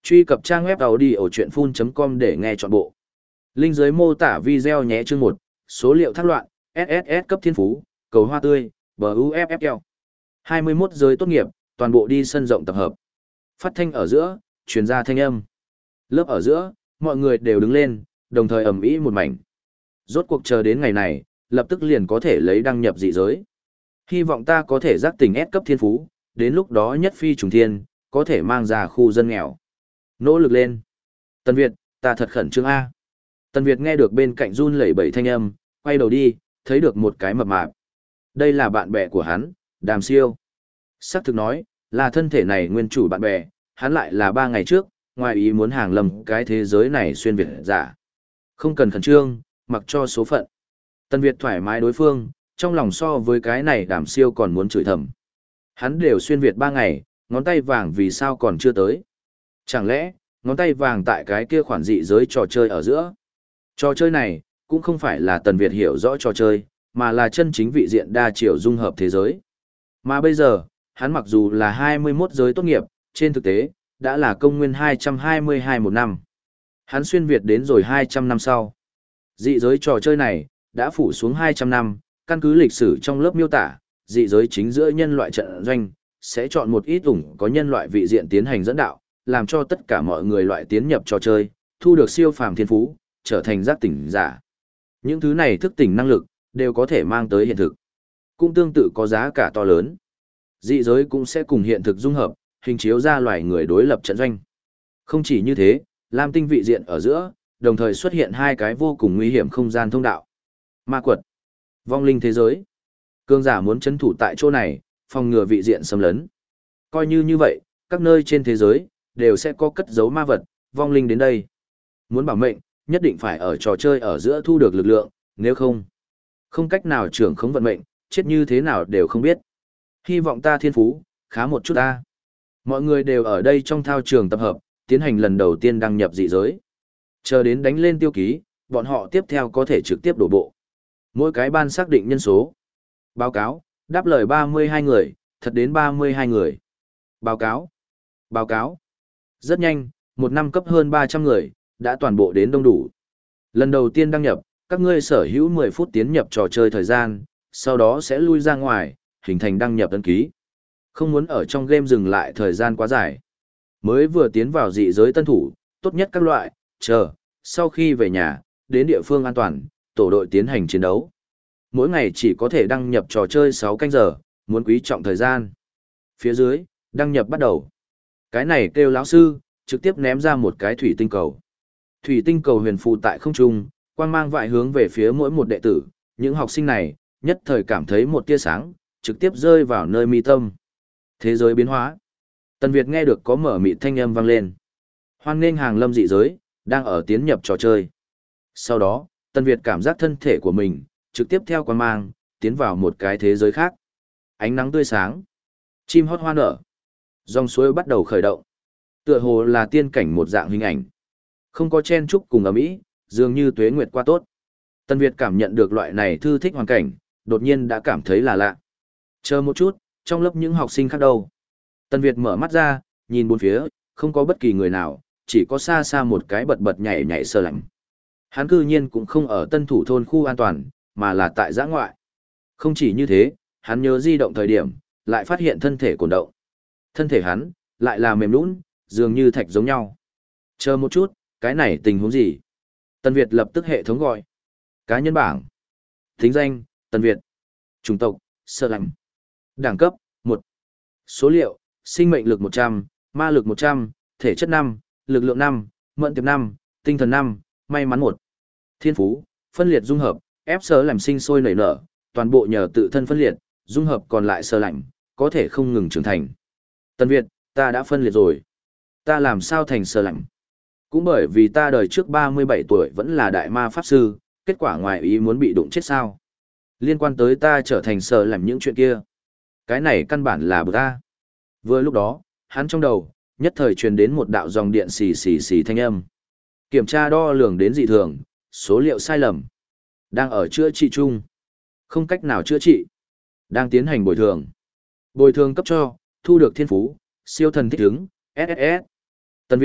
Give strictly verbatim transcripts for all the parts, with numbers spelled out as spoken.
Truy cập trang web audiochuyenphun.com để nghe trọn bộ. Link dưới mô tả video nhé. Chương một, số liệu thác loạn, ét ét ét cấp thiên phú, cầu hoa tươi, bờ u ép ép lờ. hai mươi mốt giới tốt nghiệp, toàn bộ đi sân rộng tập hợp. Phát thanh ở giữa, truyền ra thanh âm. Lớp ở giữa, mọi người đều đứng lên, đồng thời ầm ĩ một mảnh. Rốt cuộc chờ đến ngày này, lập tức liền có thể lấy đăng nhập dị giới. Hy vọng ta có thể giác tỉnh S cấp thiên phú, đến lúc đó nhất phi trùng thiên, có thể mang ra khu dân nghèo. Nỗ lực lên. Tân Việt, ta thật khẩn trương A. Tân Việt nghe được bên cạnh run lẩy bẩy thanh âm, quay đầu đi, thấy được một cái mập mạp. Đây là bạn bè của hắn, Đàm Siêu. Sắc thực nói, là thân thể này nguyên chủ bạn bè, hắn lại là ba ngày trước, ngoài ý muốn hàng lầm cái thế giới này xuyên Việt giả. Không cần khẩn trương, mặc cho số phận. Tân Việt thoải mái đối phương, trong lòng so với cái này Đàm Siêu còn muốn chửi thầm. Hắn đều xuyên Việt ba ngày, ngón tay vàng vì sao còn chưa tới. Chẳng lẽ, ngón tay vàng tại cái kia khoản dị giới trò chơi ở giữa? Trò chơi này, cũng không phải là Tần Việt hiểu rõ trò chơi, mà là chân chính vị diện đa chiều dung hợp thế giới. Mà bây giờ, hắn mặc dù là hai mươi mốt giới tốt nghiệp, trên thực tế, đã là công nguyên hai trăm hai mươi hai một năm. Hắn xuyên Việt đến rồi hai trăm năm sau. Dị giới trò chơi này, đã phủ xuống hai trăm năm, căn cứ lịch sử trong lớp miêu tả, dị giới chính giữa nhân loại trận doanh, sẽ chọn một ít ủng có nhân loại vị diện tiến hành dẫn đạo, làm cho tất cả mọi người loại tiến nhập trò chơi, thu được siêu phàm thiên phú, trở thành giác tỉnh giả. Những thứ này thức tỉnh năng lực, đều có thể mang tới hiện thực. Cũng tương tự có giá cả to lớn. Dị giới cũng sẽ cùng hiện thực dung hợp, hình chiếu ra loài người đối lập trận doanh. Không chỉ như thế, Lam tinh vị diện ở giữa, đồng thời xuất hiện hai cái vô cùng nguy hiểm không gian thông đạo. Ma quật, vong linh thế giới. Cương giả muốn trấn thủ tại chỗ này, phòng ngừa vị diện xâm lấn. Coi như như vậy, các nơi trên thế giới, đều sẽ có cất giấu ma vật, vong linh đến đây. Muốn bảo mệnh, nhất định phải ở trò chơi ở giữa thu được lực lượng, nếu không, không cách nào trưởng khống vận mệnh, chết như thế nào đều không biết. Hy vọng ta thiên phú, khá một chút ta. Mọi người đều ở đây trong thao trường tập hợp, tiến hành lần đầu tiên đăng nhập dị giới. Chờ đến đánh lên tiêu ký, bọn họ tiếp theo có thể trực tiếp đổ bộ. Mỗi cái ban xác định nhân số. Báo cáo, đáp lời ba mươi hai người, thật đến ba mươi hai người. Báo cáo. Báo cáo. Rất nhanh, một năm cấp hơn ba trăm người, đã toàn bộ đến đông đủ. Lần đầu tiên đăng nhập, các ngươi sở hữu mười phút tiến nhập trò chơi thời gian, sau đó sẽ lui ra ngoài, hình thành đăng nhập đăng ký. Không muốn ở trong game dừng lại thời gian quá dài. Mới vừa tiến vào dị giới tân thủ, tốt nhất các loại, chờ, sau khi về nhà, đến địa phương an toàn, tổ đội tiến hành chiến đấu. Mỗi ngày chỉ có thể đăng nhập trò chơi sáu canh giờ, muốn quý trọng thời gian. Phía dưới, đăng nhập bắt đầu. Cái này kêu lão sư, trực tiếp ném ra một cái thủy tinh cầu. Thủy tinh cầu huyền phù tại không trung, quang mang vại hướng về phía mỗi một đệ tử, những học sinh này, nhất thời cảm thấy một tia sáng, trực tiếp rơi vào nơi mi tâm. Thế giới biến hóa. Tần Việt nghe được có mở mịt thanh âm vang lên. Hoan nghênh hàng lâm dị giới, đang ở tiến nhập trò chơi. Sau đó, Tần Việt cảm giác thân thể của mình, trực tiếp theo quang mang, tiến vào một cái thế giới khác. Ánh nắng tươi sáng. Chim hót hoa nở. Dòng suối bắt đầu khởi động. Tựa hồ là tiên cảnh một dạng hình ảnh. Không có chen chúc cùng ầm ĩ, dường như tuế nguyệt qua tốt. Tần Việt cảm nhận được loại này thư thích hoàn cảnh, đột nhiên đã cảm thấy là lạ. Chờ một chút, trong lớp những học sinh khác đâu? Tần Việt mở mắt ra, nhìn bốn phía, không có bất kỳ người nào, chỉ có xa xa một cái bật bật nhảy nhảy sơ lạnh. Hắn cư nhiên cũng không ở tân thủ thôn khu an toàn, mà là tại giã ngoại. Không chỉ như thế, hắn nhớ di động thời điểm, lại phát hiện thân thể cổn động. Thân thể hắn, lại là mềm nhũn, dường như thạch giống nhau. Chờ một chút, cái này tình huống gì? Tần Việt lập tức hệ thống gọi. Cá nhân bảng. Thính danh, Tần Việt. Chủng tộc, sơ lạnh. Đẳng cấp, một. Số liệu, sinh mệnh lực một trăm, ma lực một trăm, thể chất năm, lực lượng năm, mẫn tiệp năm, tinh thần năm, may mắn một. Thiên phú, phân liệt dung hợp, ép sơ làm sinh sôi nảy nở, toàn bộ nhờ tự thân phân liệt, dung hợp còn lại sơ lạnh, có thể không ngừng trưởng thành. Tần Việt, ta đã phân liệt rồi. Ta làm sao thành sơ lạnh? Cũng bởi vì ta đời trước ba mươi bảy tuổi vẫn là đại ma pháp sư, kết quả ngoài ý muốn bị đụng chết sao. Liên quan tới ta trở thành sơ lạnh những chuyện kia. Cái này căn bản là bực ta. Vừa lúc đó, hắn trong đầu, nhất thời truyền đến một đạo dòng điện xì xì xì thanh âm. Kiểm tra đo lường đến dị thường, số liệu sai lầm. Đang ở chữa trị chung. Không cách nào chữa trị. Đang tiến hành bồi thường. Bồi thường cấp cho, thu được thiên phú, siêu thần thích ứng, ét ét ét. Tần Việt,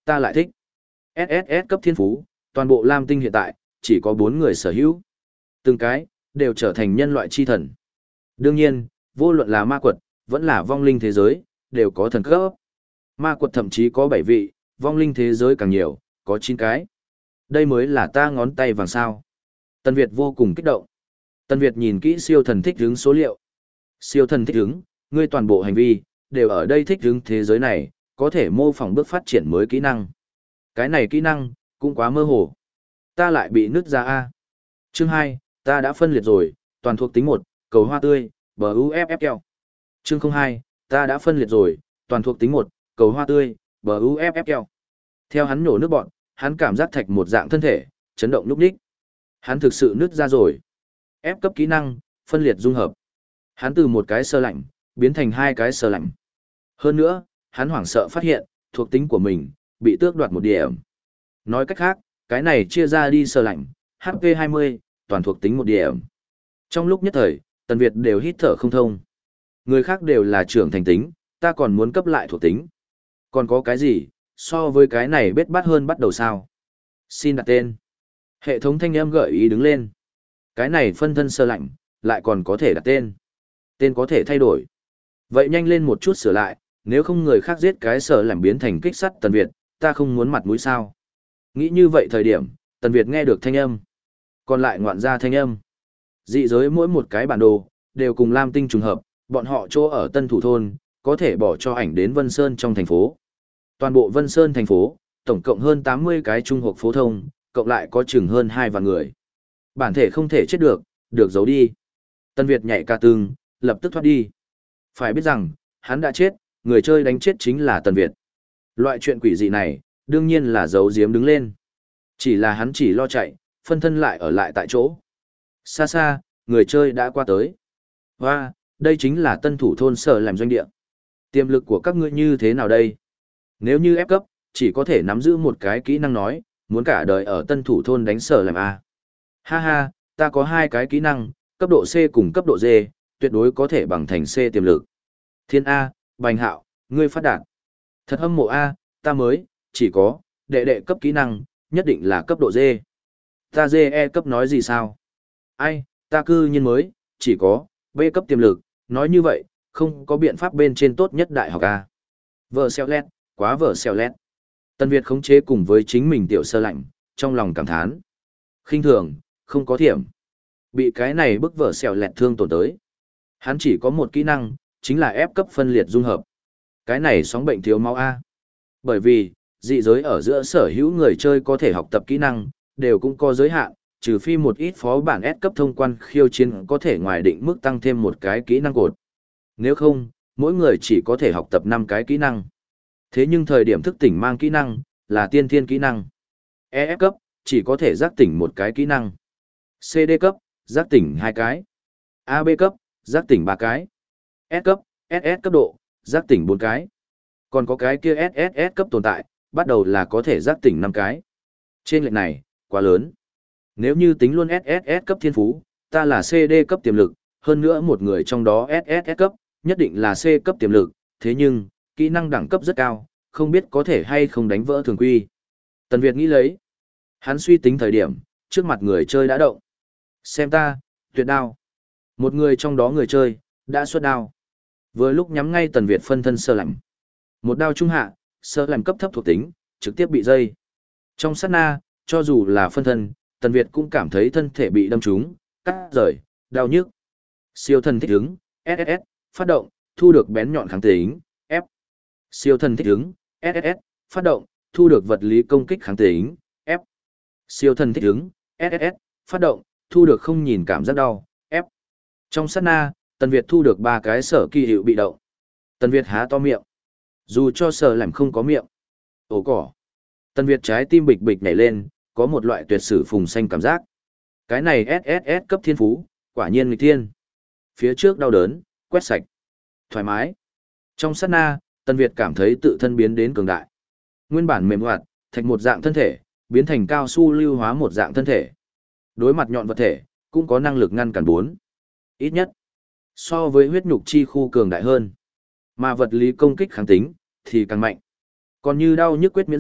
Ta lại thích. ét ét ét cấp thiên phú, toàn bộ Lam Tinh hiện tại, chỉ có bốn người sở hữu. Từng cái, đều trở thành nhân loại chi thần. Đương nhiên, vô luận là ma quật, vẫn là vong linh thế giới, đều có thần cấp. Ma quật thậm chí có bảy vị, vong linh thế giới càng nhiều, có chín cái. Đây mới là ta ngón tay vàng sao. Tân Việt vô cùng kích động. Tân Việt nhìn kỹ siêu thần thích hứng số liệu. Siêu thần thích hứng, ngươi toàn bộ hành vi, đều ở đây thích hứng thế giới này, có thể mô phỏng bước phát triển mới kỹ năng. Cái này kỹ năng, cũng quá mơ hồ. Ta lại bị nứt ra A. Chương hai, ta đã phân liệt rồi, toàn thuộc tính một, cầu hoa tươi, bờ u ép ép keo. Chương không hai, ta đã phân liệt rồi, toàn thuộc tính một, cầu hoa tươi, bờ u ép ép keo. Theo hắn nhổ nước bọn, hắn cảm giác thạch một dạng thân thể, chấn động lúc đích. Hắn thực sự nứt ra rồi. Ép cấp kỹ năng, phân liệt dung hợp. Hắn từ một cái sơ lạnh, biến thành hai cái sơ lạnh. Hơn nữa, hắn hoảng sợ phát hiện, thuộc tính của mình, bị tước đoạt một điểm. Nói cách khác, cái này chia ra đi sơ lạnh, hát pê hai mươi, toàn thuộc tính một điểm. Trong lúc nhất thời, Tần Việt đều hít thở không thông. Người khác đều là trưởng thành tính, ta còn muốn cấp lại thuộc tính. Còn có cái gì, so với cái này bết bát hơn bắt đầu sao? Xin đặt tên. Hệ thống thanh âm gợi ý đứng lên. Cái này phân thân sơ lạnh, lại còn có thể đặt tên. Tên có thể thay đổi. Vậy nhanh lên một chút sửa lại, nếu không người khác giết cái sơ lạnh biến thành kích sắt Tần Việt, ta không muốn mặt mũi sao. Nghĩ như vậy thời điểm, Tần Việt nghe được thanh âm. Còn lại ngoạn ra thanh âm. Dị giới mỗi một cái bản đồ, đều cùng Lam Tinh trùng hợp, bọn họ chỗ ở Tân Thủ Thôn, có thể bỏ cho ảnh đến Vân Sơn trong thành phố. Toàn bộ Vân Sơn thành phố, tổng cộng hơn tám mươi cái trung học phổ thông, cộng lại có chừng hơn hai vạn người. Bản thể không thể chết được, được giấu đi. Tân Việt nhảy ca tương, lập tức thoát đi. Phải biết rằng, hắn đã chết, người chơi đánh chết chính là Tân Việt. Loại chuyện quỷ dị này, đương nhiên là giấu giếm đứng lên. Chỉ là hắn chỉ lo chạy, phân thân lại ở lại tại chỗ. Xa xa, người chơi đã qua tới. Và, đây chính là Tân Thủ Thôn sở làm doanh địa. Tiềm lực của các ngươi như thế nào đây? Nếu như ép cấp, chỉ có thể nắm giữ một cái kỹ năng nói, muốn cả đời ở Tân Thủ Thôn đánh sở làm A. Ha ha, ta có hai cái kỹ năng, cấp độ C cùng cấp độ D, tuyệt đối có thể bằng thành C tiềm lực. Thiên A, Bành Hạo, ngươi phát đạt. Thật hâm mộ A, ta mới, chỉ có, đệ đệ cấp kỹ năng, nhất định là cấp độ D. Ta D E cấp nói gì sao? Ai, ta cư nhiên mới, chỉ có, B cấp tiềm lực, nói như vậy, không có biện pháp bên trên tốt nhất đại học A. Vợ xeo lét, quá vợ xeo lét. Tân Việt khống chế cùng với chính mình tiểu sơ lạnh, trong lòng cảm thán. Khinh thường, không có thiểm. Bị cái này bức vợ xeo lẹt thương tổn tới. Hắn chỉ có một kỹ năng, chính là ép cấp phân liệt dung hợp. Cái này sóng bệnh thiếu máu A. Bởi vì, dị giới ở giữa sở hữu người chơi có thể học tập kỹ năng, đều cũng có giới hạn, trừ phi một ít phó bản S cấp thông quan khiêu chiến có thể ngoài định mức tăng thêm một cái kỹ năng cột. Nếu không, mỗi người chỉ có thể học tập năm cái kỹ năng. Thế nhưng thời điểm thức tỉnh mang kỹ năng, là tiên thiên kỹ năng. E F cấp, chỉ có thể giác tỉnh một cái kỹ năng. C D cấp, giác tỉnh hai cái. A B cấp, giác tỉnh ba cái. S cấp, S S cấp độ, giác tỉnh bốn cái. Còn có cái kia S S S cấp tồn tại, bắt đầu là có thể giác tỉnh năm cái. Trên lệnh này, quá lớn. Nếu như tính luôn S S S cấp thiên phú, ta là C D cấp tiềm lực, hơn nữa một người trong đó S S S cấp, nhất định là C cấp tiềm lực, thế nhưng, kỹ năng đẳng cấp rất cao, không biết có thể hay không đánh vỡ thường quy. Tần Việt nghĩ lấy. Hắn suy tính thời điểm, trước mặt người chơi đã động. Xem ta, tuyệt đao. Một người trong đó người chơi, đã xuất đao. Vừa lúc nhắm ngay Tần Việt phân thân sơ lạnh. Một đao trung hạ, sơ lạnh cấp thấp thuộc tính, trực tiếp bị dây. Trong sát na, cho dù là phân thân, Tần Việt cũng cảm thấy thân thể bị đâm trúng, cắt rời, đau nhức. Siêu thần thích ứng, S S S, phát động, thu được bén nhọn kháng tính, F. Siêu thần thích ứng, S S S, phát động, thu được vật lý công kích kháng tính, F. Siêu thần thích ứng, S S S, phát động, thu được không nhìn cảm giác đau, F. Trong sát na, Tần Việt thu được ba cái sở kỳ hiệu bị động. Tần Việt há to miệng. Dù cho sở làm không có miệng. Ồ cỏ. Tần Việt trái tim bịch bịch nhảy lên, có một loại tuyệt sử phùng xanh cảm giác. Cái này S S S cấp thiên phú, quả nhiên nghịch thiên. Phía trước đau đớn, quét sạch. Thoải mái. Trong sát na, Tần Việt cảm thấy tự thân biến đến cường đại. Nguyên bản mềm hoạt, thành một dạng thân thể, biến thành cao su lưu hóa một dạng thân thể. Đối mặt nhọn vật thể, cũng có năng lực ngăn cản bốn. Ít nhất, so với huyết nhục chi khu cường đại hơn. Mà vật lý công kích kháng tính, thì càng mạnh. Còn như đau nhức quyết miễn dịch,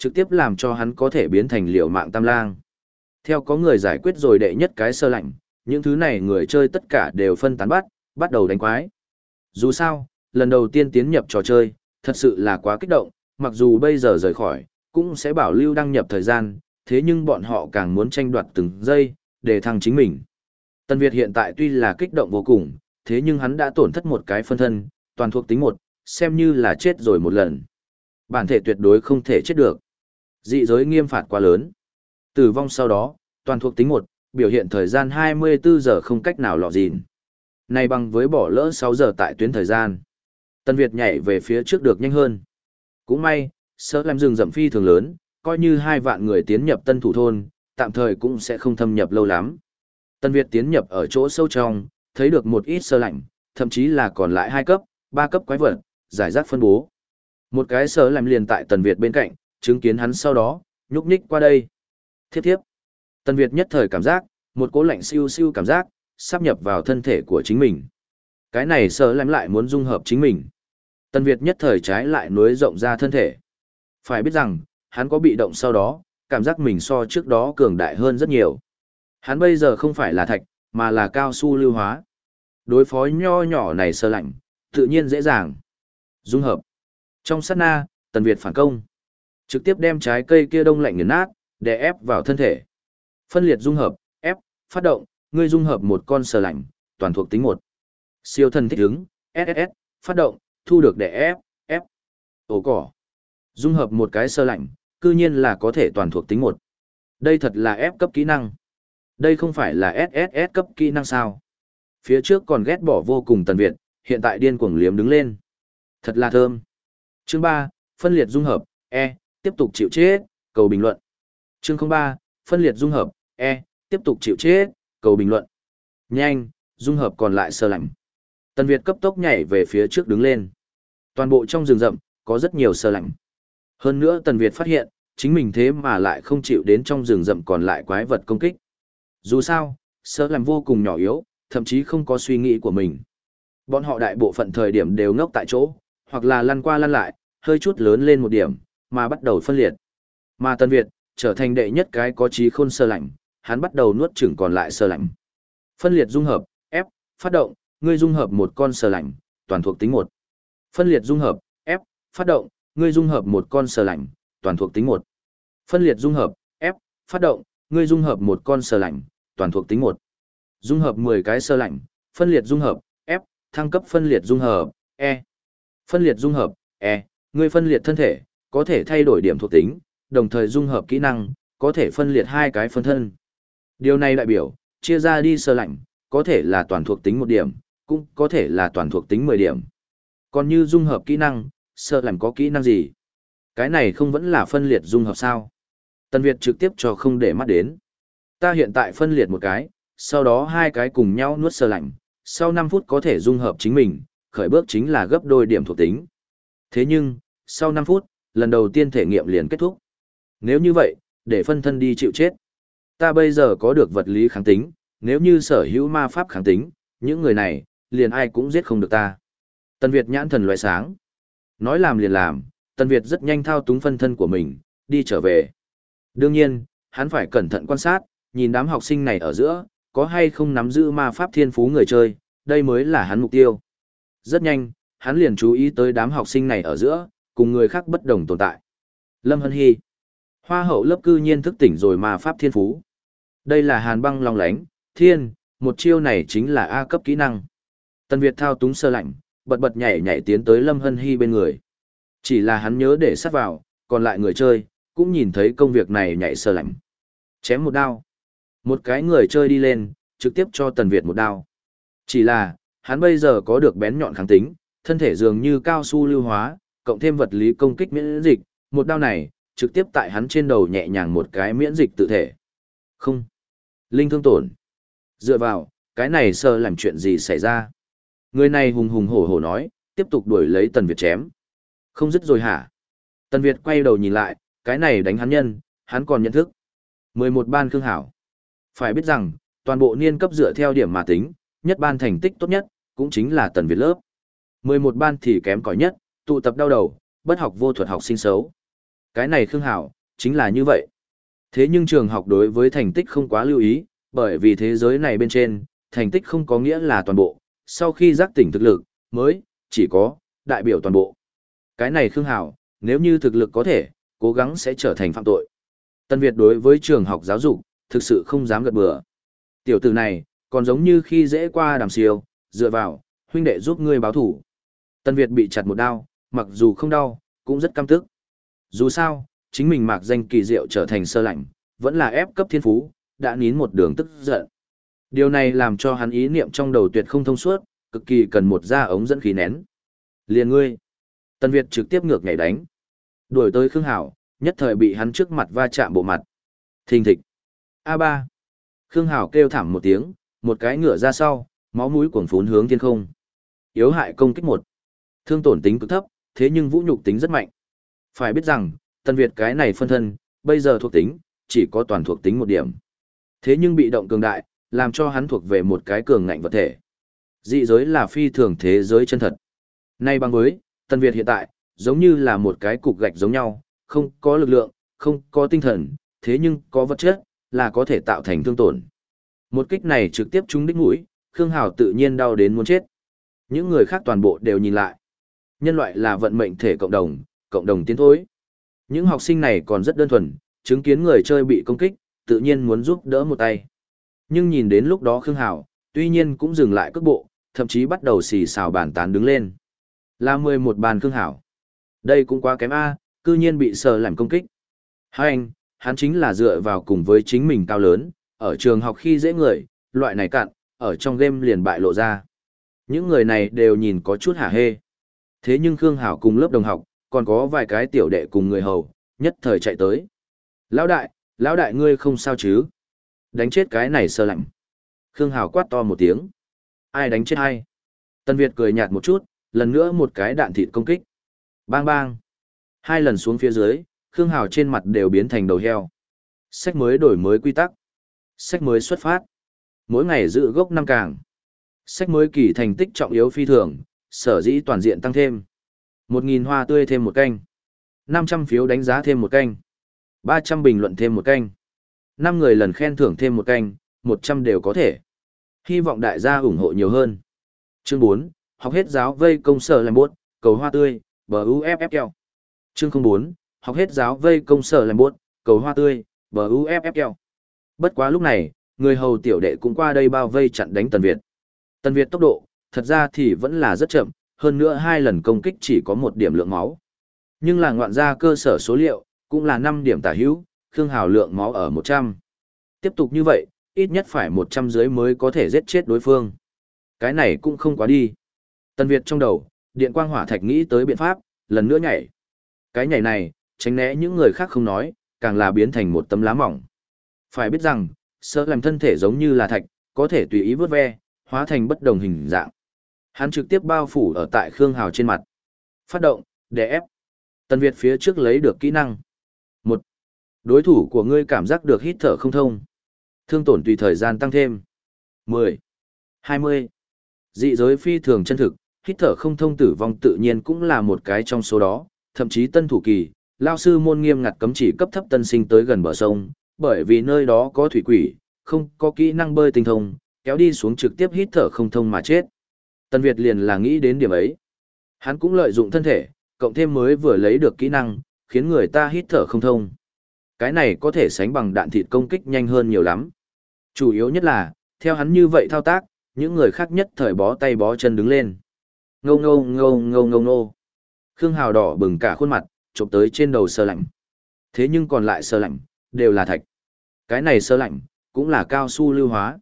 trực tiếp làm cho hắn có thể biến thành liều mạng tam lang. Theo có người giải quyết rồi đệ nhất cái sơ lạnh, những thứ này người chơi tất cả đều phân tán bắt, bắt đầu đánh quái. Dù sao, lần đầu tiên tiến nhập trò chơi, thật sự là quá kích động, mặc dù bây giờ rời khỏi, cũng sẽ bảo lưu đăng nhập thời gian, thế nhưng bọn họ càng muốn tranh đoạt từng giây, để thăng chính mình. Tân Việt hiện tại tuy là kích động vô cùng, thế nhưng hắn đã tổn thất một cái phân thân, toàn thuộc tính một, xem như là chết rồi một lần. Bản thể tuyệt đối không thể chết được. Dị giới nghiêm phạt quá lớn. Tử vong sau đó, toàn thuộc tính một, biểu hiện thời gian hai mươi bốn giờ không cách nào lọ gìn. Này bằng với bỏ lỡ sáu giờ tại tuyến thời gian. Tân Việt nhảy về phía trước được nhanh hơn. Cũng may, sơ làm rừng rậm phi thường lớn, coi như hai vạn người tiến nhập tân thủ thôn, tạm thời cũng sẽ không thâm nhập lâu lắm. Tân Việt tiến nhập ở chỗ sâu trong, thấy được một ít sơ lạnh, thậm chí là còn lại hai cấp, ba cấp quái vật, giải rác phân bố. Một cái sơ làm liền tại Tần Việt bên cạnh, chứng kiến hắn sau đó, nhúc nhích qua đây. Thiếp thiếp. Tần Việt nhất thời cảm giác, một cỗ lạnh siêu siêu cảm giác, sắp nhập vào thân thể của chính mình. Cái này sơ làm lại muốn dung hợp chính mình. Tần Việt nhất thời trái lại nối rộng ra thân thể. Phải biết rằng, hắn có bị động sau đó, cảm giác mình so trước đó cường đại hơn rất nhiều. Hắn bây giờ không phải là thạch, mà là cao su lưu hóa. Đối phó nho nhỏ này sơ lạnh, tự nhiên dễ dàng. Dung hợp. Trong sát na, Tần Việt phản công. Trực tiếp đem trái cây kia đông lạnh nghiền nát, để ép vào thân thể. Phân liệt dung hợp, ép, phát động, ngươi dung hợp một con sơ lạnh, toàn thuộc tính một. Siêu thần thích ứng, ét ét ét, phát động, thu được để ép, ép. Ổ cỏ. Dung hợp một cái sơ lạnh, cư nhiên là có thể toàn thuộc tính một. Đây thật là ép cấp kỹ năng. Đây không phải là ét ét ét cấp kỹ năng sao. Phía trước còn ghét bỏ vô cùng Tần Việt, hiện tại điên cuồng liếm đứng lên. Thật là thơm. Chương ba, phân liệt dung hợp, E, tiếp tục chịu chết, cầu bình luận. Chương không ba, phân liệt dung hợp, E, tiếp tục chịu chết, cầu bình luận. Nhanh, dung hợp còn lại sơ lạnh. Tần Việt cấp tốc nhảy về phía trước đứng lên. Toàn bộ trong rừng rậm, có rất nhiều sơ lạnh. Hơn nữa Tần Việt phát hiện, chính mình thế mà lại không chịu đến trong rừng rậm còn lại quái vật công kích. Dù sao, sơ lạnh vô cùng nhỏ yếu, thậm chí không có suy nghĩ của mình. Bọn họ đại bộ phận thời điểm đều ngốc tại chỗ, hoặc là lăn qua lăn lại, hơi chút lớn lên một điểm, mà bắt đầu phân liệt. Mà Tần Việt, trở thành đệ nhất cái có trí khôn sơ lạnh, hắn bắt đầu nuốt chửng còn lại sơ lạnh. Phân liệt dung hợp, F, phát động, ngươi dung hợp một con sơ lạnh, toàn thuộc tính một. Phân liệt dung hợp, F, phát động, ngươi dung hợp một con sơ lạnh, toàn thuộc tính một. Phân liệt dung hợp, F, phát động, ngươi dung hợp một con sơ lạnh, toàn thuộc tính một. Dung hợp mười cái sơ lạnh, phân liệt dung hợp, F, thăng cấp phân liệt dung hợp, E. Phân liệt dung hợp, E, ngươi phân liệt thân thể, có thể thay đổi điểm thuộc tính, đồng thời dung hợp kỹ năng, có thể phân liệt hai cái phân thân. Điều này đại biểu, chia ra đi sơ lạnh, có thể là toàn thuộc tính một điểm, cũng có thể là toàn thuộc tính mười điểm. Còn như dung hợp kỹ năng, sơ lạnh có kỹ năng gì? Cái này không vẫn là phân liệt dung hợp sao? Tần Việt trực tiếp cho không để mắt đến. Ta hiện tại phân liệt một cái, sau đó hai cái cùng nhau nuốt sơ lạnh, sau năm phút có thể dung hợp chính mình, khởi bước chính là gấp đôi điểm thuộc tính. Thế nhưng, sau năm phút, lần đầu tiên thể nghiệm liền kết thúc. Nếu như vậy, để phân thân đi chịu chết. Ta bây giờ có được vật lý kháng tính, nếu như sở hữu ma pháp kháng tính, những người này, liền ai cũng giết không được ta. Tần Việt nhãn thần loại sáng. Nói làm liền làm, Tần Việt rất nhanh thao túng phân thân của mình, đi trở về. Đương nhiên, hắn phải cẩn thận quan sát, nhìn đám học sinh này ở giữa, có hay không nắm giữ ma pháp thiên phú người chơi, đây mới là hắn mục tiêu. Rất nhanh, hắn liền chú ý tới đám học sinh này ở giữa, cùng người khác bất đồng tồn tại. Lâm Hân Hy. Hoa hậu lớp cư nhiên thức tỉnh rồi ma pháp thiên phú. Đây là hàn băng long lánh, thiên, một chiêu này chính là A cấp kỹ năng. Tần Việt thao túng sơ lạnh, bật bật nhảy nhảy tiến tới Lâm Hân Hy bên người. Chỉ là hắn nhớ để sát vào, còn lại người chơi, cũng nhìn thấy công việc này nhảy sơ lạnh. Chém một đao. Một cái người chơi đi lên, trực tiếp cho Tần Việt một đao. Chỉ là, hắn bây giờ có được bén nhọn kháng tính, thân thể dường như cao su lưu hóa, cộng thêm vật lý công kích miễn dịch, một đao này, trực tiếp tại hắn trên đầu nhẹ nhàng một cái miễn dịch tự thể. Không. Linh thương tổn. Dựa vào, cái này sơ làm chuyện gì xảy ra? Người này hùng hùng hổ hổ nói, tiếp tục đuổi lấy Tần Việt chém. Không dứt rồi hả? Tần Việt quay đầu nhìn lại, cái này đánh hắn nhân, hắn còn nhận thức. mười một ban khương hảo. Phải biết rằng, toàn bộ niên cấp dựa theo điểm mà tính, nhất ban thành tích tốt nhất, cũng chính là Tần Việt lớp. mười một ban thì kém cỏi nhất, tụ tập đau đầu, bất học vô thuật học sinh xấu. Cái này Khương Hảo, chính là như vậy. Thế nhưng trường học đối với thành tích không quá lưu ý, bởi vì thế giới này bên trên, thành tích không có nghĩa là toàn bộ, sau khi giác tỉnh thực lực, mới, chỉ có, đại biểu toàn bộ. Cái này Khương Hảo, nếu như thực lực có thể, cố gắng sẽ trở thành phạm tội. Tân Việt đối với trường học giáo dục, thực sự không dám gật bừa. Tiểu tử này, còn giống như khi dễ qua Đàm Siêu, dựa vào, huynh đệ giúp ngươi báo thủ. Tân Việt bị chặt một đao, mặc dù không đau, cũng rất căm tức. Dù sao, chính mình mạc danh kỳ diệu trở thành sơ lạnh, vẫn là ép cấp thiên phú, đã nín một đường tức giận. Điều này làm cho hắn ý niệm trong đầu tuyệt không thông suốt, cực kỳ cần một da ống dẫn khí nén. Liền ngươi. Tân Việt trực tiếp ngược nhảy đánh. Đuổi tới Khương Hảo, nhất thời bị hắn trước mặt va chạm bộ mặt. Thình thịch. a ba. Khương Hảo kêu thảm một tiếng, một cái ngựa ra sau, máu mũi cuồng phún hướng thiên không. Yếu hại công kích một. Thương tổn tính cực thấp, thế nhưng vũ nhục tính rất mạnh. Phải biết rằng, Tân Việt cái này phân thân, bây giờ thuộc tính, chỉ có toàn thuộc tính một điểm. Thế nhưng bị động cường đại, làm cho hắn thuộc về một cái cường ngạnh vật thể. Dị giới là phi thường thế giới chân thật. Nay bằng với, Tân Việt hiện tại, giống như là một cái cục gạch giống nhau, không có lực lượng, không có tinh thần, thế nhưng có vật chất, là có thể tạo thành thương tổn. Một kích này trực tiếp trúng đích mũi, Khương Hào tự nhiên đau đến muốn chết. Những người khác toàn bộ đều nhìn lại. Nhân loại là vận mệnh thể cộng đồng, cộng đồng tiến thối. Những học sinh này còn rất đơn thuần, chứng kiến người chơi bị công kích, tự nhiên muốn giúp đỡ một tay. Nhưng nhìn đến lúc đó Khương Hào, tuy nhiên cũng dừng lại cước bộ, thậm chí bắt đầu xì xào bàn tán đứng lên. Là mười một bàn Khương Hảo. Đây cũng quá kém A, cư nhiên bị sờ làm công kích. Hai anh, hắn chính là dựa vào cùng với chính mình cao lớn, ở trường học khi dễ người, loại này cạn, ở trong game liền bại lộ ra. Những người này đều nhìn có chút hả hê. Thế nhưng Khương Hảo cùng lớp đồng học, còn có vài cái tiểu đệ cùng người hầu, nhất thời chạy tới. Lão đại, lão đại ngươi không sao chứ? Đánh chết cái này sơ lạnh. Khương Hảo quát to một tiếng. Ai đánh chết ai? Tân Việt cười nhạt một chút, lần nữa một cái đạn thịt công kích. Bang bang. Hai lần xuống phía dưới, Khương Hảo trên mặt đều biến thành đầu heo. Sách mới đổi mới quy tắc. Sách mới xuất phát. Mỗi ngày giữ gốc năm càng. Sách mới kỳ thành tích trọng yếu phi thường, sở dĩ toàn diện tăng thêm. Một nghìn hoa tươi thêm một canh. Năm trăm phiếu đánh giá thêm một canh. Ba trăm bình luận thêm một canh. Năm người lần khen thưởng thêm một canh, một trăm đều có thể. Hy vọng đại gia ủng hộ nhiều hơn. Chương bốn, học hết giáo vây công sở làm bốt, cầu hoa tươi, bờ u ép ép keo. Chương không bốn, học hết giáo vây công sở làm bốt, cầu hoa tươi, bờ u ép ép keo. Bất quá lúc này, người hầu tiểu đệ cũng qua đây bao vây chặn đánh Tần Việt. Tần Việt tốc độ, thật ra thì vẫn là rất chậm, hơn nữa hai lần công kích chỉ có một điểm lượng máu. Nhưng là ngoạn ra cơ sở số liệu, cũng là năm điểm tả hữu, Khương Hào lượng máu ở một trăm. Tiếp tục như vậy, ít nhất phải một trăm dưới mới có thể giết chết đối phương. Cái này cũng không quá đi. Tần Việt trong đầu, điện quang hỏa thạch nghĩ tới biện pháp, lần nữa nhảy. Cái nhảy này, tránh né những người khác không nói, càng là biến thành một tấm lá mỏng. Phải biết rằng, sơ làm thân thể giống như là thạch, có thể tùy ý vớt ve, hóa thành bất đồng hình dạng. Hắn trực tiếp bao phủ ở tại Khương Hào trên mặt. Phát động, đè ép. Tần Việt phía trước lấy được kỹ năng. Một, đối thủ của ngươi cảm giác được hít thở không thông. Thương tổn tùy thời gian tăng thêm. mười, hai mươi. Dị giới phi thường chân thực, hít thở không thông tử vong tự nhiên cũng là một cái trong số đó, thậm chí tân thủ kỳ, lao sư môn nghiêm ngặt cấm chỉ cấp thấp tân sinh tới gần bờ sông, bởi vì nơi đó có thủy quỷ, không có kỹ năng bơi tinh thông, kéo đi xuống trực tiếp hít thở không thông mà chết. Tân Việt liền là nghĩ đến điểm ấy. Hắn cũng lợi dụng thân thể, cộng thêm mới vừa lấy được kỹ năng, khiến người ta hít thở không thông. Cái này có thể sánh bằng đạn thịt công kích nhanh hơn nhiều lắm. Chủ yếu nhất là, theo hắn như vậy thao tác, những người khác nhất thời bó tay bó chân đứng lên. Ngâu ngâu ngâu ngâu ngâu ngâu. Khương Hào đỏ bừng cả khuôn mặt, chụp tới trên đầu sơ lạnh. Thế nhưng còn lại sơ lạnh, đều là thạch. Cái này sơ lạnh, cũng là cao su lưu hóa.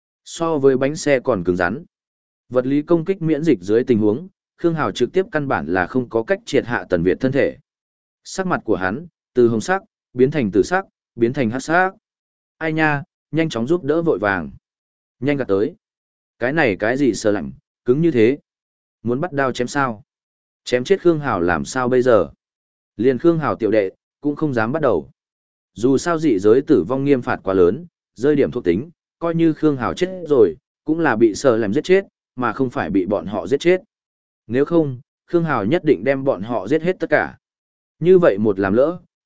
So với bánh xe còn cứng rắn. Vật lý công kích miễn dịch dưới tình huống, Khương Hào trực tiếp căn bản là không có cách triệt hạ Tần Việt thân thể. Sắc mặt của hắn, từ hồng sắc, biến thành tử sắc, biến thành hắc sắc. Ai nha, nhanh chóng giúp đỡ vội vàng. Nhanh gạt tới. Cái này cái gì sơ lạnh, cứng như thế. Muốn bắt đao chém sao? Chém chết Khương Hào làm sao bây giờ? Liền Khương Hào tiểu đệ, cũng không dám bắt đầu. Dù sao dị giới tử vong nghiêm phạt quá lớn, rơi điểm thuộc tính, coi như Khương Hào chết rồi, cũng là bị sờ làm giết chết, mà không phải bị bọn họ giết chết. Nếu không, Khương Hào nhất định đem bọn họ giết hết tất cả. Như vậy một làm lỡ,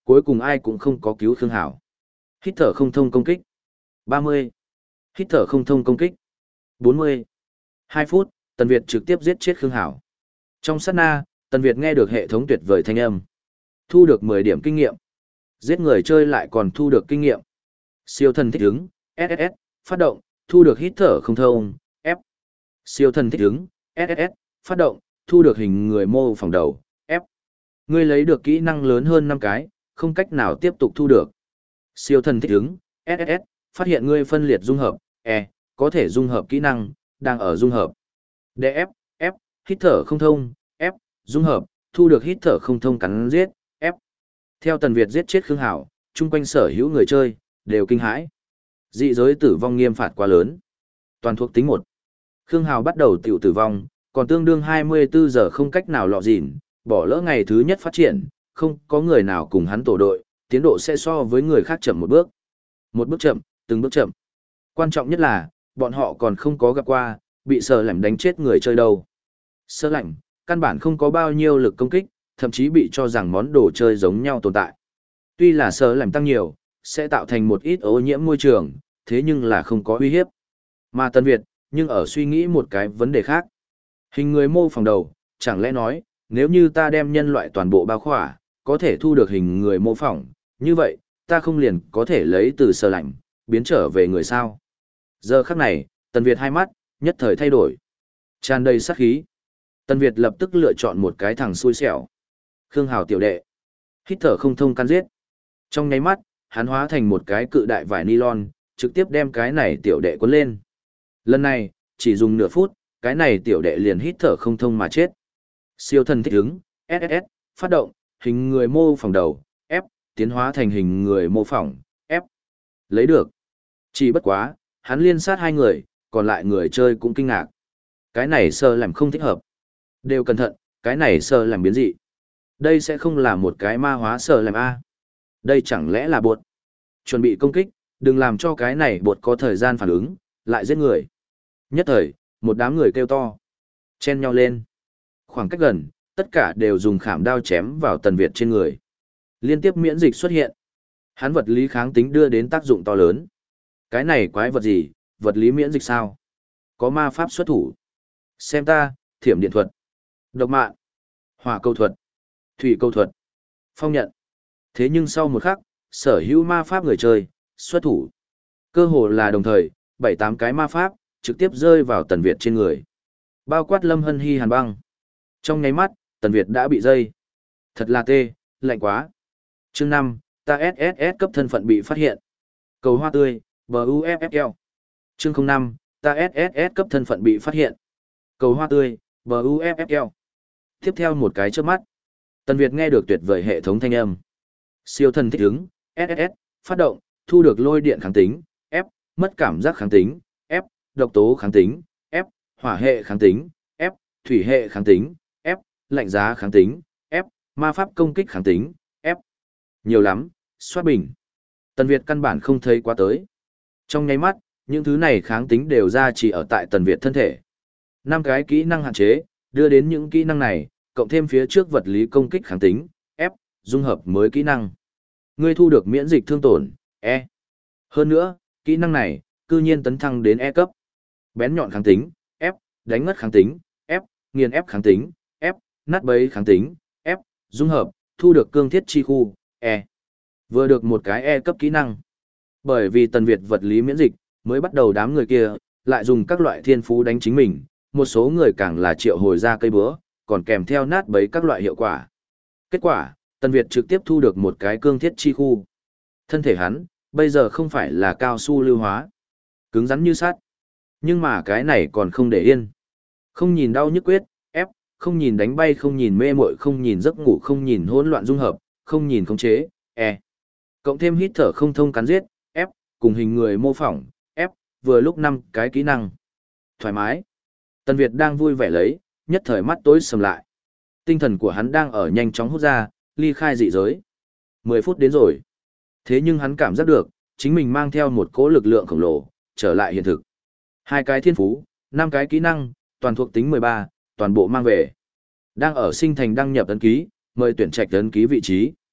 cuối cùng ai cũng không có cứu Khương Hảo. Hít thở không thông công kích. ba mươi. Hít thở không thông công kích. bốn mươi. hai phút, Tần Việt trực tiếp giết chết Khương Hảo. Trong sát na, Tần Việt nghe được hệ thống tuyệt vời thanh âm. Thu được mười điểm kinh nghiệm. Giết người chơi lại còn thu được kinh nghiệm. Siêu thần thích ứng, ét ét ét, phát động, thu được hít thở không thông, F. Siêu thần thích ứng, ét ét ét, phát động, thu được hình người mô phỏng đầu, F. Ngươi lấy được kỹ năng lớn hơn năm cái, không cách nào tiếp tục thu được. Siêu thần thích ứng, ét ét ét, phát hiện ngươi phân liệt dung hợp, E, có thể dung hợp kỹ năng, đang ở dung hợp. đê ép, F, hít thở không thông, F, dung hợp, thu được hít thở không thông cắn giết, F. Theo Tần Việt giết chết Khương Hảo, chung quanh sở hữu người chơi, đều kinh hãi. Dị giới tử vong nghiêm phạt quá lớn. Toàn thuộc tính một. Khương Hảo bắt đầu tiểu tử vong, còn tương đương hai mươi bốn giờ không cách nào lọ gìn, bỏ lỡ ngày thứ nhất phát triển, không có người nào cùng hắn tổ đội, tiến độ sẽ so với người khác chậm một bước. Một bước chậm, từng bước chậm. Quan trọng nhất là, bọn họ còn không có gặp qua, bị Sơ Lạnh đánh chết người chơi đâu. Sơ Lạnh, căn bản không có bao nhiêu lực công kích, thậm chí bị cho rằng món đồ chơi giống nhau tồn tại. Tuy là Sơ Lạnh tăng nhiều, sẽ tạo thành một ít ô nhiễm môi trường, thế nhưng là không có uy hiếp. Mà Tân Việt, nhưng ở suy nghĩ một cái vấn đề khác. Hình người mô phỏng đầu, chẳng lẽ nói, nếu như ta đem nhân loại toàn bộ bao khỏa, có thể thu được hình người mô phỏng, như vậy, ta không liền có thể lấy từ Sơ Lạnh, biến trở về người sao. Giờ khắc này, Tần Việt hai mắt, nhất thời thay đổi. Tràn đầy sát khí. Tần Việt lập tức lựa chọn một cái thằng xui xẻo. Khương Hảo tiểu đệ. Hít thở không thông căn giết. Trong nháy mắt, hắn hóa thành một cái cự đại vải nylon, trực tiếp đem cái này tiểu đệ cuốn lên. Lần này, chỉ dùng nửa phút, cái này tiểu đệ liền hít thở không thông mà chết. Siêu thần thích ứng, ét ét ét, phát động, hình người mô phỏng đầu, F, tiến hóa thành hình người mô phỏng, F. Lấy được. Chỉ bất quá, hắn liên sát hai người, còn lại người chơi cũng kinh ngạc. Cái này Sơ Lạnh không thích hợp. Đều cẩn thận, cái này Sơ Lạnh biến dị. Đây sẽ không là một cái ma hóa Sơ Lạnh A. Đây chẳng lẽ là bột. Chuẩn bị công kích, đừng làm cho cái này bột có thời gian phản ứng, lại giết người. Nhất thời, một đám người kêu to. Chen nhau lên. Khoảng cách gần, tất cả đều dùng khảm đao chém vào Tần Việt trên người. Liên tiếp miễn dịch xuất hiện. Hắn vật lý kháng tính đưa đến tác dụng to lớn. Cái này quái vật gì, vật lý miễn dịch sao? Có ma pháp xuất thủ. Xem ta, thiểm điện thuật, độc mạng, hỏa câu thuật, thủy câu thuật, phong nhận. Thế nhưng sau một khắc, sở hữu ma pháp người chơi, xuất thủ. Cơ hồ là đồng thời, bảy tám cái ma pháp, trực tiếp rơi vào Tần Việt trên người. Bao quát Lâm Hân Hy hàn băng. Trong nháy mắt, Tần Việt đã bị dây. Thật là tê, lạnh quá. Chương năm, ta ét ét ét cấp thân phận bị phát hiện. Cầu hoa tươi, bê u ép ép lờ. Chương không năm, ta ét ét ét cấp thân phận bị phát hiện. Cầu hoa tươi, bê u ép ép lờ. Tiếp theo một cái trước mắt. Tần Việt nghe được tuyệt vời hệ thống thanh âm. Siêu thần thích ứng, ét ét ét, phát động, thu được lôi điện kháng tính, F, mất cảm giác kháng tính, F, độc tố kháng tính, F, hỏa hệ kháng tính, F, thủy hệ kháng tính, F, lạnh giá kháng tính, F, ma pháp công kích kháng tính, F. Nhiều lắm, soát bình. Tần Việt căn bản không thấy quá tới. Trong nháy mắt, những thứ này kháng tính đều ra chỉ ở tại Tần Việt thân thể. Năm cái kỹ năng hạn chế, đưa đến những kỹ năng này, cộng thêm phía trước vật lý công kích kháng tính, F, dung hợp mới kỹ năng. Ngươi thu được miễn dịch thương tổn, E. Hơn nữa, kỹ năng này, cư nhiên tấn thăng đến E cấp. Bén nhọn kháng tính, F, đánh ngất kháng tính, F, nghiền ép kháng tính, F, nát bấy kháng tính, F, dung hợp, thu được cương thiết chi khu, E. Vừa được một cái E cấp kỹ năng. Bởi vì Tần Việt vật lý miễn dịch, mới bắt đầu đám người kia, lại dùng các loại thiên phú đánh chính mình, một số người càng là triệu hồi ra cây búa, còn kèm theo nát bấy các loại hiệu quả. Kết quả, Tần Việt trực tiếp thu được một cái cương thiết chi khu. Thân thể hắn, bây giờ không phải là cao su lưu hóa, cứng rắn như sắt. Nhưng mà cái này còn không để yên. Không nhìn đau nhức quyết, ép, không nhìn đánh bay, không nhìn mê muội, không nhìn giấc ngủ, không nhìn hỗn loạn dung hợp, không nhìn khống chế, e. Cộng thêm hít thở không thông cắn giết, ép, cùng hình người mô phỏng, ép, vừa lúc năm cái kỹ năng. Thoải mái. Tần Việt đang vui vẻ lấy, nhất thời mắt tối sầm lại. Tinh thần của hắn đang ở nhanh chóng hút ra, ly khai dị giới. Mười phút đến rồi. Thế nhưng hắn cảm giác được, chính mình mang theo một cỗ lực lượng khổng lồ, trở lại hiện thực. Hai cái thiên phú, năm cái kỹ năng, toàn thuộc tính mười ba, toàn bộ mang về. Đang ở sinh thành đăng nhập ấn ký, mời tuyển trạch ấn ký vị trí.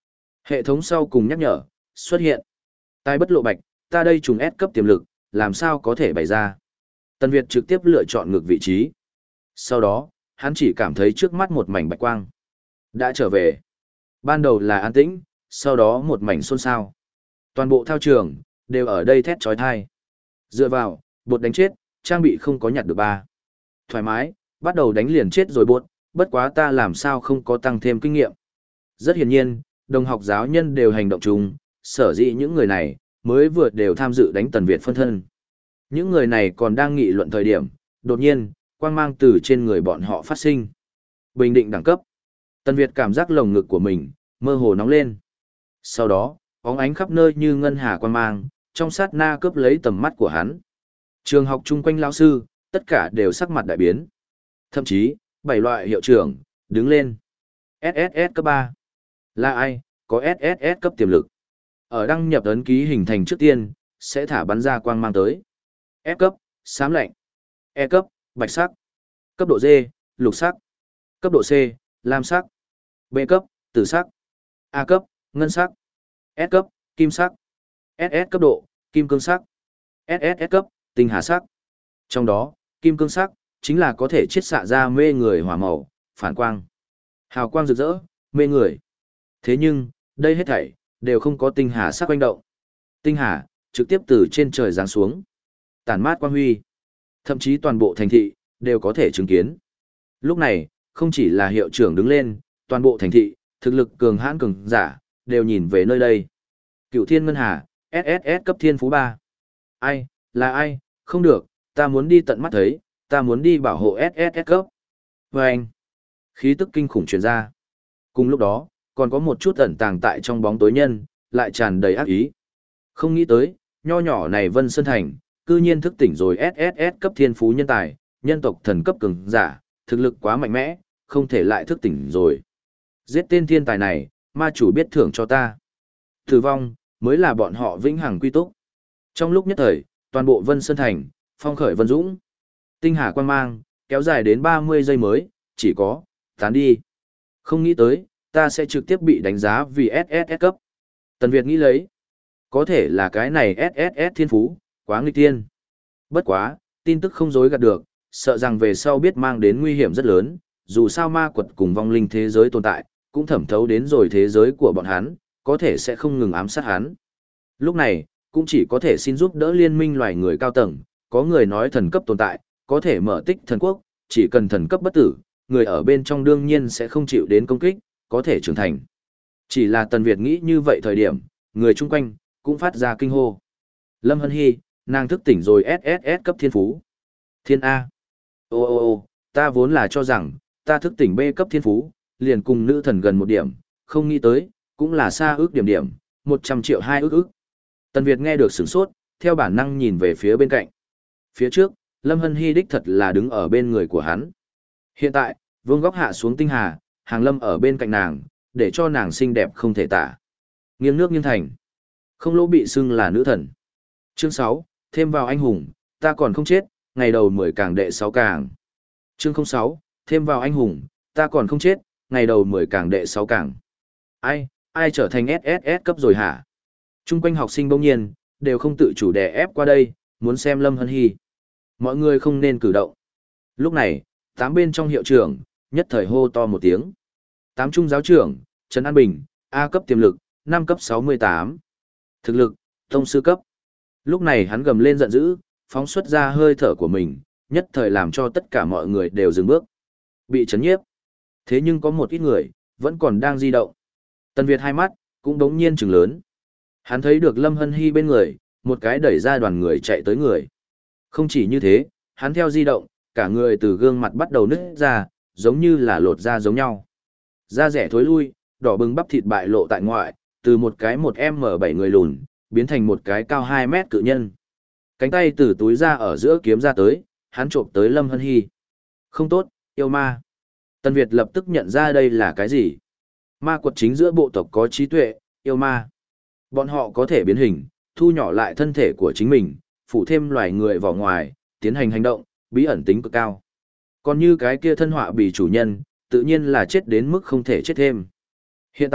Hệ thống sau cùng nhắc nhở, xuất hiện. Tai bất lộ bạch, ta đây trùng S cấp tiềm lực, làm sao có thể bày ra. Tần Việt trực tiếp lựa chọn ngược vị trí. Sau đó, hắn chỉ cảm thấy trước mắt một mảnh bạch quang. Đã trở về. Ban đầu là an tĩnh, sau đó một mảnh xôn xao. Toàn bộ thao trường, đều ở đây thét trói thai. Dựa vào, bột đánh chết, trang bị không có nhặt được ba. Thoải mái, bắt đầu đánh liền chết rồi bột, bất quá ta làm sao không có tăng thêm kinh nghiệm. Rất hiển nhiên, đồng học giáo nhân đều hành động chung, sở dĩ những người này, mới vừa đều tham dự đánh Tần Việt phân thân. Những người này còn đang nghị luận thời điểm, đột nhiên, quang mang từ trên người bọn họ phát sinh. Bình định đẳng cấp. Tần Việt cảm giác lồng ngực của mình, mơ hồ nóng lên. Sau đó, bóng ánh khắp nơi như ngân hà quang mang, trong sát na cướp lấy tầm mắt của hắn. Trường học chung quanh lão sư, tất cả đều sắc mặt đại biến. Thậm chí, bảy loại hiệu trưởng, đứng lên. ét ét ét cấp ba. Là ai, có ét ét ét cấp tiềm lực. Ở đăng nhập ấn ký hình thành trước tiên, sẽ thả bắn ra quang mang tới. F cấp, xám lạnh. E cấp, bạch sắc. Cấp độ D, lục sắc. Cấp độ C, lam sắc. B cấp, tử sắc. A cấp, ngân sắc. S cấp, kim sắc. ét ét cấp độ, kim cương sắc. ét ét ét cấp, tinh hà sắc. Trong đó, kim cương sắc, chính là có thể chiết xạ ra mê người hỏa màu, phản quang. Hào quang rực rỡ, mê người. Thế nhưng, đây hết thảy, đều không có tinh hà sắc quanh động. Tinh hà, trực tiếp từ trên trời giáng xuống. Tản mát quang huy. Thậm chí toàn bộ thành thị, đều có thể chứng kiến. Lúc này, không chỉ là hiệu trưởng đứng lên, toàn bộ thành thị, thực lực cường hãn cường giả, đều nhìn về nơi đây. Cựu Thiên Ngân Hà, ét ét ét cấp thiên phú ba. Ai, là ai, không được, ta muốn đi tận mắt thấy, ta muốn đi bảo hộ ét ét ét cấp. Và anh, khí tức kinh khủng truyền ra. Cùng lúc đó, còn có một chút ẩn tàng tại trong bóng tối nhân, lại tràn đầy ác ý. Không nghĩ tới, nho nhỏ này Vân Sơn Thành, cư nhiên thức tỉnh rồi ét ét ét cấp thiên phú nhân tài, nhân tộc thần cấp cường giả, thực lực quá mạnh mẽ, không thể lại thức tỉnh rồi. Giết tên thiên tài này, ma chủ biết thưởng cho ta. Tử vong, mới là bọn họ vĩnh hằng quy túc. Trong lúc nhất thời, toàn bộ Vân Sơn Thành, phong khởi vân dũng. Tinh hà quang mang, kéo dài đến ba mươi giây mới, chỉ có, tán đi. Không nghĩ tới, ta sẽ trực tiếp bị đánh giá vì ét ét ét cấp. Tần Việt nghĩ lấy. Có thể là cái này ét ét ét thiên phú, quá nghịch tiên. Bất quá, tin tức không dối gạt được, sợ rằng về sau biết mang đến nguy hiểm rất lớn, dù sao ma quật cùng vong linh thế giới tồn tại, cũng thẩm thấu đến rồi thế giới của bọn hắn, có thể sẽ không ngừng ám sát hắn. Lúc này, cũng chỉ có thể xin giúp đỡ liên minh loài người cao tầng, có người nói thần cấp tồn tại, có thể mở tích thần quốc, chỉ cần thần cấp bất tử, người ở bên trong đương nhiên sẽ không chịu đến công kích, có thể trưởng thành. Chỉ là Tần Việt nghĩ như vậy thời điểm, người chung quanh, cũng phát ra kinh hô. Lâm Hân Hy, nàng thức tỉnh rồi ét ét ét cấp thiên phú. Thiên A. Ô ô ô, ta vốn là cho rằng, ta thức tỉnh B cấp thiên phú, liền cùng nữ thần gần một điểm, không nghĩ tới, cũng là xa ước điểm điểm, một trăm triệu hai ước ước. Tần Việt nghe được sửng sốt, theo bản năng nhìn về phía bên cạnh. Phía trước, Lâm Hân Hy đích thật là đứng ở bên người của hắn. Hiện tại, vương góc hạ xuống tinh hà, hàng lâm ở bên cạnh nàng, để cho nàng xinh đẹp không thể tả. Nghiêng nước nghiêng thành. Không lỗ bị xưng là nữ thần. Chương sáu, thêm vào anh hùng, ta còn không chết, ngày đầu mười càng đệ sáu càng. Chương không sáu, thêm vào anh hùng, ta còn không chết, ngày đầu mười càng đệ sáu càng. Ai, ai trở thành ét ét ét cấp rồi hả? Trung quanh học sinh bỗng nhiên, đều không tự chủ đè ép qua đây, muốn xem Lâm Hân Hy. Mọi người không nên cử động. Lúc này, tám bên trong hiệu trưởng, nhất thời hô to một tiếng. Tám trung giáo trưởng, Trần An Bình, A cấp tiềm lực, năm cấp sáu mươi tám. Thực lực, tông sư cấp. Lúc này hắn gầm lên giận dữ, phóng xuất ra hơi thở của mình, nhất thời làm cho tất cả mọi người đều dừng bước. Bị chấn nhiếp. Thế nhưng có một ít người, vẫn còn đang di động. Tần Việt hai mắt, cũng đống nhiên trừng lớn. Hắn thấy được Lâm Hân Hy bên người, một cái đẩy ra đoàn người chạy tới người. Không chỉ như thế, hắn theo di động, cả người từ gương mặt bắt đầu nứt ra, giống như là lột da giống nhau. Da rẻ thối lui, đỏ bừng bắp thịt bại lộ tại ngoại, từ một cái một em bảy người lùn, biến thành một cái cao hai mét cự nhân. Cánh tay từ túi ra ở giữa kiếm ra tới, hắn trộm tới Lâm Hân Hy. Không tốt, yêu ma. Tần Việt lập tức nhận ra đây là cái gì. Ma quật chính giữa bộ tộc có trí tuệ, yêu ma. Bọn họ có thể biến hình, thu nhỏ lại thân thể của chính mình, phủ thêm loài người vào ngoài, tiến hành hành động, bí ẩn tính cực cao. Còn như cái kia thân họa bị chủ nhân, tự nhiên là chết đến mức không thể chết thêm. Hiện tại,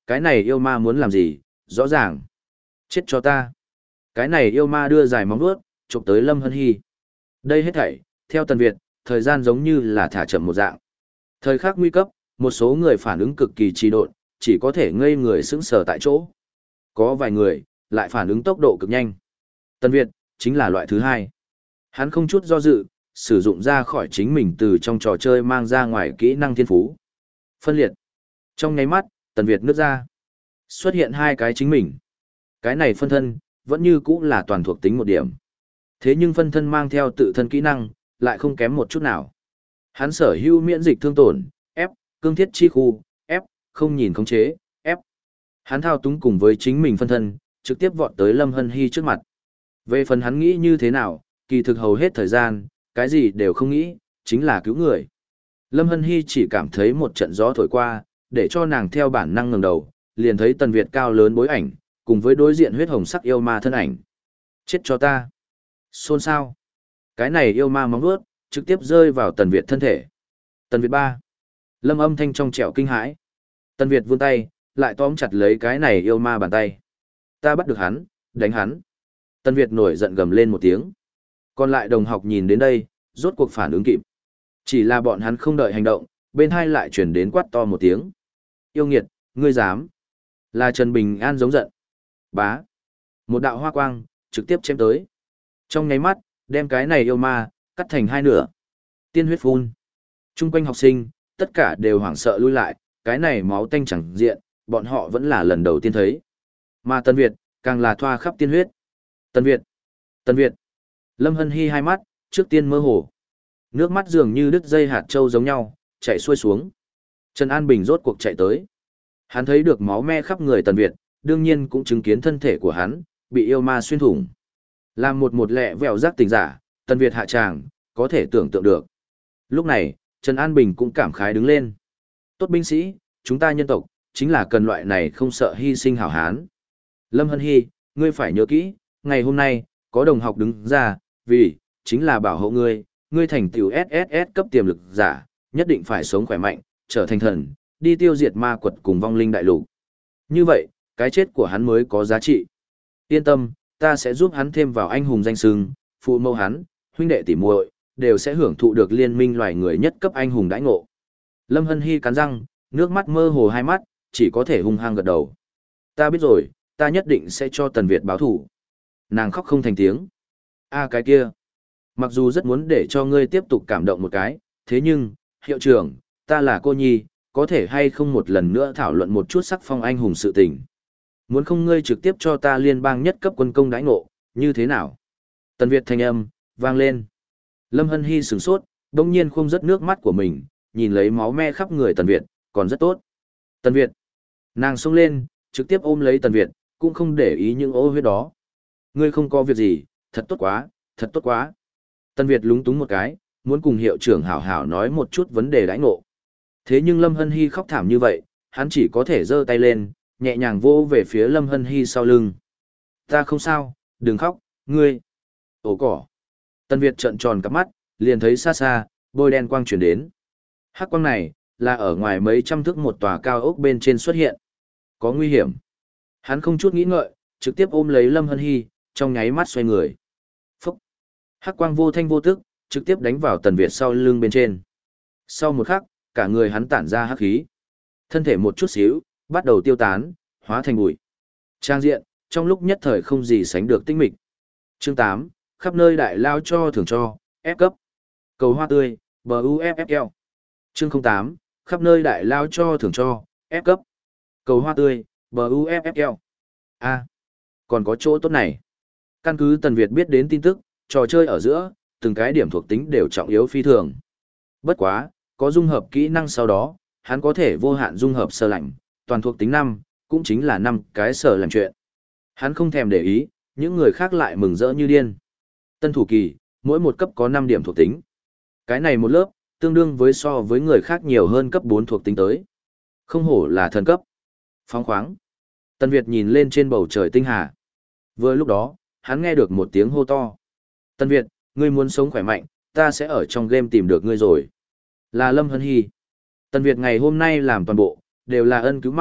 Cái này yêu ma muốn làm gì, rõ ràng. Chết cho ta. Cái này yêu ma đưa dài móng vuốt, chụp tới Lâm Hân Hy. Đây hết thảy, theo Tần Việt, thời gian giống như là thả chậm một dạng. Thời khắc nguy cấp, một số người phản ứng cực kỳ trì độn, chỉ có thể ngây người sững sờ tại chỗ. Có vài người, lại phản ứng tốc độ cực nhanh. Tần Việt, chính là loại thứ hai. Hắn không chút do dự, sử dụng ra khỏi chính mình từ trong trò chơi mang ra ngoài kỹ năng thiên phú. Phân liệt. Trong nháy mắt, Tần Việt nứt ra. Xuất hiện hai cái chính mình. Cái này phân thân, vẫn như cũ là toàn thuộc tính một điểm. Thế nhưng phân thân mang theo tự thân kỹ năng, lại không kém một chút nào. Hắn sở hữu miễn dịch thương tổn, F, cương thiết chi khu, F, không nhìn khống chế, F. Hắn thao túng cùng với chính mình phân thân, trực tiếp vọt tới Lâm Hân Hy trước mặt. Về phần hắn nghĩ như thế nào, kỳ thực hầu hết thời gian, cái gì đều không nghĩ, chính là cứu người. Lâm Hân Hy chỉ cảm thấy một trận gió thổi qua, để cho nàng theo bản năng ngẩng đầu, liền thấy Tần Việt cao lớn bối ảnh, cùng với đối diện huyết hồng sắc yêu ma thân ảnh. Chết cho ta. Xôn xao. Cái này yêu ma móng vuốt, trực tiếp rơi vào Tần Việt thân thể. Tần Việt ba. Lâm âm thanh trong trẻo kinh hãi. Tần Việt vươn tay, lại tóm chặt lấy cái này yêu ma bàn tay. Ta bắt được hắn, đánh hắn. Tần Việt nổi giận gầm lên một tiếng. Còn lại đồng học nhìn đến đây, rốt cuộc phản ứng kịp. Chỉ là bọn hắn không đợi hành động, bên hai lại chuyển đến quát to một tiếng. Yêu nghiệt, ngươi dám. Là Trần Bình An giống giận. Bá. Một đạo hoa quang, trực tiếp chém tới. Trong nháy mắt, đem cái này yêu ma, cắt thành hai nửa. Tiên huyết phun. Trung quanh học sinh, tất cả đều hoảng sợ lui lại, cái này máu tanh chẳng diện, bọn họ vẫn là lần đầu tiên thấy. Mà Tân Việt, càng là thoa khắp tiên huyết. Tân Việt. Tân Việt. Lâm Hân Hy hai mắt, trước tiên mơ hồ. Nước mắt dường như đứt dây hạt trâu giống nhau, chạy xuôi xuống. Trần An Bình rốt cuộc chạy tới. Hắn thấy được máu me khắp người Tần Việt, đương nhiên cũng chứng kiến thân thể của hắn, bị yêu ma xuyên thủng. Làm một một lẹ vẹo giác tình giả, Tần Việt hạ tràng, có thể tưởng tượng được. Lúc này, Trần An Bình cũng cảm khái đứng lên. Tốt binh sĩ, chúng ta nhân tộc, chính là cần loại này không sợ hy sinh hảo hán. Lâm Hân Hy, ngươi phải nhớ kỹ, ngày hôm nay, có đồng học đứng ra, vì, chính là bảo hộ ngươi, ngươi thành tiểu ét ét ét cấp tiềm lực giả, nhất định phải sống khỏe mạnh, trở thành thần, đi tiêu diệt ma quật cùng vong linh đại lục. Như vậy, cái chết của hắn mới có giá trị. Yên tâm, ta sẽ giúp hắn thêm vào anh hùng danh xưng, phụ mẫu hắn, huynh đệ tỉ muội đều sẽ hưởng thụ được liên minh loài người nhất cấp anh hùng đãi ngộ. Lâm Hân Hy cắn răng, nước mắt mơ hồ hai mắt, chỉ có thể hung hăng gật đầu. Ta biết rồi, ta nhất định sẽ cho Tần Việt báo thủ. Nàng khóc không thành tiếng. A cái kia. Mặc dù rất muốn để cho ngươi tiếp tục cảm động một cái, thế nhưng, hiệu trưởng, ta là cô nhi, có thể hay không một lần nữa thảo luận một chút sắc phong anh hùng sự tình. Muốn không ngươi trực tiếp cho ta liên bang nhất cấp quân công đãi ngộ, như thế nào? Tần Việt thanh âm, vang lên. Lâm Hân Hy sửng sốt, đông nhiên không rớt nước mắt của mình, nhìn lấy máu me khắp người Tần Việt, còn rất tốt. Tần Việt. Nàng xông lên, trực tiếp ôm lấy Tần Việt, cũng không để ý những ô huyết đó. Ngươi không có việc gì, thật tốt quá, thật tốt quá. Tần Việt lúng túng một cái, muốn cùng hiệu trưởng hảo hảo nói một chút vấn đề đãi ngộ. Thế nhưng Lâm Hân Hy khóc thảm như vậy, hắn chỉ có thể giơ tay lên, nhẹ nhàng vô về phía Lâm Hân Hy sau lưng. Ta không sao, đừng khóc, ngươi. Ồ cỏ. Tần Việt trợn tròn cặp mắt, liền thấy xa xa, bôi đen quang chuyển đến. Hắc quang này, là ở ngoài mấy trăm thước một tòa cao ốc bên trên xuất hiện. Có nguy hiểm. Hắn không chút nghĩ ngợi, trực tiếp ôm lấy Lâm Hân Hy, trong nháy mắt xoay người. Phúc. Hắc quang vô thanh vô tức, trực tiếp đánh vào Tần Việt sau lưng bên trên. Sau một khắc, cả người hắn tản ra hắc khí. Thân thể một chút xíu, bắt đầu tiêu tán, hóa thành bụi. Trang diện, trong lúc nhất thời không gì sánh được tinh mịch. Chương tám, khắp nơi đại lao cho thưởng cho, ép cấp. Cầu hoa tươi, bờ u ép ép lờ. Chương không tám, khắp nơi đại lao cho thưởng cho, ép cấp. Cầu hoa tươi, bờ u ép ép lờ. A, còn có chỗ tốt này. Căn cứ Tần Việt biết đến tin tức, trò chơi ở giữa, từng cái điểm thuộc tính đều trọng yếu phi thường. Bất quá, có dung hợp kỹ năng sau đó, hắn có thể vô hạn dung hợp sơ lạnh, toàn thuộc tính năm, cũng chính là năm cái sở làm chuyện. Hắn không thèm để ý, những người khác lại mừng rỡ như điên. Tân thủ kỳ, mỗi một cấp có năm điểm thuộc tính. Cái này một lớp, tương đương với so với người khác nhiều hơn cấp bốn thuộc tính tới. Không hổ là thần cấp. Phóng khoáng. Tân Việt nhìn lên trên bầu trời tinh hà. Vừa lúc đó, hắn nghe được một tiếng hô to. Tân Việt, ngươi muốn sống khỏe mạnh, ta sẽ ở trong game tìm được ngươi rồi. Là Lâm Hân Hy. Tân Việt ngày hôm nay làm toàn bộ, đều là ân cứu mạng,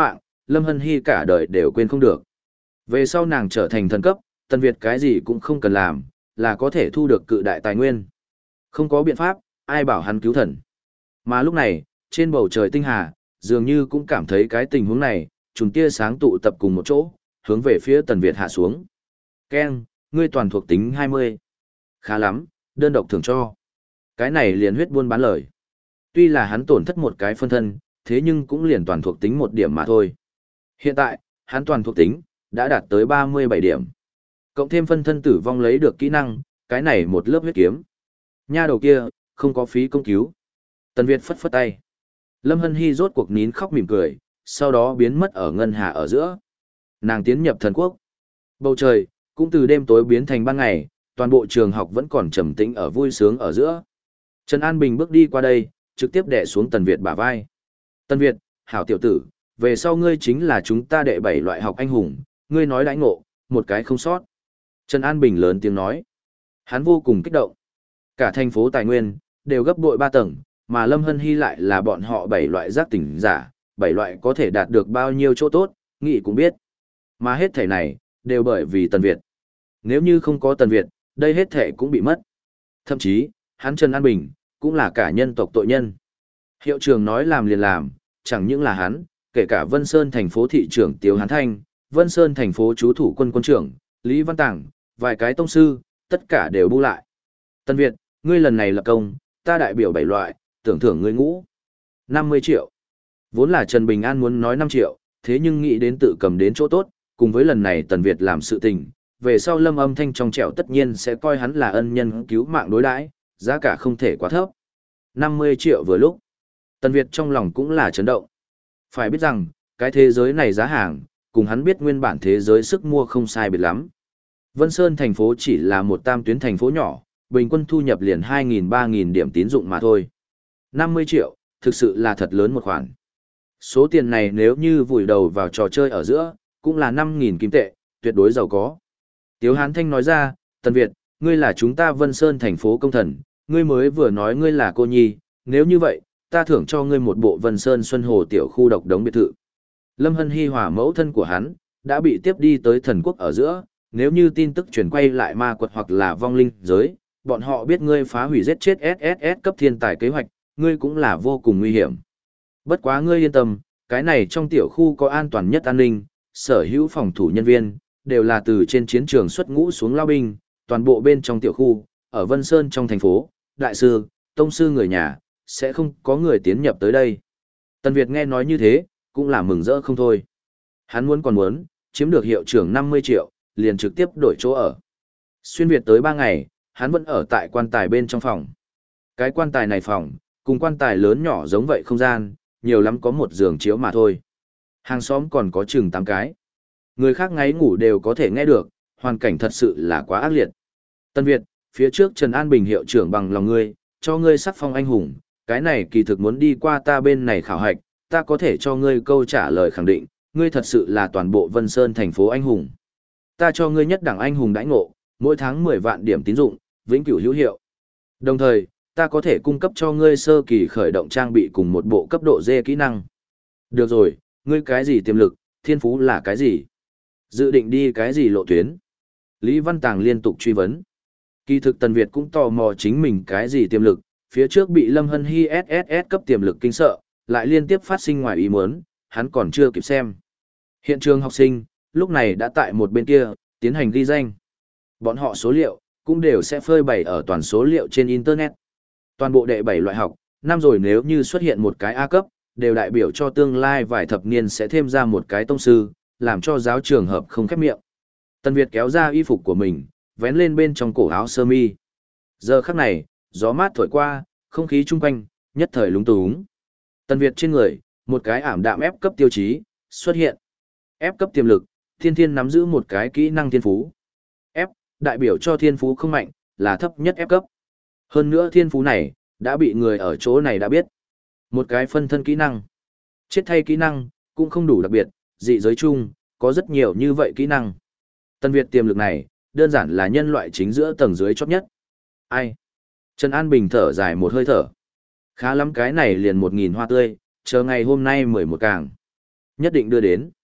Lâm Hân Hy cả đời đều quên không được. Về sau nàng trở thành thần cấp, Tần Việt cái gì cũng không cần làm, là có thể thu được cự đại tài nguyên. Không có biện pháp, ai bảo hắn cứu thần. Mà lúc này, trên bầu trời tinh hà, dường như cũng cảm thấy cái tình huống này, chúng tia sáng tụ tập cùng một chỗ, hướng về phía Tần Việt hạ xuống. Ken, ngươi toàn thuộc tính hai mươi. Khá lắm, đơn độc thưởng cho. Cái này liền huyết buôn bán lời. Tuy là hắn tổn thất một cái phân thân, thế nhưng cũng liền toàn thuộc tính một điểm mà thôi. Hiện tại, hắn toàn thuộc tính, đã đạt tới ba mươi bảy điểm. Cộng thêm phân thân tử vong lấy được kỹ năng, cái này một lớp huyết kiếm. Nha đầu kia, không có phí công cứu. Tần Việt phất phất tay. Lâm Hân Hy rốt cuộc nín khóc mỉm cười, sau đó biến mất ở ngân hà ở giữa. Nàng tiến nhập thần quốc. Bầu trời, cũng từ đêm tối biến thành ban ngày, toàn bộ trường học vẫn còn trầm tĩnh ở vui sướng ở giữa. Trần An Bình bước đi qua đây, trực tiếp đè xuống Tần Việt bả vai. Tần Việt, hảo tiểu tử, về sau ngươi chính là chúng ta đệ bảy loại học anh hùng, ngươi nói đãi ngộ, một cái không sót. Trần An Bình lớn tiếng nói. Hắn vô cùng kích động. Cả thành phố tài nguyên, đều gấp bội ba tầng, mà Lâm Hân Hy lại là bọn họ bảy loại giác tỉnh giả, bảy loại có thể đạt được bao nhiêu chỗ tốt, nghị cũng biết. Mà hết thể này, đều bởi vì Tần Việt. Nếu như không có Tần Việt, đây hết thể cũng bị mất. Thậm chí, hắn Trần An Bình, cũng là cả nhân tộc tội nhân. Hiệu trưởng nói làm liền làm, chẳng những là hắn, kể cả Vân Sơn thành phố thị trưởng Tiếu Hán Thanh, Vân Sơn thành phố chú thủ quân quân trưởng, Lý Văn Tảng, vài cái tông sư, tất cả đều bu lại. Tần Việt, ngươi lần này lập công, ta đại biểu bảy loại, tưởng thưởng ngươi ngũ. năm mươi triệu. Vốn là Trần Bình An muốn nói năm triệu, thế nhưng nghĩ đến tự cầm đến chỗ tốt, cùng với lần này Tần Việt làm sự tình, về sau Lâm Âm Thanh trong trẻo tất nhiên sẽ coi hắn là ân nhân cứu mạng đối đãi, giá cả không thể quá thấp. năm mươi triệu vừa lúc. Tần Việt trong lòng cũng là chấn động. Phải biết rằng, cái thế giới này giá hàng, cùng hắn biết nguyên bản thế giới sức mua không sai biệt lắm. Vân Sơn thành phố chỉ là một tam tuyến thành phố nhỏ, bình quân thu nhập liền hai nghìn ba nghìn điểm tín dụng mà thôi. năm mươi triệu, thực sự là thật lớn một khoản. Số tiền này nếu như vùi đầu vào trò chơi ở giữa, cũng là năm nghìn kim tệ, tuyệt đối giàu có. Tiếu Hán Thanh nói ra, Tần Việt, ngươi là chúng ta Vân Sơn thành phố công thần, ngươi mới vừa nói ngươi là cô nhi, nếu như vậy, ta thưởng cho ngươi một bộ Vân Sơn Xuân Hồ tiểu khu độc đống biệt thự. Lâm Hân Hy hòa mẫu thân của hắn, đã bị tiếp đi tới thần quốc ở giữa, nếu như tin tức truyền quay lại ma quật hoặc là vong linh giới, bọn họ biết ngươi phá hủy giết chết ét ét ét cấp thiên tài kế hoạch, ngươi cũng là vô cùng nguy hiểm. Bất quá ngươi yên tâm, cái này trong tiểu khu có an toàn nhất an ninh, sở hữu phòng thủ nhân viên, đều là từ trên chiến trường xuất ngũ xuống lao binh, toàn bộ bên trong tiểu khu, ở Vân Sơn trong thành phố, đại sư, tông sư người nhà, sẽ không có người tiến nhập tới đây. Tần Việt nghe nói như thế, cũng là mừng rỡ không thôi. Hắn muốn còn muốn, chiếm được hiệu trưởng năm mươi triệu, liền trực tiếp đổi chỗ ở. Xuyên Việt tới ba ngày, hắn vẫn ở tại quan tài bên trong phòng. Cái quan tài này phòng, cùng quan tài lớn nhỏ giống vậy không gian, nhiều lắm có một giường chiếu mà thôi. Hàng xóm còn có chừng tám cái. Người khác ngáy ngủ đều có thể nghe được, hoàn cảnh thật sự là quá ác liệt. Tân Việt, phía trước Trần An Bình hiệu trưởng bằng lòng ngươi, cho ngươi sắc phong anh hùng, cái này kỳ thực muốn đi qua ta bên này khảo hạch, ta có thể cho ngươi câu trả lời khẳng định, ngươi thật sự là toàn bộ Vân Sơn thành phố anh hùng. Ta cho ngươi nhất đẳng anh hùng đãi ngộ, mỗi tháng mười vạn điểm tín dụng, vĩnh cửu hữu hiệu. Đồng thời, ta có thể cung cấp cho ngươi sơ kỳ khởi động trang bị cùng một bộ cấp độ D kỹ năng. Được rồi, ngươi cái gì tiềm lực, thiên phú là cái gì? Dự định đi cái gì lộ tuyến? Lý Văn Tàng liên tục truy vấn. Kỳ thực Tần Việt cũng tò mò chính mình cái gì tiềm lực, phía trước bị Lâm Hân Hy ét ét ét cấp tiềm lực kinh sợ, lại liên tiếp phát sinh ngoài ý muốn, hắn còn chưa kịp xem. Hiện trường học sinh, lúc này đã tại một bên kia, tiến hành ghi danh. Bọn họ số liệu, cũng đều sẽ phơi bày ở toàn số liệu trên Internet. Toàn bộ đệ bảy loại học, năm rồi nếu như xuất hiện một cái A cấp, đều đại biểu cho tương lai vài thập niên sẽ thêm ra một cái tông sư, làm cho giáo trường hợp không khép miệng. Tần Việt kéo ra y phục của mình, vén lên bên trong cổ áo sơ mi. Giờ khắc này, gió mát thổi qua, không khí chung quanh, nhất thời lúng túng. Tần Việt trên người, một cái ảm đạm ép cấp tiêu chí, xuất hiện. Ép cấp tiềm lực, thiên thiên nắm giữ một cái kỹ năng thiên phú. F, đại biểu cho thiên phú không mạnh, là thấp nhất ép cấp. Hơn nữa thiên phú này, đã bị người ở chỗ này đã biết. Một cái phân thân kỹ năng. Chết thay kỹ năng, cũng không đủ đặc biệt, dị giới chung, có rất nhiều như vậy kỹ năng. Tần Việt tiềm lực này, đơn giản là nhân loại chính giữa tầng dưới chót nhất. Ai? Trần An Bình thở dài một hơi thở. Khá lắm cái này liền một nghìn hoa tươi, chờ ngày hôm nay mười một càng. Nhất định đưa đến.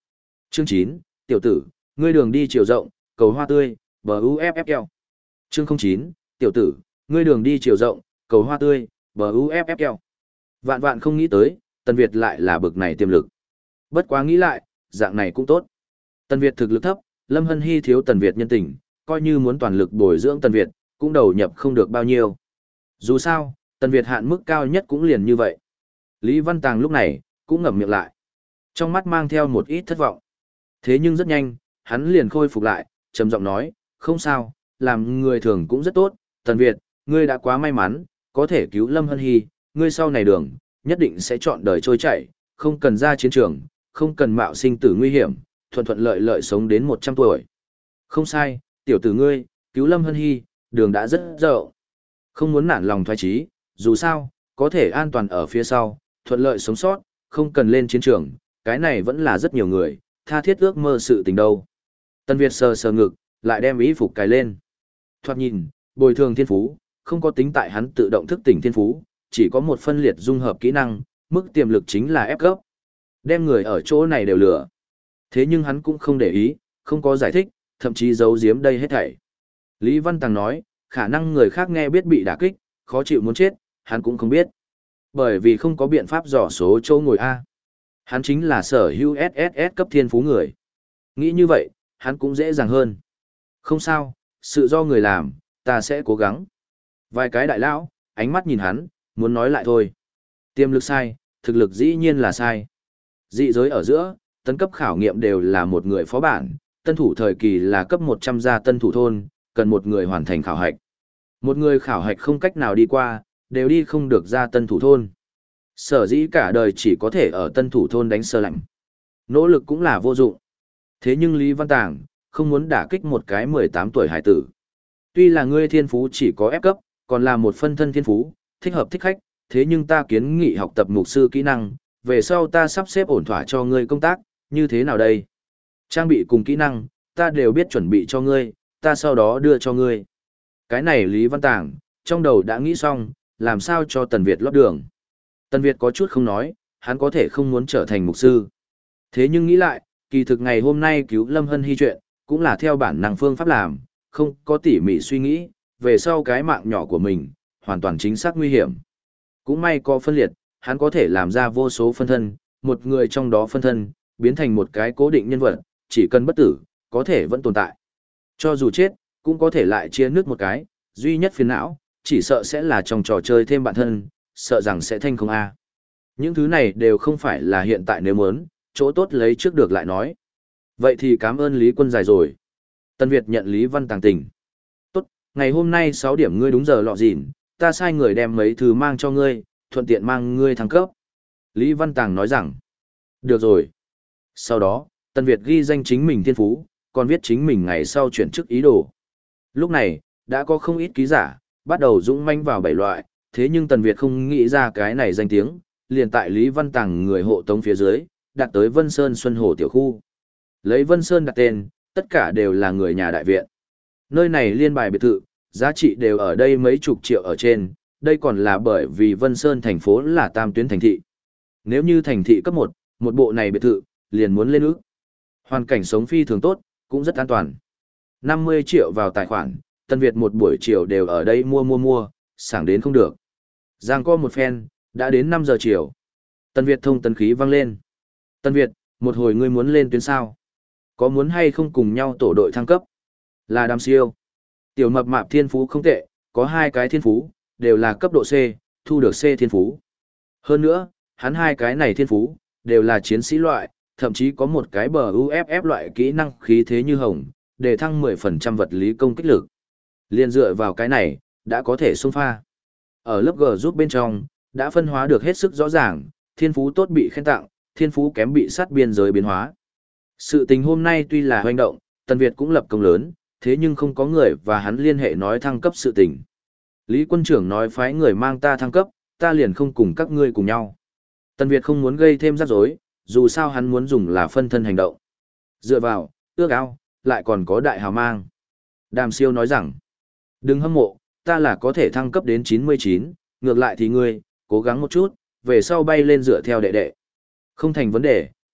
Chương chín, tiểu tử, ngươi đường đi chiều rộng, cầu hoa tươi, bờ u ép ép keo. Chương không chín, tiểu tử, ngươi đường đi chiều rộng, cầu hoa tươi, bờ u ép ép keo. Vạn vạn không nghĩ tới, Tần Việt lại là bực này tiềm lực. Bất quá nghĩ lại, dạng này cũng tốt. Tần Việt thực lực thấp, Lâm Hân Hy thiếu Tần Việt nhân tình, coi như muốn toàn lực bồi dưỡng Tần Việt, cũng đầu nhập không được bao nhiêu. Dù sao, Tần Việt hạn mức cao nhất cũng liền như vậy. Lý Văn Tàng lúc này, cũng ngậm miệng lại. Trong mắt mang theo một ít thất vọng. Thế nhưng rất nhanh, hắn liền khôi phục lại, trầm giọng nói, không sao, làm người thường cũng rất tốt, Tần Việt, ngươi đã quá may mắn, có thể cứu Lâm Hân Hy, ngươi sau này đường, nhất định sẽ chọn đời trôi chảy, không cần ra chiến trường, không cần mạo sinh tử nguy hiểm, thuận thuận lợi lợi sống đến một trăm tuổi. Không sai, tiểu tử ngươi, cứu Lâm Hân Hy, đường đã rất rộng. Không muốn nản lòng thoái chí, dù sao, có thể an toàn ở phía sau, thuận lợi sống sót, không cần lên chiến trường, cái này vẫn là rất nhiều người, tha thiết ước mơ sự tình đâu. Tần Việt sờ sờ ngực, lại đem y phục cài lên. Thoạt nhìn, bồi thường thiên phú, không có tính tại hắn tự động thức tỉnh thiên phú, chỉ có một phân liệt dung hợp kỹ năng, mức tiềm lực chính là ép cấp. Đem người ở chỗ này đều lừa. Thế nhưng hắn cũng không để ý, không có giải thích, thậm chí giấu giếm đây hết thảy. Lý Văn Tàng nói, khả năng người khác nghe biết bị đả kích, khó chịu muốn chết, hắn cũng không biết. Bởi vì không có biện pháp dò số chỗ ngồi A. Hắn chính là sở hữu ét ét ét cấp thiên phú người. Nghĩ như vậy, hắn cũng dễ dàng hơn. Không sao, sự do người làm, ta sẽ cố gắng. Vài cái đại lão, ánh mắt nhìn hắn, muốn nói lại thôi. Tiềm lực sai, thực lực dĩ nhiên là sai. Dị giới ở giữa, tấn cấp khảo nghiệm đều là một người phó bản, tân thủ thời kỳ là cấp một trăm gia tân thủ thôn, cần một người hoàn thành khảo hạch. Một người khảo hạch không cách nào đi qua, đều đi không được ra tân thủ thôn. Sở dĩ cả đời chỉ có thể ở tân thủ thôn đánh sơ lạnh. Nỗ lực cũng là vô dụng. Thế nhưng Lý Văn Tàng, không muốn đả kích một cái mười tám tuổi hải tử. Tuy là ngươi thiên phú chỉ có ép cấp, còn là một phân thân thiên phú, thích hợp thích khách, thế nhưng ta kiến nghị học tập mục sư kỹ năng, về sau ta sắp xếp ổn thỏa cho ngươi công tác, như thế nào đây? Trang bị cùng kỹ năng, ta đều biết chuẩn bị cho ngươi, ta sau đó đưa cho ngươi. Cái này Lý Văn Tàng, trong đầu đã nghĩ xong, làm sao cho Tần Việt lót đường. Tần Việt có chút không nói, hắn có thể không muốn trở thành mục sư. Thế nhưng nghĩ lại, kỳ thực ngày hôm nay cứu Lâm Hân Hy chuyện, cũng là theo bản năng phương pháp làm, không có tỉ mỉ suy nghĩ, về sau cái mạng nhỏ của mình, hoàn toàn chính xác nguy hiểm. Cũng may có phân liệt, hắn có thể làm ra vô số phân thân, một người trong đó phân thân, biến thành một cái cố định nhân vật, chỉ cần bất tử, có thể vẫn tồn tại. Cho dù chết, cũng có thể lại chia nước một cái, duy nhất phiền não, chỉ sợ sẽ là trong trò chơi thêm bạn thân, sợ rằng sẽ thanh không a. Những thứ này đều không phải là hiện tại nếu muốn, chỗ tốt lấy trước được lại nói. Vậy thì cảm ơn Lý Quân dài rồi. Tân Việt nhận Lý Văn Tàng tình. Tốt, ngày hôm nay sáu điểm ngươi đúng giờ lọ dịn, ta sai người đem mấy thứ mang cho ngươi, thuận tiện mang ngươi thăng cấp. Lý Văn Tàng nói rằng, được rồi. Sau đó, Tân Việt ghi danh chính mình thiên phú, còn viết chính mình ngày sau chuyển chức ý đồ. Lúc này, đã có không ít ký giả, bắt đầu dũng manh vào bảy loại, thế nhưng Tần Việt không nghĩ ra cái này danh tiếng, liền tại Lý Văn Tàng người hộ tống phía dưới, đặt tới Vân Sơn Xuân Hồ tiểu khu. Lấy Vân Sơn đặt tên, tất cả đều là người nhà đại viện. Nơi này liên bài biệt thự, giá trị đều ở đây mấy chục triệu ở trên, đây còn là bởi vì Vân Sơn thành phố là tam tuyến thành thị. Nếu như thành thị cấp một, một bộ này biệt thự, liền muốn lên ước. Hoàn cảnh sống phi thường tốt, cũng rất an toàn. năm mươi triệu vào tài khoản, Tân Việt một buổi chiều đều ở đây mua mua mua, sảng đến không được. Giang co một phen, đã đến năm giờ chiều. Tân Việt thông tấn khí vang lên. Tân Việt, một hồi ngươi muốn lên tuyến sao? Có muốn hay không cùng nhau tổ đội thăng cấp? Là Đàm Siêu. Tiểu mập mạp thiên phú không tệ, có hai cái thiên phú, đều là cấp độ C, thu được C thiên phú. Hơn nữa, hắn hai cái này thiên phú, đều là chiến sĩ loại, thậm chí có một cái bờ u ép ép loại kỹ năng khí thế như hồng, để thăng mười phần trăm vật lý công kích lực. Liên dựa vào cái này, đã có thể xông pha. Ở lớp G giúp bên trong, đã phân hóa được hết sức rõ ràng, thiên phú tốt bị khen tặng, thiên phú kém bị sát biên giới biến hóa. Sự tình hôm nay tuy là hoành động, Tần Việt cũng lập công lớn, thế nhưng không có người và hắn liên hệ nói thăng cấp sự tình. Lý quân trưởng nói phái người mang ta thăng cấp, ta liền không cùng các ngươi cùng nhau. Tần Việt không muốn gây thêm rắc rối, dù sao hắn muốn dùng là phân thân hành động. Dựa vào, ước ao, lại còn có đại hào mang. Đàm Siêu nói rằng, đừng hâm mộ, ta là có thể thăng cấp đến chín mươi chín, ngược lại thì ngươi, cố gắng một chút, về sau bay lên dựa theo đệ đệ. Không thành vấn đề,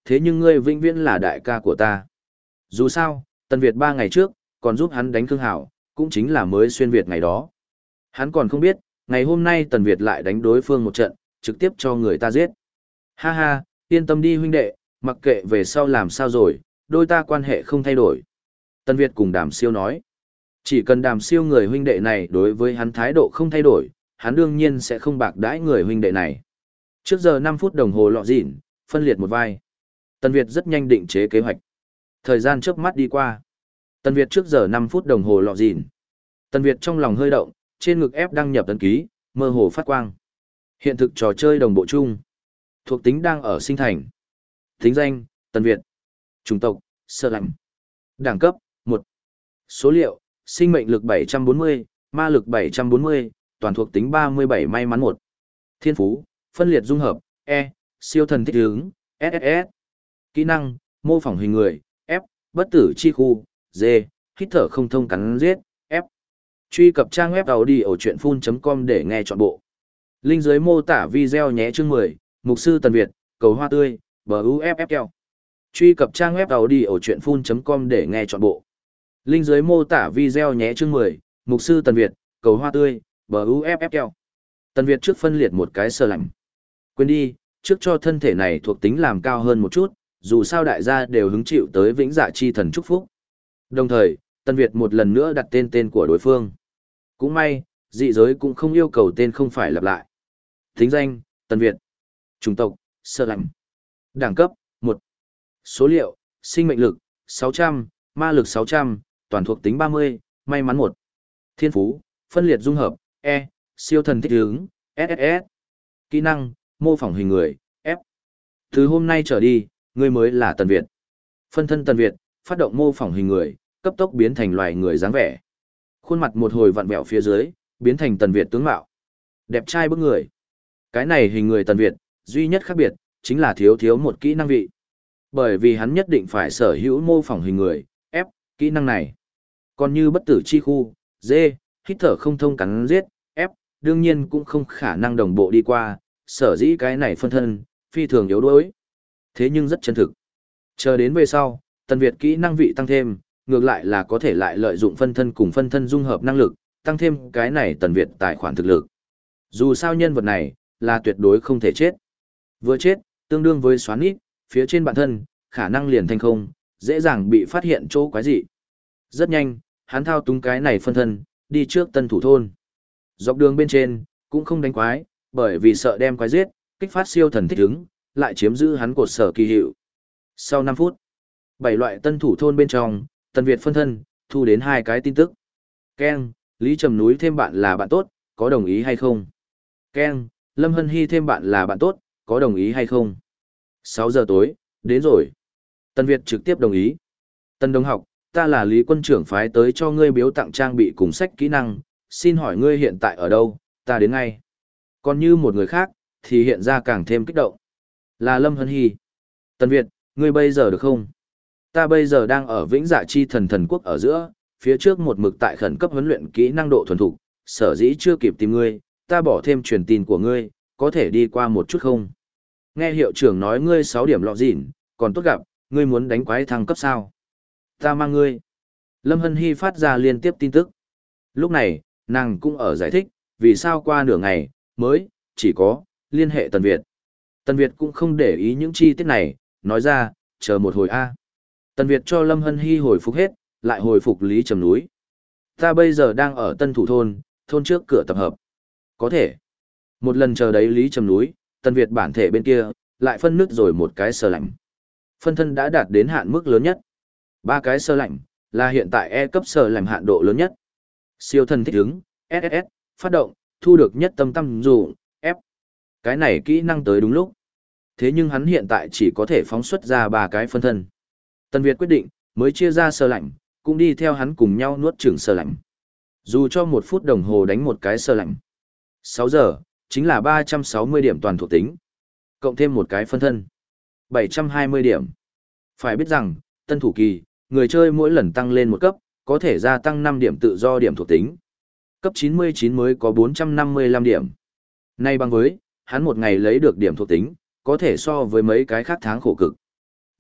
thế nhưng ngươi vĩnh viễn là đại ca của ta. Dù sao, Tần Việt ba ngày trước, còn giúp hắn đánh Khương Hảo, cũng chính là mới xuyên Việt ngày đó. Hắn còn không biết, ngày hôm nay Tần Việt lại đánh đối phương một trận, trực tiếp cho người ta giết. Ha ha, yên tâm đi huynh đệ, mặc kệ về sau làm sao rồi, đôi ta quan hệ không thay đổi. Tần Việt cùng Đàm Siêu nói, chỉ cần Đàm Siêu người huynh đệ này đối với hắn thái độ không thay đổi, hắn đương nhiên sẽ không bạc đãi người huynh đệ này. Trước giờ năm phút đồng hồ lọ dịn, phân liệt một vai. Tần Việt rất nhanh định chế kế hoạch. Thời gian chớp mắt đi qua. Tần Việt trước giờ năm phút đồng hồ lọ dịn. Tần Việt trong lòng hơi động, trên ngực ép đăng nhập tấn ký, mơ hồ phát quang. Hiện thực trò chơi đồng bộ chung. Thuộc tính đang ở sinh thành. Tính danh, Tần Việt. Chủng tộc, sơ lạnh. Đẳng cấp, một. Số liệu, sinh mệnh lực bảy trăm bốn mươi, ma lực bảy trăm bốn mươi, toàn thuộc tính ba mươi bảy may mắn một. Thiên phú, phân liệt dung hợp, E, siêu thần thích ứng, ét ét ét. Kỹ năng, mô phỏng hình người, F, bất tử chi khu, G, hít thở không thông cắn giết, F. Truy cập trang web audiochuyenphun.com để nghe trọn bộ. Link dưới mô tả video nhé. Chương mười, Mục sư Tần Việt, cầu hoa tươi, bờ u ép ép keo. Truy cập trang web audiochuyenphun.com để nghe trọn bộ. Link dưới mô tả video nhé. Chương mười, Mục sư Tần Việt, cầu hoa tươi, bờ u ép ép keo. Tần Việt trước phân liệt một cái sơ lạnh. Quên đi, trước cho thân thể này thuộc tính làm cao hơn một chút, dù sao đại gia đều hứng chịu tới vĩnh dạ chi thần chúc phúc. Đồng thời, Tần Việt một lần nữa đặt tên tên của đối phương. Cũng may, dị giới cũng không yêu cầu tên không phải lặp lại. Tính danh, Tần Việt. Chủng tộc, sơ lạnh. Đẳng cấp, một. Số liệu, sinh mệnh lực, sáu trăm, ma lực sáu trăm, toàn thuộc tính ba mươi, may mắn một. Thiên phú, phân liệt dung hợp, E, siêu thần thích ứng, ét ét ét. Kỹ năng, mô phỏng hình người, F. Từ hôm nay trở đi, ngươi mới là Tần Việt. Phân thân Tần Việt, phát động mô phỏng hình người, cấp tốc biến thành loài người dáng vẻ. Khuôn mặt một hồi vặn vẹo phía dưới, biến thành Tần Việt tướng mạo. Đẹp trai bức người. Cái này hình người Tần Việt, duy nhất khác biệt, chính là thiếu thiếu một kỹ năng vị. Bởi vì hắn nhất định phải sở hữu mô phỏng hình người, F, kỹ năng này. Còn như bất tử chi khu, D, hít thở không thông cắn giết, F, đương nhiên cũng không khả năng đồng bộ đi qua, sở dĩ cái này phân thân, phi thường yếu đuối. Thế nhưng rất chân thực. Chờ đến về sau, Tần Việt kỹ năng vị tăng thêm, ngược lại là có thể lại lợi dụng phân thân cùng phân thân dung hợp năng lực, tăng thêm cái này Tần Việt tài khoản thực lực. Dù sao nhân vật này, là tuyệt đối không thể chết. Vừa chết, tương đương với xoán ít, phía trên bản thân, khả năng liền thành không, dễ dàng bị phát hiện chỗ quái dị. Rất nhanh, hắn thao túng cái này phân thân, đi trước Tân Thủ Thôn. Dọc đường bên trên, cũng không đánh quái, bởi vì sợ đem quái giết, kích phát siêu thần thích ứng, lại chiếm giữ hắn cột sở kỳ hiệu. Sau năm phút, bảy loại Tân Thủ Thôn bên trong, Tần Việt phân thân, thu đến hai cái tin tức. Ken, Lý Trầm Núi thêm bạn là bạn tốt, có đồng ý hay không? Ken, Lâm Hân Hy thêm bạn là bạn tốt, có đồng ý hay không? sáu giờ tối, đến rồi. Tần Việt trực tiếp đồng ý. Tần đồng học, ta là Lý quân trưởng phái tới cho ngươi biếu tặng trang bị cùng sách kỹ năng, xin hỏi ngươi hiện tại ở đâu, ta đến ngay. Còn như một người khác, thì hiện ra càng thêm kích động. Là Lâm Hân Hy. Tần Việt, ngươi bây giờ được không? Ta bây giờ đang ở Vĩnh Dạ Chi Thần Thần Quốc ở giữa, phía trước một mực tại khẩn cấp huấn luyện kỹ năng độ thuần thục, sở dĩ chưa kịp tìm ngươi, ta bỏ thêm truyền tin của ngươi, có thể đi qua một chút không? Nghe hiệu trưởng nói ngươi sáu điểm lọ dịn, còn tốt gặp, ngươi muốn đánh quái thăng cấp sao? Ta mang ngươi. Lâm Hân Hy phát ra liên tiếp tin tức. Lúc này, nàng cũng ở giải thích, vì sao qua nửa ngày, mới, chỉ có, liên hệ Tần Việt. Tần Việt cũng không để ý những chi tiết này, nói ra, chờ một hồi A. Tần Việt cho Lâm Hân Hy hồi phục hết, lại hồi phục Lý Trầm Núi. Ta bây giờ đang ở Tân Thủ Thôn, thôn trước cửa tập hợp. Có thể. Một lần chờ đấy Lý Trầm Núi, Tần Việt bản thể bên kia, lại phân nước rồi một cái sơ lạnh. Phân thân đã đạt đến hạn mức lớn nhất. Ba cái sơ lạnh, là hiện tại E cấp sơ lạnh hạn độ lớn nhất. Siêu thần thích ứng, ét ét ét, phát động, thu được nhất tâm tâm dụng, F. Cái này kỹ năng tới đúng lúc. Thế nhưng hắn hiện tại chỉ có thể phóng xuất ra ba cái phân thân. Tần Việt quyết định, mới chia ra sơ lạnh, cũng đi theo hắn cùng nhau nuốt chửng sơ lạnh. Dù cho một phút đồng hồ đánh một cái sơ lạnh. sáu giờ, chính là ba trăm sáu mươi điểm toàn thuộc tính. Cộng thêm một cái phân thân. bảy trăm hai mươi điểm. Phải biết rằng, tân thủ kỳ, người chơi mỗi lần tăng lên một cấp, có thể gia tăng năm điểm tự do điểm thuộc tính. Cấp chín mươi chín mới có bốn trăm năm mươi lăm điểm. Nay bằng với, hắn một ngày lấy được điểm thuộc tính, có thể so với mấy cái khác tháng khổ cực.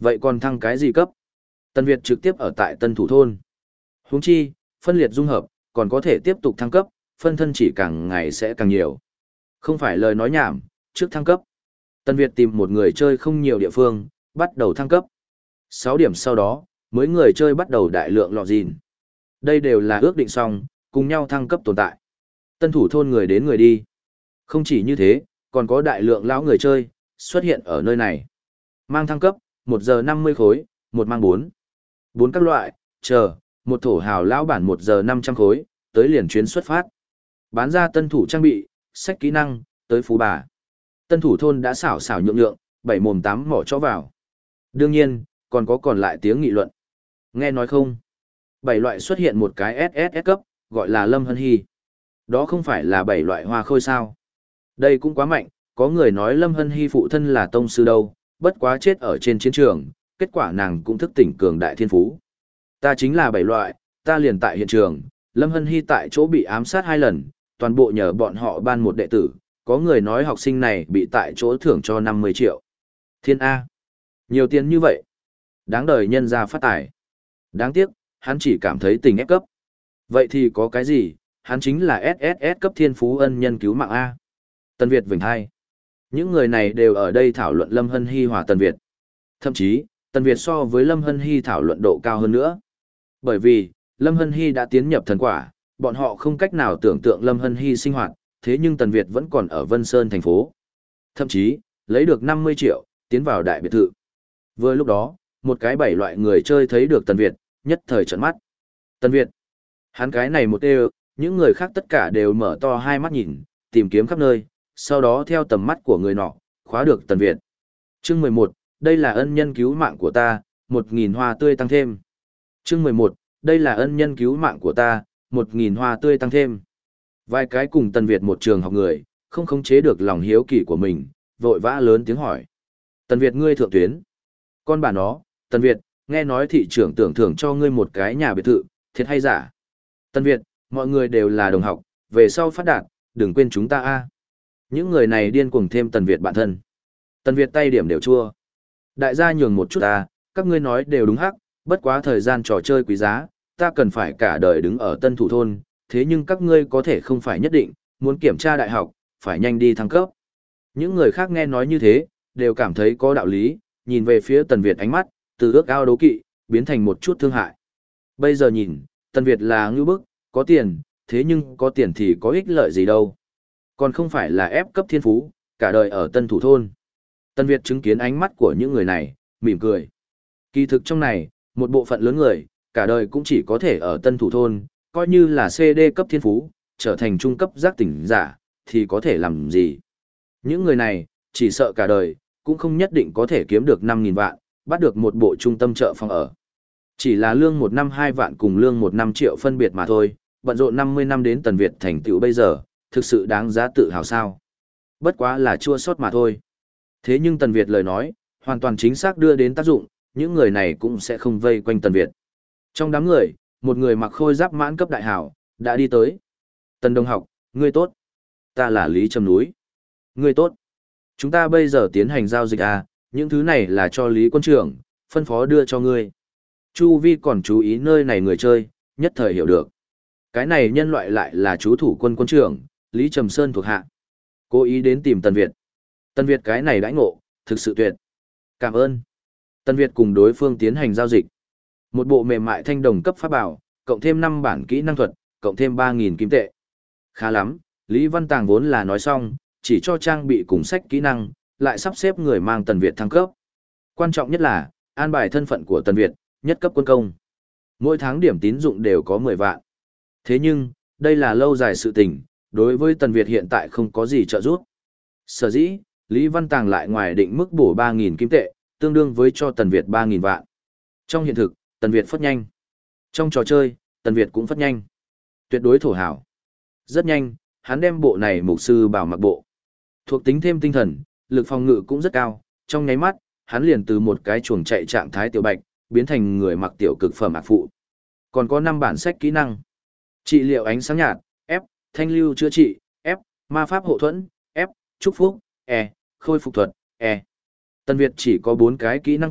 Vậy còn thăng cái gì cấp? Tân Việt trực tiếp ở tại Tân Thủ Thôn. Huống chi, phân liệt dung hợp, còn có thể tiếp tục thăng cấp, phân thân chỉ càng ngày sẽ càng nhiều. Không phải lời nói nhảm, trước thăng cấp. Tân Việt tìm một người chơi không nhiều địa phương, bắt đầu thăng cấp. sáu điểm sau đó, mới người chơi bắt đầu đại lượng lọ gìn. Đây đều là ước định xong, cùng nhau thăng cấp tồn tại. Tân Thủ Thôn người đến người đi. Không chỉ như thế, còn có đại lượng lão người chơi, xuất hiện ở nơi này. Mang thăng cấp, một giờ năm mươi khối, một mang bốn. bốn các loại, chờ, một thổ hào lão bản một giờ năm trăm khối, tới liền chuyến xuất phát. Bán ra tân thủ trang bị, sách kỹ năng, tới phú bà. Tân Thủ Thôn đã xảo xảo nhượng nhượng, bảy mồm tám mỏ cho vào. Đương nhiên, còn có còn lại tiếng nghị luận. Nghe nói không? Bảy loại xuất hiện một cái ét ét ét cấp, gọi là Lâm Hân Hy. Đó không phải là bảy loại hoa khôi sao? Đây cũng quá mạnh, có người nói Lâm Hân Hy phụ thân là tông sư đâu, bất quá chết ở trên chiến trường, kết quả nàng cũng thức tỉnh cường đại thiên phú. Ta chính là bảy loại, ta liền tại hiện trường, Lâm Hân Hy tại chỗ bị ám sát hai lần, toàn bộ nhờ bọn họ ban một đệ tử, có người nói học sinh này bị tại chỗ thưởng cho năm mươi triệu. Thiên A. Nhiều tiền như vậy. Đáng đời nhân ra phát tài. Đáng tiếc, hắn chỉ cảm thấy tình ép cấp. Vậy thì có cái gì, hắn chính là ét ét ét cấp thiên phú ân nhân cứu mạng A. Tân Việt Vịnh hai. Những người này đều ở đây thảo luận Lâm Hân Hy hòa Tân Việt. Thậm chí, Tân Việt so với Lâm Hân Hy thảo luận độ cao hơn nữa. Bởi vì, Lâm Hân Hy đã tiến nhập thần quả, bọn họ không cách nào tưởng tượng Lâm Hân Hy sinh hoạt, thế nhưng Tần Việt vẫn còn ở Vân Sơn thành phố. Thậm chí, lấy được năm mươi triệu, tiến vào đại biệt thự. Vừa lúc đó, một cái bảy loại người chơi thấy được Tần Việt, nhất thời trợn mắt. Tần Việt, hắn cái này một đều, những người khác tất cả đều mở to hai mắt nhìn, tìm kiếm khắp nơi, sau đó theo tầm mắt của người nọ, khóa được Tần Việt. Chương mười một, đây là ân nhân cứu mạng của ta, một nghìn hoa tươi tăng thêm. Chương mười một, đây là ân nhân cứu mạng của ta, một nghìn hoa tươi tăng thêm. Vài cái cùng Tần Việt một trường học người, không khống chế được lòng hiếu kỳ của mình, vội vã lớn tiếng hỏi. Tần Việt ngươi thượng tuyến. Con bà nó, Tần Việt, nghe nói thị trưởng tưởng thưởng cho ngươi một cái nhà biệt thự, thiệt hay giả? Tần Việt, mọi người đều là đồng học, về sau phát đạt, đừng quên chúng ta a. Những người này điên cuồng thêm Tần Việt bạn thân. Tần Việt tay điểm đều chua. Đại gia nhường một chút ta, các ngươi nói đều đúng hắc, bất quá thời gian trò chơi quý giá, ta cần phải cả đời đứng ở Tân Thủ Thôn, thế nhưng các ngươi có thể không phải nhất định, muốn kiểm tra đại học, phải nhanh đi thăng cấp. Những người khác nghe nói như thế, đều cảm thấy có đạo lý, nhìn về phía Tần Việt ánh mắt, từ ước ao đố kỵ, biến thành một chút thương hại. Bây giờ nhìn, Tần Việt là ngưu bức, có tiền, thế nhưng có tiền thì có ích lợi gì đâu. Còn không phải là ép cấp thiên phú, cả đời ở Tân Thủ Thôn. Tần Việt chứng kiến ánh mắt của những người này, mỉm cười. Kỳ thực trong này, một bộ phận lớn người, cả đời cũng chỉ có thể ở Tân Thủ Thôn, coi như là xê đê cấp thiên phú, trở thành trung cấp giác tỉnh giả, thì có thể làm gì. Những người này, chỉ sợ cả đời, cũng không nhất định có thể kiếm được năm nghìn vạn, bắt được một bộ trung tâm chợ phòng ở. Chỉ là lương một năm hai vạn cùng lương một năm triệu phân biệt mà thôi, bận rộn năm mươi năm đến Tần Việt thành tựu bây giờ, thực sự đáng giá tự hào sao. Bất quá là chua sót mà thôi. Thế nhưng Tần Việt lời nói, hoàn toàn chính xác đưa đến tác dụng, những người này cũng sẽ không vây quanh Tần Việt. Trong đám người, một người mặc khôi giáp mãn cấp đại hảo, đã đi tới. Tần đồng học, ngươi tốt. Ta là Lý Trầm Núi. Ngươi tốt. Chúng ta bây giờ tiến hành giao dịch à, những thứ này là cho Lý quân trưởng, phân phó đưa cho ngươi. Chu Vi còn chú ý nơi này người chơi, nhất thời hiểu được. Cái này nhân loại lại là chú thủ quân quân trưởng, Lý Trầm Sơn thuộc hạ. Cố ý đến tìm Tần Việt. Tần Việt cái này đãi ngộ, thực sự tuyệt. Cảm ơn. Tần Việt cùng đối phương tiến hành giao dịch. Một bộ mềm mại thanh đồng cấp pháp bảo, cộng thêm năm bản kỹ năng thuật, cộng thêm ba nghìn kim tệ. Khá lắm, Lý Văn Tàng vốn là nói xong, chỉ cho trang bị cùng sách kỹ năng, lại sắp xếp người mang Tần Việt thăng cấp. Quan trọng nhất là, an bài thân phận của Tần Việt, nhất cấp quân công. Mỗi tháng điểm tín dụng đều có mười vạn. Thế nhưng, đây là lâu dài sự tình, đối với Tần Việt hiện tại không có gì trợ giúp. Sở dĩ, Lý Văn Tàng lại ngoài định mức bổ ba nghìn kim tệ, tương đương với cho Tần Việt ba nghìn vạn. Trong hiện thực, Tần Việt phất nhanh. Trong trò chơi, Tần Việt cũng phất nhanh. Tuyệt đối thổ hảo. Rất nhanh, hắn đem bộ này mục sư bảo mặc bộ. Thuộc tính thêm tinh thần, lực phòng ngự cũng rất cao, trong nháy mắt, hắn liền từ một cái chuồng chạy trạng thái tiểu bạch, biến thành người mặc tiểu cực phẩm ạc phụ. Còn có năm bản sách kỹ năng. Trị liệu ánh sáng nhạt, F, thanh lưu chữa trị, F, ma pháp hộ thuẫn, F, chúc phúc, E, khôi phục thuật, E. Tần Việt chỉ có bốn cái kỹ năng cột,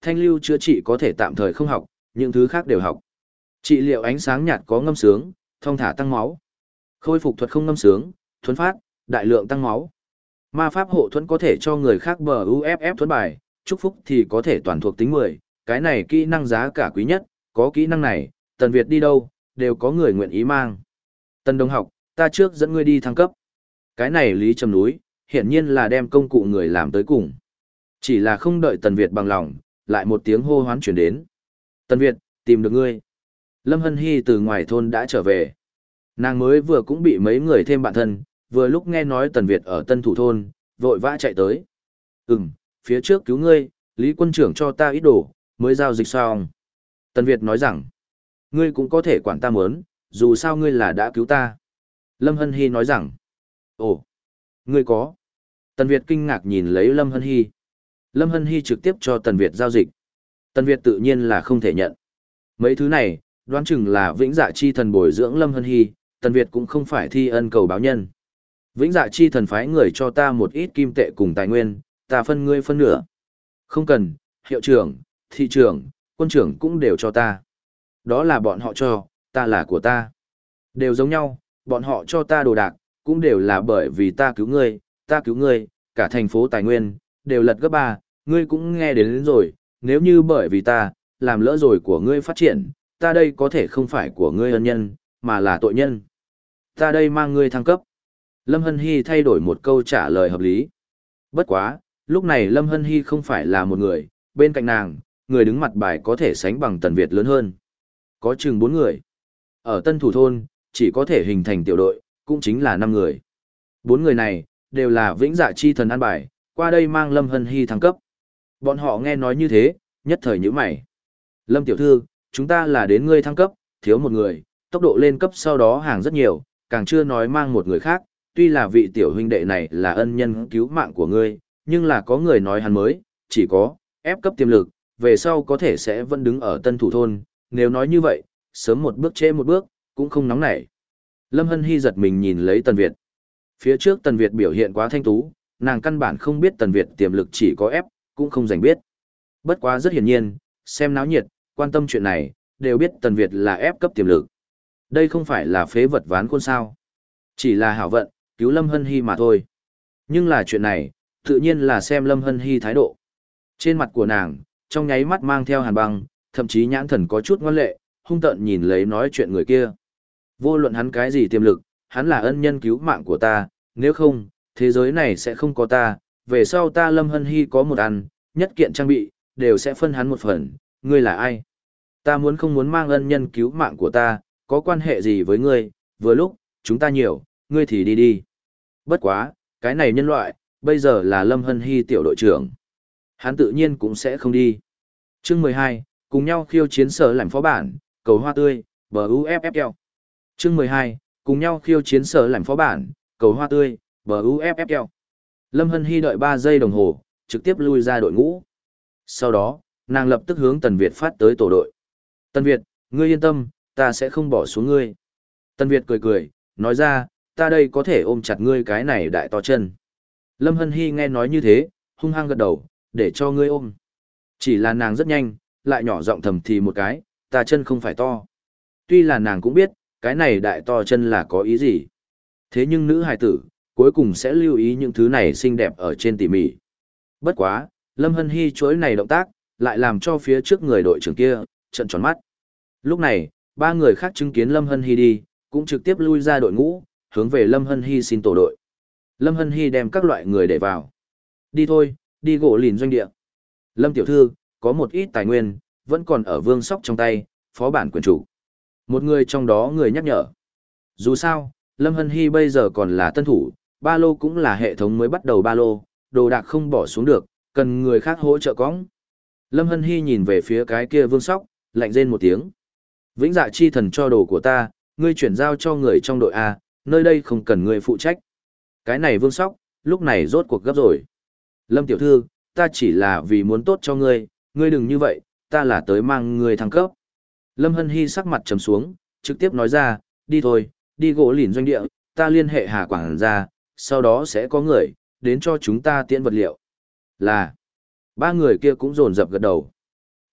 thanh lưu chữa trị có thể tạm thời không học, những thứ khác đều học. Trị liệu ánh sáng nhạt có ngâm sướng, thông thả tăng máu. Khôi phục thuật không ngâm sướng, thuấn phát, đại lượng tăng máu. Ma pháp hộ thuẫn có thể cho người khác bờ u ép ép thuẫn bài, chúc phúc thì có thể toàn thuộc tính mười, cái này kỹ năng giá cả quý nhất, có kỹ năng này, Tần Việt đi đâu, đều có người nguyện ý mang. Tần đồng học, ta trước dẫn ngươi đi thăng cấp. Cái này Lý Trầm núi, hiển nhiên là đem công cụ người làm tới cùng. Chỉ là không đợi Tần Việt bằng lòng, lại một tiếng hô hoán chuyển đến. Tần Việt, tìm được ngươi. Lâm Hân Hy từ ngoài thôn đã trở về. Nàng mới vừa cũng bị mấy người thêm bạn thân, vừa lúc nghe nói Tần Việt ở Tân Thủ Thôn, vội vã chạy tới. Ừm, phía trước cứu ngươi, Lý quân trưởng cho ta ít đồ, mới giao dịch xong. Tần Việt nói rằng, ngươi cũng có thể quản ta mớn, dù sao ngươi là đã cứu ta. Lâm Hân Hy nói rằng, ồ, ngươi có. Tần Việt kinh ngạc nhìn lấy Lâm Hân Hy. Lâm Hân Hy trực tiếp cho Tần Việt giao dịch. Tần Việt tự nhiên là không thể nhận. Mấy thứ này, đoán chừng là vĩnh dạ chi thần bồi dưỡng Lâm Hân Hy, Tần Việt cũng không phải thi ân cầu báo nhân. Vĩnh dạ chi thần phái người cho ta một ít kim tệ cùng tài nguyên, ta phân ngươi phân nửa. Không cần, hiệu trưởng, thị trưởng, quân trưởng cũng đều cho ta. Đó là bọn họ cho, ta là của ta. Đều giống nhau, bọn họ cho ta đồ đạc, cũng đều là bởi vì ta cứu ngươi, ta cứu ngươi, cả thành phố tài nguyên, đều lật gấp ba, ngươi cũng nghe đến, đến rồi, nếu như bởi vì ta, làm lỡ rồi của ngươi phát triển, ta đây có thể không phải của ngươi ân nhân, mà là tội nhân. Ta đây mang ngươi thăng cấp. Lâm Hân Hy thay đổi một câu trả lời hợp lý. Bất quá, lúc này Lâm Hân Hy không phải là một người, bên cạnh nàng, người đứng mặt bài có thể sánh bằng Tần Việt lớn hơn. Có chừng bốn người. Ở Tân Thủ Thôn, chỉ có thể hình thành tiểu đội, cũng chính là năm người. Bốn người này, đều là vĩnh dạ chi thần an bài, qua đây mang Lâm Hân Hy thăng cấp. Bọn họ nghe nói như thế, nhất thời nhíu mày. Lâm tiểu thư, chúng ta là đến ngươi thăng cấp, thiếu một người, tốc độ lên cấp sau đó hàng rất nhiều, càng chưa nói mang một người khác, tuy là vị tiểu huynh đệ này là ân nhân cứu mạng của ngươi, nhưng là có người nói hắn mới, chỉ có, ép cấp tiềm lực, về sau có thể sẽ vẫn đứng ở Tân Thủ Thôn, nếu nói như vậy, sớm một bước trễ một bước, cũng không nóng nảy. Lâm Hân Hy giật mình nhìn lấy Tần Việt. Phía trước Tần Việt biểu hiện quá thanh tú, nàng căn bản không biết Tần Việt tiềm lực chỉ có ép, cũng không dành biết. Bất quá rất hiển nhiên, xem náo nhiệt, quan tâm chuyện này, đều biết Tần Việt là ép cấp tiềm lực. Đây không phải là phế vật ván khôn sao. Chỉ là hảo vận, cứu Lâm Hân Hy mà thôi. Nhưng là chuyện này, tự nhiên là xem Lâm Hân Hy thái độ. Trên mặt của nàng, trong nháy mắt mang theo hàn băng, thậm chí nhãn thần có chút ngoan lệ, hung tợn nhìn lấy nói chuyện người kia. Vô luận hắn cái gì tiềm lực, hắn là ân nhân cứu mạng của ta, nếu không, thế giới này sẽ không có ta, về sau ta Lâm Hân Hy có một ăn, nhất kiện trang bị, đều sẽ phân hắn một phần, ngươi là ai? Ta muốn không muốn mang ân nhân cứu mạng của ta, có quan hệ gì với ngươi, vừa lúc, chúng ta nhiều, ngươi thì đi đi. Bất quá, cái này nhân loại, bây giờ là Lâm Hân Hy tiểu đội trưởng. Hắn tự nhiên cũng sẽ không đi. Chương mười hai, cùng nhau khiêu chiến sở làm phó bản, cầu hoa tươi, bờ u ép ép lờ. Chương mười hai, cùng nhau khiêu chiến sở làm phó bản, cầu hoa tươi, bờ u ép ép lờ. Lâm Hân Hy đợi ba giây đồng hồ, trực tiếp lui ra đội ngũ. Sau đó, nàng lập tức hướng Tần Việt phát tới tổ đội. Tần Việt, ngươi yên tâm, ta sẽ không bỏ xuống ngươi. Tần Việt cười cười, nói ra, ta đây có thể ôm chặt ngươi cái này đại to chân. Lâm Hân Hy nghe nói như thế, hung hăng gật đầu, để cho ngươi ôm. Chỉ là nàng rất nhanh, lại nhỏ giọng thầm thì một cái, ta chân không phải to. Tuy là nàng cũng biết, cái này đại to chân là có ý gì. Thế nhưng nữ hài tử, cuối cùng sẽ lưu ý những thứ này xinh đẹp ở trên tỉ mỉ. Bất quá, Lâm Hân Hy chuỗi này động tác, lại làm cho phía trước người đội trưởng kia, trợn tròn mắt. Lúc này, ba người khác chứng kiến Lâm Hân Hy đi, cũng trực tiếp lui ra đội ngũ, hướng về Lâm Hân Hy xin tổ đội. Lâm Hân Hy đem các loại người để vào. Đi thôi, đi gỗ lìn doanh địa. Lâm tiểu thư, có một ít tài nguyên, vẫn còn ở Vương Sóc trong tay, phó bản quyền chủ. Một người trong đó người nhắc nhở. Dù sao, Lâm Hân Hy bây giờ còn là tân thủ, ba lô cũng là hệ thống mới bắt đầu ba lô, đồ đạc không bỏ xuống được, cần người khác hỗ trợ cõng. Lâm Hân Hy nhìn về phía cái kia Vương Sóc, lạnh rên một tiếng. Vĩnh dạ chi thần cho đồ của ta, ngươi chuyển giao cho người trong đội A, nơi đây không cần ngươi phụ trách. Cái này Vương Sóc, lúc này rốt cuộc gấp rồi. Lâm tiểu thư, ta chỉ là vì muốn tốt cho ngươi, ngươi đừng như vậy, ta là tới mang ngươi thăng cấp. Lâm Hân Hy sắc mặt trầm xuống, trực tiếp nói ra, đi thôi, đi gỗ lìn doanh địa, ta liên hệ Hà Quảng ra, sau đó sẽ có người, đến cho chúng ta tiễn vật liệu. Là, ba người kia cũng rồn rập gật đầu.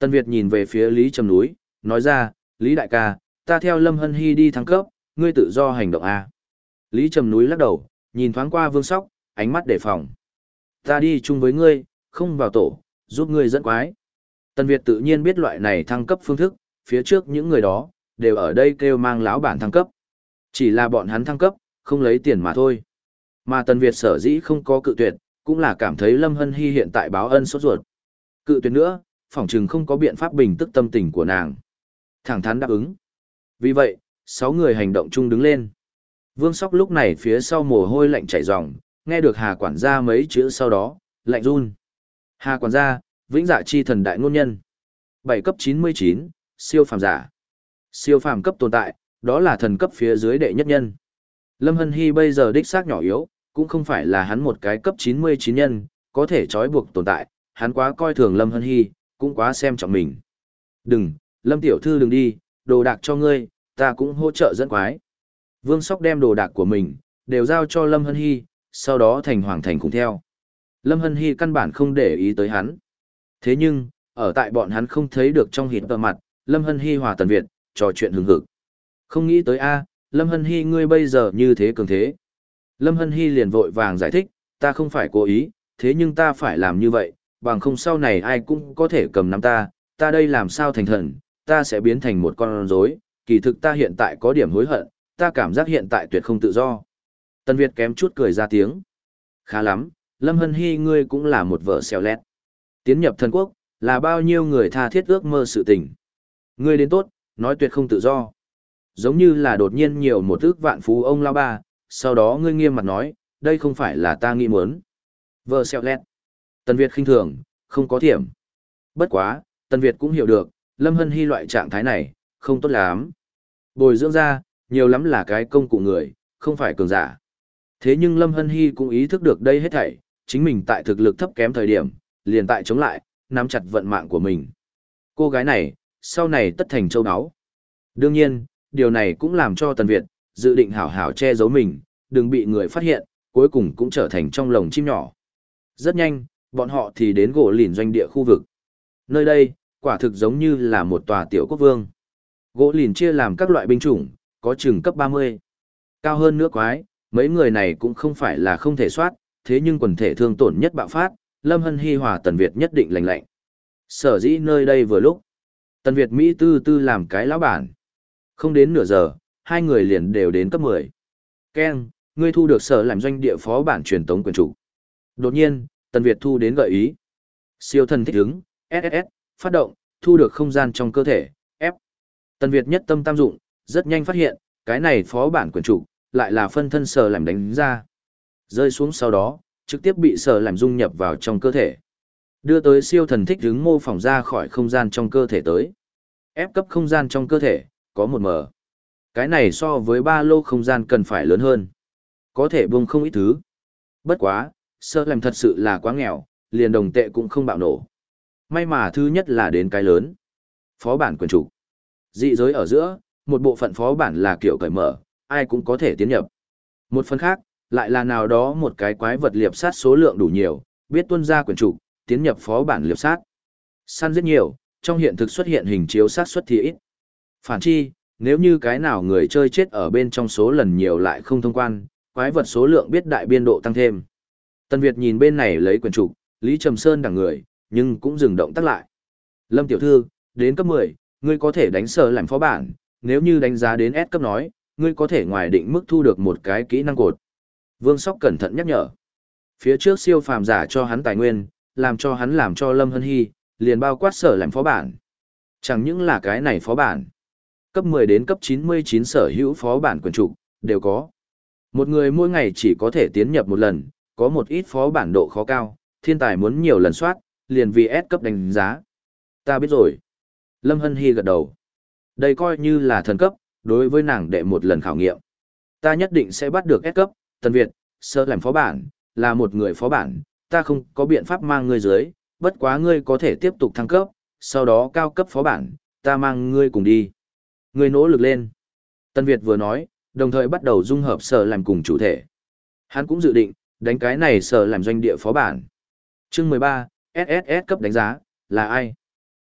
Tân Việt nhìn về phía Lý Trầm Núi, nói ra, Lý đại ca, ta theo Lâm Hân Hy đi thăng cấp, ngươi tự do hành động A. Lý Trầm Núi lắc đầu, nhìn thoáng qua Vương Sóc, ánh mắt đề phòng. Ta đi chung với ngươi, không vào tổ, giúp ngươi dẫn quái. Tân Việt tự nhiên biết loại này thăng cấp phương thức, phía trước những người đó, đều ở đây kêu mang lão bản thăng cấp. Chỉ là bọn hắn thăng cấp, không lấy tiền mà thôi. Mà Tân Việt sở dĩ không có cự tuyệt, cũng là cảm thấy Lâm Hân Hy hiện tại báo ân sốt ruột. Cự tuyệt nữa, phỏng chừng không có biện pháp bình tức tâm tình của nàng. Thẳng thắn đáp ứng. Vì vậy, sáu người hành động chung đứng lên. Vương Sóc lúc này phía sau mồ hôi lạnh chảy ròng, nghe được Hà quản gia mấy chữ sau đó, lạnh run. Hà quản gia, vĩnh dạ chi thần đại ngôn nhân. bảy cấp chín mươi chín, siêu phàm giả. Siêu phàm cấp tồn tại, đó là thần cấp phía dưới đệ nhất nhân. Lâm Hân Hy bây giờ đích xác nhỏ yếu, cũng không phải là hắn một cái cấp chín mươi chín nhân, có thể trói buộc tồn tại, hắn quá coi thường Lâm Hân Hy, cũng quá xem trọng mình. Đừng, Lâm tiểu thư đừng đi, đồ đạc cho ngươi, ta cũng hỗ trợ dẫn quái. Vương Sóc đem đồ đạc của mình, đều giao cho Lâm Hân Hy, sau đó thành hoàng thành cùng theo. Lâm Hân Hy căn bản không để ý tới hắn. Thế nhưng, ở tại bọn hắn không thấy được trong hịt tờ mặt, Lâm Hân Hy hòa Tần Việt, trò chuyện hứng hực. Không nghĩ tới a, Lâm Hân Hy ngươi bây giờ như thế cường thế. Lâm Hân Hy liền vội vàng giải thích, ta không phải cố ý, thế nhưng ta phải làm như vậy, bằng không sau này ai cũng có thể cầm nắm ta, ta đây làm sao thành thần, ta sẽ biến thành một con rối, kỳ thực ta hiện tại có điểm hối hận, ta cảm giác hiện tại tuyệt không tự do. Tần Việt kém chút cười ra tiếng. Khá lắm, Lâm Hân Hy ngươi cũng là một vợ xèo lét. Tiến nhập thần quốc, là bao nhiêu người tha thiết ước mơ sự tình. Ngươi đến tốt, nói tuyệt không tự do. Giống như là đột nhiên nhiều một ước vạn phú ông lao ba, sau đó ngươi nghiêm mặt nói, đây không phải là ta nghĩ muốn. Vợ xèo lét. Tần Việt khinh thường, không có thiểm. Bất quá, Tần Việt cũng hiểu được, Lâm Hân Hy loại trạng thái này, không tốt lắm. Bồi dưỡng ra, nhiều lắm là cái công cụ người, không phải cường giả. Thế nhưng Lâm Hân Hy cũng ý thức được đây hết thảy, chính mình tại thực lực thấp kém thời điểm, liền tại chống lại, nắm chặt vận mạng của mình. Cô gái này, sau này tất thành châu áo. Đương nhiên, điều này cũng làm cho Tần Việt, dự định hảo hảo che giấu mình, đừng bị người phát hiện, cuối cùng cũng trở thành trong lồng chim nhỏ. Rất nhanh, bọn họ thì đến gỗ lìn doanh địa khu vực. Nơi đây, quả thực giống như là một tòa tiểu quốc vương. Gỗ lìn chia làm các loại binh chủng, có chừng cấp ba mươi. Cao hơn nữa quái, mấy người này cũng không phải là không thể soát, thế nhưng quần thể thương tổn nhất bạo phát, Lâm Hân Hy hòa Tần Việt nhất định lành lạnh. Sở dĩ nơi đây vừa lúc, Tần Việt Mỹ tư tư làm cái lão bản. Không đến nửa giờ, hai người liền đều đến cấp mười. Ken, ngươi thu được sở làm doanh địa phó bản truyền tống quyền chủ. Đột nhiên, Tần Việt thu đến gợi ý. Siêu thần thích ứng, ét ét ét, phát động, thu được không gian trong cơ thể, F. Tần Việt nhất tâm tam dụng, rất nhanh phát hiện, cái này phó bản quyền chủ, lại là phân thân sở làm đánh ra. Rơi xuống sau đó, trực tiếp bị sở làm dung nhập vào trong cơ thể. Đưa tới siêu thần thích ứng mô phỏng ra khỏi không gian trong cơ thể tới. F cấp không gian trong cơ thể, có một m. Cái này so với ba lô không gian cần phải lớn hơn. Có thể buông không ít thứ. Bất quá, sở làm thật sự là quá nghèo, liền đồng tệ cũng không bạo nổ. May mà thứ nhất là đến cái lớn. Phó bản quyền chủ. Dị giới ở giữa, một bộ phận phó bản là kiểu cởi mở, ai cũng có thể tiến nhập. Một phần khác, lại là nào đó một cái quái vật liệp sát số lượng đủ nhiều, biết tuân ra quyền chủ, tiến nhập phó bản liệp sát. Săn giết nhiều, trong hiện thực xuất hiện hình chiếu sát xuất thì ít. Phản chi, nếu như cái nào người chơi chết ở bên trong số lần nhiều lại không thông quan, quái vật số lượng biết đại biên độ tăng thêm. Tần Việt nhìn bên này lấy quyền chủ, Lý Trầm Sơn đằng người, nhưng cũng dừng động tác lại. Lâm tiểu thư, đến cấp mười, ngươi có thể đánh sở làm phó bản, nếu như đánh giá đến S cấp nói, ngươi có thể ngoài định mức thu được một cái kỹ năng cột. Vương Sóc cẩn thận nhắc nhở. Phía trước siêu phàm giả cho hắn tài nguyên, làm cho hắn làm cho Lâm Hân Hy, liền bao quát sở làm phó bản. Chẳng những là cái này phó bản. Cấp mười đến cấp chín mươi chín sở hữu phó bản quyền trục, đều có. Một người mỗi ngày chỉ có thể tiến nhập một lần, có một ít phó bản độ khó cao, thiên tài muốn nhiều lần soát, liền vì S cấp đánh giá. Ta biết rồi. Lâm Hân Hy gật đầu. Đây coi như là thần cấp, đối với nàng đệ một lần khảo nghiệm. Ta nhất định sẽ bắt được S cấp, Tần Việt, sơ làm phó bản, là một người phó bản, ta không có biện pháp mang ngươi dưới, bất quá ngươi có thể tiếp tục thăng cấp, sau đó cao cấp phó bản, ta mang ngươi cùng đi. Ngươi nỗ lực lên. Tần Việt vừa nói, đồng thời bắt đầu dung hợp sở làm cùng chủ thể. Hắn cũng dự định, đánh cái này sở làm doanh địa phó bản. Chương mười ba, ét ét ét cấp đánh giá, là ai?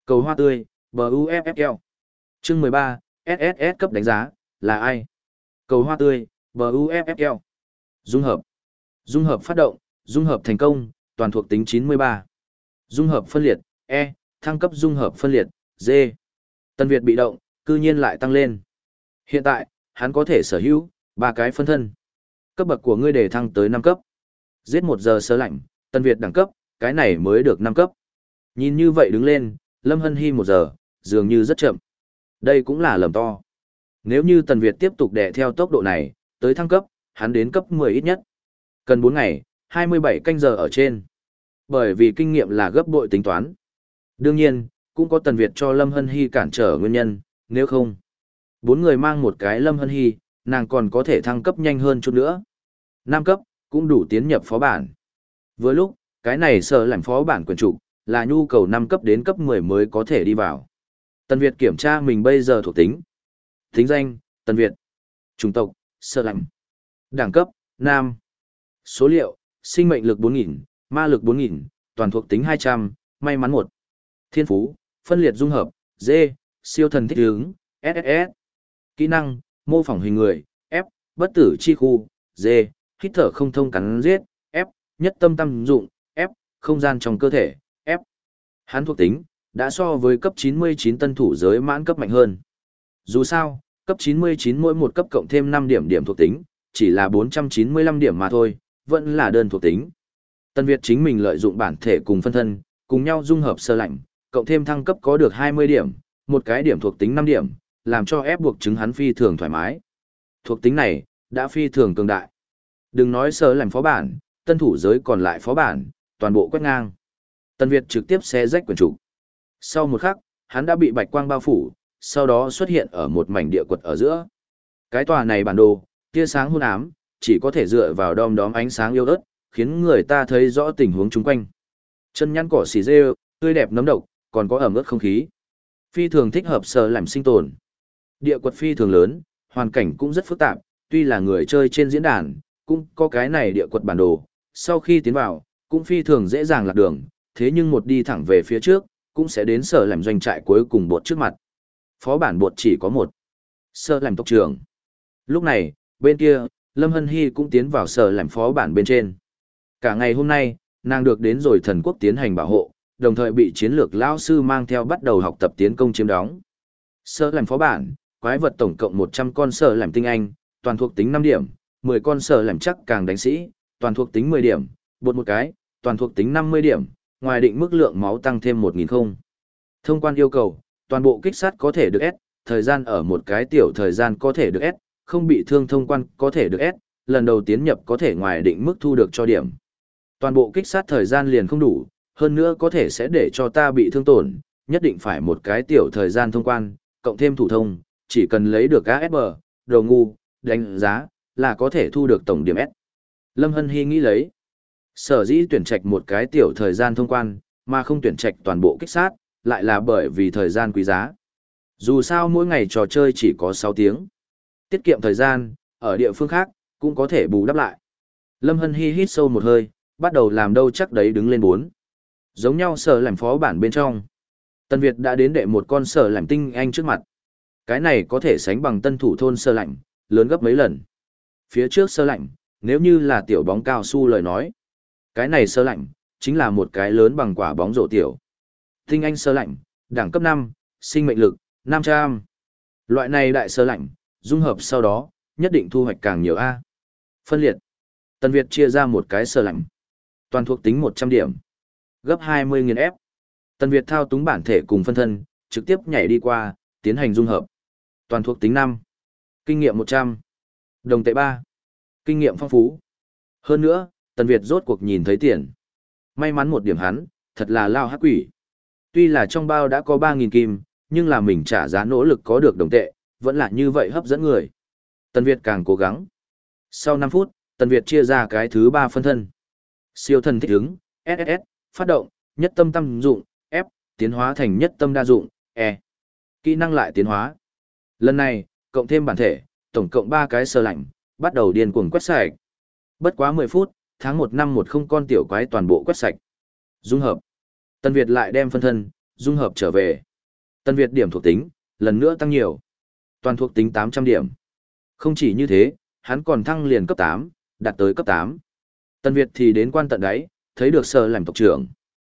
Cầu hoa tươi, bờ u ép ép lờ. Chương mười ba, ét ét ét cấp đánh giá, là ai? Cầu hoa tươi, bờ u ép ép lờ. Dung hợp. Dung hợp phát động, dung hợp thành công, toàn thuộc tính chín mươi ba. Dung hợp phân liệt, E, thăng cấp dung hợp phân liệt, D. Tân Việt bị động, cư nhiên lại tăng lên. Hiện tại, hắn có thể sở hữu ba cái phân thân. Cấp bậc của ngươi để thăng tới năm cấp. Giết một giờ sơ lạnh, Tân Việt đẳng cấp, cái này mới được năm cấp. Nhìn như vậy đứng lên, Lâm Hân Hy một giờ, dường như rất chậm. Đây cũng là lầm to. Nếu như Tần Việt tiếp tục đè theo tốc độ này, tới thăng cấp, hắn đến cấp mười ít nhất. Cần bốn ngày, hai mươi bảy canh giờ ở trên. Bởi vì kinh nghiệm là gấp bội tính toán. Đương nhiên, cũng có Tần Việt cho Lâm Hân Hy cản trở nguyên nhân, nếu không. Bốn người mang một cái Lâm Hân Hy, nàng còn có thể thăng cấp nhanh hơn chút nữa. Năm cấp, cũng đủ tiến nhập phó bản. Với lúc, cái này sợ làm phó bản quyền trục, là nhu cầu năm cấp đến cấp mười mới có thể đi vào. Tần Việt kiểm tra mình bây giờ thuộc tính. Tính danh, Tần Việt. Chủng tộc, Sơ Lạnh. Đẳng cấp, Nam. Số liệu, sinh mệnh lực bốn nghìn, ma lực bốn nghìn, toàn thuộc tính hai trăm, may mắn một. Thiên phú, phân liệt dung hợp, D, siêu thần thích ứng, ét ét ét. Kỹ năng, mô phỏng hình người, F, bất tử chi khu, D, hít thở không thông cắn giết, F, nhất tâm tâm dụng, F, không gian trong cơ thể, F. Hắn thuộc tính, đã so với cấp chín mươi chín tân thủ giới mãn cấp mạnh hơn. Dù sao, cấp chín mươi chín mỗi một cấp cộng thêm năm điểm điểm thuộc tính, chỉ là bốn trăm chín mươi lăm điểm mà thôi, vẫn là đơn thuộc tính. Tân Việt chính mình lợi dụng bản thể cùng phân thân, cùng nhau dung hợp sơ lạnh, cộng thêm thăng cấp có được hai mươi điểm, một cái điểm thuộc tính năm điểm, làm cho ép buộc chứng hắn phi thường thoải mái. Thuộc tính này, đã phi thường cường đại. Đừng nói sơ lạnh phó bản, tân thủ giới còn lại phó bản, toàn bộ quét ngang. Tân Việt trực tiếp xé rách quyển trục. Sau một khắc, hắn đã bị bạch quang bao phủ, sau đó xuất hiện ở một mảnh địa quật ở giữa. Cái tòa này bản đồ, tia sáng hôn ám, chỉ có thể dựa vào đom đóm ánh sáng yếu ớt, khiến người ta thấy rõ tình huống chung quanh. Chân nhăn cỏ xì rêu, tươi đẹp nấm độc, còn có ẩm ướt không khí. Phi thường thích hợp sở làm sinh tồn. Địa quật phi thường lớn, hoàn cảnh cũng rất phức tạp, tuy là người chơi trên diễn đàn, cũng có cái này địa quật bản đồ. Sau khi tiến vào, cũng phi thường dễ dàng lạc đường, thế nhưng một đi thẳng về phía trước, cũng sẽ đến sở làm doanh trại cuối cùng bột trước mặt. Phó bản bột chỉ có một. Sở làm tộc trưởng. Lúc này, bên kia, Lâm Hân Hy cũng tiến vào sở làm phó bản bên trên. Cả ngày hôm nay, nàng được đến rồi thần quốc tiến hành bảo hộ, đồng thời bị chiến lược lão sư mang theo bắt đầu học tập tiến công chiếm đóng. Sở làm phó bản, quái vật tổng cộng một trăm con sở làm tinh anh, toàn thuộc tính năm điểm, mười con sở làm chắc càng đánh sĩ, toàn thuộc tính mười điểm, bột một cái, toàn thuộc tính năm mươi điểm, ngoài định mức lượng máu tăng thêm một nghìn không. Thông quan yêu cầu, toàn bộ kích sát có thể được S, thời gian ở một cái tiểu thời gian có thể được S, không bị thương thông quan có thể được S, lần đầu tiến nhập có thể ngoài định mức thu được cho điểm. Toàn bộ kích sát thời gian liền không đủ, hơn nữa có thể sẽ để cho ta bị thương tổn, nhất định phải một cái tiểu thời gian thông quan, cộng thêm thủ thông, chỉ cần lấy được a ét bê, đồ ngu, đánh giá, là có thể thu được tổng điểm S. Lâm Hân Hy nghĩ lấy. Sở dĩ tuyển trạch một cái tiểu thời gian thông quan, mà không tuyển trạch toàn bộ kích sát, lại là bởi vì thời gian quý giá. Dù sao mỗi ngày trò chơi chỉ có sáu tiếng. Tiết kiệm thời gian, ở địa phương khác, cũng có thể bù đắp lại. Lâm Hân Hy hít sâu một hơi, bắt đầu làm đâu chắc đấy đứng lên bốn. Giống nhau sở làm phó bản bên trong. Tân Việt đã đến đệ một con sở làm tinh anh trước mặt. Cái này có thể sánh bằng tân thủ thôn sơ lạnh, lớn gấp mấy lần. Phía trước sơ lạnh, nếu như là tiểu bóng cao su lời nói. Cái này sơ lạnh, chính là một cái lớn bằng quả bóng rổ tiểu. Tinh anh sơ lạnh, đẳng cấp năm, sinh mệnh lực, năm trăm. Loại này đại sơ lạnh, dung hợp sau đó, nhất định thu hoạch càng nhiều A. Phân liệt. Tân Việt chia ra một cái sơ lạnh. Toàn thuộc tính một trăm điểm. Gấp hai mươi nghìn F. Tân Việt thao túng bản thể cùng phân thân, trực tiếp nhảy đi qua, tiến hành dung hợp. Toàn thuộc tính năm. Kinh nghiệm một trăm. Đồng tệ ba. Kinh nghiệm phong phú. Hơn nữa, Tần Việt rốt cuộc nhìn thấy tiền. May mắn một điểm hắn, thật là lao hắc quỷ. Tuy là trong bao đã có ba nghìn kim, nhưng là mình trả giá nỗ lực có được đồng tệ, vẫn là như vậy hấp dẫn người. Tần Việt càng cố gắng. Sau năm phút, Tần Việt chia ra cái thứ ba phân thân. Siêu thần thích ứng, ét ét ét, phát động, nhất tâm tam dụng, F, tiến hóa thành nhất tâm đa dụng, E. Kỹ năng lại tiến hóa. Lần này, cộng thêm bản thể, tổng cộng ba cái sơ lạnh, bắt đầu điên cuồng quét sạch. Bất quá mười phút, tháng một năm một không con tiểu quái toàn bộ quét sạch. Dung hợp. Tân Việt lại đem phân thân, dung hợp trở về. Tân Việt điểm thuộc tính, lần nữa tăng nhiều. Toàn thuộc tính tám trăm điểm. Không chỉ như thế, hắn còn thăng liền cấp tám, đạt tới cấp tám. Tân Việt thì đến quan tận đáy, thấy được sơ làm tộc trưởng.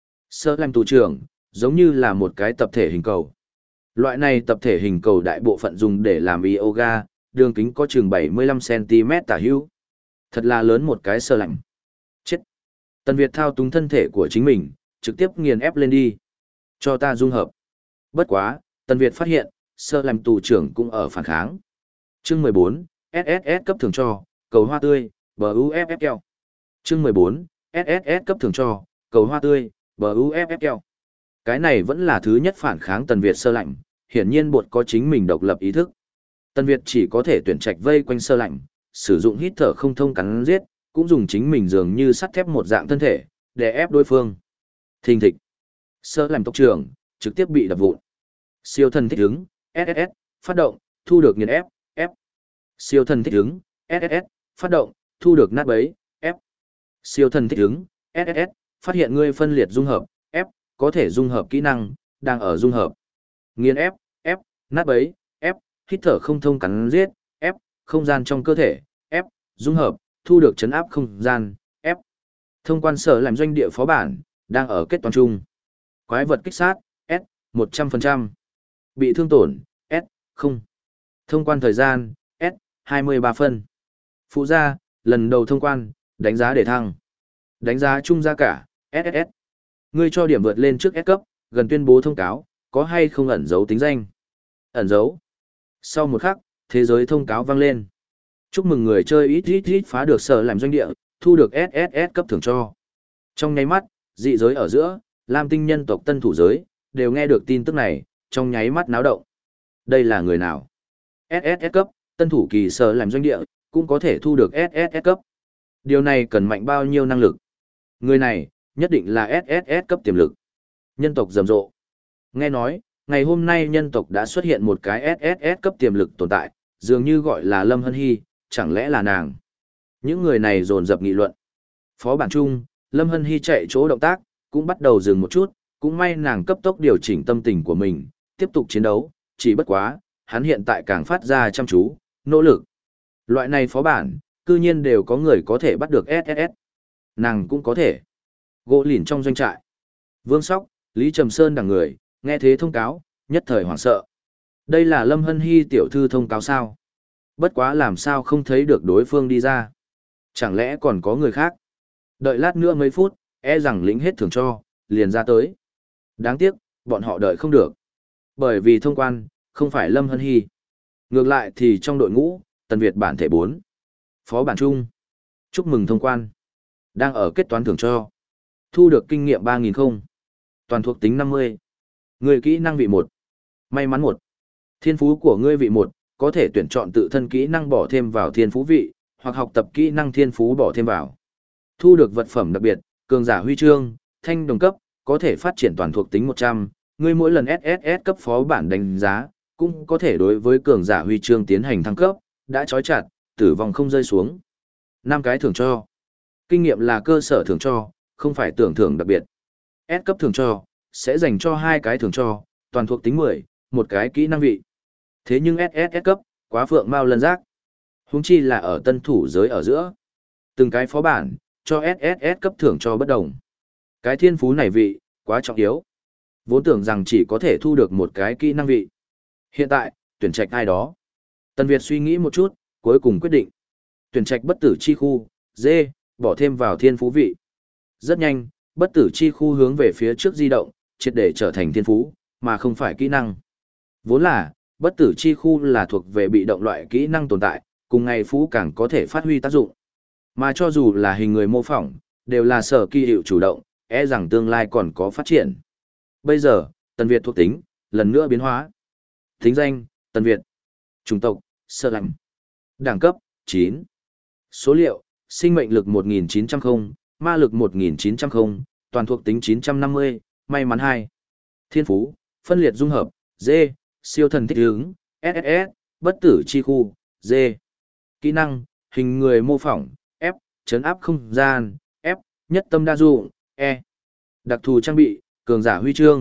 Sơ làm tù trưởng, giống như là một cái tập thể hình cầu. Loại này tập thể hình cầu đại bộ phận dùng để làm yoga, đường kính có chừng bảy mươi lăm xăng ti mét tả hữu. Thật là lớn một cái sơ lạnh. Chết. Tần Việt thao túng thân thể của chính mình, trực tiếp nghiền ép lên đi. Cho ta dung hợp. Bất quá, Tần Việt phát hiện, sơ làm tù trưởng cũng ở phản kháng. Chương mười bốn, ét ét ét cấp thưởng cho, cầu hoa tươi, bờ u ép ép keo. Chương mười bốn, ét ét ét cấp thưởng cho, cầu hoa tươi, bờ u ép ép keo. Cái này vẫn là thứ nhất phản kháng Tần Việt sơ lạnh, hiển nhiên bột có chính mình độc lập ý thức. Tần Việt chỉ có thể tuyển trạch vây quanh sơ lạnh, sử dụng hít thở không thông cắn giết, cũng dùng chính mình dường như sắt thép một dạng thân thể, để ép đối phương. Thình thịch. Sơ lạnh tộc trưởng, trực tiếp bị đập vụn. Siêu thần thích ứng, ét ét ét, phát động, thu được nghiền ép, F. Siêu thần thích ứng, ét ét ét, phát động, thu được nát bấy, F. Siêu thần thích ứng, ét ét ét, phát hiện ngươi phân liệt dung hợp, F, có thể dung hợp kỹ năng, đang ở dung hợp. Nghiền ép, F, nát bấy, F, hít thở không thông cắn giết, F, không gian trong cơ thể, F, dung hợp, thu được chấn áp không gian, F. Thông quan sở làm doanh địa phó bản, đang ở kết toán chung. Quái vật kích sát, S, một trăm phần trăm. Bị thương tổn, S, không. Thông quan thời gian, S, hai mươi ba phân. Phụ gia, lần đầu thông quan, đánh giá để thăng. Đánh giá chung giá cả, ét ét ét. Ngươi cho điểm vượt lên trước S cấp, gần tuyên bố thông cáo, có hay không ẩn dấu tính danh? Ẩn dấu. Sau một khắc, thế giới thông cáo vang lên. Chúc mừng người chơi ít ít ít phá được sở làm doanh địa, thu được ét ét ét cấp thưởng cho. Trong nháy mắt, dị giới ở giữa, Lam tinh nhân tộc tân thủ giới, đều nghe được tin tức này, trong nháy mắt náo động. Đây là người nào? ét ét ét cấp, tân thủ kỳ sở làm doanh địa, cũng có thể thu được ét ét ét cấp. Điều này cần mạnh bao nhiêu năng lực? Người này, nhất định là ét ét ét cấp tiềm lực. Nhân tộc rầm rộ. Nghe nói, ngày hôm nay nhân tộc đã xuất hiện một cái ét ét ét cấp tiềm lực tồn tại, dường như gọi là Lâm Hân Hy, chẳng lẽ là nàng? Những người này dồn dập nghị luận. Phó bản chung, Lâm Hân Hy chạy chỗ động tác, cũng bắt đầu dừng một chút, cũng may nàng cấp tốc điều chỉnh tâm tình của mình, tiếp tục chiến đấu, chỉ bất quá, hắn hiện tại càng phát ra chăm chú, nỗ lực. Loại này phó bản, cư nhiên đều có người có thể bắt được ét ét ét. Nàng cũng có thể. Gỗ lìn trong doanh trại. Vương Sóc, Lý Trầm Sơn đằng người, nghe thế thông cáo, nhất thời hoảng sợ. Đây là Lâm Hân Hy tiểu thư thông cáo sao? Bất quá làm sao không thấy được đối phương đi ra? Chẳng lẽ còn có người khác? Đợi lát nữa mấy phút, e rằng lĩnh hết thưởng cho, liền ra tới. Đáng tiếc, bọn họ đợi không được. Bởi vì thông quan, không phải Lâm Hân Hy. Ngược lại thì trong đội ngũ, Tần Việt bản thể bốn. Phó bản chung. Chúc mừng thông quan. Đang ở kết toán thưởng cho. Thu được kinh nghiệm ba nghìn không. Toàn thuộc tính năm mươi. Người kỹ năng vị một. May mắn một. Thiên phú của ngươi vị một, có thể tuyển chọn tự thân kỹ năng bỏ thêm vào thiên phú vị, hoặc học tập kỹ năng thiên phú bỏ thêm vào. Thu được vật phẩm đặc biệt, cường giả huy chương, thanh đồng cấp, có thể phát triển toàn thuộc tính một trăm. Ngươi mỗi lần ét ét ét cấp phó bản đánh giá, cũng có thể đối với cường giả huy chương tiến hành thăng cấp, đã trói chặt, tử vong không rơi xuống. năm cái thưởng cho. Kinh nghiệm là cơ sở thưởng cho, không phải tưởng thưởng đặc biệt. S cấp thưởng cho, sẽ dành cho hai cái thưởng cho, toàn thuộc tính mười, một cái kỹ năng vị. Thế nhưng ét ét ét cấp, quá phượng mau lân giác. Huống chi là ở tân thủ giới ở giữa. Từng cái phó bản, cho ét ét ét cấp thưởng cho bất đồng. Cái thiên phú này vị, quá trọng yếu. Vốn tưởng rằng chỉ có thể thu được một cái kỹ năng vị. Hiện tại, tuyển trạch ai đó. Tần Việt suy nghĩ một chút, cuối cùng quyết định. Tuyển trạch bất tử chi khu, D, bỏ thêm vào thiên phú vị. Rất nhanh, bất tử chi khu hướng về phía trước di động, triệt để trở thành thiên phú, mà không phải kỹ năng. Vốn là, bất tử chi khu là thuộc về bị động loại kỹ năng tồn tại, cùng ngày phú càng có thể phát huy tác dụng. Mà cho dù là hình người mô phỏng, đều là sở kỳ hiệu chủ động, e rằng tương lai còn có phát triển. Bây giờ, Tần Việt thuộc tính, lần nữa biến hóa. Tính danh, Tần Việt. Chủng tộc, Sơ Lạnh. Đẳng cấp, chín. Số liệu, sinh mệnh lực một nghìn chín trăm, ma lực một nghìn chín trăm, toàn thuộc tính chín trăm năm mươi, may mắn hai. Thiên phú, phân liệt dung hợp, D, siêu thần thích ứng, ét ét ét, bất tử chi khu, D. Kỹ năng, hình người mô phỏng, F, trấn áp không gian, F, nhất tâm đa dụng, E. Đặc thù trang bị, cường giả huy chương,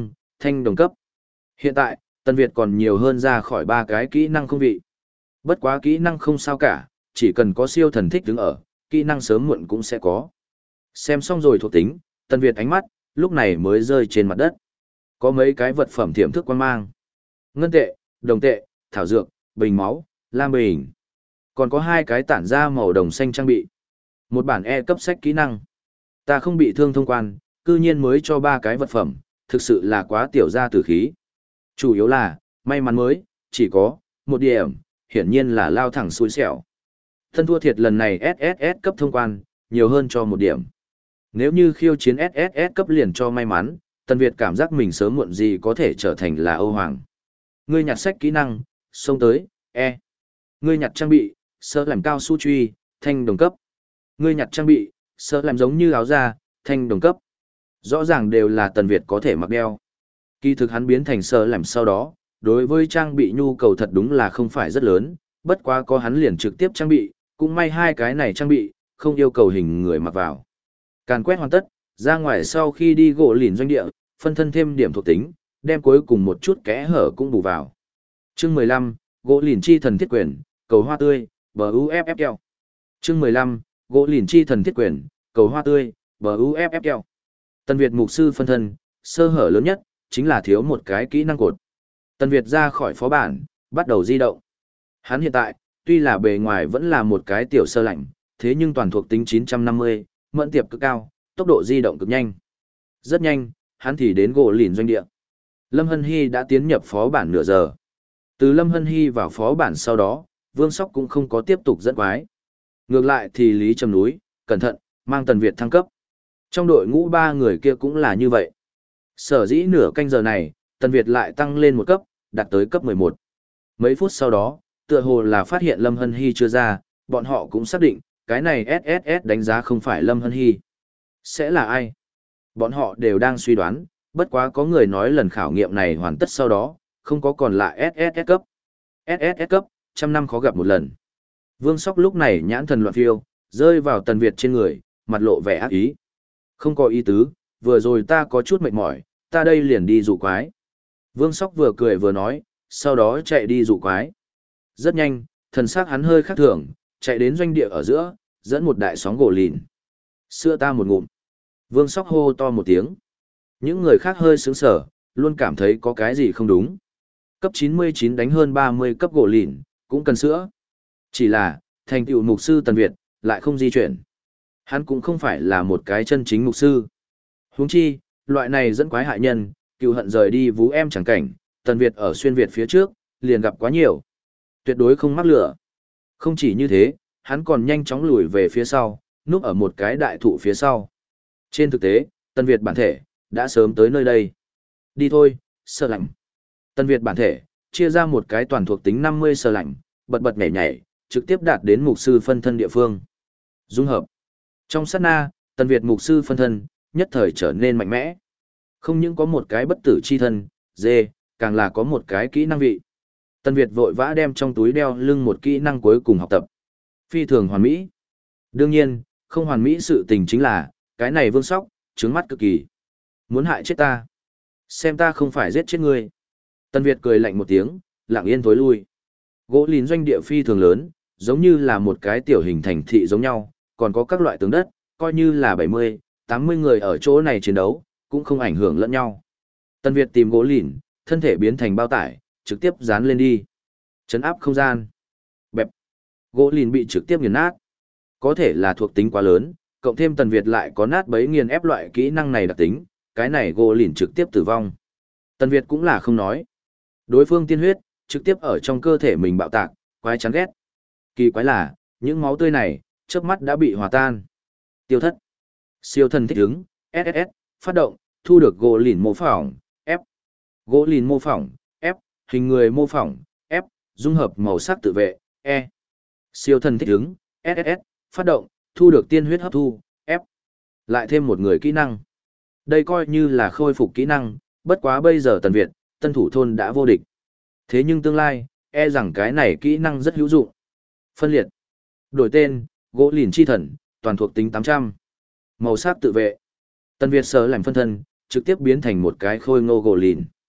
thanh đồng cấp. Hiện tại, Tần Việt còn nhiều hơn ra khỏi ba cái kỹ năng không vị. Bất quá kỹ năng không sao cả, chỉ cần có siêu thần thích đứng ở, kỹ năng sớm muộn cũng sẽ có. Xem xong rồi thuộc tính, Tần Việt ánh mắt, lúc này mới rơi trên mặt đất. Có mấy cái vật phẩm thiểm thức quan mang. Ngân tệ, đồng tệ, thảo dược, bình máu, lam bình. Còn có hai cái tản ra màu đồng xanh trang bị. Một bản E cấp sách kỹ năng. Ta không bị thương thông quan, cư nhiên mới cho ba cái vật phẩm, thực sự là quá tiểu gia tử khí. Chủ yếu là, may mắn mới, chỉ có, một điểm, hiển nhiên là lao thẳng xui xẻo. Thân thua thiệt lần này ét ét ét cấp thông quan, nhiều hơn cho một điểm. Nếu như khiêu chiến ét ét ét cấp liền cho may mắn, Tần Việt cảm giác mình sớm muộn gì có thể trở thành là Âu Hoàng. Ngươi nhặt sách kỹ năng, xông tới, E. Ngươi nhặt trang bị, sơ làm cao su truy, thanh đồng cấp. Ngươi nhặt trang bị, sơ làm giống như áo da, thanh đồng cấp. Rõ ràng đều là Tần Việt có thể mặc đeo. Kỳ thực hắn biến thành sơ làm sau đó, đối với trang bị nhu cầu thật đúng là không phải rất lớn, bất quá có hắn liền trực tiếp trang bị, cũng may hai cái này trang bị, không yêu cầu hình người mặc vào. Càn quét hoàn tất, ra ngoài sau khi đi gỗ lìn doanh địa, phân thân thêm điểm thuộc tính, đem cuối cùng một chút kẽ hở cũng bù vào. Chương mười lăm, gỗ lìn chi thần thiết quyền, cầu hoa tươi, bờ u ép ép keo. Chương mười lăm, gỗ lìn chi thần thiết quyền, cầu hoa tươi, bờ u ép ép keo. Tần Việt mục sư phân thân, sơ hở lớn nhất, chính là thiếu một cái kỹ năng cột. Tần Việt ra khỏi phó bản, bắt đầu di động. Hắn hiện tại, tuy là bề ngoài vẫn là một cái tiểu sơ lạnh, thế nhưng toàn thuộc tính chín trăm năm mươi, mẫn tiệp cực cao, tốc độ di động cực nhanh. Rất nhanh, hắn thì đến gỗ lìn doanh địa. Lâm Hân Hy đã tiến nhập phó bản nửa giờ. Từ Lâm Hân Hy vào phó bản sau đó, Vương Sóc cũng không có tiếp tục dẫn quái. Ngược lại thì Lý Trầm Núi, cẩn thận, mang Tần Việt thăng cấp. Trong đội ngũ ba người kia cũng là như vậy. Sở dĩ nửa canh giờ này, Tần Việt lại tăng lên một cấp, đạt tới cấp mười một. Mấy phút sau đó, tựa hồ là phát hiện Lâm Hân Hy chưa ra, bọn họ cũng xác định, cái này ét ét ét đánh giá không phải Lâm Hân Hy. Sẽ là ai? Bọn họ đều đang suy đoán, bất quá có người nói lần khảo nghiệm này hoàn tất sau đó, không có còn lại ét ét ét cấp. ét ét ét cấp, trăm năm khó gặp một lần. Vương Sóc lúc này nhãn thần loạn phiêu, rơi vào Tần Việt trên người, mặt lộ vẻ ác ý. Không có ý tứ, vừa rồi ta có chút mệt mỏi, ta đây liền đi dụ quái. Vương Sóc vừa cười vừa nói, sau đó chạy đi dụ quái. Rất nhanh, thần sắc hắn hơi khác thường, chạy đến doanh địa ở giữa, dẫn một đại sóng gỗ lìn. Sữa ta một ngụm. Vương Sóc hô to một tiếng. Những người khác hơi sướng sở, luôn cảm thấy có cái gì không đúng. Cấp chín mươi chín đánh hơn ba mươi cấp gỗ lìn, cũng cần sữa. Chỉ là, thành tựu mục sư Tần Việt, lại không di chuyển. Hắn cũng không phải là một cái chân chính mục sư. Huống chi, loại này dẫn quái hại nhân, cựu hận rời đi vú em chẳng cảnh, Tần Việt ở xuyên Việt phía trước, liền gặp quá nhiều. Tuyệt đối không mắc lửa. Không chỉ như thế, hắn còn nhanh chóng lùi về phía sau, núp ở một cái đại thụ phía sau. Trên thực tế, Tần Việt bản thể, đã sớm tới nơi đây. Đi thôi, sơ lạnh. Tần Việt bản thể, chia ra một cái toàn thuộc tính năm mươi sơ lạnh, bật bật nhảy nhảy, trực tiếp đạt đến mục sư phân thân địa phương. Dung hợp. Trong sát na, Tần Việt mục sư phân thân, nhất thời trở nên mạnh mẽ. Không những có một cái bất tử chi thân, dê, càng là có một cái kỹ năng vị. Tần Việt vội vã đem trong túi đeo lưng một kỹ năng cuối cùng học tập. Phi thường hoàn mỹ. Đương nhiên, không hoàn mỹ sự tình chính là, cái này Vương Sóc, trướng mắt cực kỳ. Muốn hại chết ta. Xem ta không phải giết chết ngươi. Tần Việt cười lạnh một tiếng, lặng yên thối lui. Gỗ lìn doanh địa phi thường lớn, giống như là một cái tiểu hình thành thị giống nhau, còn có các loại tường đất, coi như là bảy mươi, tám mươi người ở chỗ này chiến đấu, cũng không ảnh hưởng lẫn nhau. Tần Việt tìm gỗ lìn, thân thể biến thành bao tải, trực tiếp dán lên đi. Chấn áp không gian. Bẹp. Gỗ lìn bị trực tiếp nghiền nát. Có thể là thuộc tính quá lớn, cộng thêm Tần Việt lại có nát bấy nghiền ép loại kỹ năng này đặc tính, cái này gỗ lìn trực tiếp tử vong. Tần Việt cũng là không nói. Đối phương tiên huyết, trực tiếp ở trong cơ thể mình bạo tạc, quái chán ghét. Kỳ quái là, những máu tươi này, chớp mắt đã bị hòa tan. Tiêu thất. Siêu thần thích ứng, ét ét ét, phát động, thu được gỗ lìn mô phỏng, F. Gỗ lìn mô phỏng, F, hình người mô phỏng, F, dung hợp màu sắc tự vệ, E. Siêu thần thích ứng, ét ét ét, phát động, thu được tiên huyết hấp thu, F. Lại thêm một người kỹ năng. Đây coi như là khôi phục kỹ năng, bất quá bây giờ Tần Việt, tân thủ thôn đã vô địch. Thế nhưng tương lai, e rằng cái này kỹ năng rất hữu dụng. Phân liệt. Đổi tên, gỗ lìn chi thần, toàn thuộc tính tám trăm. Màu sắc tự vệ. Tần Việt sờ làm phân thân, trực tiếp biến thành một cái khôi ngô gỗ lìn.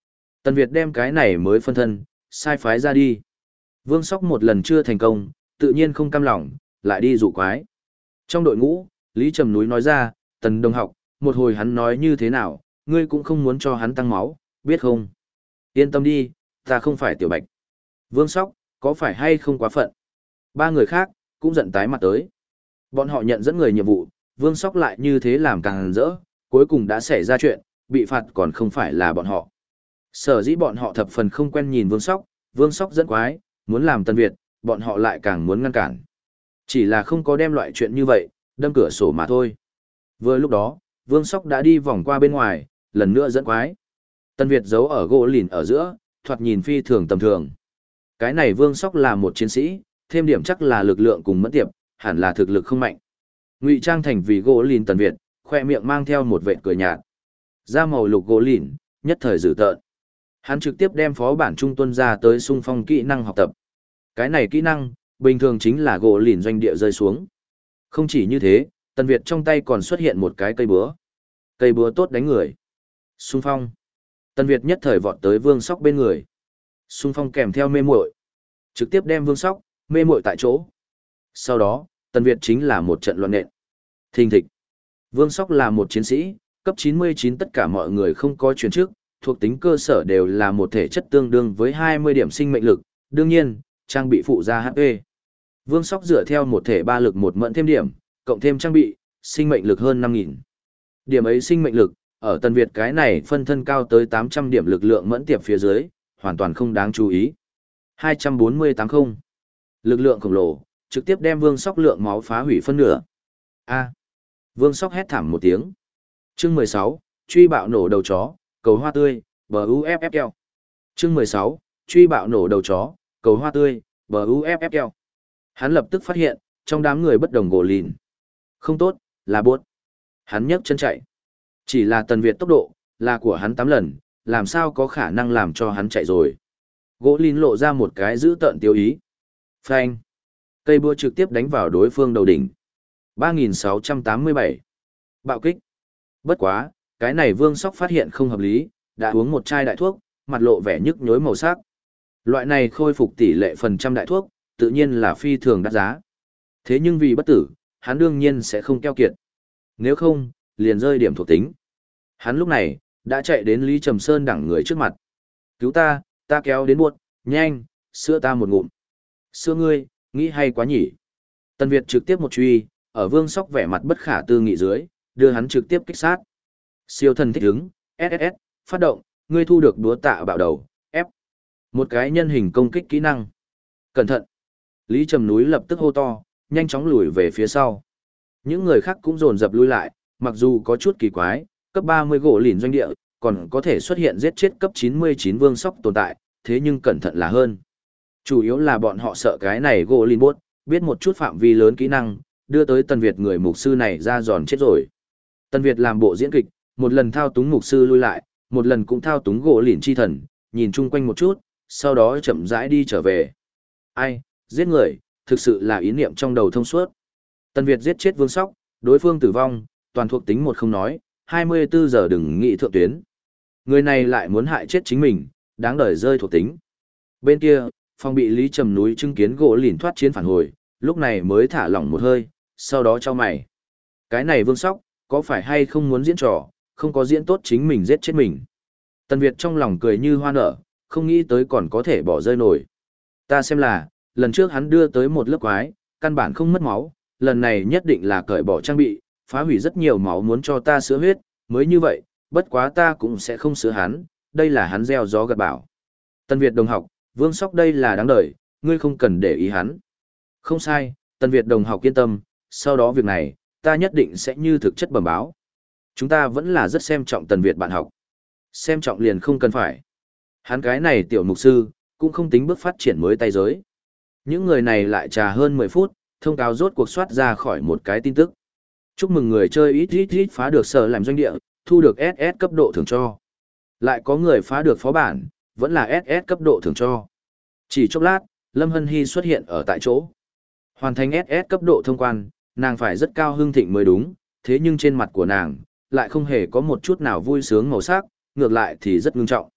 Tần Việt đem cái này mới phân thân, sai phái ra đi. Vương Sóc một lần chưa thành công, tự nhiên không cam lòng, lại đi dụ quái. Trong đội ngũ, Lý Trầm Núi nói ra, Tần đồng học, một hồi hắn nói như thế nào, ngươi cũng không muốn cho hắn tăng máu, biết không? Yên tâm đi, ta không phải tiểu bạch. Vương Sóc, có phải hay không quá phận? Ba người khác, cũng giận tái mặt tới. Bọn họ nhận dẫn người nhiệm vụ, Vương Sóc lại như thế làm càng rỡ, cuối cùng đã xảy ra chuyện, bị phạt còn không phải là bọn họ. Sở dĩ bọn họ thập phần không quen nhìn Vương Sóc, Vương Sóc dẫn quái, muốn làm Tân Việt, bọn họ lại càng muốn ngăn cản. Chỉ là không có đem loại chuyện như vậy, đâm cửa sổ mà thôi. Vừa lúc đó, Vương Sóc đã đi vòng qua bên ngoài, lần nữa dẫn quái. Tân Việt giấu ở gỗ lìn ở giữa, thoạt nhìn phi thường tầm thường. Cái này Vương Sóc là một chiến sĩ, thêm điểm chắc là lực lượng cùng mẫn tiệp, hẳn là thực lực không mạnh. Ngụy trang thành vì gỗ lìn Tần Việt, khoe miệng mang theo một vệt cười nhạt. Da màu lục gỗ lìn, nhất thời dữ tợn. Hắn trực tiếp đem phó bản trung tuân ra tới xung phong kỹ năng học tập. Cái này kỹ năng, bình thường chính là gỗ lìn doanh địa rơi xuống. Không chỉ như thế, Tần Việt trong tay còn xuất hiện một cái cây búa. Cây búa tốt đánh người. Xung phong. Tần Việt nhất thời vọt tới Vương Sóc bên người. Xung phong kèm theo mê muội, trực tiếp đem Vương Sóc mê muội tại chỗ. Sau đó, Tần Việt chính là một trận loạn nện. Thình thịch. Vương Sóc là một chiến sĩ, cấp chín mươi chín tất cả mọi người không có chuyển trước, thuộc tính cơ sở đều là một thể chất tương đương với hai mươi điểm sinh mệnh lực, đương nhiên, trang bị phụ gia hát pê. Vương Sóc dựa theo một thể ba lực một mẫn thêm điểm, cộng thêm trang bị, sinh mệnh lực hơn năm nghìn. Điểm ấy sinh mệnh lực, ở Tần Việt cái này phân thân cao tới tám trăm điểm lực lượng mẫn tiệp phía dưới, hoàn toàn không đáng chú ý. hai trăm bốn mươi tám không. Lực lượng khổng lồ, trực tiếp đem Vương Sóc lượng máu phá hủy phân nửa. A. Vương Sóc hét thảm một tiếng. Chương mười sáu, truy bạo nổ đầu chó, cầu hoa tươi, bờ u ép ép keo. Chương mười sáu, truy bạo nổ đầu chó, cầu hoa tươi, bờ u ép ép keo. Hắn lập tức phát hiện, trong đám người bất đồng gỗ lìn. Không tốt, là bốt. Hắn nhấc chân chạy. Chỉ là Tần Việt tốc độ, là của hắn tám lần, làm sao có khả năng làm cho hắn chạy rồi. Gỗ lìn lộ ra một cái dữ tợn tiêu ý. Phanh. Cây búa trực tiếp đánh vào đối phương đầu đỉnh. ba nghìn sáu trăm tám mươi bảy. Bạo kích. Bất quá, cái này Vương Sóc phát hiện không hợp lý, đã uống một chai đại thuốc, mặt lộ vẻ nhức nhối màu sắc. Loại này khôi phục tỷ lệ phần trăm đại thuốc, tự nhiên là phi thường đắt giá. Thế nhưng vì bất tử, hắn đương nhiên sẽ không keo kiệt. Nếu không, liền rơi điểm thuộc tính. Hắn lúc này, đã chạy đến Lý Trầm Sơn đẳng người trước mặt. Cứu ta, ta kéo đến buột, nhanh, sữa ta một ngụm. Sữa ngươi, nghĩ hay quá nhỉ. Tần Việt trực tiếp một truy, ở Vương Sóc vẻ mặt bất khả tư nghị dưới, đưa hắn trực tiếp kích sát. Siêu thần thích ứng, ét ét ét, phát động, ngươi thu được đúa tạ bạo đầu, F. Một cái nhân hình công kích kỹ năng. Cẩn thận. Lý Trầm Núi lập tức hô to, nhanh chóng lùi về phía sau. Những người khác cũng dồn dập lui lại, mặc dù có chút kỳ quái, cấp ba mươi gỗ lìn doanh địa, còn có thể xuất hiện giết chết cấp chín mươi chín Vương Sóc tồn tại, thế nhưng cẩn thận là hơn. Chủ yếu là bọn họ sợ cái này gỗ lìn bốt, biết một chút phạm vi lớn kỹ năng, đưa tới Tần Việt người mục sư này ra giòn chết rồi. Tần Việt làm bộ diễn kịch, một lần thao túng mục sư lui lại, một lần cũng thao túng gỗ lìn chi thần, nhìn chung quanh một chút, sau đó chậm rãi đi trở về. Ai, giết người, thực sự là ý niệm trong đầu thông suốt. Tần Việt giết chết Vương Sóc, đối phương tử vong, toàn thuộc tính một không nói, hai mươi bốn giờ đừng nghĩ thượng tuyến. Người này lại muốn hại chết chính mình, đáng đời rơi thuộc tính. Bên kia, phòng bị Lý Trầm Núi chứng kiến gỗ lìn thoát chiến phản hồi, lúc này mới thả lỏng một hơi, sau đó cho mày. Cái này Vương Sóc, có phải hay không muốn diễn trò, không có diễn tốt chính mình giết chết mình. Tần Việt trong lòng cười như hoa nở, không nghĩ tới còn có thể bỏ rơi nổi. Ta xem là, lần trước hắn đưa tới một lớp quái, căn bản không mất máu, lần này nhất định là cởi bỏ trang bị, phá hủy rất nhiều máu muốn cho ta sữa huyết, mới như vậy, bất quá ta cũng sẽ không sữa hắn, đây là hắn gieo gió gặt bão. Tần Việt đồng học, Vương Sóc đây là đáng đời, ngươi không cần để ý hắn. Không sai, Tần Việt đồng học yên tâm, sau đó việc này, ta nhất định sẽ như thực chất bẩm báo. Chúng ta vẫn là rất xem trọng Tần Việt bạn học. Xem trọng liền không cần phải. Hắn cái này tiểu mục sư, cũng không tính bước phát triển mới tay giới. Những người này lại trà hơn mười phút, thông cáo rốt cuộc soát ra khỏi một cái tin tức. Chúc mừng người chơi ít ít ít phá được sở làm doanh địa, thu được ét ét cấp độ thưởng cho. Lại có người phá được phó bản, vẫn là ét ét cấp độ thưởng cho. Chỉ chốc lát, Lâm Hân Hy xuất hiện ở tại chỗ. Hoàn thành ét ét cấp độ thông quan, nàng phải rất cao hưng thịnh mới đúng, thế nhưng trên mặt của nàng, lại không hề có một chút nào vui sướng màu sắc, ngược lại thì rất ngưng trọng.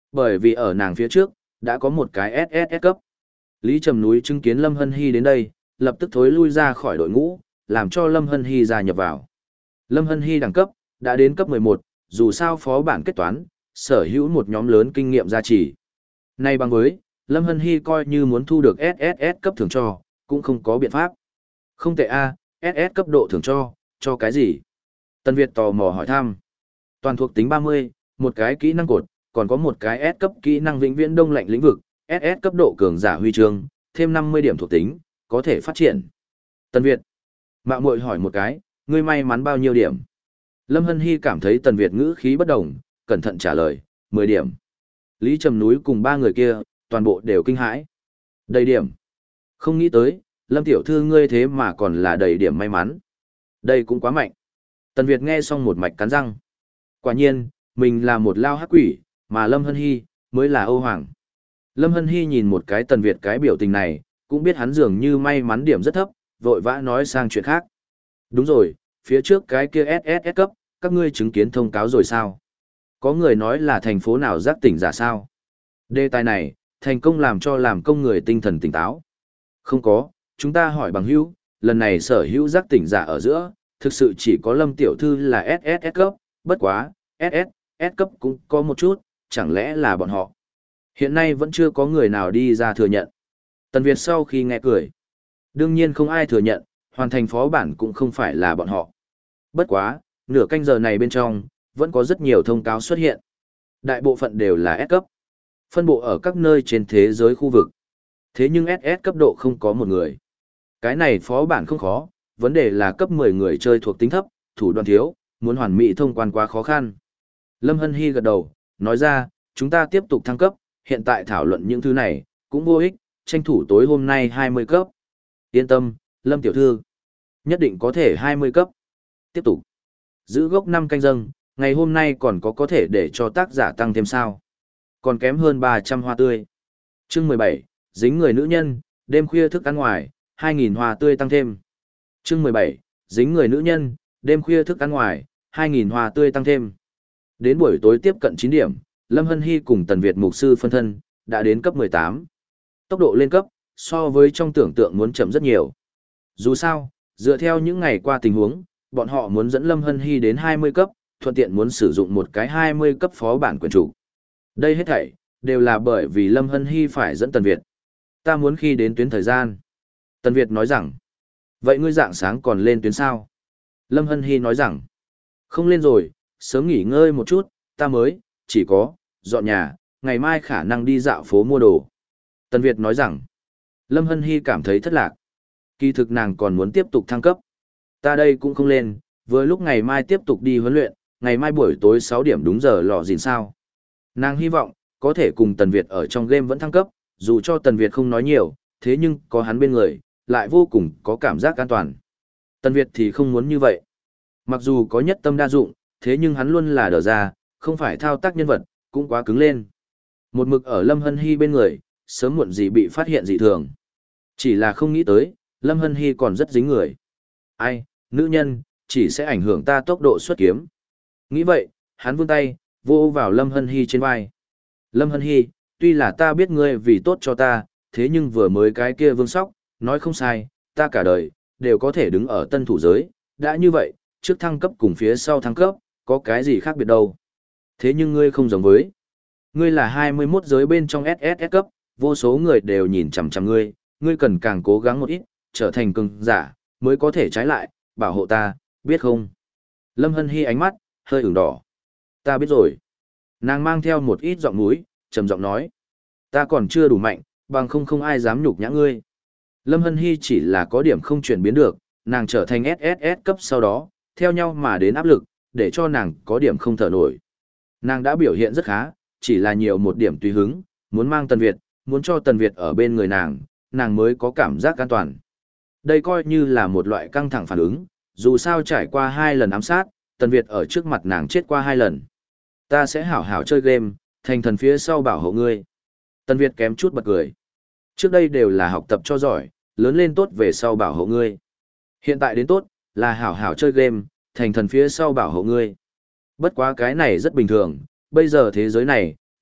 Bởi vì ở nàng phía trước, đã có một cái ét ét ét cấp. Lý Trầm Núi chứng kiến Lâm Hân Hy đến đây, lập tức thối lui ra khỏi đội ngũ, làm cho Lâm Hân Hy gia nhập vào. Lâm Hân Hy đẳng cấp, đã đến cấp mười một, dù sao phó bản kết toán, sở hữu một nhóm lớn kinh nghiệm gia trì. Nay bằng với, Lâm Hân Hy coi như muốn thu được ét ét ét cấp thưởng cho, cũng không có biện pháp. Không tệ a, ét ét cấp độ thưởng cho, cho cái gì? Tân Việt tò mò hỏi thăm. Toàn thuộc tính ba mươi, một cái kỹ năng cột, còn có một cái S cấp kỹ năng vĩnh viễn đông lạnh lĩnh vực, ét ét cấp độ cường giả huy chương, thêm năm mươi điểm thuộc tính, có thể phát triển. Tần Việt. Mạo muội hỏi một cái, ngươi may mắn bao nhiêu điểm? Lâm Hân Hy cảm thấy Tần Việt ngữ khí bất đồng, cẩn thận trả lời, mười điểm. Lý Trầm Núi cùng ba người kia, toàn bộ đều kinh hãi. Đầy điểm. Không nghĩ tới, Lâm tiểu thư ngươi thế mà còn là đầy điểm may mắn. Đây cũng quá mạnh. Tần Việt nghe xong một mạch cắn răng. Quả nhiên, mình là một lao hắc quỷ, mà Lâm Hân Hy, mới là Âu Hoàng. Lâm Hân Hy nhìn một cái Tần Việt cái biểu tình này, cũng biết hắn dường như may mắn điểm rất thấp, vội vã nói sang chuyện khác. Đúng rồi, phía trước cái kia ét ét ét cấp, các ngươi chứng kiến thông cáo rồi sao? Có người nói là thành phố nào giác tỉnh giả sao? Đề tài này, thành công làm cho làm công người tinh thần tỉnh táo. Không có, chúng ta hỏi bằng hữu, lần này sở hữu giác tỉnh giả ở giữa, thực sự chỉ có Lâm tiểu thư là ét ét ét cấp, bất quá, ét ét ét cấp cũng có một chút, chẳng lẽ là bọn họ. Hiện nay vẫn chưa có người nào đi ra thừa nhận. Tần Việt sau khi nghe cười. Đương nhiên không ai thừa nhận, hoàn thành phó bản cũng không phải là bọn họ. Bất quá, nửa canh giờ này bên trong, vẫn có rất nhiều thông cáo xuất hiện. Đại bộ phận đều là S cấp. Phân bộ ở các nơi trên thế giới khu vực. Thế nhưng ét ét cấp độ không có một người. Cái này phó bản không khó, vấn đề là cấp mười người chơi thuộc tính thấp, thủ đoạn thiếu, muốn hoàn mỹ thông quan quá khó khăn. Lâm Hân Hy gật đầu, nói ra, chúng ta tiếp tục thăng cấp, hiện tại thảo luận những thứ này, cũng vô ích, tranh thủ tối hôm nay hai mươi cấp. Yên tâm, Lâm tiểu thư, nhất định có thể hai mươi cấp. Tiếp tục. Giữ gốc năm canh dâng, ngày hôm nay còn có có thể để cho tác giả tăng thêm sao. Còn kém hơn ba trăm hoa tươi. Chương mười bảy, dính người nữ nhân, đêm khuya thức ăn ngoài, hai nghìn hoa tươi tăng thêm. Chương mười bảy, dính người nữ nhân, đêm khuya thức ăn ngoài, hai nghìn hoa tươi tăng thêm. Đến buổi tối tiếp cận chín điểm, Lâm Hân Hy cùng Tần Việt mục sư phân thân, đã đến cấp mười tám. Tốc độ lên cấp, so với trong tưởng tượng muốn chậm rất nhiều. Dù sao, dựa theo những ngày qua tình huống, bọn họ muốn dẫn Lâm Hân Hy đến hai mươi cấp, thuận tiện muốn sử dụng một cái hai mươi cấp phó bản quyền chủ. Đây hết thảy, đều là bởi vì Lâm Hân Hy phải dẫn Tần Việt. Ta muốn khi đến tuyến thời gian. Tần Việt nói rằng, vậy ngươi dạng sáng còn lên tuyến sao? Lâm Hân Hy nói rằng, không lên rồi, sớm nghỉ ngơi một chút, ta mới, chỉ có, dọn nhà, ngày mai khả năng đi dạo phố mua đồ. Tần Việt nói rằng, Lâm Hân Hy cảm thấy thất lạc. Kỳ thực nàng còn muốn tiếp tục thăng cấp. Ta đây cũng không lên, vừa lúc ngày mai tiếp tục đi huấn luyện, ngày mai buổi tối sáu điểm đúng giờ lò gìn sao. Nàng hy vọng, có thể cùng Tần Việt ở trong game vẫn thăng cấp, dù cho Tần Việt không nói nhiều, thế nhưng có hắn bên người, lại vô cùng có cảm giác an toàn. Tần Việt thì không muốn như vậy. Mặc dù có nhất tâm đa dụng, thế nhưng hắn luôn là đờ ra, không phải thao tác nhân vật, cũng quá cứng lên. Một mực ở Lâm Hân Hy bên người, sớm muộn gì bị phát hiện dị thường. Chỉ là không nghĩ tới, Lâm Hân Hy còn rất dính người. Ai, nữ nhân, chỉ sẽ ảnh hưởng ta tốc độ xuất kiếm. Nghĩ vậy, hắn vươn tay, vô vào Lâm Hân Hy trên vai. Lâm Hân Hy, tuy là ta biết ngươi vì tốt cho ta, thế nhưng vừa mới cái kia vương sóc, nói không sai, ta cả đời, đều có thể đứng ở tân thủ giới. Đã như vậy, trước thăng cấp cùng phía sau thăng cấp, có cái gì khác biệt đâu. Thế nhưng ngươi không giống với. Ngươi là hai mươi mốt giới bên trong ét ét ét cấp, vô số người đều nhìn chằm chằm ngươi, ngươi cần càng cố gắng một ít, trở thành cường giả, mới có thể trái lại, bảo hộ ta, biết không? Lâm Hân Hy ánh mắt, hơi ửng đỏ. Ta biết rồi. Nàng mang theo một ít giọng núi, trầm giọng nói. Ta còn chưa đủ mạnh, bằng không không ai dám nhục nhã ngươi. Lâm Hân Hy chỉ là có điểm không chuyển biến được, nàng trở thành ét ét ét cấp sau đó, theo nhau mà đến áp lực, để cho nàng có điểm không thở nổi. Nàng đã biểu hiện rất khá, chỉ là nhiều một điểm tùy hứng, muốn mang Tần Việt, muốn cho Tần Việt ở bên người nàng, nàng mới có cảm giác an toàn. Đây coi như là một loại căng thẳng phản ứng, dù sao trải qua hai lần ám sát, Tần Việt ở trước mặt nàng chết qua hai lần. Ta sẽ hảo hảo chơi game, thành thần phía sau bảo hộ ngươi. Tần Việt kém chút bật cười. Trước đây đều là học tập cho giỏi, lớn lên tốt về sau bảo hộ ngươi. Hiện tại đến tốt, là hảo hảo chơi game, thành thần phía sau bảo hộ ngươi. Bất quá cái này rất bình thường, bây giờ thế giới này,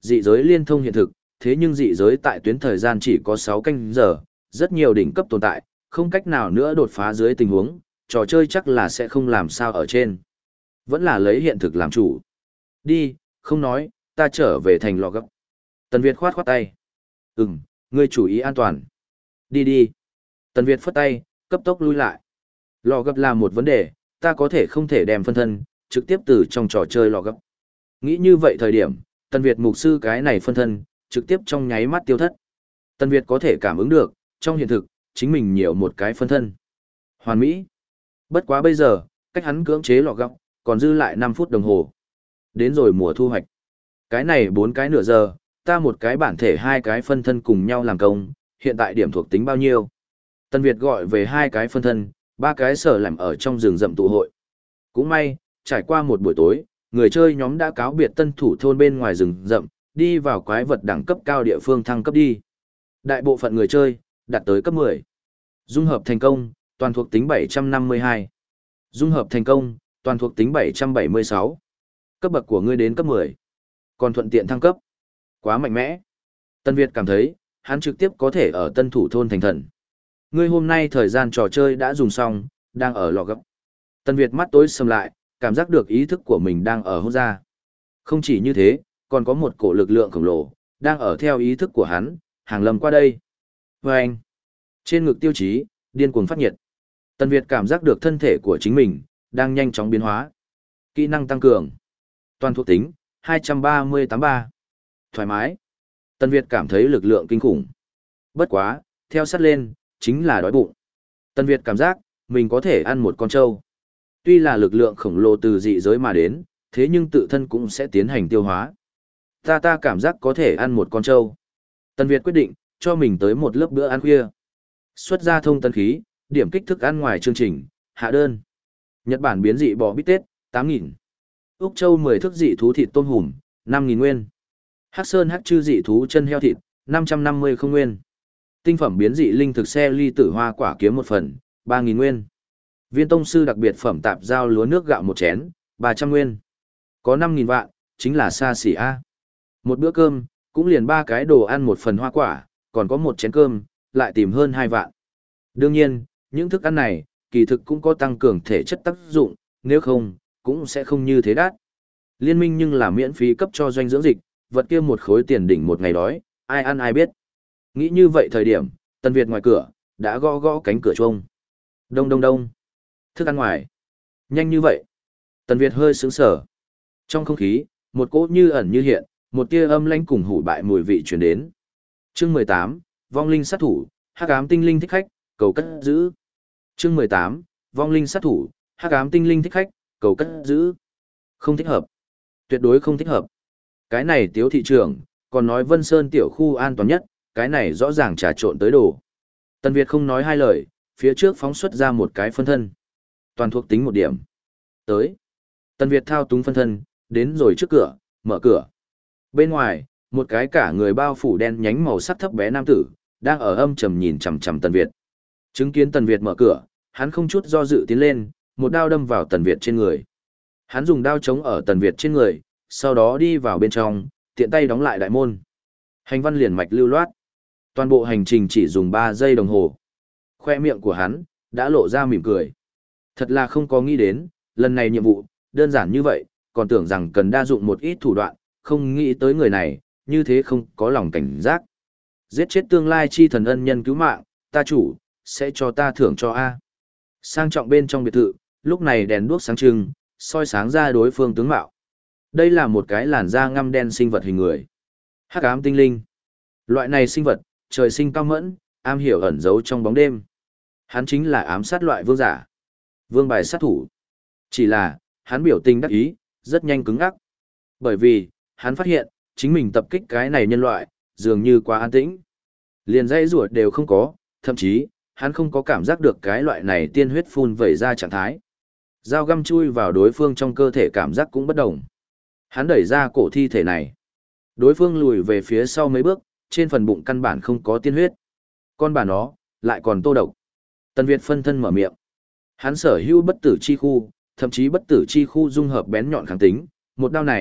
dị giới liên thông hiện thực, thế nhưng dị giới tại tuyến thời gian chỉ có sáu canh giờ, rất nhiều đỉnh cấp tồn tại, không cách nào nữa đột phá dưới tình huống, trò chơi chắc là sẽ không làm sao ở trên. Vẫn là lấy hiện thực làm chủ. Đi, không nói, ta trở về thành lò gấp. Tần Việt khoát khoát tay. Ừm, ngươi chú ý an toàn. Đi đi. Tần Việt phất tay, cấp tốc lui lại. Lò gấp là một vấn đề, ta có thể không thể đem phân thân, trực tiếp từ trong trò chơi lò gấp. Nghĩ như vậy thời điểm, Tần Việt mục sư cái này phân thân, trực tiếp trong nháy mắt tiêu thất. Tần Việt có thể cảm ứng được, trong hiện thực, chính mình nhiều một cái phân thân. Hoàn mỹ. Bất quá bây giờ, cách hắn cưỡng chế lò gấp, còn dư lại năm phút đồng hồ. Đến rồi mùa thu hoạch. Cái này bốn cái nửa giờ, ta một cái bản thể hai cái phân thân cùng nhau làm công, hiện tại điểm thuộc tính bao nhiêu? Tần Việt gọi về hai cái phân thân, ba cái sở làm ở trong rừng rậm tụ hội. Cũng may, trải qua một buổi tối, người chơi nhóm đã cáo biệt tân thủ thôn bên ngoài rừng rậm, đi vào quái vật đẳng cấp cao địa phương thăng cấp đi. Đại bộ phận người chơi, đạt tới cấp mười. Dung hợp thành công, toàn thuộc tính bảy trăm năm mươi hai. Dung hợp thành công, toàn thuộc tính bảy trăm bảy mươi sáu. Cấp bậc của ngươi đến cấp mười. Còn thuận tiện thăng cấp. Quá mạnh mẽ. Tân Việt cảm thấy, hắn trực tiếp có thể ở tân thủ thôn thành thần. Ngươi hôm nay thời gian trò chơi đã dùng xong, đang ở lò gấp. Tân Việt mắt tối sầm lại, cảm giác được ý thức của mình đang ở hốt ra. Không chỉ như thế, còn có một cổ lực lượng khổng lồ, đang ở theo ý thức của hắn, hàng lâm qua đây. Và anh, trên ngực tiêu chí, điên cuồng phát nhiệt. Tân Việt cảm giác được thân thể của chính mình, đang nhanh chóng biến hóa. Kỹ năng tăng cường. Toàn thuộc tính, hai trăm ba mươi tám ba. Thoải mái. Tân Việt cảm thấy lực lượng kinh khủng. Bất quá, theo sát lên, chính là đói bụng. Tân Việt cảm giác, mình có thể ăn một con trâu. Tuy là lực lượng khổng lồ từ dị giới mà đến, thế nhưng tự thân cũng sẽ tiến hành tiêu hóa. Ta ta cảm giác có thể ăn một con trâu. Tân Việt quyết định, cho mình tới một lớp bữa ăn khuya. Xuất ra thông tân khí, điểm kích thức ăn ngoài chương trình, hạ đơn. Nhật Bản biến dị bò bít tết, tám nghìn. Úc Châu mười thức dị thú thịt tôm hùm, năm nghìn nguyên. Hắc Sơn hắc chư dị thú chân heo thịt, năm trăm năm mươi không nguyên. Tinh phẩm biến dị linh thực xe ly tử hoa quả kiếm một phần, ba nghìn nguyên. Viên tông sư đặc biệt phẩm tạp giao lúa nước gạo một chén, ba trăm nguyên. Có năm nghìn vạn, chính là xa xỉ A. Một bữa cơm, cũng liền ba cái đồ ăn một phần hoa quả, còn có một chén cơm, lại tìm hơn hai vạn. Đương nhiên, những thức ăn này, kỳ thực cũng có tăng cường thể chất tác dụng, nếu không, cũng sẽ không như thế đắt. Liên minh nhưng là miễn phí cấp cho doanh dưỡng dịch, vật kia một khối tiền đỉnh một ngày đói, ai ăn ai biết. Nghĩ như vậy thời điểm, Tân Việt ngoài cửa, đã gõ gõ cánh cửa chuông. Đông đông đông. Thức ăn ngoài. Nhanh như vậy. Tân Việt hơi sướng sở. Trong không khí, một cỗ như ẩn như hiện, một tia âm lãnh cùng hủ bại mùi vị truyền đến. Chương mười tám, Vong linh sát thủ, Hắc ám tinh linh thích khách, cầu cất giữ. Chương mười tám, Vong linh sát thủ, Hắc ám tinh linh thích khách, cầu cất giữ. Không thích hợp. Tuyệt đối không thích hợp. Cái này Tiếu thị trưởng, còn nói Vân Sơn tiểu khu an toàn nhất, cái này rõ ràng trà trộn tới đồ. Tân Việt không nói hai lời, phía trước phóng xuất ra một cái phân thân. Toàn thuộc tính một điểm. Tới. Tân Việt thao túng phân thân, đến rồi trước cửa, mở cửa. Bên ngoài, một cái cả người bao phủ đen nhánh màu sắc thấp bé nam tử, đang ở âm trầm nhìn chằm chằm Tần Việt. Chứng kiến Tần Việt mở cửa, hắn không chút do dự tiến lên, một đao đâm vào Tần Việt trên người. Hắn dùng đao chống ở Tần Việt trên người, sau đó đi vào bên trong, tiện tay đóng lại đại môn. Hành văn liền mạch lưu loát. Toàn bộ hành trình chỉ dùng ba giây đồng hồ. Khoe miệng của hắn, đã lộ ra mỉm cười. Thật là không có nghĩ đến, lần này nhiệm vụ, đơn giản như vậy, còn tưởng rằng cần đa dụng một ít thủ đoạn, không nghĩ tới người này, như thế không có lòng cảnh giác. Giết chết tương lai chi thần ân nhân cứu mạng, ta chủ, sẽ cho ta thưởng cho A. Sang trọng bên trong biệt thự, lúc này đèn đuốc sáng trưng, soi sáng ra đối phương tướng mạo. Đây là một cái làn da ngăm đen sinh vật hình người. Hắc ám tinh linh. Loại này sinh vật, trời sinh cao mẫn, am hiểu ẩn giấu trong bóng đêm. Hắn chính là ám sát loại vương giả. Vương bài sát thủ. Chỉ là, hắn biểu tình đắc ý, rất nhanh cứng ngắc. Bởi vì, hắn phát hiện, chính mình tập kích cái này nhân loại, dường như quá an tĩnh. Liền dây ruột đều không có, thậm chí, hắn không có cảm giác được cái loại này tiên huyết phun vẩy ra trạng thái. Dao găm chui vào đối phương trong cơ thể cảm giác cũng bất đồng. Hắn đẩy ra cổ thi thể này. Đối phương lùi về phía sau mấy bước, trên phần bụng căn bản không có tiên huyết. Con bà nó, lại còn tô độc. Tần Việt phân thân mở miệng. Hắn sở hữu bất tử chi khu, thậm chí bất tử chi khu dung hợp bén nhọn kháng tính, một đao này,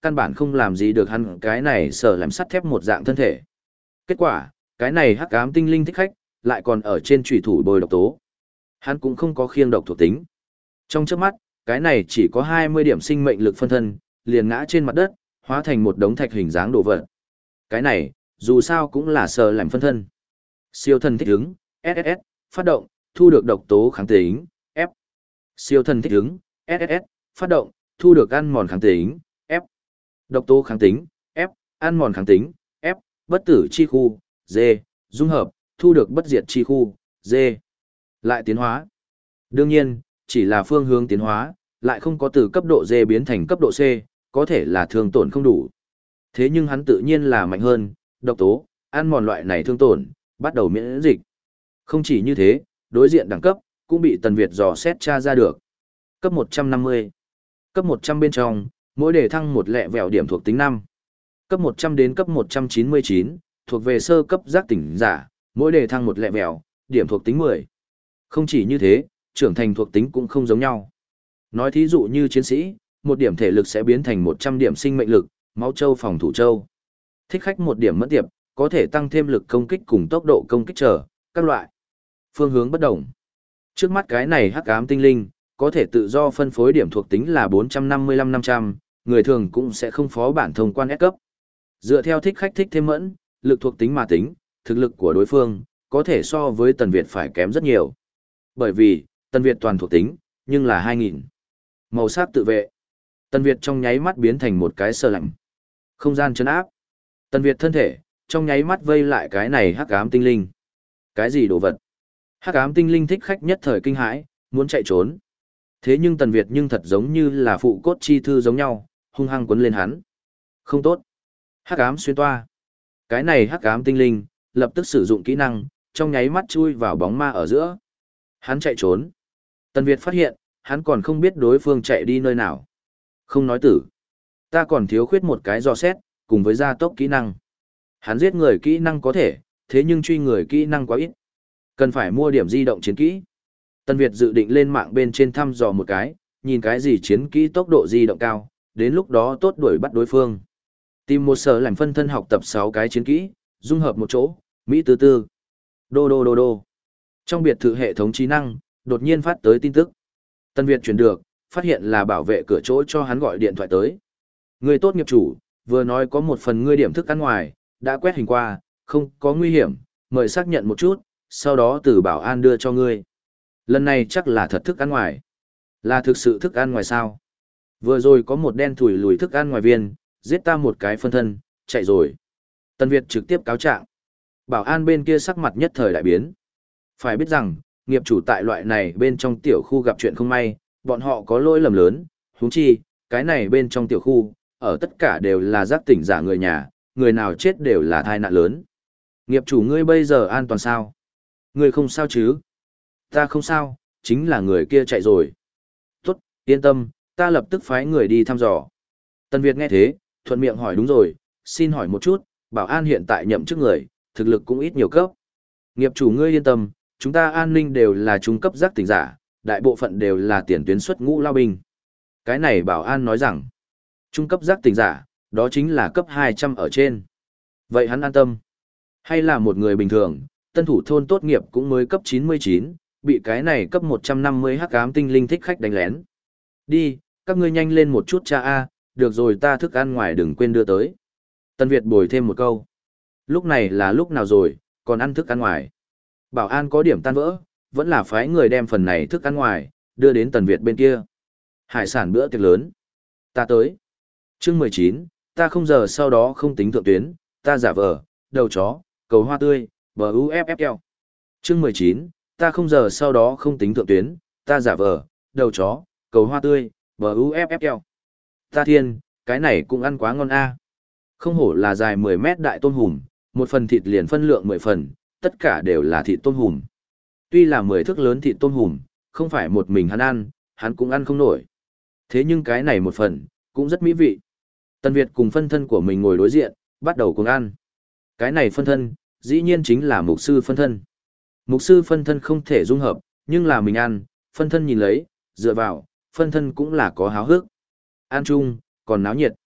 căn bản không làm gì được hắn cái này sở làm sắt thép một dạng thân thể. Kết quả, cái này hắc ám tinh linh thích khách, lại còn ở trên chủy thủ bồi độc tố. Hắn cũng không có khiêng độc thuộc tính. Trong chớp mắt, cái này chỉ có hai mươi điểm sinh mệnh lực phân thân, liền ngã trên mặt đất, hóa thành một đống thạch hình dáng đồ vật. Cái này, dù sao cũng là sở làm phân thân. Siêu thần thích ứng, ét ét ét, phát động, thu được độc tố kháng tính, F. Siêu thần thích ứng, ét ét ét, phát động, thu được ăn mòn kháng tính, F. Độc tố kháng tính, F. Ăn mòn kháng tính, F. Bất tử chi khu, G. Dung hợp, thu được bất diệt chi khu, G. Lại tiến hóa. Đương nhiên, chỉ là phương hướng tiến hóa, lại không có từ cấp độ D biến thành cấp độ C, có thể là thương tổn không đủ. Thế nhưng hắn tự nhiên là mạnh hơn, độc tố, ăn mòn loại này thương tổn, bắt đầu miễn dịch. Không chỉ như thế, đối diện đẳng cấp, cũng bị Tần Việt dò xét tra ra được. Cấp một trăm năm mươi. Cấp một trăm bên trong, mỗi đề thăng một lẹ vẹo điểm thuộc tính năm. Cấp một trăm đến cấp một trăm chín mươi chín, thuộc về sơ cấp giác tỉnh giả, mỗi đề thăng một lẹ vẹo, điểm thuộc tính mười. Không chỉ như thế, trưởng thành thuộc tính cũng không giống nhau. Nói thí dụ như chiến sĩ, một điểm thể lực sẽ biến thành một trăm điểm sinh mệnh lực, máu châu phòng thủ châu. Thích khách một điểm mất tiệp, có thể tăng thêm lực công kích cùng tốc độ công kích trở, các loại. Phương hướng bất đồng. Trước mắt cái này hắc ám tinh linh, có thể tự do phân phối điểm thuộc tính là bốn trăm năm mươi lăm năm trăm, người thường cũng sẽ không phó bản thông quan S cấp. Dựa theo thích khách thích thêm mẫn, lực thuộc tính mà tính, thực lực của đối phương, có thể so với Tần Việt phải kém rất nhiều. Bởi vì, Tần Việt toàn thuộc tính, nhưng là hai nghìn. Màu sắc tự vệ. Tần Việt trong nháy mắt biến thành một cái sơ lạnh. Không gian chấn áp. Tần Việt thân thể, trong nháy mắt vây lại cái này hắc ám tinh linh. Cái gì đồ vật? Hắc ám tinh linh thích khách nhất thời kinh hãi, muốn chạy trốn. Thế nhưng Tần Việt nhưng thật giống như là phụ cốt chi thư giống nhau, hung hăng quấn lên hắn. Không tốt. Hắc ám xuyên toa. Cái này hắc ám tinh linh, lập tức sử dụng kỹ năng, trong nháy mắt chui vào bóng ma ở giữa. Hắn chạy trốn. Tần Việt phát hiện, hắn còn không biết đối phương chạy đi nơi nào. Không nói tử. Ta còn thiếu khuyết một cái dò xét, cùng với gia tốc kỹ năng. Hắn giết người kỹ năng có thể, thế nhưng truy người kỹ năng quá ít. Cần phải mua điểm di động chiến kỹ. Tần Việt dự định lên mạng bên trên thăm dò một cái, nhìn cái gì chiến kỹ tốc độ di động cao, đến lúc đó tốt đuổi bắt đối phương. Tìm một sở làm phân thân học tập sáu cái chiến kỹ, dung hợp một chỗ, Mỹ tư tư. Đô đô đô đô. Trong biệt thự hệ thống trí năng, đột nhiên phát tới tin tức. Tần Việt chuyển được, phát hiện là bảo vệ cửa chỗ cho hắn gọi điện thoại tới. Người tốt nghiệp chủ, vừa nói có một phần ngươi điểm thức ăn ngoài, đã quét hình qua, không có nguy hiểm, mời xác nhận một chút, sau đó từ bảo an đưa cho ngươi. Lần này chắc là thật thức ăn ngoài. Là thực sự thức ăn ngoài sao? Vừa rồi có một đen thủi lùi thức ăn ngoài viên, giết ta một cái phân thân, chạy rồi. Tần Việt trực tiếp cáo trạng. Bảo an bên kia sắc mặt nhất thời đại biến. Phải biết rằng, nghiệp chủ tại loại này bên trong tiểu khu gặp chuyện không may, bọn họ có lỗi lầm lớn, huống chi, cái này bên trong tiểu khu, ở tất cả đều là giác tỉnh giả người nhà, người nào chết đều là tai nạn lớn. Nghiệp chủ ngươi bây giờ an toàn sao? Ngươi không sao chứ? Ta không sao, chính là người kia chạy rồi. Tốt, yên tâm, ta lập tức phái người đi thăm dò. Tần Việt nghe thế, thuận miệng hỏi đúng rồi, xin hỏi một chút, bảo an hiện tại nhậm chức người, thực lực cũng ít nhiều cấp. Nghiệp chủ ngươi yên tâm, chúng ta an ninh đều là trung cấp giác tỉnh giả, đại bộ phận đều là tiền tuyến xuất ngũ lao binh. Cái này bảo an nói rằng, trung cấp giác tỉnh giả, đó chính là cấp hai trăm ở trên. Vậy hắn an tâm. Hay là một người bình thường, tân thủ thôn tốt nghiệp cũng mới cấp chín mươi chín, bị cái này cấp một trăm năm mươi hắc ám tinh linh thích khách đánh lén. Đi, các ngươi nhanh lên một chút cha a, được rồi ta thức ăn ngoài đừng quên đưa tới. Tân Việt bồi thêm một câu. Lúc này là lúc nào rồi, còn ăn thức ăn ngoài. Bảo an có điểm tan vỡ, vẫn là phái người đem phần này thức ăn ngoài, đưa đến Tần Việt bên kia. Hải sản bữa tiệc lớn. Ta tới. Chương mười chín, ta không giờ sau đó không tính thượng tuyến, ta giả vờ, đầu chó, cầu hoa tươi, bờ u ép ép keo. Chương mười chín, ta không giờ sau đó không tính thượng tuyến, ta giả vờ, đầu chó, cầu hoa tươi, bờ u ép ép keo. Ta thiên, cái này cũng ăn quá ngon a. Không hổ là dài mười mét đại tôm hùm, một phần thịt liền phân lượng mười phần, tất cả đều là thịt tôm hùm. Tuy là mười thước lớn thịt tôm hùm, không phải một mình hắn ăn, hắn cũng ăn không nổi. Thế nhưng cái này một phần, cũng rất mỹ vị. Tần Việt cùng phân thân của mình ngồi đối diện, bắt đầu cùng ăn. Cái này phân thân, dĩ nhiên chính là mục sư phân thân. Mục sư phân thân không thể dung hợp, nhưng là mình ăn, phân thân nhìn lấy, dựa vào, phân thân cũng là có háo hức. Ăn chung, còn náo nhiệt.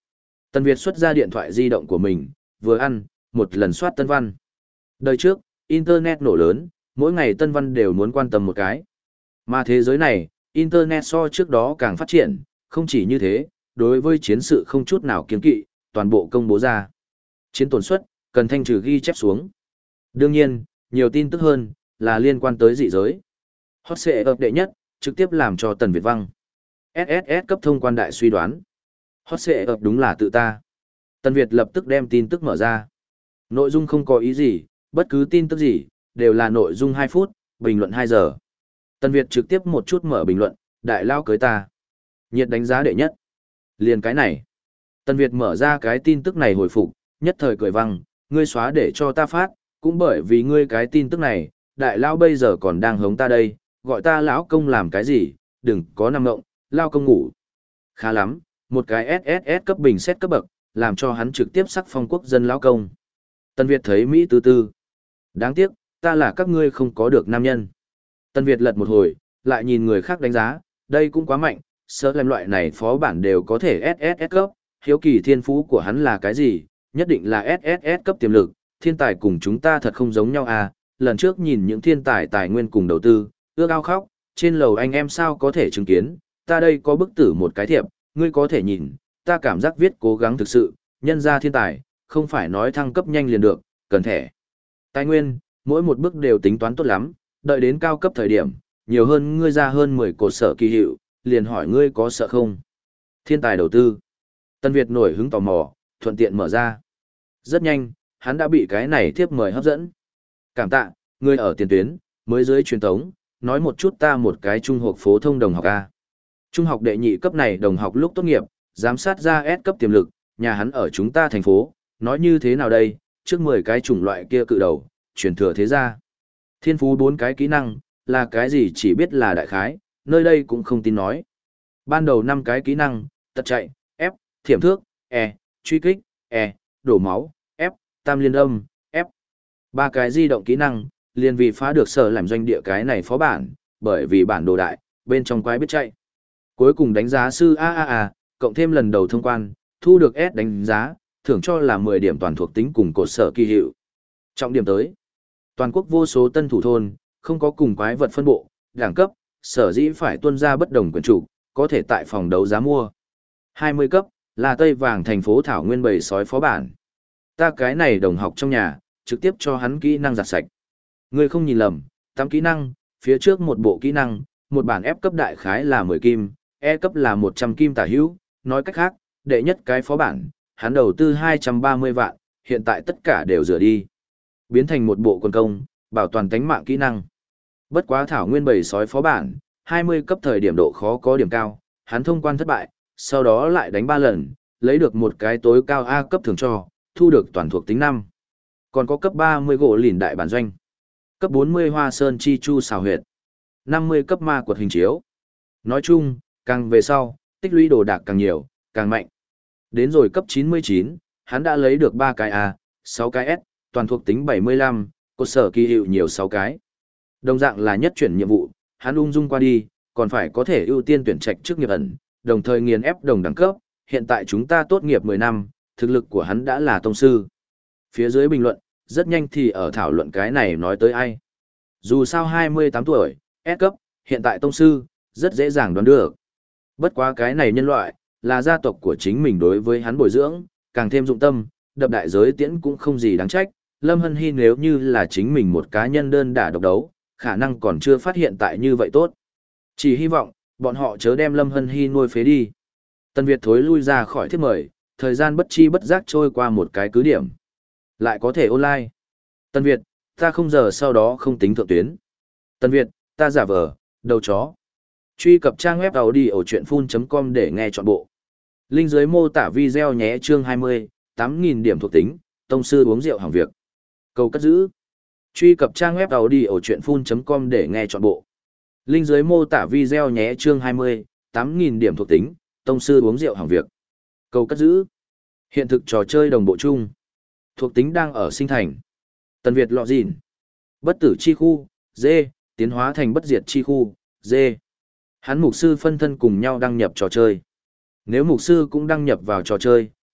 Tần Việt xuất ra điện thoại di động của mình, vừa ăn, một lần soát tân văn. Đời trước, Internet nổ lớn, mỗi ngày tân văn đều muốn quan tâm một cái. Mà thế giới này, Internet so trước đó càng phát triển, không chỉ như thế, đối với chiến sự không chút nào kiêng kỵ, toàn bộ công bố ra. Chiến tổn suất, cần thanh trừ ghi chép xuống. Đương nhiên, nhiều tin tức hơn, là liên quan tới dị giới. Hot xệ ập đệ nhất, trực tiếp làm cho Tần Việt văng. ét ét ét cấp thông quan đại suy đoán. Hot xệ ập đúng là tự ta. Tần Việt lập tức đem tin tức mở ra. Nội dung không có ý gì, bất cứ tin tức gì, đều là nội dung hai phút, bình luận hai giờ. Tần Việt trực tiếp một chút mở bình luận, đại lao cưới ta. Nhiệt đánh giá đệ nhất. Liền cái này. Tần Việt mở ra cái tin tức này hồi phục, nhất thời cười văng, ngươi xóa để cho ta phát, cũng bởi vì ngươi cái tin tức này, đại lao bây giờ còn đang hống ta đây, gọi ta lão công làm cái gì, đừng có nằm ngộng, lao công ngủ. Khá lắm, một cái ét ét ét cấp bình xét cấp bậc, làm cho hắn trực tiếp sắc phong quốc dân lão công. Tần Việt thấy Mỹ tư tư. Đáng tiếc, ta là các ngươi không có được nam nhân. Tần Việt lật một hồi, lại nhìn người khác đánh giá, đây cũng quá mạnh, sợ làm loại này phó bản đều có thể ét ét ét cấp, hiếu kỳ thiên phú của hắn là cái gì, nhất định là ét ét ét cấp tiềm lực, thiên tài cùng chúng ta thật không giống nhau à, lần trước nhìn những thiên tài tài nguyên cùng đầu tư, ước ao khóc, trên lầu anh em sao có thể chứng kiến, ta đây có bức tử một cái thiệp, ngươi có thể nhìn, ta cảm giác viết cố gắng thực sự, nhân ra thiên tài, không phải nói thăng cấp nhanh liền được, cần thẻ. Tài nguyên, mỗi một bước đều tính toán tốt lắm, đợi đến cao cấp thời điểm, nhiều hơn ngươi ra hơn mười cột sở kỳ hiệu, liền hỏi ngươi có sợ không? Thiên tài đầu tư. Tân Việt nổi hứng tò mò, thuận tiện mở ra. Rất nhanh, hắn đã bị cái này thiếp mời hấp dẫn. Cảm tạ, ngươi ở tiền tuyến, mới dưới truyền tống, nói một chút ta một cái trung học phổ thông đồng học A. Trung học đệ nhị cấp này đồng học lúc tốt nghiệp, giám sát ra S cấp tiềm lực, nhà hắn ở chúng ta thành phố, nói như thế nào đây, trước mười cái chủng loại kia cự đầu, truyền thừa thế gia. Thiên phú bốn cái kỹ năng, là cái gì chỉ biết là đại khái, nơi đây cũng không tin nói. Ban đầu năm cái kỹ năng, tật chạy, F, thiểm thước, E, truy kích, E, đổ máu, F, tam liên âm, F. Ba cái di động kỹ năng, liền vì phá được sở làm doanh địa cái này phó bản, bởi vì bản đồ đại, bên trong quái biết chạy. Cuối cùng đánh giá sư a a a, cộng thêm lần đầu thông quan, thu được S đánh giá, thưởng cho là mười điểm toàn thuộc tính cùng cột sở kỳ hiệu. Trọng điểm tới, toàn quốc vô số tân thủ thôn, không có cùng quái vật phân bộ, đẳng cấp, sở dĩ phải tuân ra bất đồng quyền chủ, có thể tại phòng đấu giá mua. hai mươi cấp, là Tây Vàng thành phố Thảo Nguyên bầy sói phó bản. Ta cái này đồng học trong nhà, trực tiếp cho hắn kỹ năng giặt sạch. Người không nhìn lầm, tám kỹ năng, phía trước một bộ kỹ năng, một bản F cấp đại khái là mười kim, E cấp là một trăm kim tả hữu, nói cách khác, đệ nhất cái phó bản, hắn đầu tư hai trăm ba mươi vạn, hiện tại tất cả đều rửa đi. Biến thành một bộ quân công, bảo toàn tánh mạng kỹ năng. Bất quá Thảo Nguyên bầy sói phó bản, hai mươi cấp thời điểm độ khó có điểm cao, hắn thông quan thất bại, sau đó lại đánh ba lần, lấy được một cái tối cao A cấp thưởng cho, thu được toàn thuộc tính năm. Còn có cấp ba mươi gỗ lìn đại bản doanh, cấp bốn mươi hoa sơn chi chu xào huyệt, năm mươi cấp ma quật hình chiếu. Nói chung, càng về sau, tích lũy đồ đạc càng nhiều, càng mạnh. Đến rồi cấp chín mươi chín, hắn đã lấy được ba cái A, sáu cái S, toàn thuộc tính bảy mươi lăm, cột sở kỳ hiệu nhiều sáu cái. Đồng dạng là nhất chuyển nhiệm vụ, hắn ung dung qua đi, còn phải có thể ưu tiên tuyển trạch trước nghiệp ẩn, đồng thời nghiền ép đồng đẳng cấp, hiện tại chúng ta tốt nghiệp mười năm, thực lực của hắn đã là tông sư. Phía dưới bình luận, rất nhanh thì ở thảo luận cái này nói tới ai. Dù sao hai mươi tám tuổi, S cấp, hiện tại tông sư, rất dễ dàng đoán được. Bất quá cái này nhân loại, là gia tộc của chính mình đối với hắn bồi dưỡng, càng thêm dụng tâm, đập đại giới tiễn cũng không gì đáng trách. Lâm Hân Hy nếu như là chính mình một cá nhân đơn đả độc đấu, khả năng còn chưa phát hiện tại như vậy tốt. Chỉ hy vọng, bọn họ chớ đem Lâm Hân Hy nuôi phế đi. Tân Việt thối lui ra khỏi thiết mời, thời gian bất chi bất giác trôi qua một cái cứ điểm. Lại có thể online. Tân Việt, ta không giờ sau đó không tính thượng tuyến. Tân Việt, ta giả vờ, đầu chó. Truy cập trang web audiochuyenphun chấm com để nghe trọn bộ. Link dưới mô tả video nhé. Chương hai mươi, tám nghìn điểm thuộc tính, tông sư uống rượu hàng việc. Cầu cất giữ. Truy cập trang web audiochuyenphun chấm com để nghe trọn bộ. Link dưới mô tả video nhé. Chương hai mươi, tám nghìn điểm thuộc tính, tông sư uống rượu hàng việc. Cầu cất giữ. Hiện thực trò chơi đồng bộ chung. Thuộc tính đang ở sinh thành. Tần Việt lọ dìn. Bất tử chi khu, D, tiến hóa thành bất diệt chi khu, D. Hắn mục sư phân thân cùng nhau đăng nhập trò chơi. Nếu mục sư cũng đăng nhập vào trò chơi,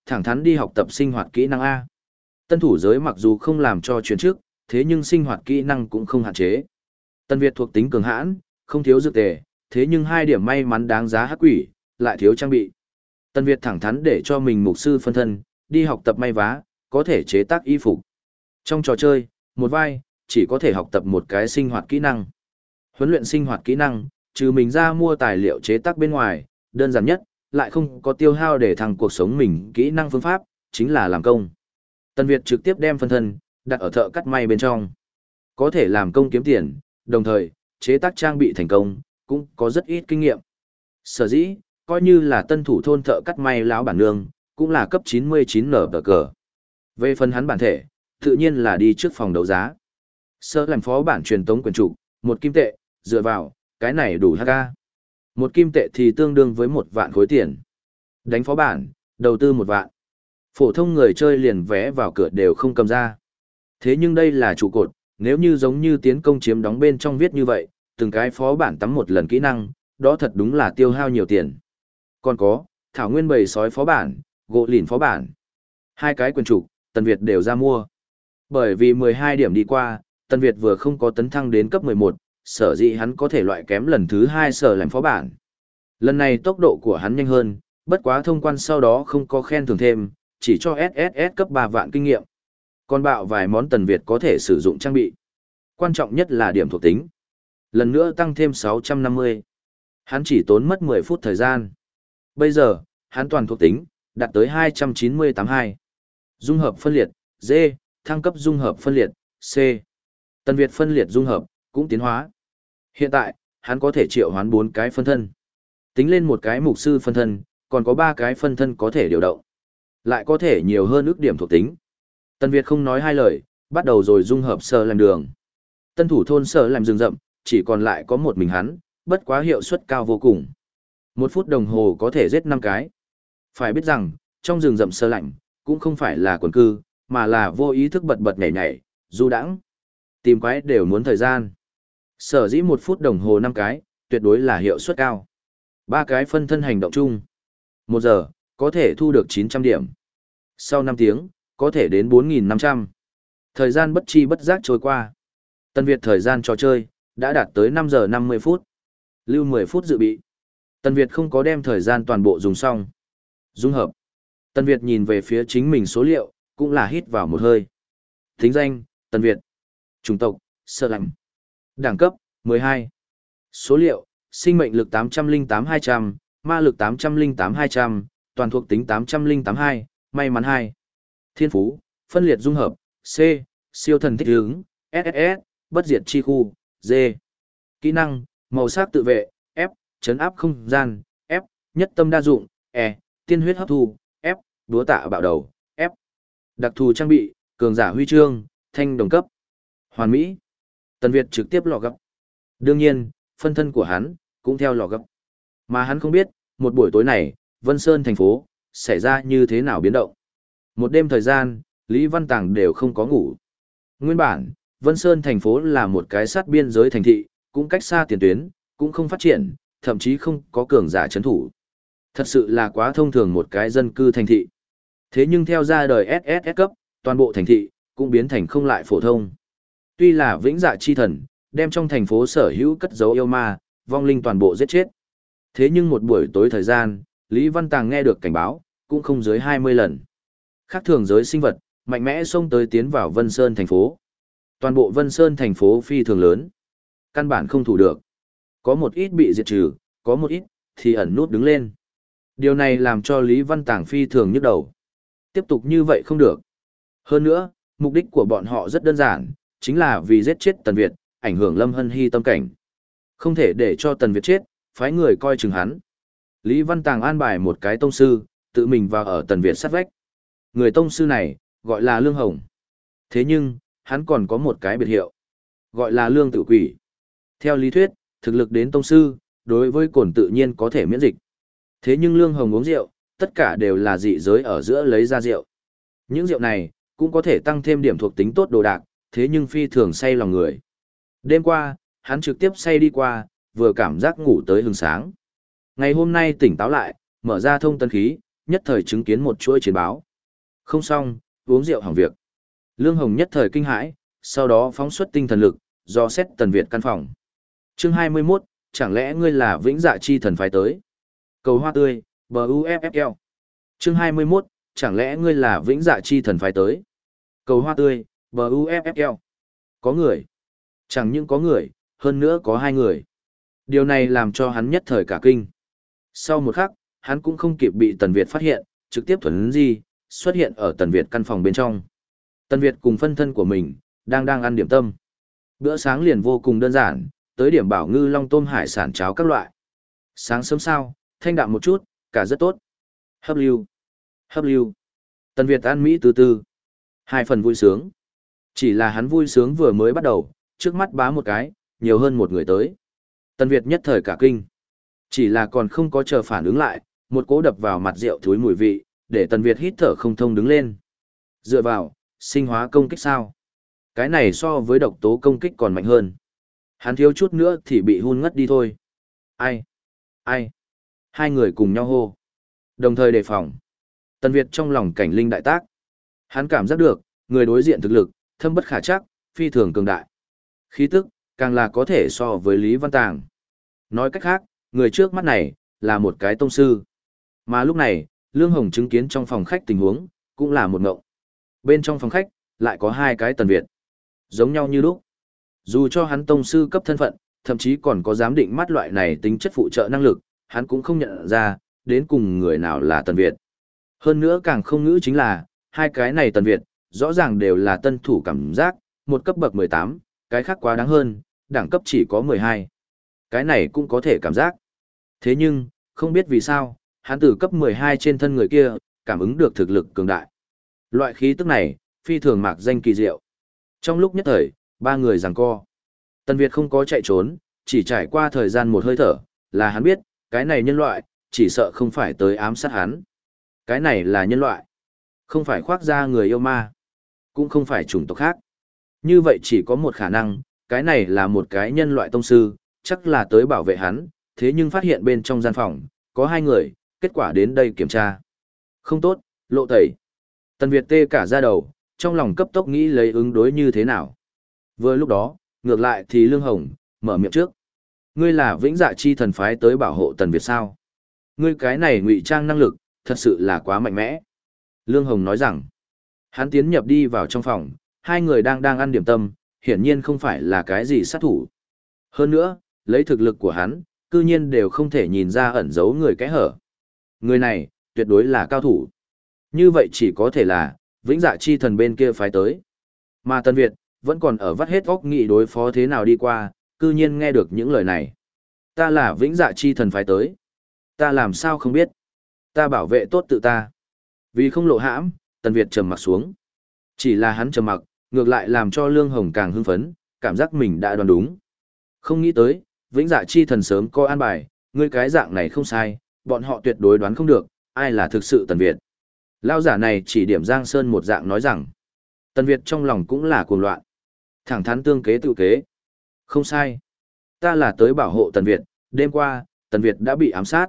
thẳng thắn đi học tập sinh hoạt kỹ năng A. Tân thủ giới mặc dù không làm cho chuyển trước, thế nhưng sinh hoạt kỹ năng cũng không hạn chế. Tân Việt thuộc tính cường hãn, không thiếu dược tề, thế nhưng hai điểm may mắn đáng giá hắc quỷ, lại thiếu trang bị. Tân Việt thẳng thắn để cho mình mục sư phân thân, đi học tập may vá, có thể chế tác y phục. Trong trò chơi, một vai, chỉ có thể học tập một cái sinh hoạt kỹ năng. Huấn luyện sinh hoạt kỹ năng, trừ mình ra mua tài liệu chế tác bên ngoài, đơn giản nhất, lại không có tiêu hao để thăng cuộc sống mình kỹ năng phương pháp, chính là làm công. Tân Việt trực tiếp đem phân thân, đặt ở thợ cắt may bên trong. Có thể làm công kiếm tiền, đồng thời, chế tác trang bị thành công, cũng có rất ít kinh nghiệm. Sở dĩ, coi như là tân thủ thôn thợ cắt may lão bản nương, cũng là cấp chín mươi chín nở tờ cờ. Về phần hắn bản thể, tự nhiên là đi trước phòng đấu giá. Sơ làm phó bản truyền tống quyền chủ, một kim tệ, dựa vào, cái này đủ hk. Một kim tệ thì tương đương với một vạn khối tiền. Đánh phó bản, đầu tư một vạn. Phổ thông người chơi liền vé vào cửa đều không cầm ra. Thế nhưng đây là trụ cột, nếu như giống như tiến công chiếm đóng bên trong viết như vậy, từng cái phó bản tắm một lần kỹ năng, đó thật đúng là tiêu hao nhiều tiền. Còn có, thảo nguyên bầy sói phó bản, gỗ lìn phó bản. Hai cái quyền trục, Tần Việt đều ra mua. Bởi vì mười hai điểm đi qua, Tần Việt vừa không có tấn thăng đến cấp mười một, sở dĩ hắn có thể loại kém lần thứ hai sở làm phó bản. Lần này tốc độ của hắn nhanh hơn, bất quá thông quan sau đó không có khen thưởng thêm, chỉ cho ét ét ét cấp ba vạn kinh nghiệm. Còn bạo vài món Tần Việt có thể sử dụng trang bị. Quan trọng nhất là điểm thuộc tính. Lần nữa tăng thêm sáu trăm năm mươi. Hắn chỉ tốn mất mười phút thời gian. Bây giờ, hắn toàn thuộc tính, đạt tới hai trăm chín mươi tám hai. Dung hợp phân liệt, D, thăng cấp dung hợp phân liệt, C. Tần Việt phân liệt dung hợp, cũng tiến hóa. Hiện tại, hắn có thể triệu hoán bốn cái phân thân. Tính lên một cái mục sư phân thân, còn có ba cái phân thân có thể điều động. Lại có thể nhiều hơn ước điểm thuộc tính. Tần Việt không nói hai lời, bắt đầu rồi dung hợp sở làm đường. Tân thủ thôn sở làm rừng rậm, chỉ còn lại có một mình hắn, bất quá hiệu suất cao vô cùng. Một phút đồng hồ có thể giết năm cái. Phải biết rằng, trong rừng rậm sơ lạnh, cũng không phải là quần cư, mà là vô ý thức bật bật nhảy nhảy, du đãng. Tìm quái đều muốn thời gian. Sở dĩ một phút đồng hồ năm cái, tuyệt đối là hiệu suất cao. Ba cái phân thân hành động chung. Một giờ, có thể thu được chín trăm điểm. Sau năm tiếng, có thể đến bốn nghìn năm trăm. Thời gian bất chi bất giác trôi qua. Tân Việt thời gian trò chơi, đã đạt tới năm giờ năm mươi phút. Lưu mười phút dự bị. Tân Việt không có đem thời gian toàn bộ dùng xong. Dung hợp. Tân Việt nhìn về phía chính mình số liệu, cũng là hít vào một hơi. Thính danh, Tân Việt. Chủng tộc, sơ lạnh. Đẳng cấp, mười hai. Số liệu, sinh mệnh lực tám trăm lẻ tám hai trăm, ma lực tám trăm lẻ tám hai trăm, toàn thuộc tính tám trăm lẻ tám hai, may mắn hai. Thiên phú, phân liệt dung hợp, C, siêu thần thích ứng, ét ét ét, bất diệt chi khu, D. Kỹ năng, màu sắc tự vệ, F, chấn áp không gian, F, nhất tâm đa dụng, E, tiên huyết hấp thu, F, đúa tạ bạo đầu, F. Đặc thù trang bị, cường giả huy chương, thanh đồng cấp. Hoàn mỹ. Tần Việt trực tiếp lò gấp. Đương nhiên, phân thân của hắn, cũng theo lò gấp. Mà hắn không biết, một buổi tối này, Vân Sơn thành phố, xảy ra như thế nào biến động. Một đêm thời gian, Lý Văn Tàng đều không có ngủ. Nguyên bản, Vân Sơn thành phố là một cái sát biên giới thành thị, cũng cách xa tiền tuyến, cũng không phát triển, thậm chí không có cường giả chấn thủ. Thật sự là quá thông thường một cái dân cư thành thị. Thế nhưng theo ra đời ét ét ét cấp, toàn bộ thành thị, cũng biến thành không lại phổ thông. Tuy là vĩnh dạ chi thần, đem trong thành phố sở hữu cất giấu yêu ma, vong linh toàn bộ giết chết. Thế nhưng một buổi tối thời gian, Lý Văn Tàng nghe được cảnh báo, cũng không dưới hai mươi lần. Khác thường giới sinh vật, mạnh mẽ xông tới tiến vào Vân Sơn thành phố. Toàn bộ Vân Sơn thành phố phi thường lớn. Căn bản không thủ được. Có một ít bị diệt trừ, có một ít, thì ẩn nút đứng lên. Điều này làm cho Lý Văn Tàng phi thường nhức đầu. Tiếp tục như vậy không được. Hơn nữa, mục đích của bọn họ rất đơn giản, chính là vì giết chết Tần Việt, ảnh hưởng Lâm Hân Hy tâm cảnh. Không thể để cho Tần Việt chết, phái người coi chừng hắn. Lý Văn Tàng an bài một cái tông sư, tự mình vào ở Tần Việt sát vách. Người tông sư này, gọi là Lương Hồng. Thế nhưng, hắn còn có một cái biệt hiệu, gọi là Lương Tử Quỷ. Theo lý thuyết, thực lực đến tông sư, đối với cồn tự nhiên có thể miễn dịch. Thế nhưng Lương Hồng uống rượu, tất cả đều là dị giới ở giữa lấy ra rượu. Những rượu này, cũng có thể tăng thêm điểm thuộc tính tốt đồ đạc, thế nhưng phi thường say lòng người. Đêm qua, hắn trực tiếp say đi qua, vừa cảm giác ngủ tới hừng sáng. Ngày hôm nay tỉnh táo lại, mở ra thông tân khí, nhất thời chứng kiến một chuỗi chiến báo. Không xong, uống rượu hỏng việc. Lương Hồng nhất thời kinh hãi, sau đó phóng xuất tinh thần lực, do xét Tần Việt căn phòng. Chương hai mươi mốt, chẳng lẽ ngươi là Vĩnh Dạ Chi thần phái tới? Cầu hoa tươi, bờ u ép ép lờ. Chương hai mươi mốt, chẳng lẽ ngươi là Vĩnh Dạ Chi thần phái tới? Cầu hoa tươi, bờ u ép ép lờ. Có người. Chẳng những có người, hơn nữa có hai người. Điều này làm cho hắn nhất thời cả kinh. Sau một khắc, hắn cũng không kịp bị Tần Việt phát hiện, trực tiếp thuấn di, xuất hiện ở Tần Việt căn phòng bên trong. Tần Việt cùng phân thân của mình, đang đang ăn điểm tâm. Bữa sáng liền vô cùng đơn giản, tới điểm bảo ngư long tôm hải sản cháo các loại. Sáng sớm sao, thanh đạm một chút, cả rất tốt. Hấp lưu. Hấp lưu. Tần Việt ăn Mỹ từ từ. Hai phần vui sướng. Chỉ là hắn vui sướng vừa mới bắt đầu, trước mắt bá một cái, nhiều hơn một người tới. Tần Việt nhất thời cả kinh. Chỉ là còn không có chờ phản ứng lại, một cỗ đập vào mặt rượu thúi mùi vị, để Tần Việt hít thở không thông đứng lên. Dựa vào, sinh hóa công kích sao? Cái này so với độc tố công kích còn mạnh hơn. Hắn thiếu chút nữa thì bị hun ngất đi thôi. Ai? Ai? Hai người cùng nhau hô. Đồng thời đề phòng. Tần Việt trong lòng cảnh linh đại tác. Hắn cảm giác được, người đối diện thực lực, thâm bất khả chắc, phi thường cường đại. Khí tức, càng là có thể so với Lý Văn Tàng. Nói cách khác, người trước mắt này, là một cái tông sư. Mà lúc này, Lương Hồng chứng kiến trong phòng khách tình huống, cũng là một ngộng. Bên trong phòng khách, lại có hai cái Tần Việt. Giống nhau như lúc. Dù cho hắn tông sư cấp thân phận, thậm chí còn có giám định mắt loại này tính chất phụ trợ năng lực, hắn cũng không nhận ra, đến cùng người nào là Tần Việt. Hơn nữa càng không ngữ chính là, hai cái này Tần Việt, rõ ràng đều là tân thủ cảm giác, một cấp bậc mười tám, cái khác quá đáng hơn, đẳng cấp chỉ có mười hai. Cái này cũng có thể cảm giác. Thế nhưng, không biết vì sao, hắn từ cấp mười hai trên thân người kia, cảm ứng được thực lực cường đại. Loại khí tức này, phi thường mạc danh kỳ diệu. Trong lúc nhất thời, ba người giằng co. Tần Việt không có chạy trốn, chỉ trải qua thời gian một hơi thở, là hắn biết, cái này nhân loại, chỉ sợ không phải tới ám sát hắn. Cái này là nhân loại. Không phải khoác da người yêu ma. Cũng không phải chủng tộc khác. Như vậy chỉ có một khả năng, cái này là một cái nhân loại tông sư, chắc là tới bảo vệ hắn, thế nhưng phát hiện bên trong gian phòng, có hai người, kết quả đến đây kiểm tra. Không tốt, lộ tẩy. Tần Việt tê cả da đầu, trong lòng cấp tốc nghĩ lấy ứng đối như thế nào. Vừa lúc đó, ngược lại thì Lương Hồng, mở miệng trước. Ngươi là Vĩnh Dạ Chi thần phái tới bảo hộ Tần Việt sao? Ngươi cái này ngụy trang năng lực, thật sự là quá mạnh mẽ. Lương Hồng nói rằng, hắn tiến nhập đi vào trong phòng, hai người đang đang ăn điểm tâm, hiển nhiên không phải là cái gì sát thủ. Hơn nữa, lấy thực lực của hắn, cư nhiên đều không thể nhìn ra ẩn giấu người kẽ hở. Người này, tuyệt đối là cao thủ. Như vậy chỉ có thể là, Vĩnh Dạ Chi thần bên kia phái tới. Mà Tần Việt, vẫn còn ở vắt hết óc nghị đối phó thế nào đi qua, cư nhiên nghe được những lời này. Ta là Vĩnh Dạ Chi thần phái tới. Ta làm sao không biết. Ta bảo vệ tốt tự ta. Vì không lộ hãm, Tần Việt trầm mặc xuống. Chỉ là hắn trầm mặc, ngược lại làm cho Lương Hồng càng hưng phấn, cảm giác mình đã đoán đúng. Không nghĩ tới, Vĩnh Dạ Chi thần sớm có an bài, ngươi cái dạng này không sai, bọn họ tuyệt đối đoán không được, ai là thực sự Tần Việt. Lao giả này chỉ điểm Giang Sơn một dạng nói rằng, Tần Việt trong lòng cũng là cuồng loạn. Thẳng thắn tương kế tự kế. Không sai. Ta là tới bảo hộ Tần Việt, đêm qua, Tần Việt đã bị ám sát.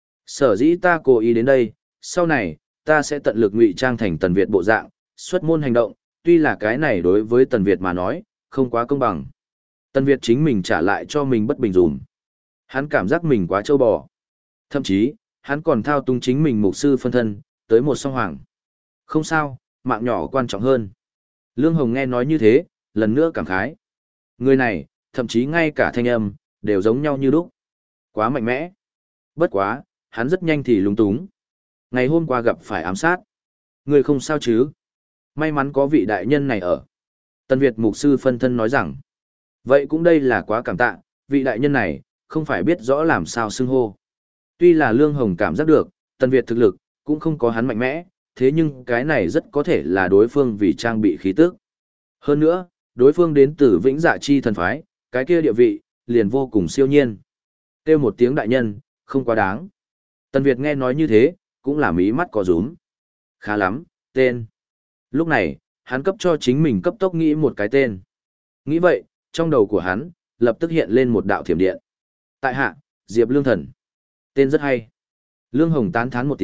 Sở dĩ ta cố ý đến đây, sau này, ta sẽ tận lực ngụy trang thành Tần Việt bộ dạng, xuất môn hành động, tuy là cái này đối với Tần Việt mà nói, không quá công bằng. Tần Việt chính mình trả lại cho mình bất bình dùm. Hắn cảm giác mình quá trâu bò. Thậm chí, hắn còn thao túng chính mình mục sư phân thân, tới một song hoàng. Không sao, mạng nhỏ quan trọng hơn. Lương Hồng nghe nói như thế, lần nữa cảm khái. Người này, thậm chí ngay cả thanh âm, đều giống nhau như lúc. Quá mạnh mẽ. Bất quá, hắn rất nhanh thì lúng túng. Ngày hôm qua gặp phải ám sát. Người không sao chứ? May mắn có vị đại nhân này ở. Tần Việt mục sư phân thân nói rằng. Vậy cũng đây là quá cảm tạ, vị đại nhân này, không phải biết rõ làm sao xưng hô. Tuy là Lương Hồng cảm giác được, Tần Việt thực lực, cũng không có hắn mạnh mẽ, thế nhưng cái này rất có thể là đối phương vì trang bị khí tức. Hơn nữa, đối phương đến từ Vĩnh Dạ Chi thần phái, cái kia địa vị, liền vô cùng siêu nhiên. Kêu một tiếng đại nhân, không quá đáng. Tần Việt nghe nói như thế, cũng là mí mắt có rúm. Khá lắm, tên. Lúc này, hắn cấp cho chính mình cấp tốc nghĩ một cái tên. Nghĩ vậy, trong đầu của hắn, lập tức hiện lên một đạo thiểm điện. Tại hạ, Diệp Lương Thần. Tên rất hay. Lương Hồng tán thán một tiếng,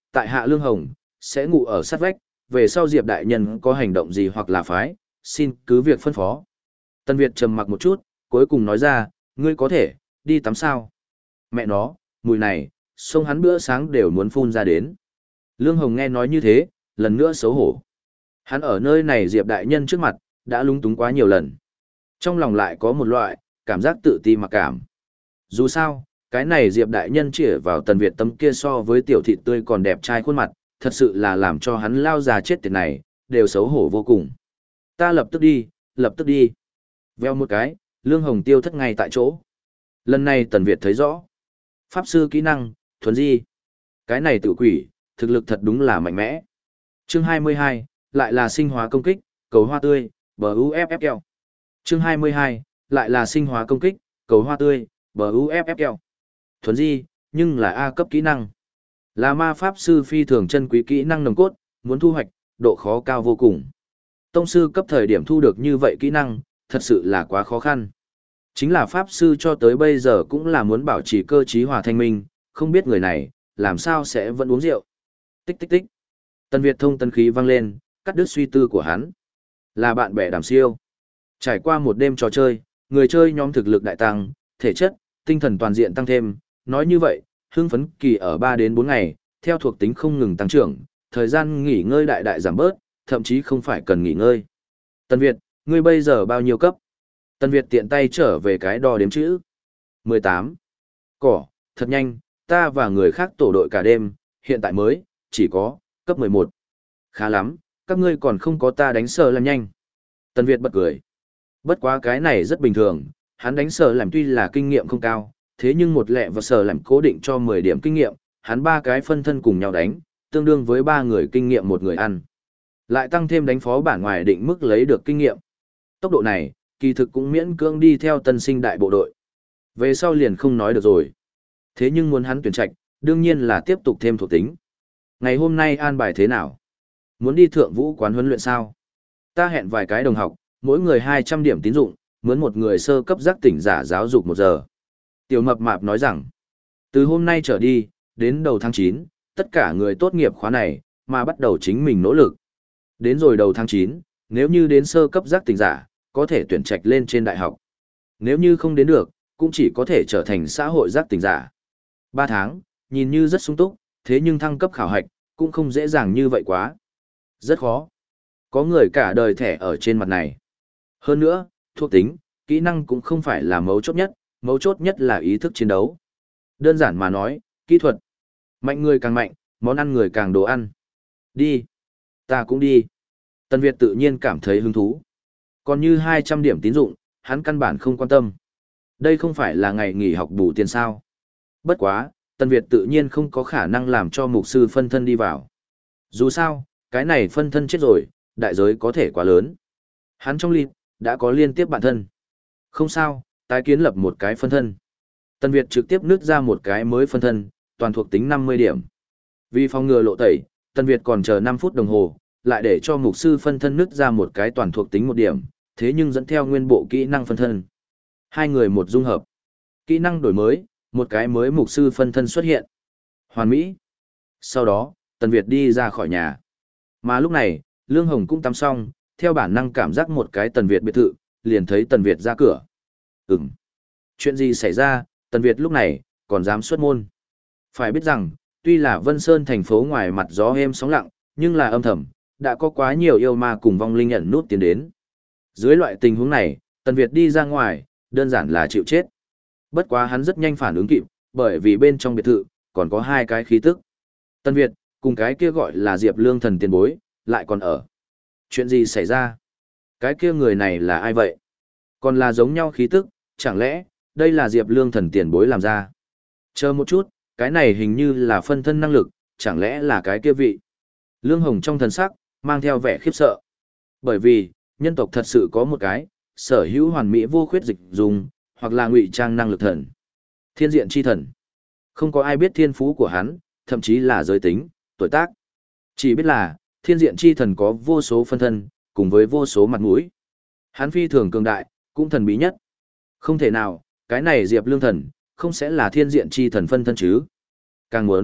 tại hạ Lương Hồng, sẽ ngủ ở sát vách, về sau Diệp đại nhân có hành động gì hoặc là phái, xin cứ việc phân phó. Tân Việt trầm mặc một chút, cuối cùng nói ra, ngươi có thể, đi tắm sao. Mẹ nó, mùi này, xông hắn bữa sáng đều muốn phun ra đến. Lương Hồng nghe nói như thế, lần nữa xấu hổ. Hắn ở nơi này Diệp đại nhân trước mặt, đã lúng túng quá nhiều lần. Trong lòng lại có một loại, cảm giác tự ti mặc cảm. Dù sao, cái này Diệp đại nhân chỉ vào Tần Việt tấm kia so với tiểu thị tươi còn đẹp trai khuôn mặt, thật sự là làm cho hắn lao già chết tiệt này, đều xấu hổ vô cùng. Ta lập tức đi, lập tức đi. Veo một cái, Lương Hồng tiêu thất ngay tại chỗ. Lần này Tần Việt thấy rõ. Pháp sư kỹ năng, thuần di. Cái này tự quỷ, thực lực thật đúng là mạnh mẽ. Chương hai mươi hai, lại là sinh hóa công kích, cầu hoa tươi, bờ u ép ép keo. Chương hai mươi hai, lại là sinh hóa công kích, cầu hoa tươi, bờ u ép ép keo. Thuần di, nhưng là A cấp kỹ năng. Là ma pháp sư phi thường chân quý kỹ năng nồng cốt, muốn thu hoạch, độ khó cao vô cùng. Tông sư cấp thời điểm thu được như vậy kỹ năng, thật sự là quá khó khăn. Chính là pháp sư cho tới bây giờ cũng là muốn bảo trì cơ trí hòa thanh minh, không biết người này, làm sao sẽ vẫn uống rượu. Tích tích tích. Tân Việt thông tân khí vang lên, cắt đứt suy tư của hắn. Là bạn bè đàm siêu. Trải qua một đêm trò chơi, người chơi nhóm thực lực đại tăng, thể chất, tinh thần toàn diện tăng thêm. Nói như vậy, hưng phấn kỳ ở ba đến bốn ngày, theo thuộc tính không ngừng tăng trưởng, thời gian nghỉ ngơi đại đại giảm bớt, thậm chí không phải cần nghỉ ngơi. Tân Việt, ngươi bây giờ bao nhiêu cấp? Tân Việt tiện tay trở về cái đo đếm chữ. mười tám. Cỏ, thật nhanh, ta và người khác tổ đội cả đêm, hiện tại mới, chỉ có, cấp mười một. Khá lắm, các ngươi còn không có ta đánh sờ làm nhanh. Tân Việt bật cười. Bất quá cái này rất bình thường, hắn đánh sờ làm tuy là kinh nghiệm không cao, thế nhưng một lẹ và sờ làm cố định cho mười điểm kinh nghiệm, hắn ba cái phân thân cùng nhau đánh, tương đương với ba người kinh nghiệm một người ăn. Lại tăng thêm đánh phó bản ngoài định mức lấy được kinh nghiệm. Tốc độ này, kỳ thực cũng miễn cưỡng đi theo tân sinh đại bộ đội. Về sau liền không nói được rồi. Thế nhưng muốn hắn tuyển trạch, đương nhiên là tiếp tục thêm thuộc tính. Ngày hôm nay an bài thế nào? Muốn đi thượng vũ quán huấn luyện sao? Ta hẹn vài cái đồng học, mỗi người hai trăm điểm tín dụng, mướn một người sơ cấp giác tỉnh giả giáo dục một giờ. Tiểu mập mạp nói rằng, từ hôm nay trở đi, đến đầu tháng chín, tất cả người tốt nghiệp khóa này, mà bắt đầu chính mình nỗ lực. Đến rồi đầu tháng chín, nếu như đến sơ cấp giác tỉnh giả, có thể tuyển trạch lên trên đại học. Nếu như không đến được, cũng chỉ có thể trở thành xã hội giác tỉnh giả. ba tháng, nhìn như rất sung túc, thế nhưng thăng cấp khảo hạch, cũng không dễ dàng như vậy quá. Rất khó. Có người cả đời thẻ ở trên mặt này. Hơn nữa, thuộc tính, kỹ năng cũng không phải là mấu chốt nhất, mấu chốt nhất là ý thức chiến đấu. Đơn giản mà nói, kỹ thuật. Mạnh người càng mạnh, món ăn người càng đồ ăn. Đi. Ta cũng đi. Tân Việt tự nhiên cảm thấy hứng thú. Còn như hai trăm điểm tín dụng, hắn căn bản không quan tâm. Đây không phải là ngày nghỉ học bù tiền sao. Bất quá, Tân Việt tự nhiên không có khả năng làm cho mục sư phân thân đi vào. Dù sao, cái này phân thân chết rồi, đại giới có thể quá lớn. Hắn trong lịt, đã có liên tiếp bản thân. Không sao, tái kiến lập một cái phân thân. Tân Việt trực tiếp nứt ra một cái mới phân thân, toàn thuộc tính năm mươi điểm. Vì phòng ngừa lộ tẩy, Tân Việt còn chờ năm phút đồng hồ, lại để cho mục sư phân thân nứt ra một cái toàn thuộc tính một điểm, thế nhưng dẫn theo nguyên bộ kỹ năng phân thân. Hai người một dung hợp. Kỹ năng đổi mới, một cái mới mục sư phân thân xuất hiện. Hoàn mỹ. Sau đó, Tân Việt đi ra khỏi nhà. Mà lúc này, Lương Hồng cũng tắm xong, theo bản năng cảm giác một cái Tần Việt biệt thự, liền thấy Tần Việt ra cửa. Ừm. Chuyện gì xảy ra, Tần Việt lúc này, còn dám xuất môn. Phải biết rằng, tuy là Vân Sơn thành phố ngoài mặt gió êm sóng lặng, nhưng là âm thầm, đã có quá nhiều yêu ma cùng vong linh ẩn nút tiến đến. Dưới loại tình huống này, Tần Việt đi ra ngoài, đơn giản là chịu chết. Bất quá hắn rất nhanh phản ứng kịp, bởi vì bên trong biệt thự, còn có hai cái khí tức. Tần Việt, cùng cái kia gọi là Diệp Lương thần tiền bối, lại còn ở. Chuyện gì xảy ra? Cái kia người này là ai vậy? Còn là giống nhau khí tức, chẳng lẽ, đây là Diệp Lương thần tiền bối làm ra? Chờ một chút, cái này hình như là phân thân năng lực, chẳng lẽ là cái kia vị? Lương Hồng trong thần sắc, mang theo vẻ khiếp sợ. Bởi vì, nhân tộc thật sự có một cái, sở hữu hoàn mỹ vô khuyết dịch dùng, hoặc là ngụy trang năng lực thần. Thiên diện chi thần. Không có ai biết thiên phú của hắn, thậm chí là giới tính, tuổi tác. Chỉ biết là, thiên diện chi thần có vô số phân thân, cùng với vô số mặt mũi. Hắn phi thường cường đại, cũng thần bí nhất. Không thể nào, cái này Diệp Lương thần, không sẽ là thiên diện chi thần phân thân chứ. Càng muốn,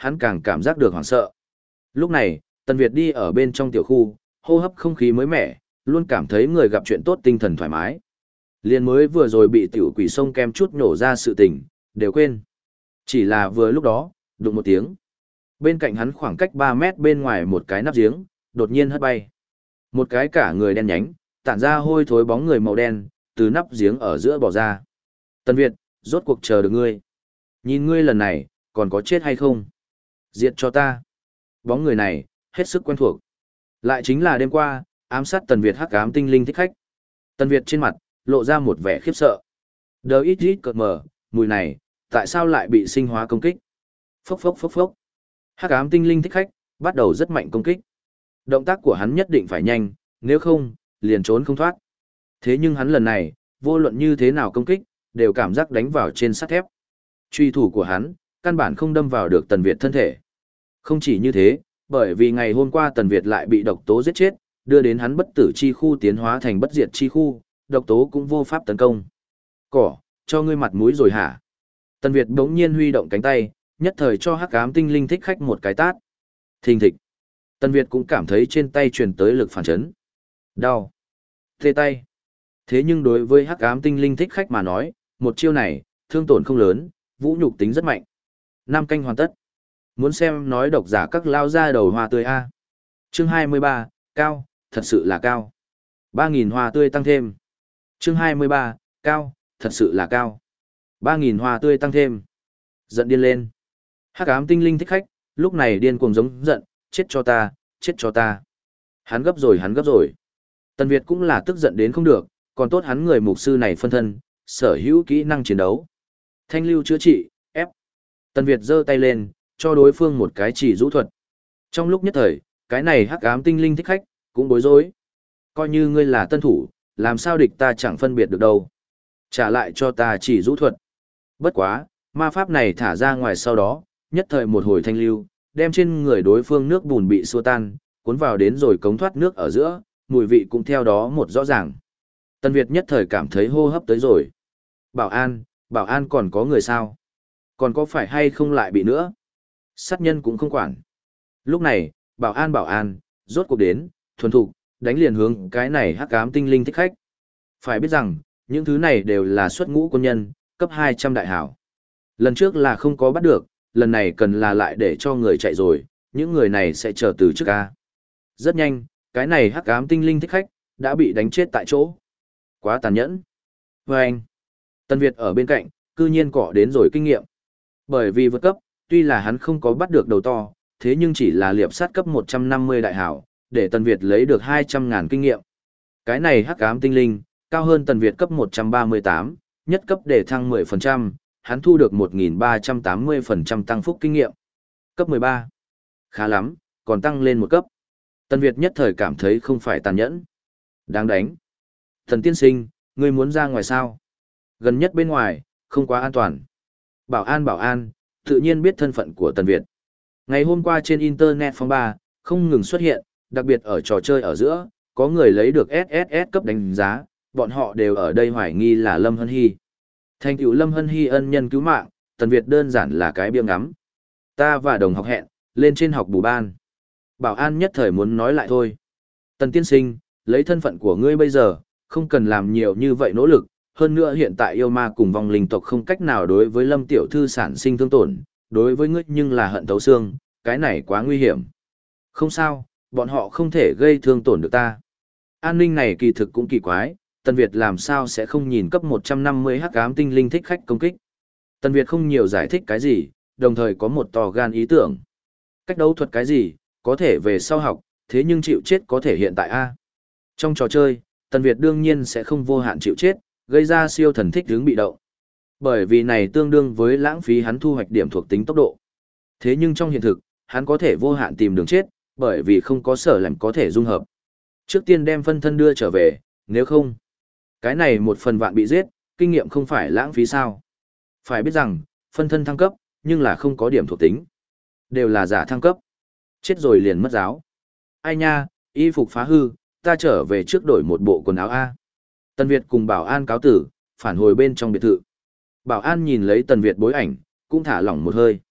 hắn càng cảm giác được hoảng sợ. Lúc này, Tần Việt đi ở bên trong tiểu khu, hô hấp không khí mới mẻ, luôn cảm thấy người gặp chuyện tốt tinh thần thoải mái. Liên mới vừa rồi bị tiểu quỷ sông kem chút nhổ ra sự tình, đều quên. Chỉ là vừa lúc đó, đụng một tiếng. Bên cạnh hắn khoảng cách ba mét bên ngoài một cái nắp giếng, đột nhiên hất bay. Một cái cả người đen nhánh, tản ra hôi thối bóng người màu đen, từ nắp giếng ở giữa bò ra. Tần Việt, rốt cuộc chờ được ngươi. Nhìn ngươi lần này, còn có chết hay không? Diệt cho ta. Bóng người này, hết sức quen thuộc. Lại chính là đêm qua, ám sát Tần Việt hắc ám tinh linh thích khách. Tần Việt trên mặt, lộ ra một vẻ khiếp sợ. Đờ ít ít cợt mờ, mùi này, tại sao lại bị sinh hóa công kích? Phốc phốc phốc phốc. Hắc ám tinh linh thích khách, bắt đầu rất mạnh công kích. Động tác của hắn nhất định phải nhanh, nếu không, liền trốn không thoát. Thế nhưng hắn lần này, vô luận như thế nào công kích, đều cảm giác đánh vào trên sắt thép. Truy thủ của hắn, căn bản không đâm vào được Tần Việt thân thể. Không chỉ như thế, bởi vì ngày hôm qua Tần Việt lại bị độc tố giết chết, đưa đến hắn bất tử chi khu tiến hóa thành bất diệt chi khu, độc tố cũng vô pháp tấn công. Cỏ, cho ngươi mặt mũi rồi hả? Tần Việt bỗng nhiên huy động cánh tay, nhất thời cho hắc ám tinh linh thích khách một cái tát. Thình thịch. Tần Việt cũng cảm thấy trên tay truyền tới lực phản chấn. Đau. Tê tay. Thế nhưng đối với hắc ám tinh linh thích khách mà nói, một chiêu này, thương tổn không lớn, vũ nhục tính rất mạnh. Năm canh hoàn tất. Muốn xem nói độc giả các lao ra đầu hoa tươi A. Chương hai mươi ba, cao, thật sự là cao. ba nghìn hoa tươi tăng thêm. Chương hai mươi ba, cao, thật sự là cao. ba nghìn hoa tươi tăng thêm. Giận điên lên. Hắc ám tinh linh thích khách, lúc này điên cuồng giống giận, chết cho ta, chết cho ta. Hắn gấp rồi hắn gấp rồi. Tần Việt cũng là tức giận đến không được, còn tốt hắn người mục sư này phân thân, sở hữu kỹ năng chiến đấu. Thanh lưu chữa trị, ép. Tần Việt giơ tay lên, cho đối phương một cái chỉ rũ thuật. Trong lúc nhất thời, cái này hắc ám tinh linh thích khách, cũng bối rối. Coi như ngươi là tân thủ, làm sao địch ta chẳng phân biệt được đâu. Trả lại cho ta chỉ rũ thuật. Bất quá, ma pháp này thả ra ngoài sau đó, nhất thời một hồi thanh lưu, đem trên người đối phương nước bùn bị xua tan, cuốn vào đến rồi cống thoát nước ở giữa, mùi vị cũng theo đó một rõ ràng. Tần Việt nhất thời cảm thấy hô hấp tới rồi. Bảo an, bảo an còn có người sao? Còn có phải hay không lại bị nữa? Sát nhân cũng không quản. Lúc này, bảo an bảo an, rốt cuộc đến, thuần thục, đánh liền hướng cái này hắc ám tinh linh thích khách. Phải biết rằng, những thứ này đều là xuất ngũ quân nhân, cấp hai trăm đại hảo. Lần trước là không có bắt được, lần này cần là lại để cho người chạy rồi, những người này sẽ chờ từ trước ca. Rất nhanh, cái này hắc ám tinh linh thích khách, đã bị đánh chết tại chỗ. Quá tàn nhẫn. Và anh, Tần Việt ở bên cạnh, cư nhiên cọ đến rồi kinh nghiệm. Bởi vì vượt cấp, tuy là hắn không có bắt được đầu to, thế nhưng chỉ là liệp sát cấp một trăm năm mươi đại hảo, để Tần Việt lấy được hai trăm ngàn kinh nghiệm. Cái này hắc ám tinh linh, cao hơn Tần Việt cấp một trăm ba mươi tám, nhất cấp để thăng mười phần trăm, hắn thu được một nghìn ba trăm tám mươi phần trăm tăng phúc kinh nghiệm. Cấp mười ba. Khá lắm, còn tăng lên một cấp. Tần Việt nhất thời cảm thấy không phải tàn nhẫn. Đáng đánh. Thần tiên sinh, ngươi muốn ra ngoài sao? Gần nhất bên ngoài, không quá an toàn. Bảo an bảo an, tự nhiên biết thân phận của Tần Việt. Ngày hôm qua trên Internet phong ba, không ngừng xuất hiện, đặc biệt ở trò chơi ở giữa, có người lấy được ét ét ét cấp đánh giá, bọn họ đều ở đây hoài nghi là Lâm Hân Hy. Thành tựu Lâm Hân Hy ân nhân cứu mạng, Tần Việt đơn giản là cái biếng ngắm. Ta và đồng học hẹn, lên trên học bù ban. Bảo an nhất thời muốn nói lại thôi. Tần tiên sinh, lấy thân phận của ngươi bây giờ, không cần làm nhiều như vậy nỗ lực, hơn nữa hiện tại yêu ma cùng vong linh tộc không cách nào đối với Lâm tiểu thư sản sinh thương tổn, đối với ngươi nhưng là hận thấu xương, cái này quá nguy hiểm. Không sao, bọn họ không thể gây thương tổn được ta. An ninh này kỳ thực cũng kỳ quái, Tần Việt làm sao sẽ không nhìn cấp một trăm năm mươi hắc ám tinh linh thích khách công kích. Tần Việt không nhiều giải thích cái gì, đồng thời có một to gan ý tưởng. Cách đấu thuật cái gì, có thể về sau học, thế nhưng chịu chết có thể hiện tại A. Trong trò chơi, Tần Việt đương nhiên sẽ không vô hạn chịu chết, gây ra siêu thần thích hướng bị động. Bởi vì này tương đương với lãng phí hắn thu hoạch điểm thuộc tính tốc độ. Thế nhưng trong hiện thực, hắn có thể vô hạn tìm đường chết, bởi vì không có sở làm có thể dung hợp. Trước tiên đem phân thân đưa trở về, nếu không, cái này một phần vạn bị giết, kinh nghiệm không phải lãng phí sao. Phải biết rằng, phân thân thăng cấp, nhưng là không có điểm thuộc tính. Đều là giả thăng cấp. Chết rồi liền mất giáo. Ai nha, y phục phá hư, ta trở về trước đổi một bộ quần áo A. Tần Việt cùng Bảo An cáo tử, phản hồi bên trong biệt thự. Bảo An nhìn lấy Tần Việt bối ảnh, cũng thả lỏng một hơi.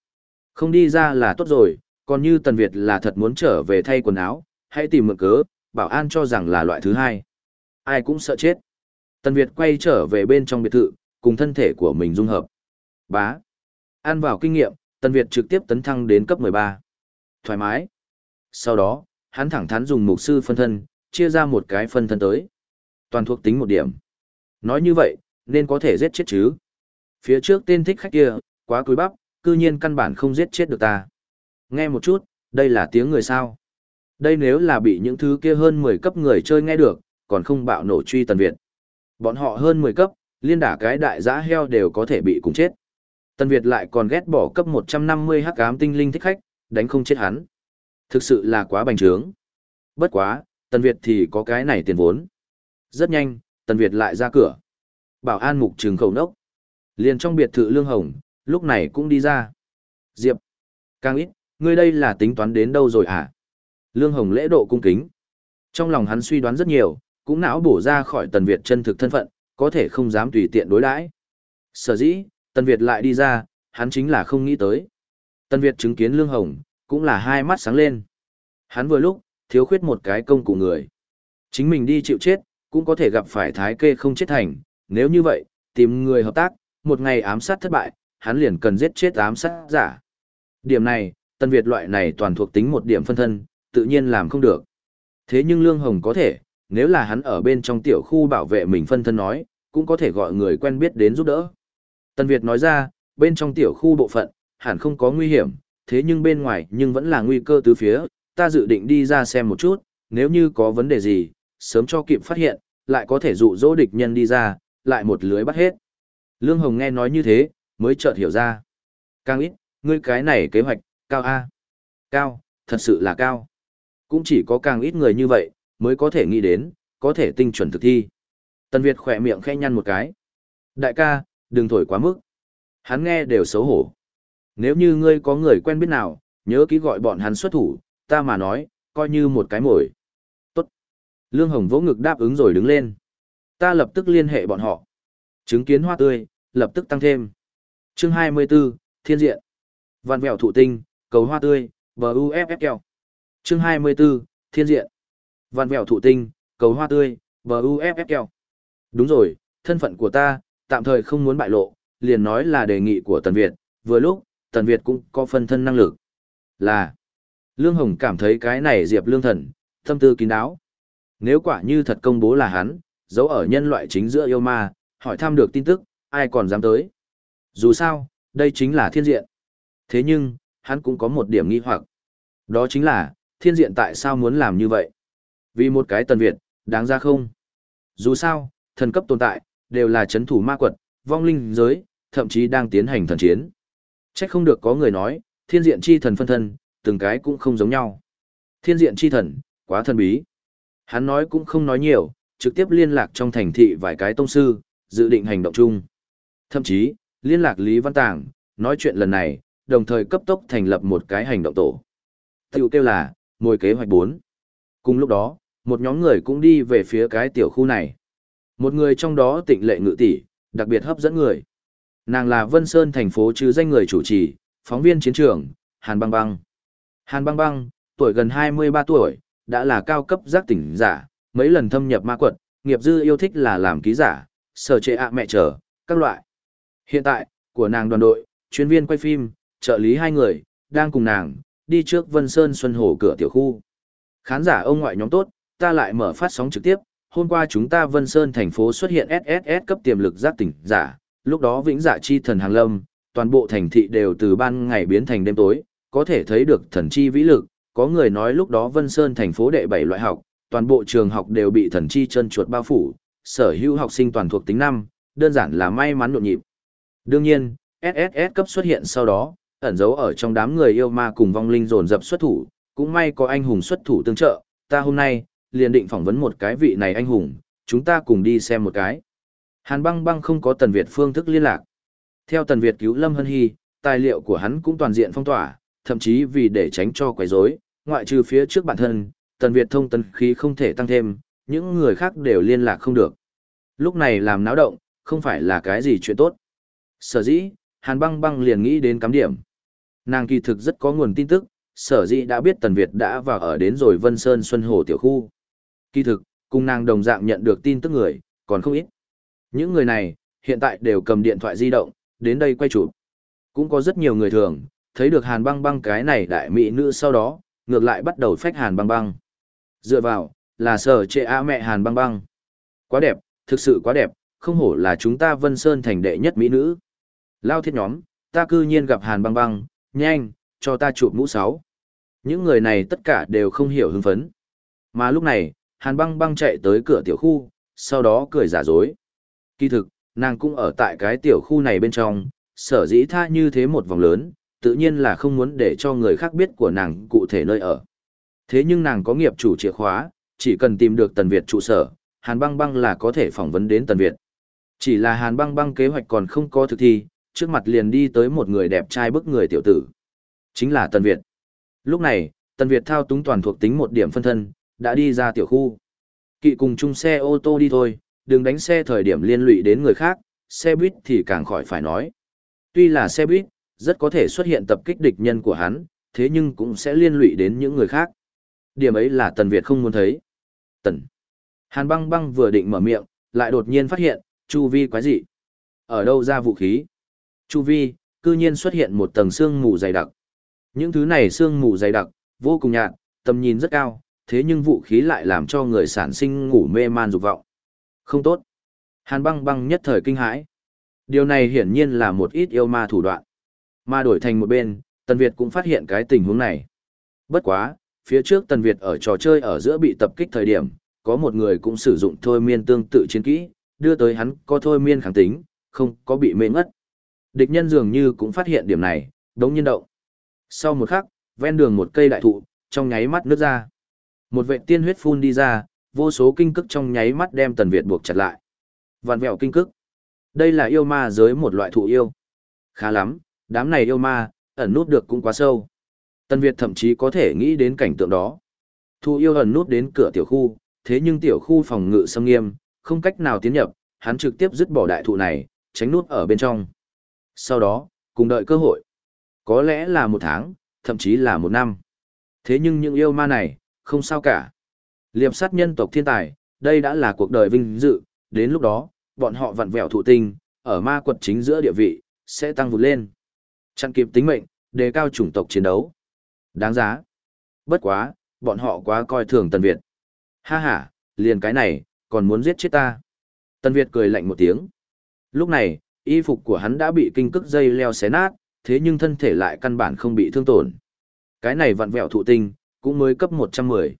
Không đi ra là tốt rồi, còn như Tần Việt là thật muốn trở về thay quần áo, hãy tìm mượn cớ, bảo an cho rằng là loại thứ hai. Ai cũng sợ chết. Tần Việt quay trở về bên trong biệt thự, cùng thân thể của mình dung hợp. Bá. Ăn vào kinh nghiệm, Tần Việt trực tiếp tấn thăng đến cấp mười ba. Thoải mái. Sau đó, hắn thẳng thắn dùng mục sư phân thân, chia ra một cái phân thân tới. Toàn thuộc tính một điểm. Nói như vậy, nên có thể giết chết chứ. Phía trước tên thích khách kia, quá cúi bắp, cư nhiên căn bản không giết chết được ta. Nghe một chút, đây là tiếng người sao. Đây nếu là bị những thứ kia hơn mười cấp người chơi nghe được, còn không bạo nổ truy Tần Việt. Bọn họ hơn mười cấp, liên đả cái đại giã heo đều có thể bị cùng chết. Tần Việt lại còn ghét bỏ cấp một trăm năm mươi hắc ám tinh linh thích khách, đánh không chết hắn. Thực sự là quá bành trướng. Bất quá, Tần Việt thì có cái này tiền vốn. Rất nhanh, Tần Việt lại ra cửa. Bảo an mục trừng khẩu nốc. Liền trong biệt thự Lương Hồng, lúc này cũng đi ra. Diệp. Càng ít, ngươi đây là tính toán đến đâu rồi hả? Lương Hồng lễ độ cung kính. Trong lòng hắn suy đoán rất nhiều, cũng não bổ ra khỏi Tần Việt chân thực thân phận, có thể không dám tùy tiện đối đãi. Sở dĩ, Tần Việt lại đi ra, hắn chính là không nghĩ tới. Tần Việt chứng kiến Lương Hồng, cũng là hai mắt sáng lên. Hắn vừa lúc, thiếu khuyết một cái công cụ người. Chính mình đi chịu chết, cũng có thể gặp phải thái kê không chết thành, nếu như vậy, tìm người hợp tác, một ngày ám sát thất bại, hắn liền cần giết chết ám sát giả. Điểm này, Tần Việt loại này toàn thuộc tính một điểm phân thân, tự nhiên làm không được. Thế nhưng Lương Hồng có thể, nếu là hắn ở bên trong tiểu khu bảo vệ mình phân thân nói, cũng có thể gọi người quen biết đến giúp đỡ. Tần Việt nói ra, bên trong tiểu khu bộ phận, hẳn không có nguy hiểm, thế nhưng bên ngoài nhưng vẫn là nguy cơ tứ phía, ta dự định đi ra xem một chút, nếu như có vấn đề gì, sớm cho kịp phát hiện, lại có thể dụ dỗ địch nhân đi ra, lại một lưới bắt hết. Lương Hồng nghe nói như thế, mới chợt hiểu ra. Càng ít, ngươi cái này kế hoạch, cao A. Cao, thật sự là cao. Cũng chỉ có càng ít người như vậy, mới có thể nghĩ đến, có thể tinh chuẩn thực thi. Tần Việt khỏe miệng khẽ nhăn một cái. Đại ca, đừng thổi quá mức. Hắn nghe đều xấu hổ. Nếu như ngươi có người quen biết nào, nhớ kỹ gọi bọn hắn xuất thủ, ta mà nói, coi như một cái mồi. Tốt. Lương Hồng vỗ ngực đáp ứng rồi đứng lên. Ta lập tức liên hệ bọn họ. Chứng kiến hoa tươi, lập tức tăng thêm. Chương hai mươi 24, Thiên diện. Vạn vẹo thụ tinh, cầu hoa tươi, bờ u ép ép keo. Chương hai mươi 24, Thiên diện. Vạn vẹo thụ tinh, cầu hoa tươi, bờ u ép ép keo. Đúng rồi, thân phận của ta, tạm thời không muốn bại lộ, liền nói là đề nghị của Tần Việt, vừa lúc, Tần Việt cũng có phân thân năng lực. Là, Lương Hồng cảm thấy cái này Diệp Lương Thần, tâm tư kín đáo. Nếu quả như thật công bố là hắn, giấu ở nhân loại chính giữa yêu ma, hỏi thăm được tin tức, ai còn dám tới. Dù sao, đây chính là thiên diện. Thế nhưng, hắn cũng có một điểm nghi hoặc. Đó chính là, thiên diện tại sao muốn làm như vậy? Vì một cái Tần Việt, đáng ra không? Dù sao, thần cấp tồn tại, đều là chấn thủ ma quật, vong linh giới, thậm chí đang tiến hành thần chiến. Chắc không được có người nói, thiên diện chi thần phân thân, từng cái cũng không giống nhau. Thiên diện chi thần, quá thần bí. Hắn nói cũng không nói nhiều, trực tiếp liên lạc trong thành thị vài cái tông sư, dự định hành động chung. Thậm chí, liên lạc Lý Văn Tàng, nói chuyện lần này, đồng thời cấp tốc thành lập một cái hành động tổ. Tiểu kêu là, mồi kế hoạch bốn. Cùng lúc đó, một nhóm người cũng đi về phía cái tiểu khu này. Một người trong đó Tịnh Lệ Ngự tỷ, đặc biệt hấp dẫn người. Nàng là Vân Sơn thành phố chứ danh người chủ trì, phóng viên chiến trường, Hàn Băng Băng. Hàn Băng Băng, tuổi gần hai mươi ba tuổi, đã là cao cấp giác tỉnh giả, mấy lần thâm nhập ma quật, nghiệp dư yêu thích là làm ký giả, sở trệ ạ mẹ trở, các loại. Hiện tại, của nàng đoàn đội, chuyên viên quay phim, trợ lý hai người, đang cùng nàng, đi trước Vân Sơn Xuân Hồ cửa tiểu khu. Khán giả ông ngoại nhóm tốt, ta lại mở phát sóng trực tiếp, hôm qua chúng ta Vân Sơn thành phố xuất hiện ét ét ét cấp tiềm lực giác tỉnh giả, lúc đó vĩnh dạ chi thần hàng lâm, toàn bộ thành thị đều từ ban ngày biến thành đêm tối, có thể thấy được thần chi vĩ lực, có người nói lúc đó Vân Sơn thành phố đệ bảy loại học, toàn bộ trường học đều bị thần chi chân chuột bao phủ, sở hữu học sinh toàn thuộc tính năm, đơn giản là may mắn nhộn nhịp. Đương nhiên, ét ét ét cấp xuất hiện sau đó, ẩn giấu ở trong đám người yêu ma cùng vong linh dồn dập xuất thủ, cũng may có anh hùng xuất thủ tương trợ, ta hôm nay liền định phỏng vấn một cái vị này anh hùng, chúng ta cùng đi xem một cái. Hàn Băng Băng không có Tần Việt phương thức liên lạc. Theo Tần Việt cứu Lâm Hân Hy, tài liệu của hắn cũng toàn diện phong tỏa, thậm chí vì để tránh cho quấy rối, ngoại trừ phía trước bản thân, Tần Việt thông tần khí không thể tăng thêm, những người khác đều liên lạc không được. Lúc này làm náo động, không phải là cái gì chuyện tốt. Sở dĩ, Hàn Băng Băng liền nghĩ đến cắm điểm. Nàng kỳ thực rất có nguồn tin tức, sở dĩ đã biết Tần Việt đã vào ở đến rồi Vân Sơn Xuân Hồ tiểu khu. Kỳ thực, cùng nàng đồng dạng nhận được tin tức người, còn không ít. Những người này, hiện tại đều cầm điện thoại di động, đến đây quay chụp. Cũng có rất nhiều người thường, thấy được Hàn Băng Băng cái này đại mỹ nữ sau đó, ngược lại bắt đầu phách Hàn Băng Băng. Dựa vào, là sở trệ a mẹ Hàn Băng Băng. Quá đẹp, thực sự quá đẹp, không hổ là chúng ta Vân Sơn thành đệ nhất mỹ nữ. Lao thiết nhóm, ta cư nhiên gặp Hàn Băng Băng, nhanh, cho ta chụp mũ sáu. Những người này tất cả đều không hiểu hưng phấn. Mà lúc này, Hàn Băng Băng chạy tới cửa tiểu khu, sau đó cười giả dối. Kỳ thực, nàng cũng ở tại cái tiểu khu này bên trong, sở dĩ tha như thế một vòng lớn, tự nhiên là không muốn để cho người khác biết của nàng cụ thể nơi ở. Thế nhưng nàng có nghiệp chủ chìa khóa, chỉ cần tìm được Tần Việt trụ sở, Hàn Băng Băng là có thể phỏng vấn đến Tần Việt. Chỉ là Hàn Băng Băng kế hoạch còn không có thực thi, trước mặt liền đi tới một người đẹp trai bức người tiểu tử. Chính là Tần Việt. Lúc này, Tần Việt thao túng toàn thuộc tính một điểm phân thân, đã đi ra tiểu khu. Kỵ cùng chung xe ô tô đi thôi, đừng đánh xe thời điểm liên lụy đến người khác, xe buýt thì càng khỏi phải nói. Tuy là xe buýt, rất có thể xuất hiện tập kích địch nhân của hắn, thế nhưng cũng sẽ liên lụy đến những người khác. Điểm ấy là Tần Việt không muốn thấy. Tần. Hàn Băng Băng vừa định mở miệng, lại đột nhiên phát hiện, chu vi quái dị. Ở đâu ra vũ khí? Chu vi, cư nhiên xuất hiện một tầng sương mù dày đặc. Những thứ này sương mù dày đặc, vô cùng nhạt, tầm nhìn rất cao, thế nhưng vũ khí lại làm cho người sản sinh ngủ mê man dục vọng. Không tốt. Hàn Băng Băng nhất thời kinh hãi. Điều này hiển nhiên là một ít yêu ma thủ đoạn. Mà đổi thành một bên, Tần Việt cũng phát hiện cái tình huống này. Bất quá, phía trước Tần Việt ở trò chơi ở giữa bị tập kích thời điểm, có một người cũng sử dụng thôi miên tương tự chiến kỹ, đưa tới hắn có thôi miên kháng tính, không có bị mê ngất. Địch nhân dường như cũng phát hiện điểm này, đống nhiên động. Sau một khắc, ven đường một cây đại thụ, trong nháy mắt nứt ra. Một vệ tiên huyết phun đi ra, vô số kinh cức trong nháy mắt đem Tần Việt buộc chặt lại. Vạn vẹo kinh cức. Đây là yêu ma giới một loại thụ yêu. Khá lắm, đám này yêu ma, ẩn nút được cũng quá sâu. Tần Việt thậm chí có thể nghĩ đến cảnh tượng đó. Thụ yêu ẩn nút đến cửa tiểu khu, thế nhưng tiểu khu phòng ngự xâm nghiêm, không cách nào tiến nhập, hắn trực tiếp dứt bỏ đại thụ này, tránh nút ở bên trong. Sau đó, cùng đợi cơ hội. Có lẽ là một tháng, thậm chí là một năm. Thế nhưng những yêu ma này, không sao cả. Liệp sát nhân tộc thiên tài, đây đã là cuộc đời vinh dự, đến lúc đó, bọn họ vặn vẹo thụ tinh, ở ma quật chính giữa địa vị, sẽ tăng vụt lên. Chặn kịp tính mệnh, đề cao chủng tộc chiến đấu. Đáng giá. Bất quá, bọn họ quá coi thường Tần Việt. Ha ha, liền cái này, còn muốn giết chết ta. Tần Việt cười lạnh một tiếng. Lúc này, y phục của hắn đã bị kinh cức dây leo xé nát, thế nhưng thân thể lại căn bản không bị thương tổn. Cái này vặn vẹo thụ tinh, cũng mới cấp một trăm mười.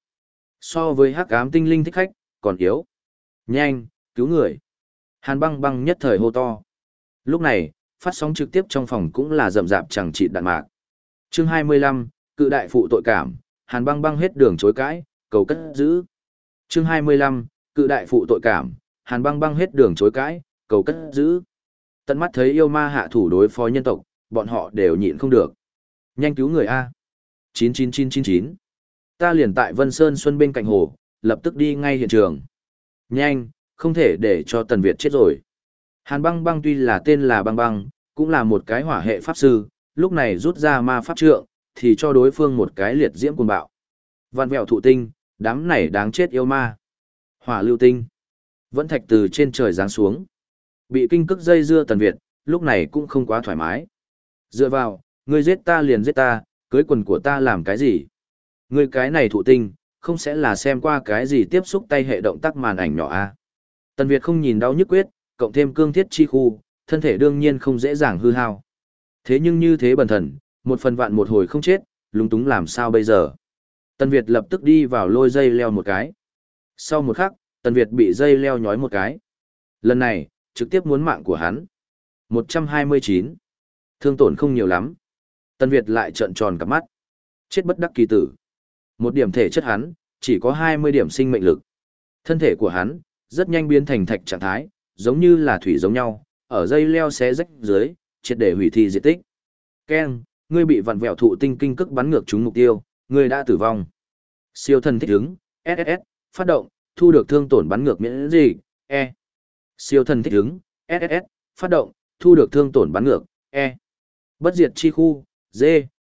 So với hắc ám tinh linh thích khách, còn yếu. Nhanh, cứu người. Hàn Băng Băng nhất thời hô to. Lúc này, phát sóng trực tiếp trong phòng cũng là rầm rạp chẳng trị đạn mạc. Chương hai mươi lăm, cự đại phụ tội cảm, Hàn Băng Băng hết đường chối cãi, cầu cất giữ. Chương hai mươi lăm, cự đại phụ tội cảm, Hàn Băng Băng hết đường chối cãi, cầu cất giữ. Tận mắt thấy yêu ma hạ thủ đối phó nhân tộc, bọn họ đều nhịn không được. Nhanh cứu người A. chín chín chín chín chín. Ta liền tại Vân Sơn Xuân bên cạnh hồ, lập tức đi ngay hiện trường. Nhanh, không thể để cho Tần Việt chết rồi. Hàn Băng Băng tuy là tên là Băng Băng, cũng là một cái hỏa hệ pháp sư, lúc này rút ra ma pháp trượng, thì cho đối phương một cái liệt diễm cuồng bạo. Vạn vẹo thụ tinh, đám này đáng chết yêu ma. Hỏa lưu tinh, vẫn thạch từ trên trời giáng xuống. Bị kinh cức dây dưa Tần Việt, lúc này cũng không quá thoải mái. Dựa vào, ngươi giết ta liền giết ta, cưới quần của ta làm cái gì? Ngươi cái này thụ tinh, không sẽ là xem qua cái gì tiếp xúc tay hệ động tác màn ảnh nhỏ à? Tần Việt không nhìn đau nhức quyết, cộng thêm cương thiết chi khu, thân thể đương nhiên không dễ dàng hư hao. Thế nhưng như thế bần thần, một phần vạn một hồi không chết, lúng túng làm sao bây giờ? Tần Việt lập tức đi vào lôi dây leo một cái. Sau một khắc, Tần Việt bị dây leo nhói một cái. Lần này, trực tiếp muốn mạng của hắn. một trăm hai mươi chín. Thương tổn không nhiều lắm. Tần Việt lại trợn tròn cặp mắt. Chết bất đắc kỳ tử. Một điểm thể chất hắn, chỉ có hai mươi điểm sinh mệnh lực. Thân thể của hắn, rất nhanh biến thành thạch trạng thái, giống như là thủy giống nhau, ở dây leo xé rách dưới, triệt để hủy thi diệt tích. Ken, ngươi bị vặn vẹo thụ tinh kinh cức bắn ngược trúng mục tiêu, ngươi đã tử vong. Siêu thần thích ứng, ét ét ét, phát động, thu được thương tổn bắn ngược miễn dịch, E. Siêu thần thích ứng, ét ét ét, phát động, thu được thương tổn bắn ngược, E. Bất diệt chi khu, D,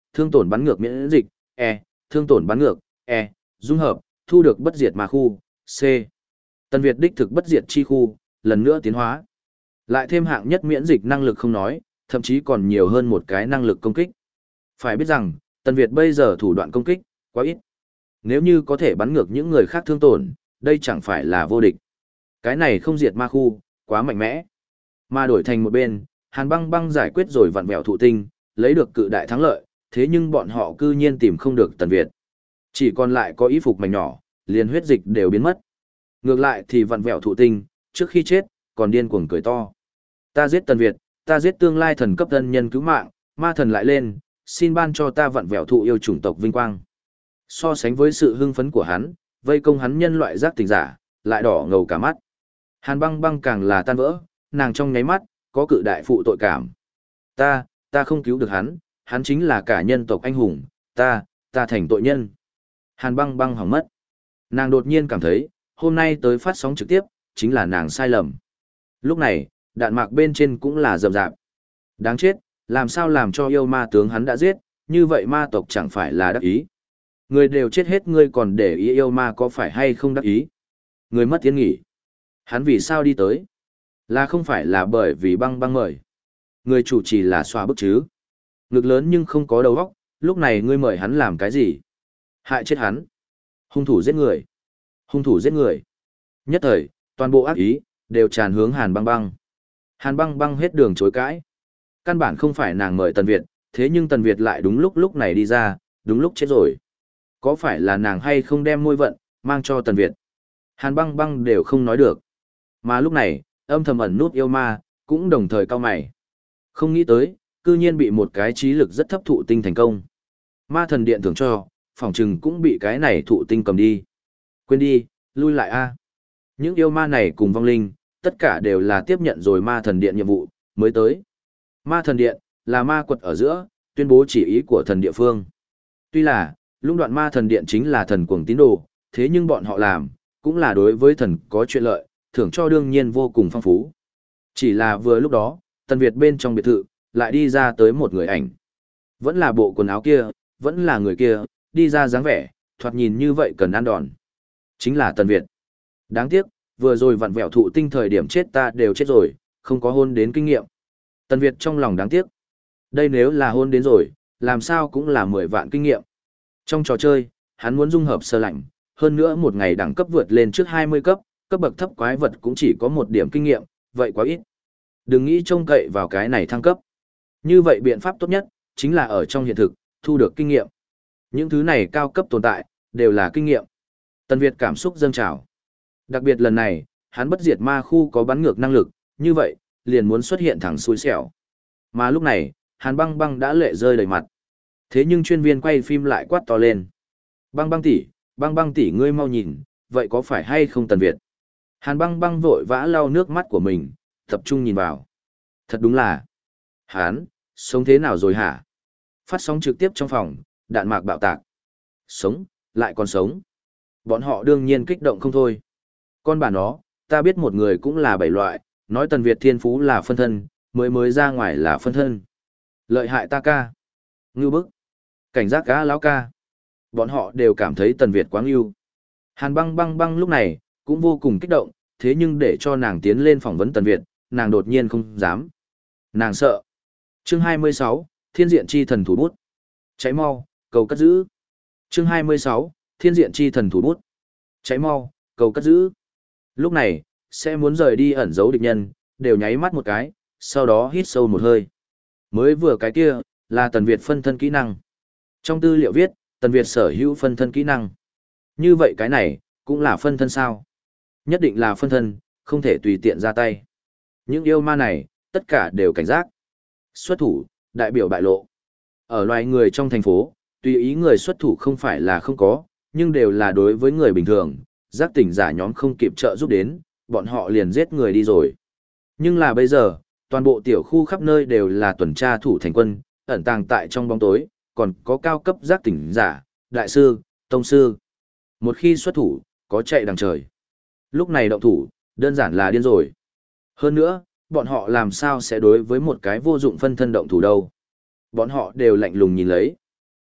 thương tổn bắn ngược miễn dịch, E, thương tổn bắn ngược, E, dung hợp, thu được bất diệt ma khu, C. Tần Việt đích thực bất diệt chi khu, lần nữa tiến hóa. Lại thêm hạng nhất miễn dịch năng lực không nói, thậm chí còn nhiều hơn một cái năng lực công kích. Phải biết rằng, Tần Việt bây giờ thủ đoạn công kích, quá ít. Nếu như có thể bắn ngược những người khác thương tổn, đây chẳng phải là vô địch. Cái này không diệt ma khu, quá mạnh mẽ. Mà đổi thành một bên, Hàn Băng Băng giải quyết rồi vặn vẹo thụ tinh, lấy được cự đại thắng lợi, thế nhưng bọn họ cư nhiên tìm không được Tần Việt. Chỉ còn lại có y phục mảnh nhỏ, liền huyết dịch đều biến mất. Ngược lại thì vặn vẹo thụ tinh, trước khi chết, còn điên cuồng cười to. Ta giết Tần Việt, ta giết tương lai thần cấp thân nhân cứu mạng, ma thần lại lên, xin ban cho ta vặn vẹo thụ yêu chủng tộc vinh quang. So sánh với sự hưng phấn của hắn, vây công hắn nhân loại giác tỉnh giả, lại đỏ ngầu cả mắt. Hàn Băng Băng càng là tan vỡ, nàng trong nháy mắt, có cự đại phụ tội cảm. Ta, ta không cứu được hắn, hắn chính là cả nhân tộc anh hùng, ta, ta thành tội nhân. Hàn Băng Băng hỏng mất. Nàng đột nhiên cảm thấy, hôm nay tới phát sóng trực tiếp, chính là nàng sai lầm. Lúc này, đạn mạc bên trên cũng là rầm rạp. Đáng chết, làm sao làm cho yêu ma tướng hắn đã giết, như vậy ma tộc chẳng phải là đắc ý. Người đều chết hết ngươi còn để ý yêu ma có phải hay không đắc ý. Người mất tiến nghỉ. Hắn vì sao đi tới? Là không phải là bởi vì Băng Băng mời. Người chủ trì là xoa bức chứ. Ngực lớn nhưng không có đầu óc, lúc này ngươi mời hắn làm cái gì? Hại chết hắn. Hung thủ giết người. Hung thủ giết người. Nhất thời, toàn bộ ác ý, đều tràn hướng Hàn Băng Băng. Hàn Băng Băng hết đường chối cãi. Căn bản không phải nàng mời Tần Việt, thế nhưng Tần Việt lại đúng lúc lúc này đi ra, đúng lúc chết rồi. Có phải là nàng hay không đem môi vận, mang cho Tần Việt? Hàn Băng Băng đều không nói được. Mà lúc này, âm thầm ẩn nút yêu ma, cũng đồng thời cao mày. Không nghĩ tới, cư nhiên bị một cái trí lực rất thấp thụ tinh thành công. Ma thần điện thưởng cho, phỏng chừng cũng bị cái này thụ tinh cầm đi. Quên đi, lui lại a. Những yêu ma này cùng vong linh, tất cả đều là tiếp nhận rồi ma thần điện nhiệm vụ, mới tới. Ma thần điện, là ma quật ở giữa, tuyên bố chỉ ý của thần địa phương. Tuy là, lũng đoạn ma thần điện chính là thần cuồng tín đồ, thế nhưng bọn họ làm, cũng là đối với thần có chuyện lợi, thưởng cho đương nhiên vô cùng phong phú. Chỉ là vừa lúc đó, Tần Việt bên trong biệt thự, lại đi ra tới một người ảnh. Vẫn là bộ quần áo kia, vẫn là người kia, đi ra dáng vẻ, thoạt nhìn như vậy cần ăn đòn. Chính là Tần Việt. Đáng tiếc, vừa rồi vặn vẹo thụ tinh thời điểm chết ta đều chết rồi, không có hôn đến kinh nghiệm. Tần Việt trong lòng đáng tiếc. Đây nếu là hôn đến rồi, làm sao cũng là mười vạn kinh nghiệm. Trong trò chơi, hắn muốn dung hợp sơ lạnh, hơn nữa một ngày đẳng cấp vượt lên trước hai mươi cấp, cấp bậc thấp quái vật cũng chỉ có một điểm kinh nghiệm, vậy quá ít. Đừng nghĩ trông cậy vào cái này thăng cấp. Như vậy biện pháp tốt nhất, chính là ở trong hiện thực, thu được kinh nghiệm. Những thứ này cao cấp tồn tại, đều là kinh nghiệm. Tần Việt cảm xúc dâng trào. Đặc biệt lần này, hắn bất diệt ma khu có bắn ngược năng lực, như vậy, liền muốn xuất hiện thẳng xui xẻo. Mà lúc này, Hàn Băng Băng đã lệ rơi đầy mặt. Thế nhưng chuyên viên quay phim lại quát to lên. Băng Băng tỷ, Băng Băng tỷ ngươi mau nhìn, vậy có phải hay không Tần Việt? Hàn Băng Băng vội vã lau nước mắt của mình, tập trung nhìn vào. Thật đúng là, hắn, sống thế nào rồi hả? Phát sóng trực tiếp trong phòng, đạn mạc bạo tạc. Sống, lại còn sống. Bọn họ đương nhiên kích động không thôi. Con bà nó, ta biết một người cũng là bảy loại, nói Tần Việt thiên phú là phân thân, mới mới ra ngoài là phân thân. Lợi hại ta ca. Ngưu bức. Cảnh giác cá lão ca. Bọn họ đều cảm thấy Tần Việt quá ngưu. Hàn Băng Băng Băng lúc này, cũng vô cùng kích động, thế nhưng để cho nàng tiến lên phỏng vấn Tần Việt, nàng đột nhiên không dám. Nàng sợ. Chương hai mươi sáu, Thiên diện chi thần thủ bút. Cháy mau, cầu cất giữ. Chương hai mươi sáu, Thiên diện chi thần thủ bút. Cháy mau, cầu cất giữ. Lúc này, sẽ muốn rời đi ẩn giấu địch nhân, đều nháy mắt một cái, sau đó hít sâu một hơi. Mới vừa cái kia, là Tần Việt phân thân kỹ năng. Trong tư liệu viết, Tần Việt sở hữu phân thân kỹ năng. Như vậy cái này, cũng là phân thân sao? Nhất định là phân thân, không thể tùy tiện ra tay. Những yêu ma này, tất cả đều cảnh giác. Xuất thủ, đại biểu bại lộ. Ở loài người trong thành phố, tùy ý người xuất thủ không phải là không có, nhưng đều là đối với người bình thường, giác tỉnh giả nhóm không kịp trợ giúp đến, bọn họ liền giết người đi rồi. Nhưng là bây giờ, toàn bộ tiểu khu khắp nơi đều là tuần tra thủ thành quân, ẩn tàng tại trong bóng tối, còn có cao cấp giác tỉnh giả, đại sư, tông sư. Một khi xuất thủ, có chạy đằng trời. Lúc này động thủ, đơn giản là điên rồi. Hơn nữa, bọn họ làm sao sẽ đối với một cái vô dụng phân thân động thủ đâu. Bọn họ đều lạnh lùng nhìn lấy.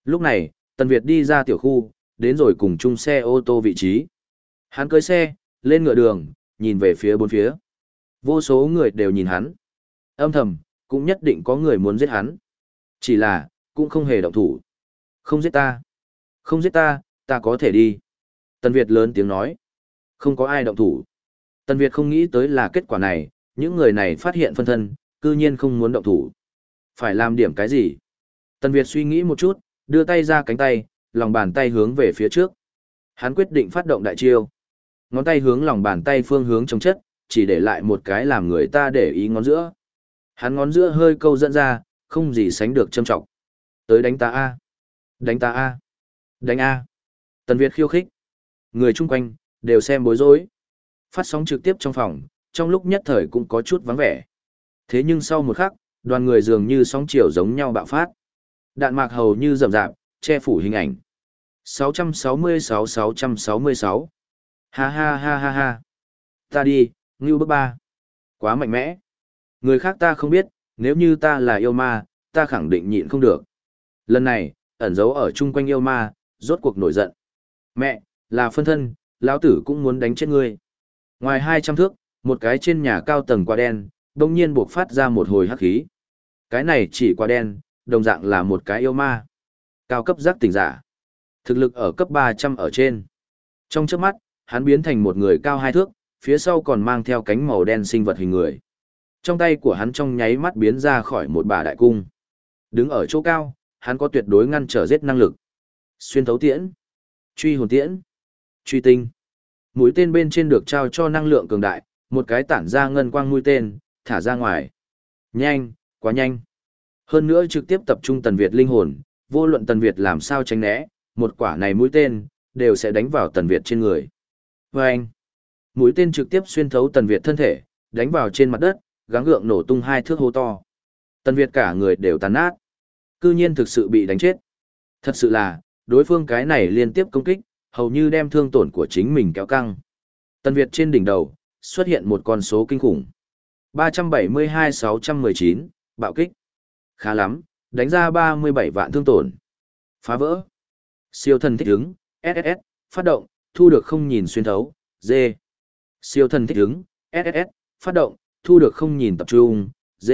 Lúc này, Tần Việt đi ra tiểu khu, đến rồi cùng chung xe ô tô vị trí. Hắn cưới xe, lên ngựa đường, nhìn về phía bốn phía. Vô số người đều nhìn hắn. Âm thầm, cũng nhất định có người muốn giết hắn. Chỉ là, cũng không hề động thủ. Không giết ta. Không giết ta, ta có thể đi. Tần Việt lớn tiếng nói. Không có ai động thủ. Tần Việt không nghĩ tới là kết quả này, những người này phát hiện phân thân, cư nhiên không muốn động thủ. Phải làm điểm cái gì? Tần Việt suy nghĩ một chút, đưa tay ra cánh tay, lòng bàn tay hướng về phía trước. Hắn quyết định phát động đại chiêu. Ngón tay hướng lòng bàn tay phương hướng chống chất, chỉ để lại một cái làm người ta để ý ngón giữa. Hắn ngón giữa hơi câu dẫn ra, không gì sánh được châm trọng. Tới đánh ta A. Đánh ta A. Đánh A. Tần Việt khiêu khích. Người chung quanh, đều xem bối rối. Phát sóng trực tiếp trong phòng, trong lúc nhất thời cũng có chút vắng vẻ. Thế nhưng sau một khắc, đoàn người dường như sóng chiều giống nhau bạo phát. Đạn mạc hầu như rầm rạp, che phủ hình ảnh. sáu sáu sáu sáu sáu sáu. Ha ha ha ha ha. Ta đi, ngưu bước ba. Quá mạnh mẽ. Người khác ta không biết, nếu như ta là yêu ma, ta khẳng định nhịn không được. Lần này, ẩn giấu ở chung quanh yêu ma, rốt cuộc nổi giận. Mẹ, là phân thân, lão tử cũng muốn đánh chết ngươi. Ngoài hai trăm thước, một cái trên nhà cao tầng quả đen, đông nhiên buộc phát ra một hồi hắc khí. Cái này chỉ quả đen, đồng dạng là một cái yêu ma. Cao cấp giác tỉnh giả. Thực lực ở cấp ba trăm ở trên. Trong chớp mắt, hắn biến thành một người cao hai thước, phía sau còn mang theo cánh màu đen sinh vật hình người. Trong tay của hắn trong nháy mắt biến ra khỏi một bà đại cung. Đứng ở chỗ cao, hắn có tuyệt đối ngăn trở giết năng lực. Xuyên thấu tiễn, truy hồn tiễn, truy tinh. Mũi tên bên trên được trao cho năng lượng cường đại, một cái tản ra ngân quang mũi tên, thả ra ngoài. Nhanh, quá nhanh. Hơn nữa trực tiếp tập trung Tần Việt linh hồn, vô luận Tần Việt làm sao tránh né, một quả này mũi tên, đều sẽ đánh vào Tần Việt trên người. Vâng! Mũi tên trực tiếp xuyên thấu Tần Việt thân thể, đánh vào trên mặt đất, gắng gượng nổ tung hai thước hố to. Tần Việt cả người đều tàn nát. Cư nhiên thực sự bị đánh chết. Thật sự là, đối phương cái này liên tiếp công kích, hầu như đem thương tổn của chính mình kéo căng. Tần Việt trên đỉnh đầu, xuất hiện một con số kinh khủng. ba trăm bảy mươi hai nghìn sáu trăm mười chín, bạo kích. Khá lắm, đánh ra ba mươi bảy vạn thương tổn. Phá vỡ. Siêu thần thích ứng, ét ét ét, phát động, thu được không nhìn xuyên thấu, D. Siêu thần thích ứng, ét ét ét, phát động, thu được không nhìn tập trung, D.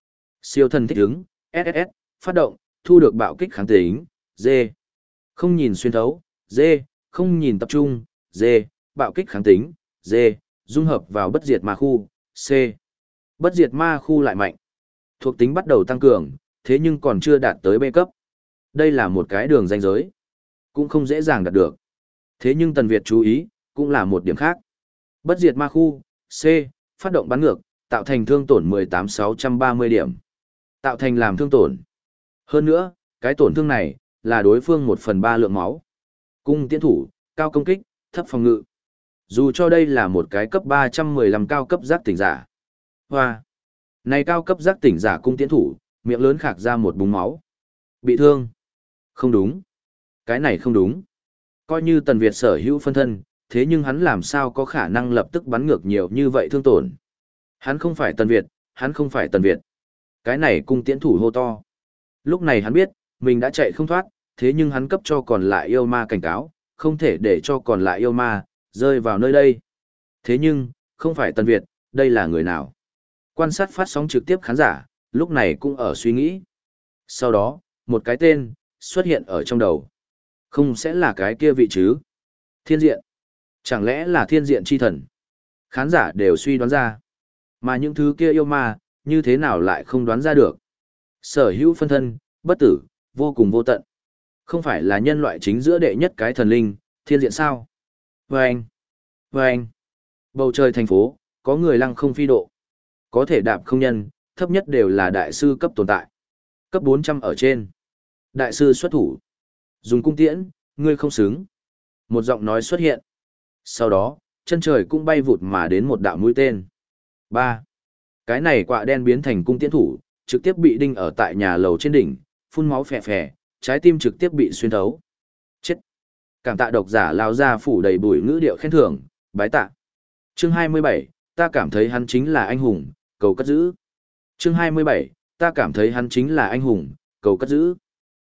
Siêu thần thích ứng, ét ét ét, phát động, thu được bạo kích kháng tính, D. Không nhìn xuyên thấu, D. Không nhìn tập trung, D. Bạo kích kháng tính, D. Dung hợp vào bất diệt ma khu, C. Bất diệt ma khu lại mạnh. Thuộc tính bắt đầu tăng cường, thế nhưng còn chưa đạt tới B cấp. Đây là một cái đường ranh giới. Cũng không dễ dàng đạt được. Thế nhưng Tần Việt chú ý, cũng là một điểm khác. Bất diệt ma khu, C. Phát động bắn ngược, tạo thành thương tổn mười tám nghìn sáu trăm ba mươi điểm. Tạo thành làm thương tổn. Hơn nữa, cái tổn thương này, là đối phương một phần ba lượng máu. Cung tiễn thủ, cao công kích, thấp phòng ngự. Dù cho đây là một cái cấp ba trăm mười lăm cao cấp giác tỉnh giả. Hoa! Này cao cấp giác tỉnh giả cung tiễn thủ, miệng lớn khạc ra một búng máu. Bị thương. Không đúng. Cái này không đúng. Coi như Tần Việt sở hữu phân thân, thế nhưng hắn làm sao có khả năng lập tức bắn ngược nhiều như vậy thương tổn. Hắn không phải Tần Việt, hắn không phải Tần Việt. Cái này cung tiễn thủ hô to. Lúc này hắn biết, mình đã chạy không thoát, thế nhưng hắn cấp cho còn lại yêu ma cảnh cáo, không thể để cho còn lại yêu ma, rơi vào nơi đây. Thế nhưng, không phải Tần Việt, đây là người nào? Quan sát phát sóng trực tiếp khán giả, lúc này cũng ở suy nghĩ. Sau đó, một cái tên, xuất hiện ở trong đầu. Không sẽ là cái kia vị chứ? Thiên diện. Chẳng lẽ là thiên diện chi thần? Khán giả đều suy đoán ra. Mà những thứ kia yêu ma, như thế nào lại không đoán ra được? Sở hữu phân thân, bất tử, vô cùng vô tận. Không phải là nhân loại chính giữa đệ nhất cái thần linh, thiên diện sao? Vâng! Vâng! Bầu trời thành phố, có người lăng không phi độ. Có thể đạp không nhân, thấp nhất đều là đại sư cấp tồn tại. Cấp bốn trăm ở trên. Đại sư xuất thủ. Dùng cung tiễn, ngươi không xứng. Một giọng nói xuất hiện. Sau đó, chân trời cũng bay vụt mà đến một đạo mũi tên. Ba. Cái này quạ đen biến thành cung tiễn thủ, trực tiếp bị đinh ở tại nhà lầu trên đỉnh, phun máu phè phè, trái tim trực tiếp bị xuyên thấu. Chết. Cảm tạ độc giả lao ra phủ đầy bùi ngữ điệu khen thưởng, bái tạ. Chương hai mươi bảy, ta cảm thấy hắn chính là anh hùng, cầu cất giữ. Chương hai mươi bảy, ta cảm thấy hắn chính là anh hùng, cầu cất giữ.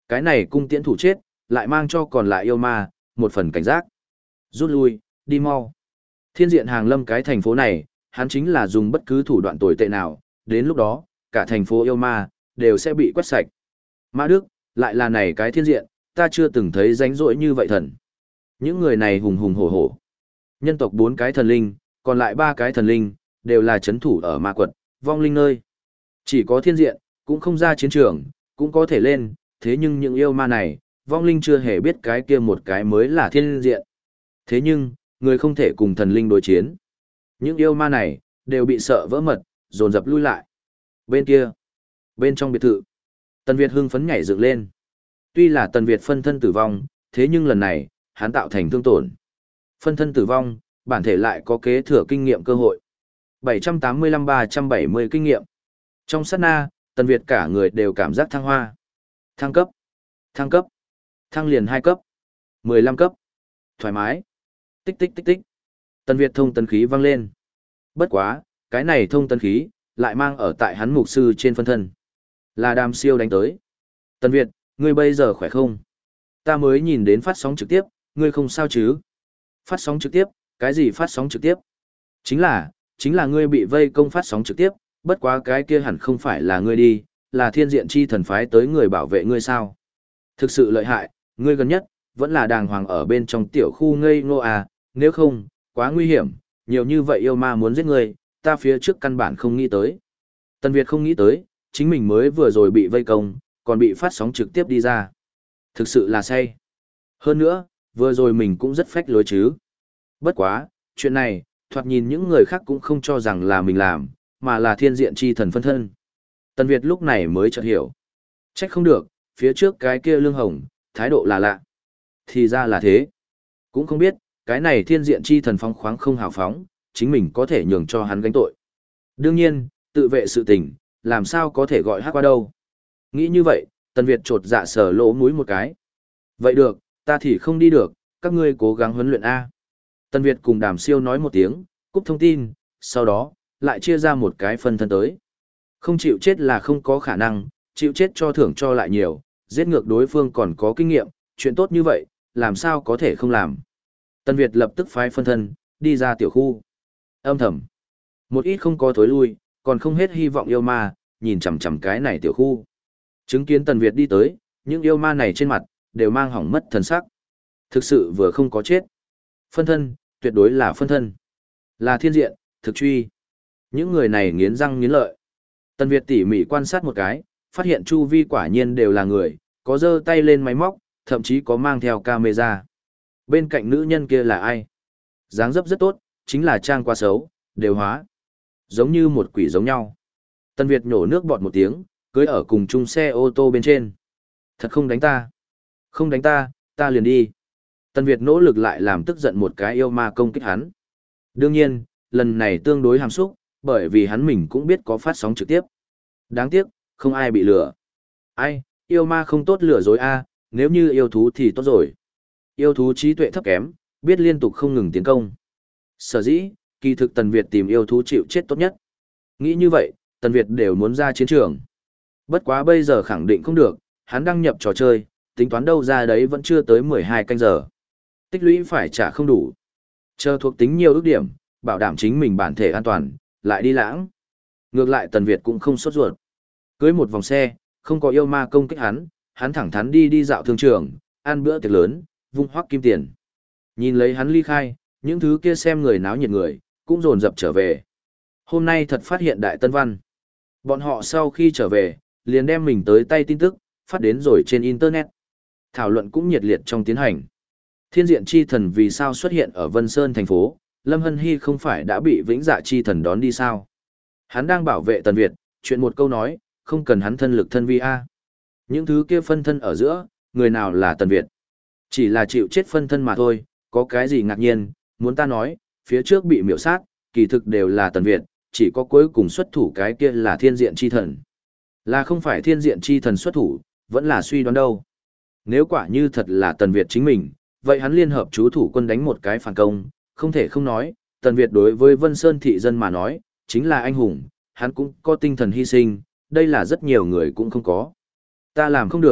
Cái này cung tiễn thủ chết, lại mang cho còn lại yêu ma, một phần cảnh giác. Rút lui, đi mau. Thiên diện hàng lâm cái thành phố này, hắn chính là dùng bất cứ thủ đoạn tồi tệ nào, đến lúc đó, cả thành phố yêu ma, đều sẽ bị quét sạch. Mã Đức, lại là này cái thiên diện, ta chưa từng thấy ránh rỗi như vậy thần. Những người này hùng hùng hổ hổ. Nhân tộc bốn cái thần linh, còn lại ba cái thần linh, đều là chấn thủ ở ma quật, vong linh nơi. Chỉ có thiên diện, cũng không ra chiến trường, cũng có thể lên, thế nhưng những yêu ma này, vong linh chưa hề biết cái kia một cái mới là thiên diện. Thế nhưng, người không thể cùng thần linh đối chiến. Những yêu ma này, đều bị sợ vỡ mật, dồn dập lui lại. Bên kia, bên trong biệt thự, Tần Việt hưng phấn nhảy dựng lên. Tuy là Tần Việt phân thân tử vong, thế nhưng lần này, hắn tạo thành thương tổn. Phân thân tử vong, bản thể lại có kế thừa kinh nghiệm cơ hội. bảy trăm tám mươi lăm ba trăm bảy mươi kinh nghiệm. Trong sát na, Tần Việt cả người đều cảm giác thăng hoa. Thăng cấp, thăng cấp, thăng liền hai cấp, mười lăm cấp. Thoải mái. Tích tích tích tích. Tần Việt thông tấn khí vang lên. Bất quá, cái này thông tấn khí, lại mang ở tại hắn mục sư trên phân thân. Là Đàm Siêu đánh tới. Tần Việt, ngươi bây giờ khỏe không? Ta mới nhìn đến phát sóng trực tiếp, ngươi không sao chứ? Phát sóng trực tiếp, cái gì phát sóng trực tiếp? Chính là, chính là ngươi bị vây công phát sóng trực tiếp, bất quá cái kia hẳn không phải là ngươi đi, là thiên diện chi thần phái tới người bảo vệ ngươi sao? Thực sự lợi hại, ngươi gần nhất, vẫn là đàng hoàng ở bên trong tiểu khu ngây ngô à, nếu không, quá nguy hiểm, nhiều như vậy yêu ma muốn giết ngươi, ta phía trước căn bản không nghĩ tới. Tần Việt không nghĩ tới, chính mình mới vừa rồi bị vây công, còn bị phát sóng trực tiếp đi ra. Thực sự là say. Hơn nữa, vừa rồi mình cũng rất phách lối chứ. Bất quá, chuyện này, thoạt nhìn những người khác cũng không cho rằng là mình làm, mà là thiên diện chi thần phân thân. Tần Việt lúc này mới chợt hiểu. Trách không được, phía trước cái kia lương hồng, thái độ là lạ. Thì ra là thế. Cũng không biết, cái này thiên diện chi thần phóng khoáng không hào phóng, chính mình có thể nhường cho hắn gánh tội. Đương nhiên, tự vệ sự tình, làm sao có thể gọi hát qua đâu. Nghĩ như vậy, Tần Việt trột dạ sờ lỗ mũi một cái. Vậy được, ta thì không đi được, các ngươi cố gắng huấn luyện A. Tần Việt cùng Đàm Siêu nói một tiếng, cúp thông tin, sau đó, lại chia ra một cái phân thân tới. Không chịu chết là không có khả năng, chịu chết cho thưởng cho lại nhiều, giết ngược đối phương còn có kinh nghiệm, chuyện tốt như vậy, làm sao có thể không làm. Tần Việt lập tức phái phân thân, đi ra tiểu khu. Âm thầm. Một ít không có thối lui, còn không hết hy vọng yêu ma, nhìn chằm chằm cái này tiểu khu. Chứng kiến Tần Việt đi tới, những yêu ma này trên mặt, đều mang hỏng mất thần sắc. Thực sự vừa không có chết. Phân thân, tuyệt đối là phân thân. Là thiên diện, thực truy. Những người này nghiến răng nghiến lợi. Tần Việt tỉ mỉ quan sát một cái, phát hiện chu vi quả nhiên đều là người, có giơ tay lên máy móc, thậm chí có mang theo camera. Bên cạnh nữ nhân kia là ai? Dáng dấp rất tốt, chính là trang quá xấu, đều hóa. Giống như một quỷ giống nhau. Tần Việt nhổ nước bọt một tiếng, cưới ở cùng chung xe ô tô bên trên. Thật không đánh ta. Không đánh ta, ta liền đi. Tần Việt nỗ lực lại làm tức giận một cái yêu ma công kích hắn. Đương nhiên, lần này tương đối hàm xúc, bởi vì hắn mình cũng biết có phát sóng trực tiếp. Đáng tiếc, không ai bị lừa. Ai, yêu ma không tốt lừa dối a, nếu như yêu thú thì tốt rồi. Yêu thú trí tuệ thấp kém, biết liên tục không ngừng tiến công. Sở dĩ, kỳ thực Tần Việt tìm yêu thú chịu chết tốt nhất. Nghĩ như vậy, Tần Việt đều muốn ra chiến trường. Bất quá bây giờ khẳng định không được, hắn đăng nhập trò chơi, tính toán đâu ra đấy vẫn chưa tới mười hai canh giờ. Tích lũy phải trả không đủ. Chờ thuộc tính nhiều ước điểm, bảo đảm chính mình bản thể an toàn, lại đi lãng. Ngược lại Tần Việt cũng không sốt ruột. Cưới một vòng xe, không có yêu ma công kích hắn, hắn thẳng thắn đi đi dạo thương trường, ăn bữa tiệc lớn, vung hoắc kim tiền. Nhìn lấy hắn ly khai, những thứ kia xem người náo nhiệt người, cũng dồn dập trở về. Hôm nay thật phát hiện đại tân văn. Bọn họ sau khi trở về, liền đem mình tới tay tin tức, phát đến rồi trên Internet. Thảo luận cũng nhiệt liệt trong tiến hành. Thiên diện chi thần vì sao xuất hiện ở Vân Sơn thành phố, Lâm Hân Hy không phải đã bị vĩnh dạ chi thần đón đi sao? Hắn đang bảo vệ Tần Việt, chuyện một câu nói, không cần hắn thân lực thân vi A. Những thứ kia phân thân ở giữa, người nào là Tần Việt? Chỉ là chịu chết phân thân mà thôi, có cái gì ngạc nhiên, muốn ta nói, phía trước bị miểu sát, kỳ thực đều là Tần Việt, chỉ có cuối cùng xuất thủ cái kia là thiên diện chi thần. Là không phải thiên diện chi thần xuất thủ, vẫn là suy đoán đâu. Nếu quả như thật là Tần Việt chính mình, vậy hắn liên hợp chú thủ quân đánh một cái phản công, không thể không nói, Tần Việt đối với Vân Sơn thị dân mà nói, chính là anh hùng, hắn cũng có tinh thần hy sinh, đây là rất nhiều người cũng không có. Ta làm không được,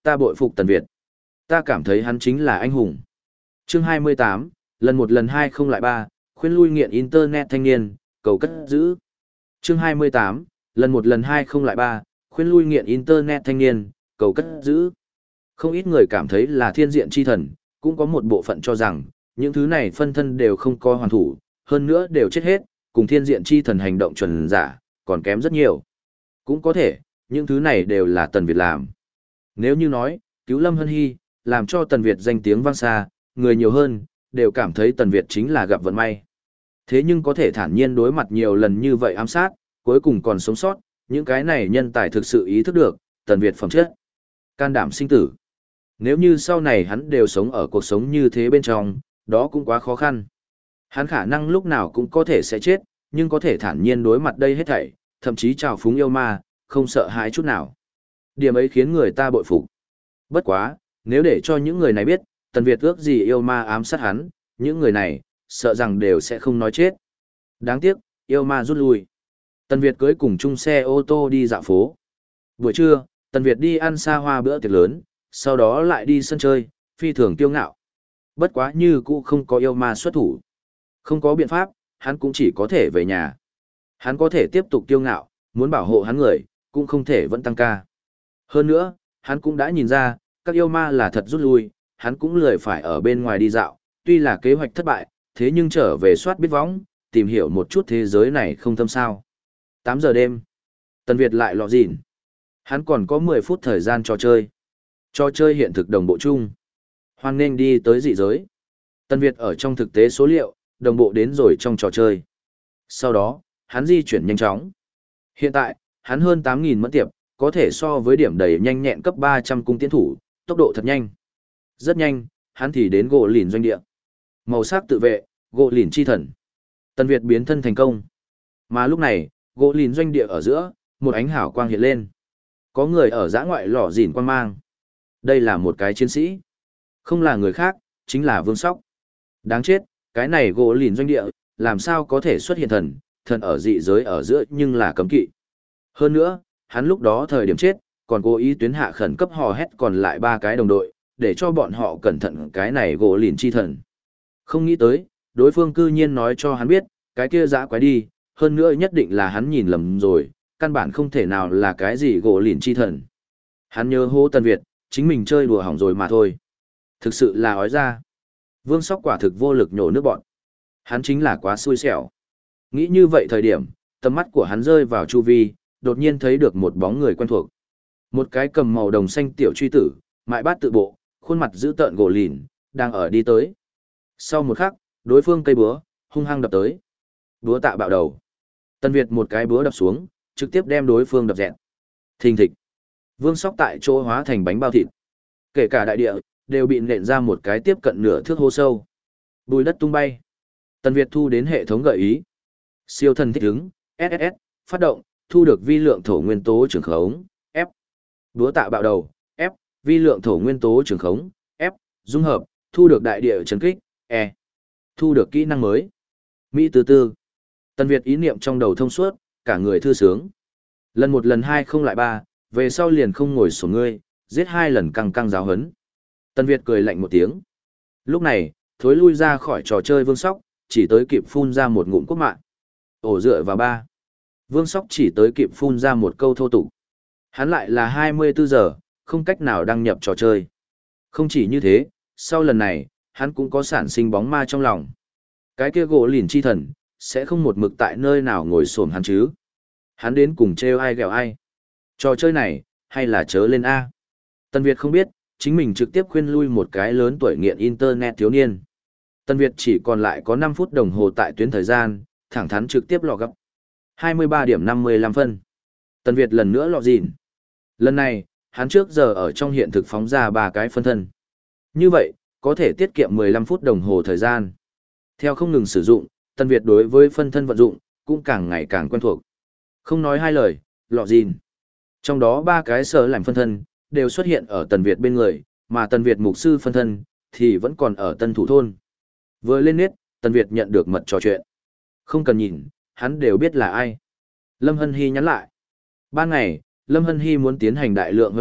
ta bội phục Tần Việt. Ta cảm thấy hắn chính là anh hùng. Chương hai mươi tám, lần một lần hai không lại ba, khuyên lui nghiện Internet thanh niên, cầu cất giữ. Chương hai mươi tám, lần một lần hai không lại ba, khuyên lui nghiện Internet thanh niên, cầu cất giữ. Không ít người cảm thấy là thiên diện chi thần, cũng có một bộ phận cho rằng, những thứ này phân thân đều không có hoàn thủ, hơn nữa đều chết hết, cùng thiên diện chi thần hành động chuẩn giả, còn kém rất nhiều. Cũng có thể, những thứ này đều là Tần Việt làm. Nếu như nói, cứu Lâm Hân Hy, làm cho Tần Việt danh tiếng vang xa, người nhiều hơn, đều cảm thấy Tần Việt chính là gặp vận may. Thế nhưng có thể thản nhiên đối mặt nhiều lần như vậy ám sát, cuối cùng còn sống sót, những cái này nhân tài thực sự ý thức được, Tần Việt phẩm chất, can đảm sinh tử. Nếu như sau này hắn đều sống ở cuộc sống như thế bên trong, đó cũng quá khó khăn. Hắn khả năng lúc nào cũng có thể sẽ chết, nhưng có thể thản nhiên đối mặt đây hết thảy, thậm chí trào phúng yêu ma, không sợ hãi chút nào. Điểm ấy khiến người ta bội phục. Bất quá, nếu để cho những người này biết, Tần Việt ước gì yêu ma ám sát hắn, những người này, sợ rằng đều sẽ không nói chết. Đáng tiếc, yêu ma rút lui. Tần Việt cưới cùng chung xe ô tô đi dạo phố. Buổi trưa, Tần Việt đi ăn xa hoa bữa tiệc lớn, sau đó lại đi sân chơi, phi thường kiêu ngạo. Bất quá như cũ không có yêu ma xuất thủ. Không có biện pháp, hắn cũng chỉ có thể về nhà. Hắn có thể tiếp tục kiêu ngạo, muốn bảo hộ hắn người, cũng không thể vẫn tăng ca. Hơn nữa, hắn cũng đã nhìn ra, các yêu ma là thật rút lui, hắn cũng lười phải ở bên ngoài đi dạo, tuy là kế hoạch thất bại, thế nhưng trở về soát biết võng, tìm hiểu một chút thế giới này không thâm sao. tám giờ đêm, Tần Việt lại lọ dịn. Hắn còn có mười phút thời gian trò chơi. Trò chơi hiện thực đồng bộ chung. Hoan nên đi tới dị giới. Tần Việt ở trong thực tế số liệu, đồng bộ đến rồi trong trò chơi. Sau đó, hắn di chuyển nhanh chóng. Hiện tại, hắn hơn tám nghìn mẫn tiệp, có thể so với điểm đầy nhanh nhẹn cấp ba trăm cung tiến thủ, tốc độ thật nhanh. Rất nhanh, hắn thì đến gỗ lìn doanh địa. Màu sắc tự vệ, gỗ lìn chi thần. Tần Việt biến thân thành công. Mà lúc này, gỗ lìn doanh địa ở giữa, một ánh hào quang hiện lên. Có người ở giã ngoại lỏ dìn quang mang. Đây là một cái chiến sĩ. Không là người khác, chính là Vương Sóc. Đáng chết, cái này gỗ lìn doanh địa, làm sao có thể xuất hiện thần, thần ở dị giới ở giữa nhưng là cấm kỵ. Hơn nữa, hắn lúc đó thời điểm chết, còn cố ý tuyến hạ khẩn cấp hò hét còn lại ba cái đồng đội, để cho bọn họ cẩn thận cái này gỗ lìn chi thần. Không nghĩ tới, đối phương cư nhiên nói cho hắn biết, cái kia dã quái đi, hơn nữa nhất định là hắn nhìn lầm rồi, căn bản không thể nào là cái gì gỗ lìn chi thần. Hắn nhớ hô Tần Việt, chính mình chơi đùa hỏng rồi mà thôi. Thực sự là ói ra. Vương Sóc quả thực vô lực nhổ nước bọn. Hắn chính là quá xui xẻo. Nghĩ như vậy thời điểm, tầm mắt của hắn rơi vào chu vi, đột nhiên thấy được một bóng người quen thuộc. Một cái cầm màu đồng xanh tiểu truy tử, mại bát tự bộ, khuôn mặt dữ tợn gỗ lìn, đang ở đi tới. Sau một khắc, đối phương cây búa, hung hăng đập tới. Búa tạ bạo đầu. Tần Việt một cái búa đập xuống, trực tiếp đem đối phương đập dẹn. Thình thịch. Vương Sóc tại chỗ hóa thành bánh bao thịt. Kể cả đại địa, đều bị nện ra một cái tiếp cận nửa thước hố sâu. Bùi đất tung bay. Tần Việt thu đến hệ thống gợi ý. Siêu thần thích ứng, ét ét ét, phát động, thu được vi lượng thổ nguyên tố trường khống, F. Búa tạ bạo đầu, F, vi lượng thổ nguyên tố trường khống, F, dung hợp, thu được đại địa chấn kích, E. Thu được kỹ năng mới. Mỹ từ từ. Tần Việt ý niệm trong đầu thông suốt, cả người thư sướng. Lần một lần hai không lại ba, về sau liền không ngồi sổ ngươi, giết hai lần căng căng giáo hấn. Tần Việt cười lạnh một tiếng. Lúc này, thối lui ra khỏi trò chơi Vương Sóc, chỉ tới kịp phun ra một ngụm quốc mạng. Ổ dựa vào ba. Vương Sóc chỉ tới kịp phun ra một câu thô tục. Hắn lại là hai mươi bốn giờ, không cách nào đăng nhập trò chơi. Không chỉ như thế, sau lần này, hắn cũng có sản sinh bóng ma trong lòng. Cái kia gỗ lìn chi thần, sẽ không một mực tại nơi nào ngồi xổm hắn chứ. Hắn đến cùng trêu ai ghẹo ai. Trò chơi này, hay là chớ lên A. Tần Việt không biết, chính mình trực tiếp khuyên lui một cái lớn tuổi nghiện Internet thiếu niên. Tần Việt chỉ còn lại có năm phút đồng hồ tại tuyến thời gian, thẳng thắn trực tiếp lọ gấp. hai mươi ba điểm năm mươi lăm phân. Tần Việt lần nữa lọ dịn. Lần này, hắn trước giờ ở trong hiện thực phóng ra ba cái phân thân. Như vậy, có thể tiết kiệm mười lăm phút đồng hồ thời gian. Theo không ngừng sử dụng, Tần Việt đối với phân thân vận dụng, cũng càng ngày càng quen thuộc. Không nói hai lời, lọ dịn. Trong đó ba cái sở làm phân thân, đều xuất hiện ở Tần Việt bên người, mà Tần Việt mục sư phân thân, thì vẫn còn ở Tân Thủ Thôn. Vừa lên nét, Tần Việt nhận được mật trò chuyện. Không cần nhìn, hắn đều biết là ai. Lâm Hân Hy nhắn lại. Ban ngày, Lâm Hân Hy muốn tiến hành đại lượng huấn luyện,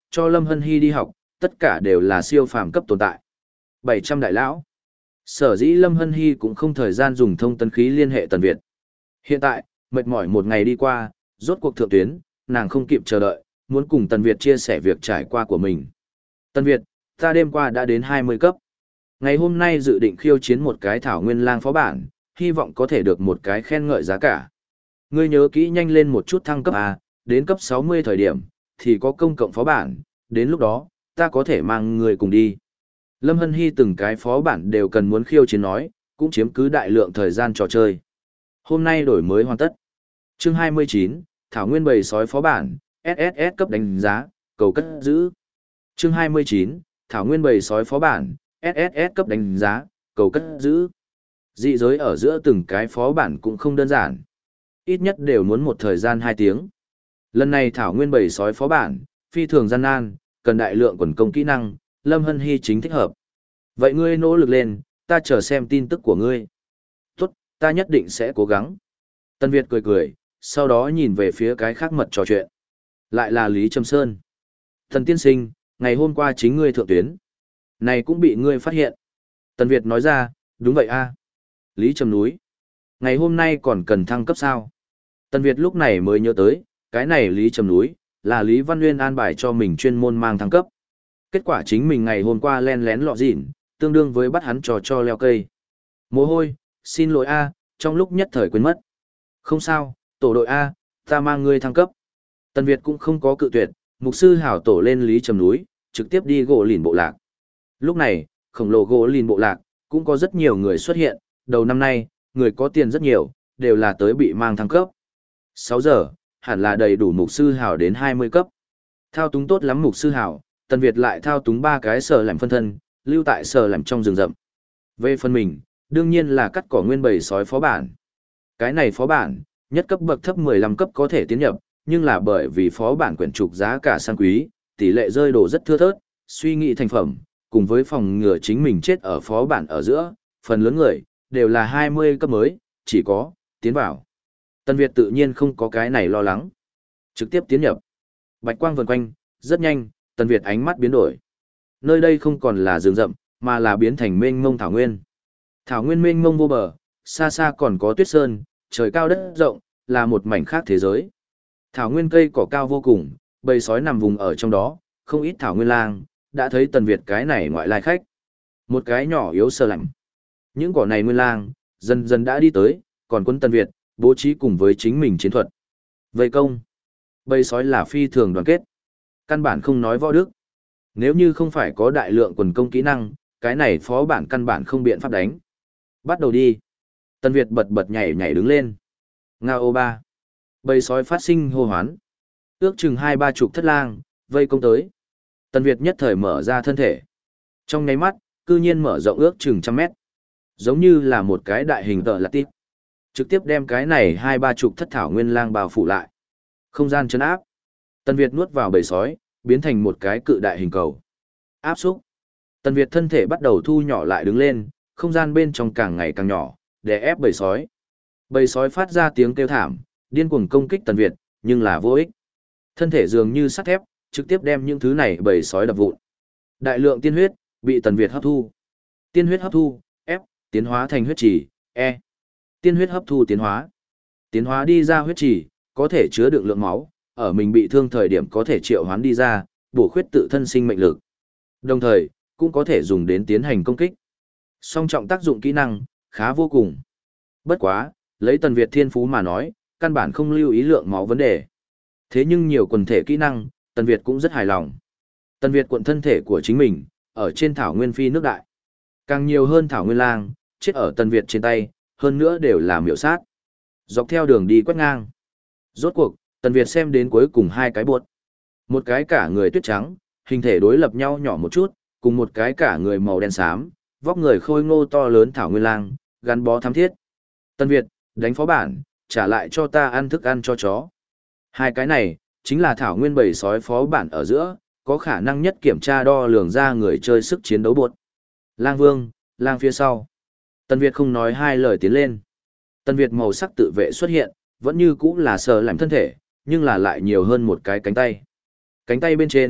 cho Lâm Hân Hy đi học, tất cả đều là siêu phàm cấp tồn tại. bảy trăm đại lão. Sở dĩ Lâm Hân Hy cũng không thời gian dùng thông tấn khí liên hệ Tần Việt. Hiện tại, mệt mỏi một ngày đi qua, rốt cuộc thượng tuyến, nàng không kịp chờ đợi, muốn cùng Tần Việt chia sẻ việc trải qua của mình. Tần Việt, ta đêm qua đã đến hai mươi cấp. Ngày hôm nay dự định khiêu chiến một cái thảo nguyên lang phó bản, hy vọng có thể được một cái khen ngợi giá cả. Ngươi nhớ kỹ nhanh lên một chút thăng cấp A, đến cấp sáu mươi thời điểm, thì có công cộng phó bản, đến lúc đó, ta có thể mang người cùng đi. Lâm Hân Hy từng cái phó bản đều cần muốn khiêu chiến nói, cũng chiếm cứ đại lượng thời gian trò chơi. Hôm nay đổi mới hoàn tất. Chương hai mươi chín, Thảo Nguyên bầy sói phó bản, ét ét ét cấp đánh giá, cầu cất giữ. Chương hai mươi chín, Thảo Nguyên bầy sói phó bản, ét ét ét cấp đánh giá, cầu cất giữ. Dị giới ở giữa từng cái phó bản cũng không đơn giản. Ít nhất đều muốn một thời gian hai tiếng. Lần này Thảo Nguyên bầy sói phó bản, phi thường gian nan, cần đại lượng quần công kỹ năng, Lâm Hân Hy chính thích hợp. Vậy ngươi nỗ lực lên, ta chờ xem tin tức của ngươi. Tốt, ta nhất định sẽ cố gắng. Tân Việt cười cười, sau đó nhìn về phía cái khác mật trò chuyện. Lại là Lý Trầm Sơn. Thần tiên sinh, ngày hôm qua chính ngươi thượng tuyến. Này cũng bị ngươi phát hiện. Tân Việt nói ra, đúng vậy a. Lý Trầm núi. Ngày hôm nay còn cần thăng cấp sao? Tân Việt lúc này mới nhớ tới, cái này Lý Trầm núi, là Lý Văn Nguyên an bài cho mình chuyên môn mang thăng cấp. Kết quả chính mình ngày hôm qua len lén lọ dịn, tương đương với bắt hắn trò cho leo cây. Mồ hôi, xin lỗi a, trong lúc nhất thời quên mất. Không sao, tổ đội A, ta mang ngươi thăng cấp. Tần Việt cũng không có cự tuyệt, mục sư hảo tổ lên Lý Trầm núi, trực tiếp đi gỗ lìn bộ lạc. Lúc này, khổng lồ gỗ lìn bộ lạc, cũng có rất nhiều người xuất hiện, đầu năm nay, người có tiền rất nhiều, đều là tới bị mang thăng cấp. sáu giờ, hẳn là đầy đủ mục sư hảo đến hai mươi cấp. Thao túng tốt lắm mục sư hảo, Tần Việt lại thao túng ba cái sở làm phân thân, lưu tại sở làm trong rừng rậm. Về phần mình, đương nhiên là cắt cỏ nguyên bầy sói phó bản. Cái này phó bản, nhất cấp bậc thấp mười lăm cấp có thể tiến nhập, nhưng là bởi vì phó bản quyển trục giá cả sang quý, tỷ lệ rơi đồ rất thưa thớt, suy nghĩ thành phẩm, cùng với phòng ngừa chính mình chết ở phó bản ở giữa, phần lớn người, đều là hai mươi cấp mới, chỉ có, tiến vào. Tân Việt tự nhiên không có cái này lo lắng. Trực tiếp tiến nhập. Bạch quang vần quanh, rất nhanh, Tân Việt ánh mắt biến đổi. Nơi đây không còn là rừng rậm, mà là biến thành mênh mông thảo nguyên. Thảo nguyên mênh mông vô bờ, xa xa còn có tuyết sơn, trời cao đất rộng, là một mảnh khác thế giới. Thảo nguyên cây cỏ cao vô cùng, bầy sói nằm vùng ở trong đó, không ít thảo nguyên lang, đã thấy Tần Việt cái này ngoại lai khách. Một cái nhỏ yếu sơ lạnh. Những cỏ này nguyên lang, dần dần đã đi tới, còn quân Tần Việt, bố trí cùng với chính mình chiến thuật. Vây công. Bầy sói là phi thường đoàn kết. Căn bản không nói võ đức. Nếu như không phải có đại lượng quần công kỹ năng, cái này phó bản căn bản không biện pháp đánh. Bắt đầu đi. Tần Việt bật bật nhảy nhảy đứng lên. Ngao ô ba. Bầy sói phát sinh hô hoán. Ước chừng hai ba chục thất lang, vây công tới. Tần Việt nhất thời mở ra thân thể. Trong nháy mắt, cư nhiên mở rộng ước chừng trăm mét. Giống như là một cái đại hình tờ lạt tiếp. Trực tiếp đem cái này hai ba chục thất thảo nguyên lang bao phủ lại. Không gian chấn áp. Tần Việt nuốt vào bầy sói, biến thành một cái cự đại hình cầu. Áp xúc. Tần Việt thân thể bắt đầu thu nhỏ lại đứng lên, không gian bên trong càng ngày càng nhỏ, để ép bầy sói. Bầy sói phát ra tiếng kêu thảm, điên cuồng công kích Tần Việt, nhưng là vô ích. Thân thể dường như sắt thép, trực tiếp đem những thứ này bầy sói đập vụn. Đại lượng tiên huyết bị Tần Việt hấp thu. Tiên huyết hấp thu, F, tiến hóa thành huyết chỉ, E. Tiên huyết hấp thu tiến hóa. Tiến hóa đi ra huyết chỉ, có thể chứa đựng lượng máu, ở mình bị thương thời điểm có thể triệu hoán đi ra, bổ khuyết tự thân sinh mệnh lực. Đồng thời, cũng có thể dùng đến tiến hành công kích. Song trọng tác dụng kỹ năng, khá vô cùng. Bất quá, lấy Tần Việt thiên phú mà nói, căn bản không lưu ý lượng máu vấn đề. Thế nhưng nhiều quần thể kỹ năng, Tần Việt cũng rất hài lòng. Tần Việt cuộn thân thể của chính mình, ở trên thảo nguyên phi nước đại. Càng nhiều hơn thảo nguyên lang, chết ở Tần Việt trên tay, hơn nữa đều là miểu sát. Dọc theo đường đi quét ngang. Rốt cuộc, Tần Việt xem đến cuối cùng hai cái buột. Một cái cả người tuyết trắng, hình thể đối lập nhau nhỏ một chút, cùng một cái cả người màu đen xám, vóc người khôi ngô to lớn thảo nguyên lang, gắn bó thắm thiết. Tần Việt, đánh phó bản, trả lại cho ta ăn thức ăn cho chó. Hai cái này, chính là thảo nguyên bầy sói phó bản ở giữa, có khả năng nhất kiểm tra đo lường ra người chơi sức chiến đấu buột. Lang Vương, lang phía sau. Tần Việt không nói hai lời tiến lên. Tần Việt màu sắc tự vệ xuất hiện, vẫn như cũ là sờ làm thân thể, nhưng là lại nhiều hơn một cái cánh tay. Cánh tay bên trên,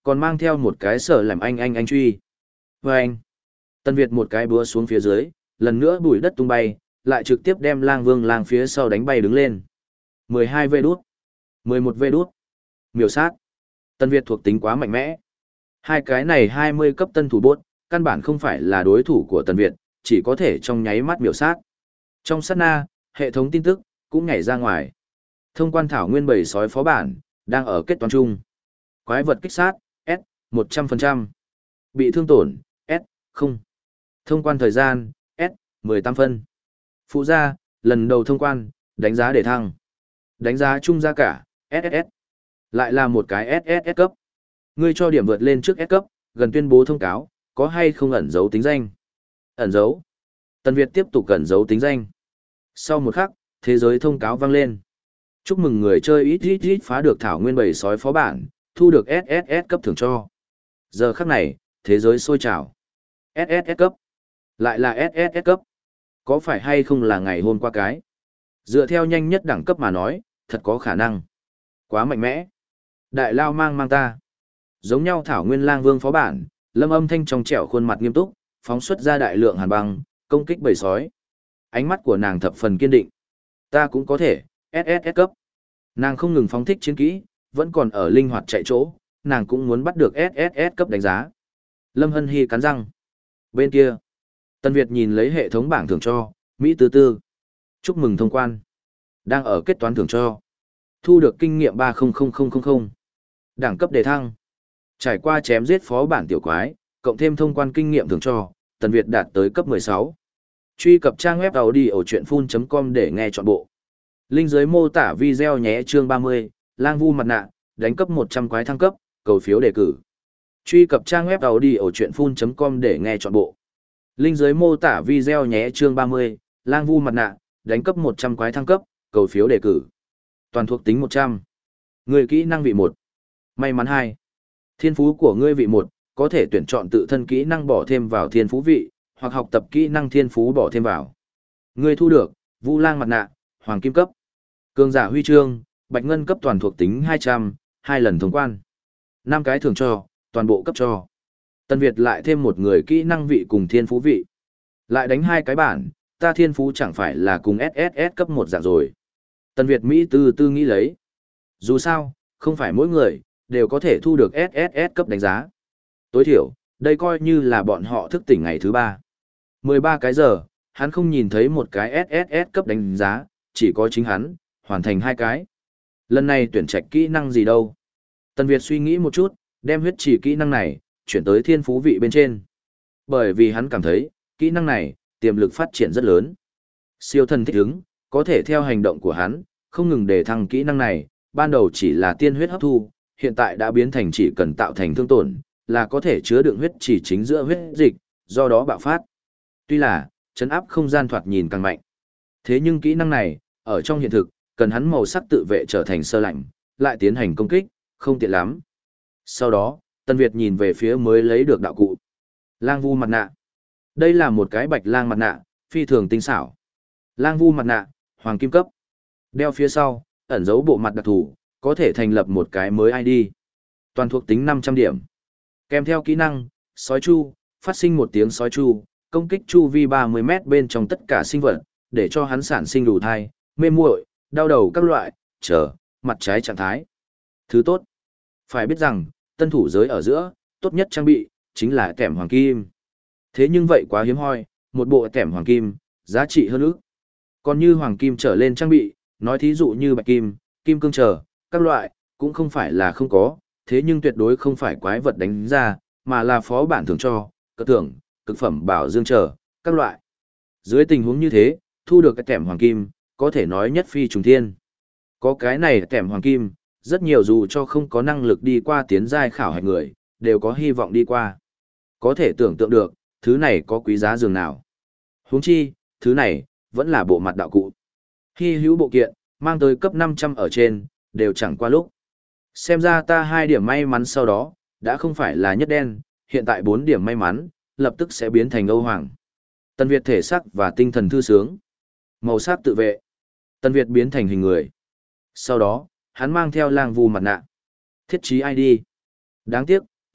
còn mang theo một cái sở làm anh anh anh truy. Và anh, Tân Việt một cái búa xuống phía dưới, lần nữa bụi đất tung bay, lại trực tiếp đem lang vương lang phía sau đánh bay đứng lên. mười hai vê đút, mười một vê đút, miểu sát. Tân Việt thuộc tính quá mạnh mẽ. Hai cái này hai mươi cấp tân thủ bốt, căn bản không phải là đối thủ của Tân Việt, chỉ có thể trong nháy mắt miểu sát. Trong sát na, hệ thống tin tức cũng nhảy ra ngoài. Thông quan thảo nguyên bầy sói phó bản, đang ở kết toán chung. Quái vật kích sát, S, một trăm phần trăm. Bị thương tổn, S, không. Thông quan thời gian, S, mười tám phân. Phụ gia, lần đầu thông quan, đánh giá để thăng. Đánh giá chung giá cả, ét ét ét. Lại là một cái ét ét ét cấp. Ngươi cho điểm vượt lên trước S cấp, gần tuyên bố thông cáo, có hay không ẩn dấu tính danh. Ẩn dấu. Tân Việt tiếp tục ẩn dấu tính danh. Sau một khắc, thế giới thông cáo vang lên. Chúc mừng người chơi ít ít ít phá được thảo nguyên bầy sói phó bản, thu được ét ét ét cấp thưởng cho. Giờ khắc này, thế giới sôi trào. ét ét ét cấp. Lại là ét ét ét cấp. Có phải hay không là ngày hôm qua cái? Dựa theo nhanh nhất đẳng cấp mà nói, thật có khả năng. Quá mạnh mẽ. Đại lao mang mang ta. Giống nhau thảo nguyên lang vương phó bản, Lâm Âm Thanh trong trẻo khuôn mặt nghiêm túc, phóng xuất ra đại lượng hàn băng, công kích bầy sói. Ánh mắt của nàng thập phần kiên định. Ta cũng có thể, ét ét ét cấp. Nàng không ngừng phóng thích chiến kỹ, vẫn còn ở linh hoạt chạy chỗ, nàng cũng muốn bắt được ét ét ét cấp đánh giá. Lâm Hân Hy cắn răng. Bên kia, Tân Việt nhìn lấy hệ thống bảng thưởng cho, Mỹ tư tư. Chúc mừng thông quan. Đang ở kết toán thưởng cho. Thu được kinh nghiệm ba mươi nghìn. Đẳng cấp đề thăng. Trải qua chém giết phó bản tiểu quái, cộng thêm thông quan kinh nghiệm thưởng cho, Tân Việt đạt tới cấp mười sáu. Truy cập trang web audiochuyenphun chấm com để nghe trọn bộ. Link dưới mô tả video nhé. Chương ba mươi, Lang Vu mặt nạ, đánh cấp một trăm quái thăng cấp, cầu phiếu đề cử. Truy cập trang web audiochuyenphun chấm com để nghe trọn bộ. Link dưới mô tả video nhé. Chương ba mươi, Lang Vu mặt nạ, đánh cấp một trăm quái thăng cấp, cầu phiếu đề cử. Toàn thuộc tính một trăm. Người kỹ năng vị một. May mắn hai. Thiên phú của ngươi vị một, có thể tuyển chọn tự thân kỹ năng bỏ thêm vào thiên phú vị, hoặc học tập kỹ năng thiên phú bỏ thêm vào. Ngươi thu được, Vu Lang mặt nạ, hoàng kim cấp. Cường giả huy chương, bạch ngân cấp toàn thuộc tính hai trăm, hai lần thông quan. năm cái thưởng cho, toàn bộ cấp cho. Tân Việt lại thêm một người kỹ năng vị cùng thiên phú vị. Lại đánh hai cái bản, ta thiên phú chẳng phải là cùng ét ét ét cấp một dạng rồi. Tân Việt Mỹ tư tư nghĩ lấy. Dù sao, không phải mỗi người, đều có thể thu được ét ét ét cấp đánh giá. Tối thiểu, đây coi như là bọn họ thức tỉnh ngày thứ ba. mười ba cái giờ, hắn không nhìn thấy một cái ét ét ét cấp đánh giá, chỉ có chính hắn, hoàn thành hai cái. Lần này tuyển trạch kỹ năng gì đâu. Tân Việt suy nghĩ một chút, đem huyết chỉ kỹ năng này, chuyển tới thiên phú vị bên trên. Bởi vì hắn cảm thấy, kỹ năng này, tiềm lực phát triển rất lớn. Siêu thần thích ứng, có thể theo hành động của hắn, không ngừng để thăng kỹ năng này, ban đầu chỉ là tiên huyết hấp thu, hiện tại đã biến thành chỉ cần tạo thành thương tổn, là có thể chứa đựng huyết chỉ chính giữa huyết dịch, do đó bạo phát. Tuy là, chấn áp không gian thoạt nhìn càng mạnh. Thế nhưng kỹ năng này, ở trong hiện thực, cần hắn màu sắc tự vệ trở thành sơ lạnh, lại tiến hành công kích, không tiện lắm. Sau đó, Tân Việt nhìn về phía mới lấy được đạo cụ. Lang Vu mặt nạ. Đây là một cái bạch lang mặt nạ, phi thường tinh xảo. Lang Vu mặt nạ, hoàng kim cấp. Đeo phía sau, ẩn dấu bộ mặt đặc thù, có thể thành lập một cái mới i đê. Toàn thuộc tính năm trăm điểm. Kèm theo kỹ năng, sói chu, phát sinh một tiếng sói chu, công kích chu vi ba mươi mét bên trong tất cả sinh vật, để cho hắn sản sinh đủ thai, mê muội, đau đầu các loại, chờ, mặt trái trạng thái. Thứ tốt. Phải biết rằng, tân thủ giới ở giữa, tốt nhất trang bị, chính là kèm hoàng kim. Thế nhưng vậy quá hiếm hoi, một bộ kèm hoàng kim, giá trị hơn ức. Còn như hoàng kim trở lên trang bị, nói thí dụ như bạch kim, kim cương trở, các loại, cũng không phải là không có, thế nhưng tuyệt đối không phải quái vật đánh ra, mà là phó bản thưởng cho, cơ thưởng, cực phẩm bảo dương trở, các loại. Dưới tình huống như thế, thu được cái kèm hoàng kim, có thể nói nhất phi trùng thiên. Có cái này kèm hoàng kim, rất nhiều dù cho không có năng lực đi qua tiến giai khảo hạch người, đều có hy vọng đi qua. Có thể tưởng tượng được, thứ này có quý giá dường nào. Huống chi, thứ này, vẫn là bộ mặt đạo cụ. Hy hữu bộ kiện, mang tới cấp năm trăm ở trên, đều chẳng qua lúc. Xem ra ta hai điểm may mắn sau đó, đã không phải là nhất đen, hiện tại bốn điểm may mắn, lập tức sẽ biến thành Âu Hoàng. Tân Việt thể sắc và tinh thần thư sướng. Màu sắc tự vệ. Tân Việt biến thành hình người. Sau đó, hắn mang theo Lang Vu mặt nạ. Thiết trí i đê. Đáng tiếc,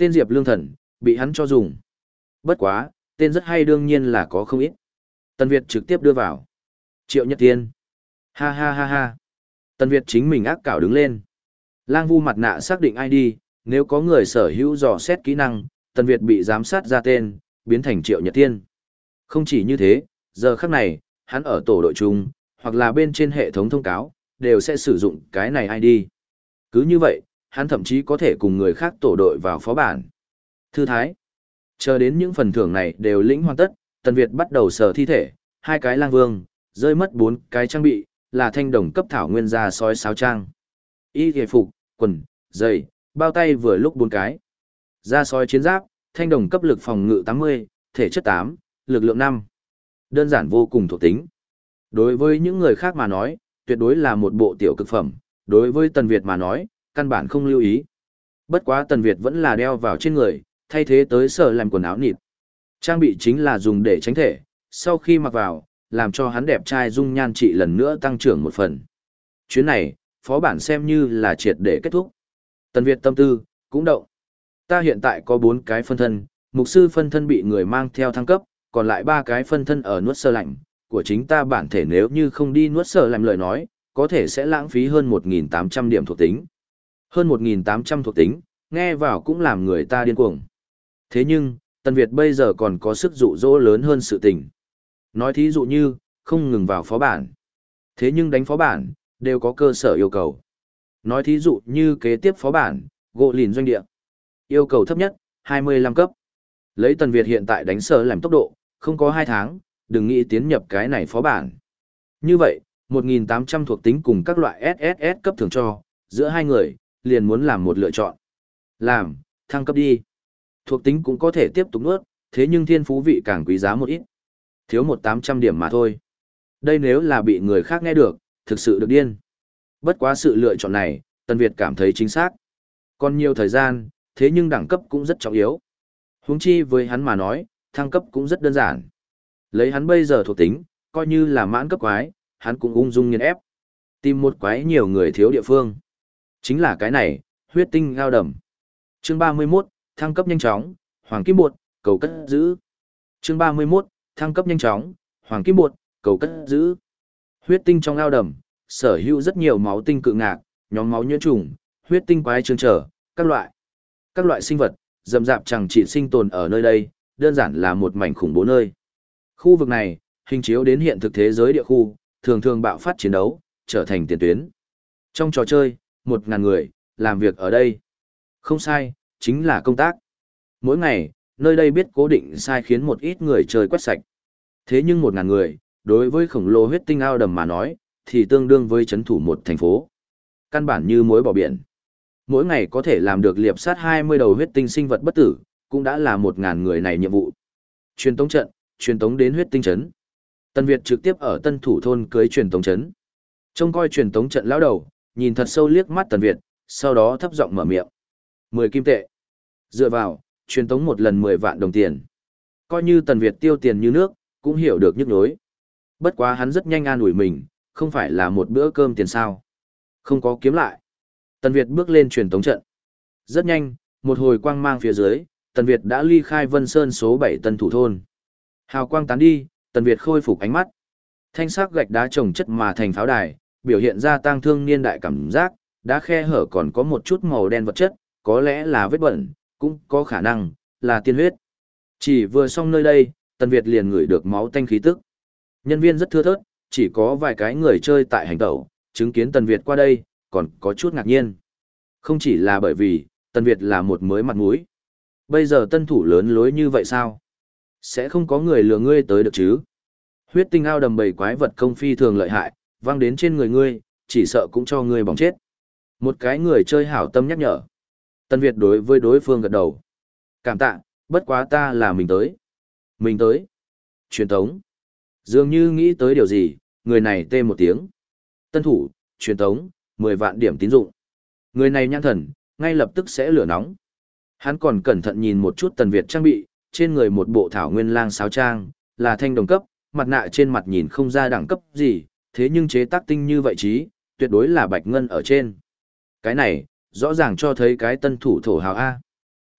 Tên Diệp Lương Thần, bị hắn cho dùng. Bất quá, tên rất hay đương nhiên là có không ít. Tần Việt trực tiếp đưa vào. Triệu Nhật Tiên. Ha ha ha ha. Tần Việt chính mình ác cảo đứng lên. Lang Vu mặt nạ xác định ai đi, nếu có người sở hữu dò xét kỹ năng, Tần Việt bị giám sát ra tên, biến thành Triệu Nhật Tiên. Không chỉ như thế, giờ khắc này, hắn ở tổ đội chung, hoặc là bên trên hệ thống thông cáo, đều sẽ sử dụng cái này ai đi. Cứ như vậy, hắn thậm chí có thể cùng người khác tổ đội vào phó bản. Thư thái. Chờ đến những phần thưởng này đều lĩnh hoàn tất, Tần Việt bắt đầu sờ thi thể, hai cái lang vương, rơi mất bốn cái trang bị, là thanh đồng cấp thảo nguyên gia sói sáo trang. Y hề phục, quần, giày, bao tay vừa lúc bốn cái. Da sói chiến giáp, thanh đồng cấp lực phòng ngự tám mươi, thể chất tám, lực lượng năm. Đơn giản vô cùng thuộc tính. Đối với những người khác mà nói, tuyệt đối là một bộ tiểu cực phẩm, đối với Tần Việt mà nói, căn bản không lưu ý. Bất quá Tần Việt vẫn là đeo vào trên người, thay thế tới sở làm quần áo nịt. Trang bị chính là dùng để tránh thể, sau khi mặc vào, làm cho hắn đẹp trai dung nhan trị lần nữa tăng trưởng một phần. Chuyến này, phó bản xem như là triệt để kết thúc. Tần Việt tâm tư, cũng động. Ta hiện tại có bốn cái phân thân, mục sư phân thân bị người mang theo thăng cấp, còn lại ba cái phân thân ở nuốt sơ lạnh, của chính ta bản thể nếu như không đi nuốt sơ lạnh lời nói, có thể sẽ lãng phí hơn một nghìn tám trăm điểm thuộc tính. Hơn một nghìn tám trăm thuộc tính, nghe vào cũng làm người ta điên cuồng. Thế nhưng, Tần Việt bây giờ còn có sức dụ dỗ lớn hơn sự tình. Nói thí dụ như, không ngừng vào phó bản. Thế nhưng đánh phó bản, đều có cơ sở yêu cầu. Nói thí dụ như kế tiếp phó bản, gỗ lìn doanh địa. Yêu cầu thấp nhất, hai mươi lăm cấp. Lấy Tần Việt hiện tại đánh sở làm tốc độ, không có hai tháng, đừng nghĩ tiến nhập cái này phó bản. Như vậy, một nghìn tám trăm thuộc tính cùng các loại ét ét ét cấp thưởng cho, giữa hai người, liền muốn làm một lựa chọn. Làm, thăng cấp đi. Thuộc tính cũng có thể tiếp tục nuốt, thế nhưng thiên phú vị càng quý giá một ít. Thiếu một tám trăm điểm mà thôi. Đây nếu là bị người khác nghe được, thực sự được điên. Bất quá sự lựa chọn này, Tần Việt cảm thấy chính xác. Còn nhiều thời gian, thế nhưng đẳng cấp cũng rất trọng yếu. Huống chi với hắn mà nói, thăng cấp cũng rất đơn giản. Lấy hắn bây giờ thuộc tính, coi như là mãn cấp quái, hắn cũng ung dung nghiền ép. Tìm một quái nhiều người thiếu địa phương. Chính là cái này, huyết tinh ao đầm. Chương ba mươi mốt, thăng cấp nhanh chóng, hoàng kim bột, cầu cất giữ. Chương ba mươi mốt, thăng cấp nhanh chóng, hoàng kim bột, cầu cất giữ. Huyết tinh trong ao đầm, sở hữu rất nhiều máu tinh cự ngạc, nhóm máu nhiễm trùng, huyết tinh quái trường trở, các loại. Các loại sinh vật, rậm rạp chẳng chỉ sinh tồn ở nơi đây, đơn giản là một mảnh khủng bố nơi. Khu vực này, hình chiếu đến hiện thực thế giới địa khu, thường thường bạo phát chiến đấu, trở thành tiền tuyến. Trong trò chơi, một ngàn người, làm việc ở đây. Không sai, chính là công tác. Mỗi ngày, nơi đây biết cố định sai khiến một ít người chơi quét sạch. Thế nhưng một ngàn người, đối với khổng lồ huyết tinh ao đầm mà nói, thì tương đương với chấn thủ một thành phố. Căn bản như muối bỏ biển. Mỗi ngày có thể làm được liệp sát hai mươi đầu huyết tinh sinh vật bất tử, cũng đã là một ngàn người này nhiệm vụ. Truyền tống trận, truyền tống đến huyết tinh trấn. Tần Việt trực tiếp ở Tân Thủ thôn cưới truyền tống trấn. Trông coi truyền tống trận lão đầu, nhìn thật sâu liếc mắt Tần Việt, sau đó thấp giọng mở miệng. mười kim tệ. Dựa vào, truyền tống một lần mười vạn đồng tiền. Coi như Tần Việt tiêu tiền như nước, cũng hiểu được nhức nhối. Bất quá hắn rất nhanh an ủi mình, không phải là một bữa cơm tiền sao. Không có kiếm lại. Tần Việt bước lên truyền tống trận. Rất nhanh, một hồi quang mang phía dưới, Tần Việt đã ly khai Vân Sơn số bảy Tân Thủ thôn. Hào quang tán đi, Tần Việt khôi phục ánh mắt. Thanh sắc gạch đá trồng chất mà thành pháo đài, biểu hiện ra tang thương niên đại cảm giác, đá khe hở còn có một chút màu đen vật chất, có lẽ là vết bẩn, cũng có khả năng là tiên huyết. Chỉ vừa xong nơi đây, Tần Việt liền ngửi được máu tanh khí tức. Nhân viên rất thưa thớt, chỉ có vài cái người chơi tại hành tẩu, chứng kiến Tần Việt qua đây, còn có chút ngạc nhiên. Không chỉ là bởi vì, Tần Việt là một mới mặt mũi. Bây giờ tân thủ lớn lối như vậy sao? Sẽ không có người lừa ngươi tới được chứ? Huyết tinh ao đầm bầy quái vật công phi thường lợi hại, văng đến trên người ngươi, chỉ sợ cũng cho ngươi bỏng chết. Một cái người chơi hảo tâm nhắc nhở. Tần Việt đối với đối phương gật đầu. Cảm tạ, bất quá ta là mình tới. Mình tới. Truyền tống. Dường như nghĩ tới điều gì, người này tê một tiếng. Tân thủ, truyền tống, mười vạn điểm tín dụng. Người này nhãn thần, ngay lập tức sẽ lửa nóng. Hắn còn cẩn thận nhìn một chút Tần Việt trang bị, trên người một bộ thảo nguyên lang sáo trang, là thanh đồng cấp, mặt nạ trên mặt nhìn không ra đẳng cấp gì, thế nhưng chế tác tinh như vậy chí, tuyệt đối là bạch ngân ở trên. Cái này, rõ ràng cho thấy cái tân thủ thổ hào A.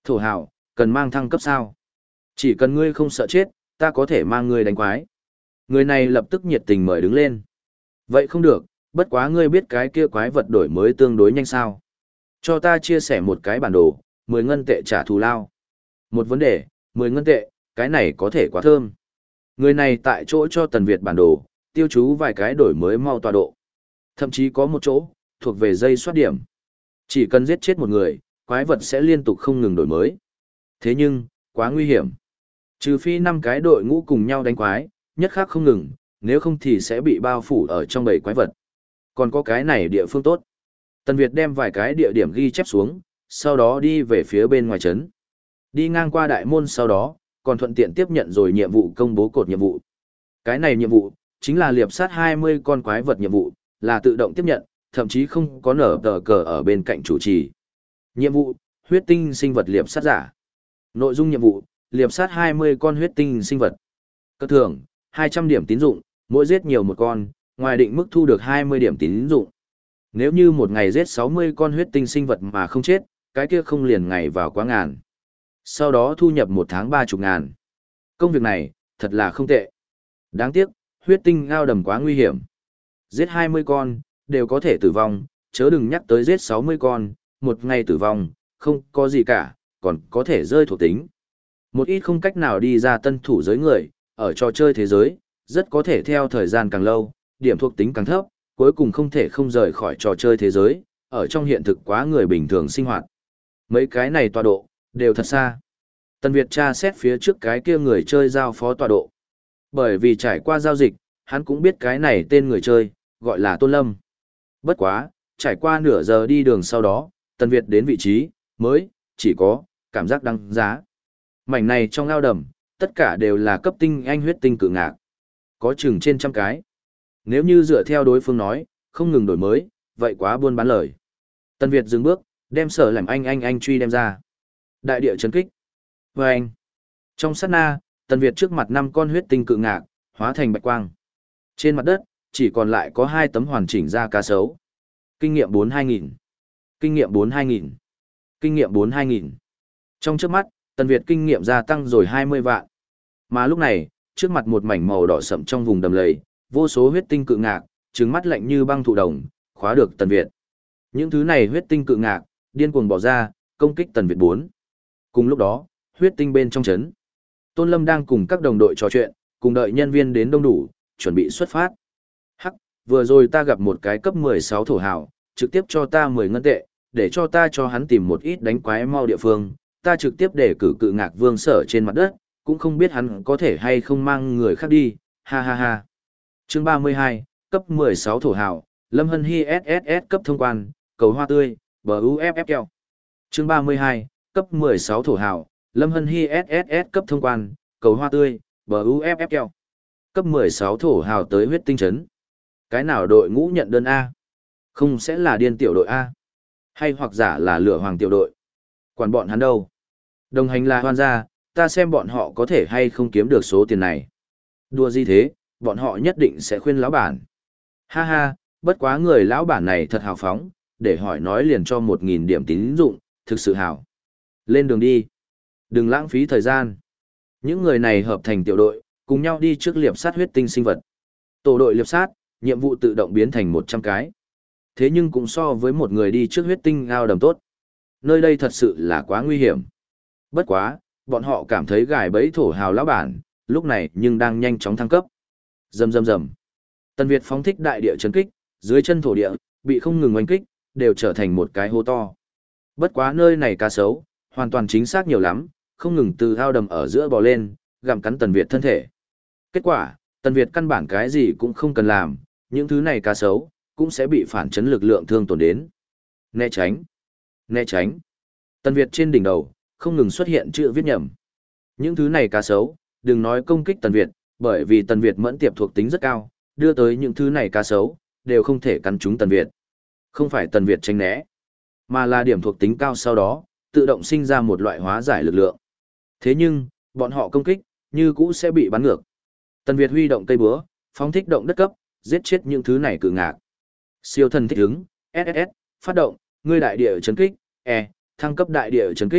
Thổ hào, cần mang thăng cấp sao? Chỉ cần ngươi không sợ chết, ta có thể mang ngươi đánh quái. Người này lập tức nhiệt tình mời đứng lên. Vậy không được, bất quá ngươi biết cái kia quái vật đổi mới tương đối nhanh sao. Cho ta chia sẻ một cái bản đồ, mười ngân tệ trả thù lao. Một vấn đề, mười ngân tệ, cái này có thể quá thơm. Người này tại chỗ cho Tần Việt bản đồ, tiêu chú vài cái đổi mới mau tọa độ. Thậm chí có một chỗ, thuộc về dây soát điểm. Chỉ cần giết chết một người, quái vật sẽ liên tục không ngừng đổi mới. Thế nhưng, quá nguy hiểm. Trừ phi năm cái đội ngũ cùng nhau đánh quái, nhất khác không ngừng, nếu không thì sẽ bị bao phủ ở trong bầy quái vật. Còn có cái này địa phương tốt. Tần Việt đem vài cái địa điểm ghi chép xuống, sau đó đi về phía bên ngoài trấn. Đi ngang qua đại môn sau đó, còn thuận tiện tiếp nhận rồi nhiệm vụ công bố cột nhiệm vụ. Cái này nhiệm vụ, chính là liệp sát hai mươi con quái vật nhiệm vụ, là tự động tiếp nhận, thậm chí không có nở tờ cờ ở bên cạnh chủ trì. Nhiệm vụ, huyết tinh sinh vật liệp sát giả. Nội dung nhiệm vụ, liệp sát hai mươi con huyết tinh sinh vật. Cơ thưởng, hai trăm điểm tín dụng, mỗi giết nhiều một con, ngoài định mức thu được hai mươi điểm tín dụng. Nếu như một ngày giết sáu mươi con huyết tinh sinh vật mà không chết, cái kia không liền ngày vào quá ngàn. Sau đó thu nhập một tháng ba chục ngàn. Công việc này, thật là không tệ. Đáng tiếc, huyết tinh ao đầm quá nguy hiểm. Giết hai mươi con, đều có thể tử vong, chớ đừng nhắc tới giết sáu mươi con, một ngày tử vong, không có gì cả, còn có thể rơi thuộc tính. Một ít không cách nào đi ra tân thủ giới người, ở trò chơi thế giới, rất có thể theo thời gian càng lâu, điểm thuộc tính càng thấp, cuối cùng không thể không rời khỏi trò chơi thế giới, ở trong hiện thực quá người bình thường sinh hoạt. Mấy cái này tọa độ, đều thật xa. Tần Việt tra xét phía trước cái kia người chơi giao phó tọa độ. Bởi vì trải qua giao dịch, hắn cũng biết cái này tên người chơi, gọi là Tôn Lâm. Bất quá, trải qua nửa giờ đi đường sau đó, Tần Việt đến vị trí, mới, chỉ có, cảm giác đăng giá. Mảnh này trong ao đầm, tất cả đều là cấp tinh anh huyết tinh cự ngạc. Có chừng trên trăm cái. Nếu như dựa theo đối phương nói, không ngừng đổi mới, vậy quá buôn bán lời. Tần Việt dừng bước, đem sở làm anh anh anh truy đem ra. Đại địa chấn kích. Và anh. Trong sát na, Tần Việt trước mặt năm con huyết tinh cự ngạc, hóa thành bạch quang. Trên mặt đất, chỉ còn lại có hai tấm hoàn chỉnh da cá sấu. Kinh nghiệm bốn hai nghìn. Kinh nghiệm bốn hai nghìn. Kinh nghiệm bốn hai nghìn. Trong trước mắt, Tần Việt kinh nghiệm gia tăng rồi hai mươi vạn. Mà lúc này, trước mặt một mảnh màu đỏ sậm trong vùng đầm lầy, vô số huyết tinh cự ngạc, trừng mắt lạnh như băng thụ đồng, khóa được Tần Việt. Những thứ này huyết tinh cự ngạc, điên cuồng bỏ ra, công kích Tần Việt bốn. Cùng lúc đó, huyết tinh bên trong trấn, Tôn Lâm đang cùng các đồng đội trò chuyện, cùng đợi nhân viên đến đông đủ, chuẩn bị xuất phát. Hắc, vừa rồi ta gặp một cái cấp mười sáu thổ hào, trực tiếp cho ta mười ngân tệ, để cho ta cho hắn tìm một ít đánh quái mau địa phương, ta trực tiếp để cử cự ngạc vương sở trên mặt đất, cũng không biết hắn có thể hay không mang người khác đi, ha ha ha. Chương ba mươi hai, cấp mười sáu thổ hào, Lâm Hân Hy ét ét ét cấp thông quan, cầu hoa tươi, bờ u ép ép keo. Chương ba mươi hai, cấp mười sáu thổ hào, Lâm Hân Hy ét ét ét cấp thông quan, cầu hoa tươi, bờ u ép ép keo. Cấp mười sáu thổ hào tới huyết tinh trấn. Cái nào đội ngũ nhận đơn A? Không sẽ là điên tiểu đội A? Hay hoặc giả là lửa hoàng tiểu đội? Quản bọn hắn đâu? Đồng hành là hoan gia, ta xem bọn họ có thể hay không kiếm được số tiền này. Đùa gì thế, bọn họ nhất định sẽ khuyên lão bản. Ha ha, bất quá người lão bản này thật hào phóng, để hỏi nói liền cho một nghìn điểm tín dụng, thực sự hào. Lên đường đi. Đừng lãng phí thời gian. Những người này hợp thành tiểu đội, cùng nhau đi trước liệp sát huyết tinh sinh vật. Tổ đội liệp sát, nhiệm vụ tự động biến thành một trăm cái. Thế nhưng cũng so với một người đi trước huyết tinh ao đầm tốt. Nơi đây thật sự là quá nguy hiểm. Bất quá, bọn họ cảm thấy gài bẫy thổ hào lão bản, lúc này nhưng đang nhanh chóng thăng cấp. Rầm rầm rầm. Tần Việt phóng thích đại địa chấn kích, dưới chân thổ địa, bị không ngừng oanh kích, đều trở thành một cái hố to. Bất quá nơi này cá sấu, hoàn toàn chính xác nhiều lắm, không ngừng từ ao đầm ở giữa bò lên, gặm cắn Tần Việt thân thể. Kết quả, Tần Việt căn bản cái gì cũng không cần làm, những thứ này cá sấu, cũng sẽ bị phản chấn lực lượng thương tổn đến. Né tránh, né tránh. Tần Việt trên đỉnh đầu, không ngừng xuất hiện chữ viết nhầm. Những thứ này cá sấu, đừng nói công kích Tần Việt, bởi vì Tần Việt mẫn tiệp thuộc tính rất cao, đưa tới những thứ này cá sấu, đều không thể cắn trúng Tần Việt. Không phải Tần Việt tránh né, mà là điểm thuộc tính cao sau đó, tự động sinh ra một loại hóa giải lực lượng. Thế nhưng, bọn họ công kích, như cũ sẽ bị bắn ngược. Tần Việt huy động cây búa, phóng thích động đất cấp, giết chết những thứ này cự ngạc. Siêu thần thích ứng, ét ét ét, phát động, ngươi đại địa chấn kích, E, thăng cấp đại địa chấn kích,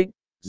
D.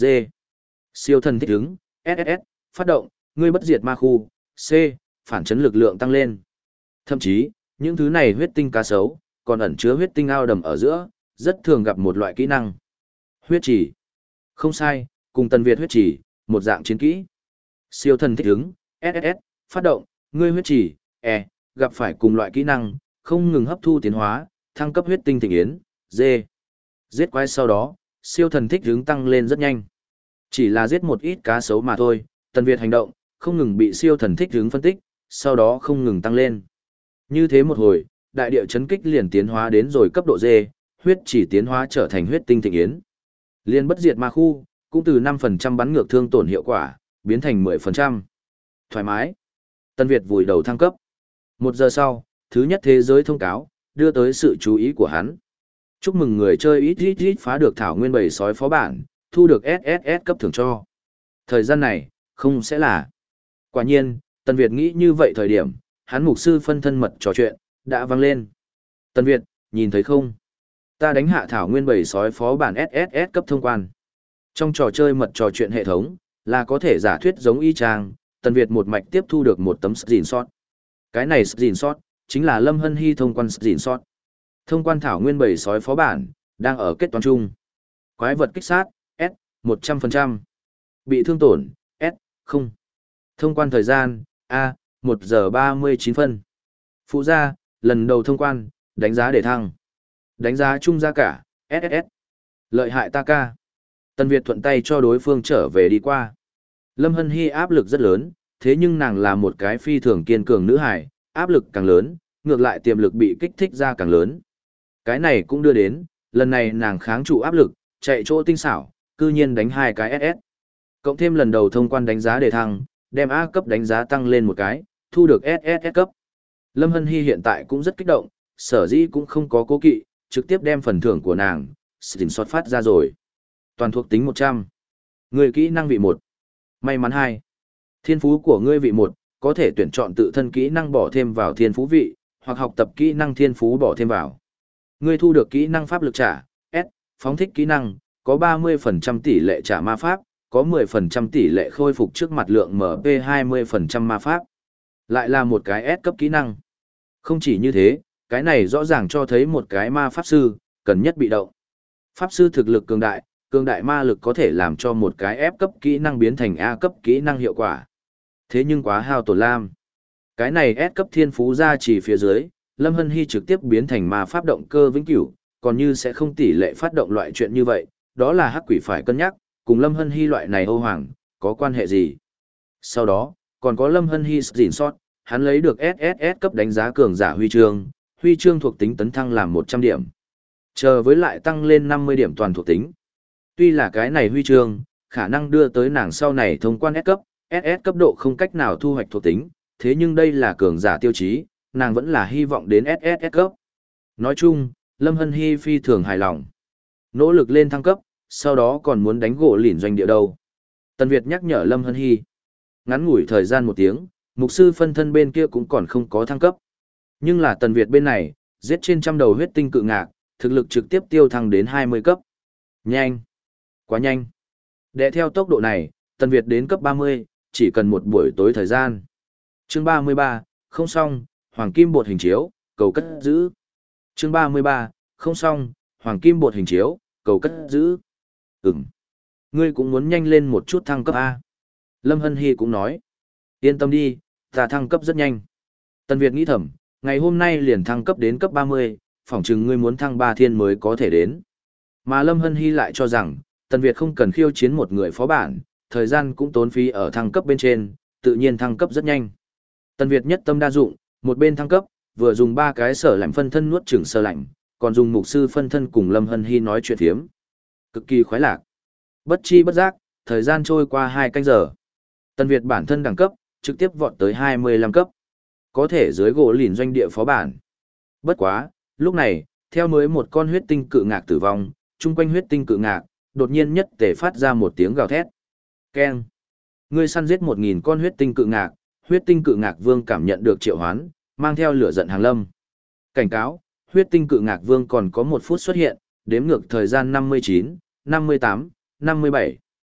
Siêu thần thích ứng, ét ét ét, phát động, ngươi bất diệt ma khu, C. Phản chấn lực lượng tăng lên. Thậm chí, những thứ này huyết tinh cá sấu, còn ẩn chứa huyết tinh ao đầm ở giữa, rất thường gặp một loại kỹ năng. Huyết chỉ. Không sai, cùng Tần Việt huyết chỉ, một dạng chiến kỹ. Siêu thần thích ứng, ét ét ét, phát động, ngươi huyết chỉ, E, gặp phải cùng loại kỹ năng, không ngừng hấp thu tiến hóa, thăng cấp huyết tinh thịnh yến, D. Giết quái sau đó, siêu thần thích ứng tăng lên rất nhanh. Chỉ là giết một ít cá sấu mà thôi, Tần Việt hành động, không ngừng bị siêu thần thích ứng phân tích, sau đó không ngừng tăng lên. Như thế một hồi, đại địa chấn kích liền tiến hóa đến rồi cấp độ D, huyết chỉ tiến hóa trở thành huyết tinh thịnh yến. Liên bất diệt ma khu, cũng từ năm phần trăm bắn ngược thương tổn hiệu quả, biến thành mười phần trăm. Thoải mái. Tân Việt vùi đầu thăng cấp. Một giờ sau, thứ nhất thế giới thông cáo, đưa tới sự chú ý của hắn. Chúc mừng người chơi ít ít ít phá được thảo nguyên bầy sói phó bản, thu được ét ét ét cấp thưởng cho. Thời gian này, không sẽ là. Quả nhiên, Tân Việt nghĩ như vậy thời điểm, hắn mục sư phân thân mật trò chuyện, đã vang lên. Tân Việt, nhìn thấy không? Ta đánh hạ thảo nguyên bầy sói phó bản ét ét ét cấp thông quan. Trong trò chơi mật trò chuyện hệ thống, là có thể giả thuyết giống y chang, Tần Việt một mạch tiếp thu được một tấm screenshot. Cái này screenshot, chính là Lâm Hân Hy thông quan screenshot. Thông quan thảo nguyên bầy sói phó bản, đang ở kết toán chung. Quái vật kích sát, S, một trăm phần trăm. Bị thương tổn, S, không. Thông quan thời gian, A, một giờ ba mươi chín phân. Phụ gia, lần đầu thông quan, đánh giá để thăng. Đánh giá chung ra cả, ét ét ét. Lợi hại ta ca. Tần Việt thuận tay cho đối phương trở về đi qua. Lâm Hân Hy áp lực rất lớn, thế nhưng nàng là một cái phi thường kiên cường nữ hài, áp lực càng lớn, ngược lại tiềm lực bị kích thích ra càng lớn. Cái này cũng đưa đến, lần này nàng kháng trụ áp lực, chạy chỗ tinh xảo, cư nhiên đánh hai cái ét ét. Cộng thêm lần đầu thông quan đánh giá đề thăng, đem A cấp đánh giá tăng lên một cái, thu được ét ét ét cấp. Lâm Hân Hy hiện tại cũng rất kích động, sở dĩ cũng không có cố kỵ, trực tiếp đem phần thưởng của nàng, screenshot phát ra rồi. Toàn thuộc tính một trăm. Người kỹ năng vị một. May mắn hai. Thiên phú của ngươi vị một, có thể tuyển chọn tự thân kỹ năng bỏ thêm vào thiên phú vị, hoặc học tập kỹ năng thiên phú bỏ thêm vào. Ngươi thu được kỹ năng pháp lực trả, S, phóng thích kỹ năng, có ba mươi phần trăm tỷ lệ trả ma pháp, có mười phần trăm tỷ lệ khôi phục trước mặt lượng em pê hai mươi phần trăm ma pháp. Lại là một cái S cấp kỹ năng. Không chỉ như thế, cái này rõ ràng cho thấy một cái ma pháp sư, cần nhất bị động. Pháp sư thực lực cường đại, cường đại ma lực có thể làm cho một cái F cấp kỹ năng biến thành A cấp kỹ năng hiệu quả. Thế nhưng quá hao tổn lam. Cái này S cấp thiên phú ra chỉ phía dưới, Lâm Hân Hy trực tiếp biến thành ma pháp động cơ vĩnh cửu, còn như sẽ không tỷ lệ phát động loại chuyện như vậy, đó là hắc quỷ phải cân nhắc, cùng Lâm Hân Hy loại này ô hoàng, có quan hệ gì. Sau đó, còn có Lâm Hân Hy gìn sót, hắn lấy được ét ét ét cấp đánh giá cường giả huy chương, huy chương thuộc tính tấn thăng làm một trăm điểm. Chờ với lại tăng lên năm mươi điểm toàn thuộc tính. Tuy là cái này huy chương, khả năng đưa tới nàng sau này thông quan S cấp, ét ét cấp độ không cách nào thu hoạch thuộc tính, thế nhưng đây là cường giả tiêu chí, nàng vẫn là hy vọng đến ét ét ét cấp. Nói chung, Lâm Hân Hy phi thường hài lòng. Nỗ lực lên thăng cấp, sau đó còn muốn đánh gỗ lỉn doanh địa đâu. Tần Việt nhắc nhở Lâm Hân Hy. Ngắn ngủi thời gian một tiếng, mục sư phân thân bên kia cũng còn không có thăng cấp. Nhưng là Tần Việt bên này, giết trên trăm đầu huyết tinh cự ngạc, thực lực trực tiếp tiêu thăng đến hai mươi cấp. Nhanh! Quá nhanh! Để theo tốc độ này, Tần Việt đến cấp ba mươi, chỉ cần một buổi tối thời gian. Chương ba mươi ba, không xong, Hoàng Kim bột hình chiếu, cầu cất giữ. Chương ba mươi ba, không xong, Hoàng Kim bột hình chiếu, cầu cất giữ. Ừm. Ngươi cũng muốn nhanh lên một chút thăng cấp A. Lâm Hân Hy cũng nói. Yên tâm đi, ta thăng cấp rất nhanh. Tần Việt nghĩ thầm, ngày hôm nay liền thăng cấp đến cấp ba mươi, phỏng chừng ngươi muốn thăng ba thiên mới có thể đến. Mà Lâm Hân Hy lại cho rằng, Tần Việt không cần khiêu chiến một người phó bản, thời gian cũng tốn phí ở thăng cấp bên trên, tự nhiên thăng cấp rất nhanh. Tần Việt nhất tâm đa dụng, một bên thăng cấp, vừa dùng ba cái sở lạnh phân thân nuốt chửng sơ lạnh, còn dùng mục sư phân thân cùng Lâm Hân Hy nói chuyện phiếm. Cực kỳ khoái lạc. Bất chi bất giác, thời gian trôi qua hai canh giờ. Tần Việt bản thân đẳng cấp, trực tiếp vọt tới hai mươi lăm cấp. Có thể dưới gỗ lìn doanh địa phó bản. Bất quá, lúc này, theo mới một con huyết tinh cự ngạc tử vong, chung quanh huyết tinh cự ngạc, đột nhiên nhất tể phát ra một tiếng gào thét. Keng. Ngươi săn giết một nghìn con huyết tinh cự ngạc, huyết tinh cự ngạc vương cảm nhận được triệu hoán, mang theo lửa giận hàng lâm. Cảnh cáo, huyết tinh cự ngạc vương còn có một phút xuất hiện, đếm ngược thời gian năm mươi chín, năm mươi tám, năm mươi bảy.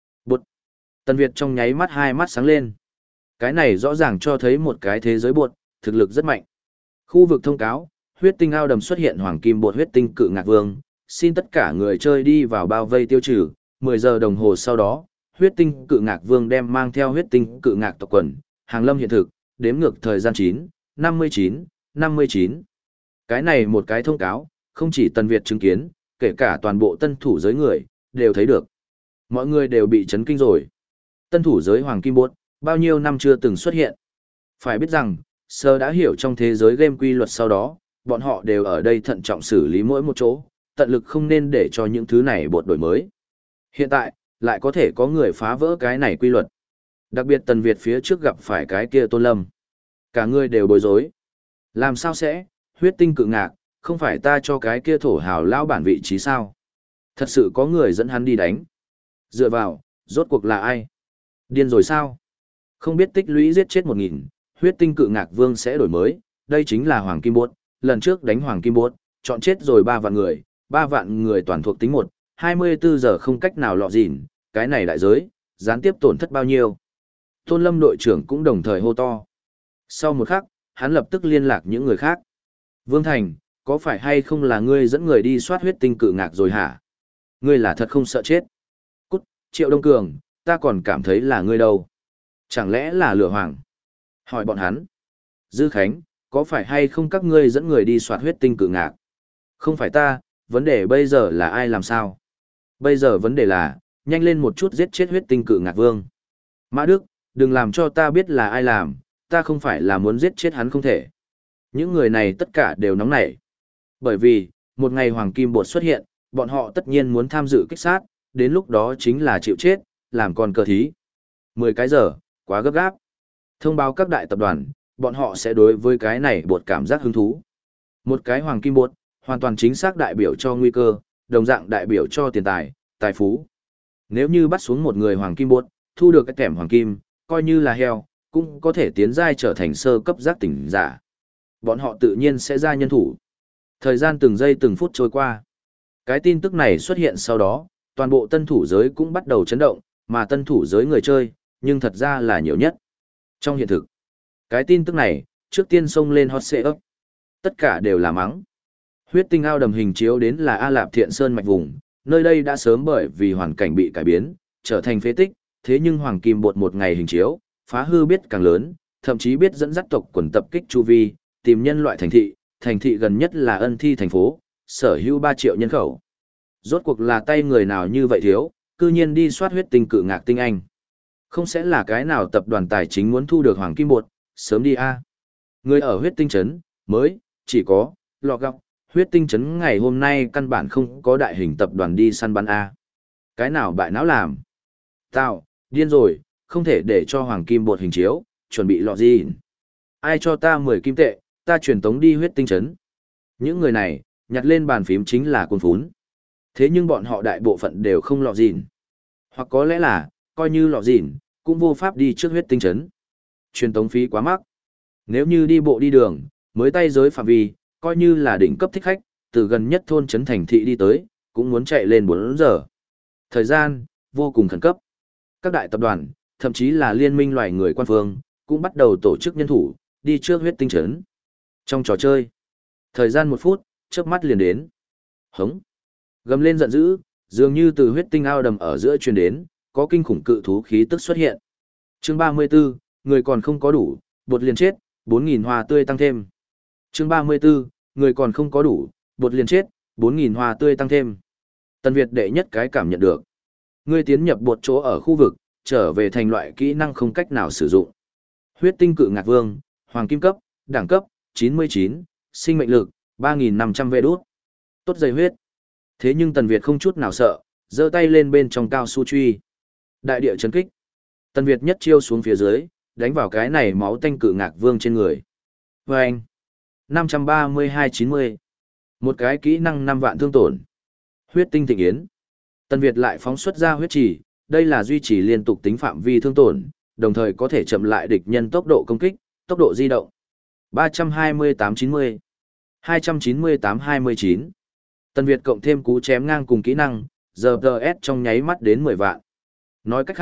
Tần Việt trong nháy mắt hai mắt sáng lên. Cái này rõ ràng cho thấy một cái thế giới buột, thực lực rất mạnh. Khu vực thông cáo, huyết tinh ao đầm xuất hiện hoàng kim bột huyết tinh cự ngạc vương, xin tất cả người chơi đi vào bao vây tiêu trừ. Mười giờ đồng hồ sau đó, huyết tinh cự ngạc vương đem mang theo huyết tinh cự ngạc tộc quần, hàng lâm hiện thực, đếm ngược thời gian chín, năm mươi chín, năm mươi chín. Cái này một cái thông cáo, không chỉ Tần Việt chứng kiến, kể cả toàn bộ tân thủ giới người, đều thấy được. Mọi người đều bị chấn kinh rồi. Tân thủ giới hoàng kim bột, bao nhiêu năm chưa từng xuất hiện. Phải biết rằng, Sơ đã hiểu trong thế giới game quy luật sau đó, bọn họ đều ở đây thận trọng xử lý mỗi một chỗ, tận lực không nên để cho những thứ này bột đổi mới. Hiện tại, lại có thể có người phá vỡ cái này quy luật. Đặc biệt Tần Việt phía trước gặp phải cái kia Tôn Lâm. Cả người đều bối rối. Làm sao sẽ, huyết tinh cự ngạc, không phải ta cho cái kia thổ hào lao bản vị trí sao? Thật sự có người dẫn hắn đi đánh. Dựa vào, rốt cuộc là ai? Điên rồi sao? Không biết tích lũy giết chết một nghìn, huyết tinh cự ngạc vương sẽ đổi mới, đây chính là Hoàng Kim Bốt, lần trước đánh Hoàng Kim Bốt, chọn chết rồi ba vạn người, ba vạn người toàn thuộc tính một, hai mươi bốn giờ không cách nào lọ gìn, cái này đại giới, gián tiếp tổn thất bao nhiêu. Tôn Lâm đội trưởng cũng đồng thời hô to. Sau một khắc, hắn lập tức liên lạc những người khác. Vương Thành, có phải hay không là ngươi dẫn người đi soát huyết tinh cự ngạc rồi hả? Ngươi là thật không sợ chết. Cút, Triệu Đông Cường, ta còn cảm thấy là ngươi đâu. Chẳng lẽ là lửa hoàng? Hỏi bọn hắn. Dư Khánh, có phải hay không các ngươi dẫn người đi soát huyết tinh cự ngạc? Không phải ta, vấn đề bây giờ là ai làm sao? Bây giờ vấn đề là, nhanh lên một chút giết chết huyết tinh cự ngạc vương. Mã Đức, đừng làm cho ta biết là ai làm, ta không phải là muốn giết chết hắn không thể. Những người này tất cả đều nóng nảy. Bởi vì, một ngày Hoàng Kim Bột xuất hiện, bọn họ tất nhiên muốn tham dự kích sát, đến lúc đó chính là chịu chết, làm con cờ thí. Mười cái giờ, quá gấp gáp. Thông báo các đại tập đoàn, bọn họ sẽ đối với cái này bột cảm giác hứng thú. Một cái Hoàng Kim Bột, hoàn toàn chính xác đại biểu cho nguy cơ, đồng dạng đại biểu cho tiền tài, tài phú. Nếu như bắt xuống một người Hoàng Kim Bột, thu được cái kèm Hoàng Kim, coi như là heo, cũng có thể tiến giai trở thành sơ cấp giác tỉnh giả. Bọn họ tự nhiên sẽ ra nhân thủ. Thời gian từng giây từng phút trôi qua. Cái tin tức này xuất hiện sau đó, toàn bộ tân thủ giới cũng bắt đầu chấn động, mà tân thủ giới người chơi, nhưng thật ra là nhiều nhất. Trong hiện thực, cái tin tức này, trước tiên xông lên hot search. Tất cả đều là mắng. Huyết tinh ao đầm hình chiếu đến là A Lạp Thiện Sơn mạch vùng, nơi đây đã sớm bởi vì hoàn cảnh bị cải biến, trở thành phế tích, thế nhưng Hoàng Kim Bột một ngày hình chiếu, phá hư biết càng lớn, thậm chí biết dẫn dắt tộc quần tập kích chu vi, tìm nhân loại thành thị, thành thị gần nhất là Ân Thi thành phố, sở hữu ba triệu nhân khẩu. Rốt cuộc là tay người nào như vậy thiếu, cư nhiên đi soát huyết tinh cự ngạc tinh anh. Không sẽ là cái nào tập đoàn tài chính muốn thu được Hoàng Kim Bột, sớm đi a. Người ở huyết tinh trấn, mới, chỉ có, lọ gọc, huyết tinh trấn ngày hôm nay căn bản không có đại hình tập đoàn đi săn bắn a. Cái nào bại não làm? Tao, điên rồi, không thể để cho Hoàng Kim Bột hình chiếu, chuẩn bị lọ gì. Ai cho ta mười kim tệ, ta truyền tống đi huyết tinh trấn. Những người này, nhặt lên bàn phím chính là cuốn phún. Thế nhưng bọn họ đại bộ phận đều không lọ gìn. Hoặc có lẽ là, coi như lọ gìn, cũng vô pháp đi trước huyết tinh trấn. Truyền tống phí quá mắc. Nếu như đi bộ đi đường, mới tay giới phạm vi, coi như là đỉnh cấp thích khách, từ gần nhất thôn trấn thành thị đi tới, cũng muốn chạy lên bốn giờ. Thời gian, vô cùng khẩn cấp. Các đại tập đoàn, thậm chí là liên minh loài người quan phương, cũng bắt đầu tổ chức nhân thủ, đi trước huyết tinh trấn. Trong trò chơi, thời gian một phút, chớp mắt liền đến. Hống. Gầm lên giận dữ, dường như từ huyết tinh ao đầm ở giữa truyền đến, có kinh khủng cự thú khí tức xuất hiện. Chương ba mươi tư, người còn không có đủ, bột liền chết, bốn nghìn hoa tươi tăng thêm. Chương ba mươi tư, người còn không có đủ, bột liền chết, bốn nghìn hoa tươi tăng thêm. Tần Việt đệ nhất cái cảm nhận được. Ngươi tiến nhập bột chỗ ở khu vực, trở về thành loại kỹ năng không cách nào sử dụng. Huyết tinh cự ngạc vương, hoàng kim cấp, đẳng cấp, chín mươi chín, sinh mệnh lực, ba nghìn năm trăm vê đút. Tốt dày huyết. Thế nhưng Tần Việt không chút nào sợ, giơ tay lên bên trong cao su truy. Đại địa chấn kích. Tần Việt nhất chiêu xuống phía dưới, đánh vào cái này máu tanh cự ngạc vương trên người. Vâng! năm trăm ba mươi hai chín mươi. Một cái kỹ năng năm vạn thương tổn. Huyết tinh thịnh yến. Tần Việt lại phóng xuất ra huyết chỉ, đây là duy trì liên tục tính phạm vi thương tổn, đồng thời có thể chậm lại địch nhân tốc độ công kích, tốc độ di động. ba trăm hai mươi tám chín mươi. hai trăm chín mươi tám hai mươi chín. Tần Việt cộng thêm cú chém ngang cùng kỹ năng, giờ tê ét trong nháy mắt đến mười vạn. Nói cách khác,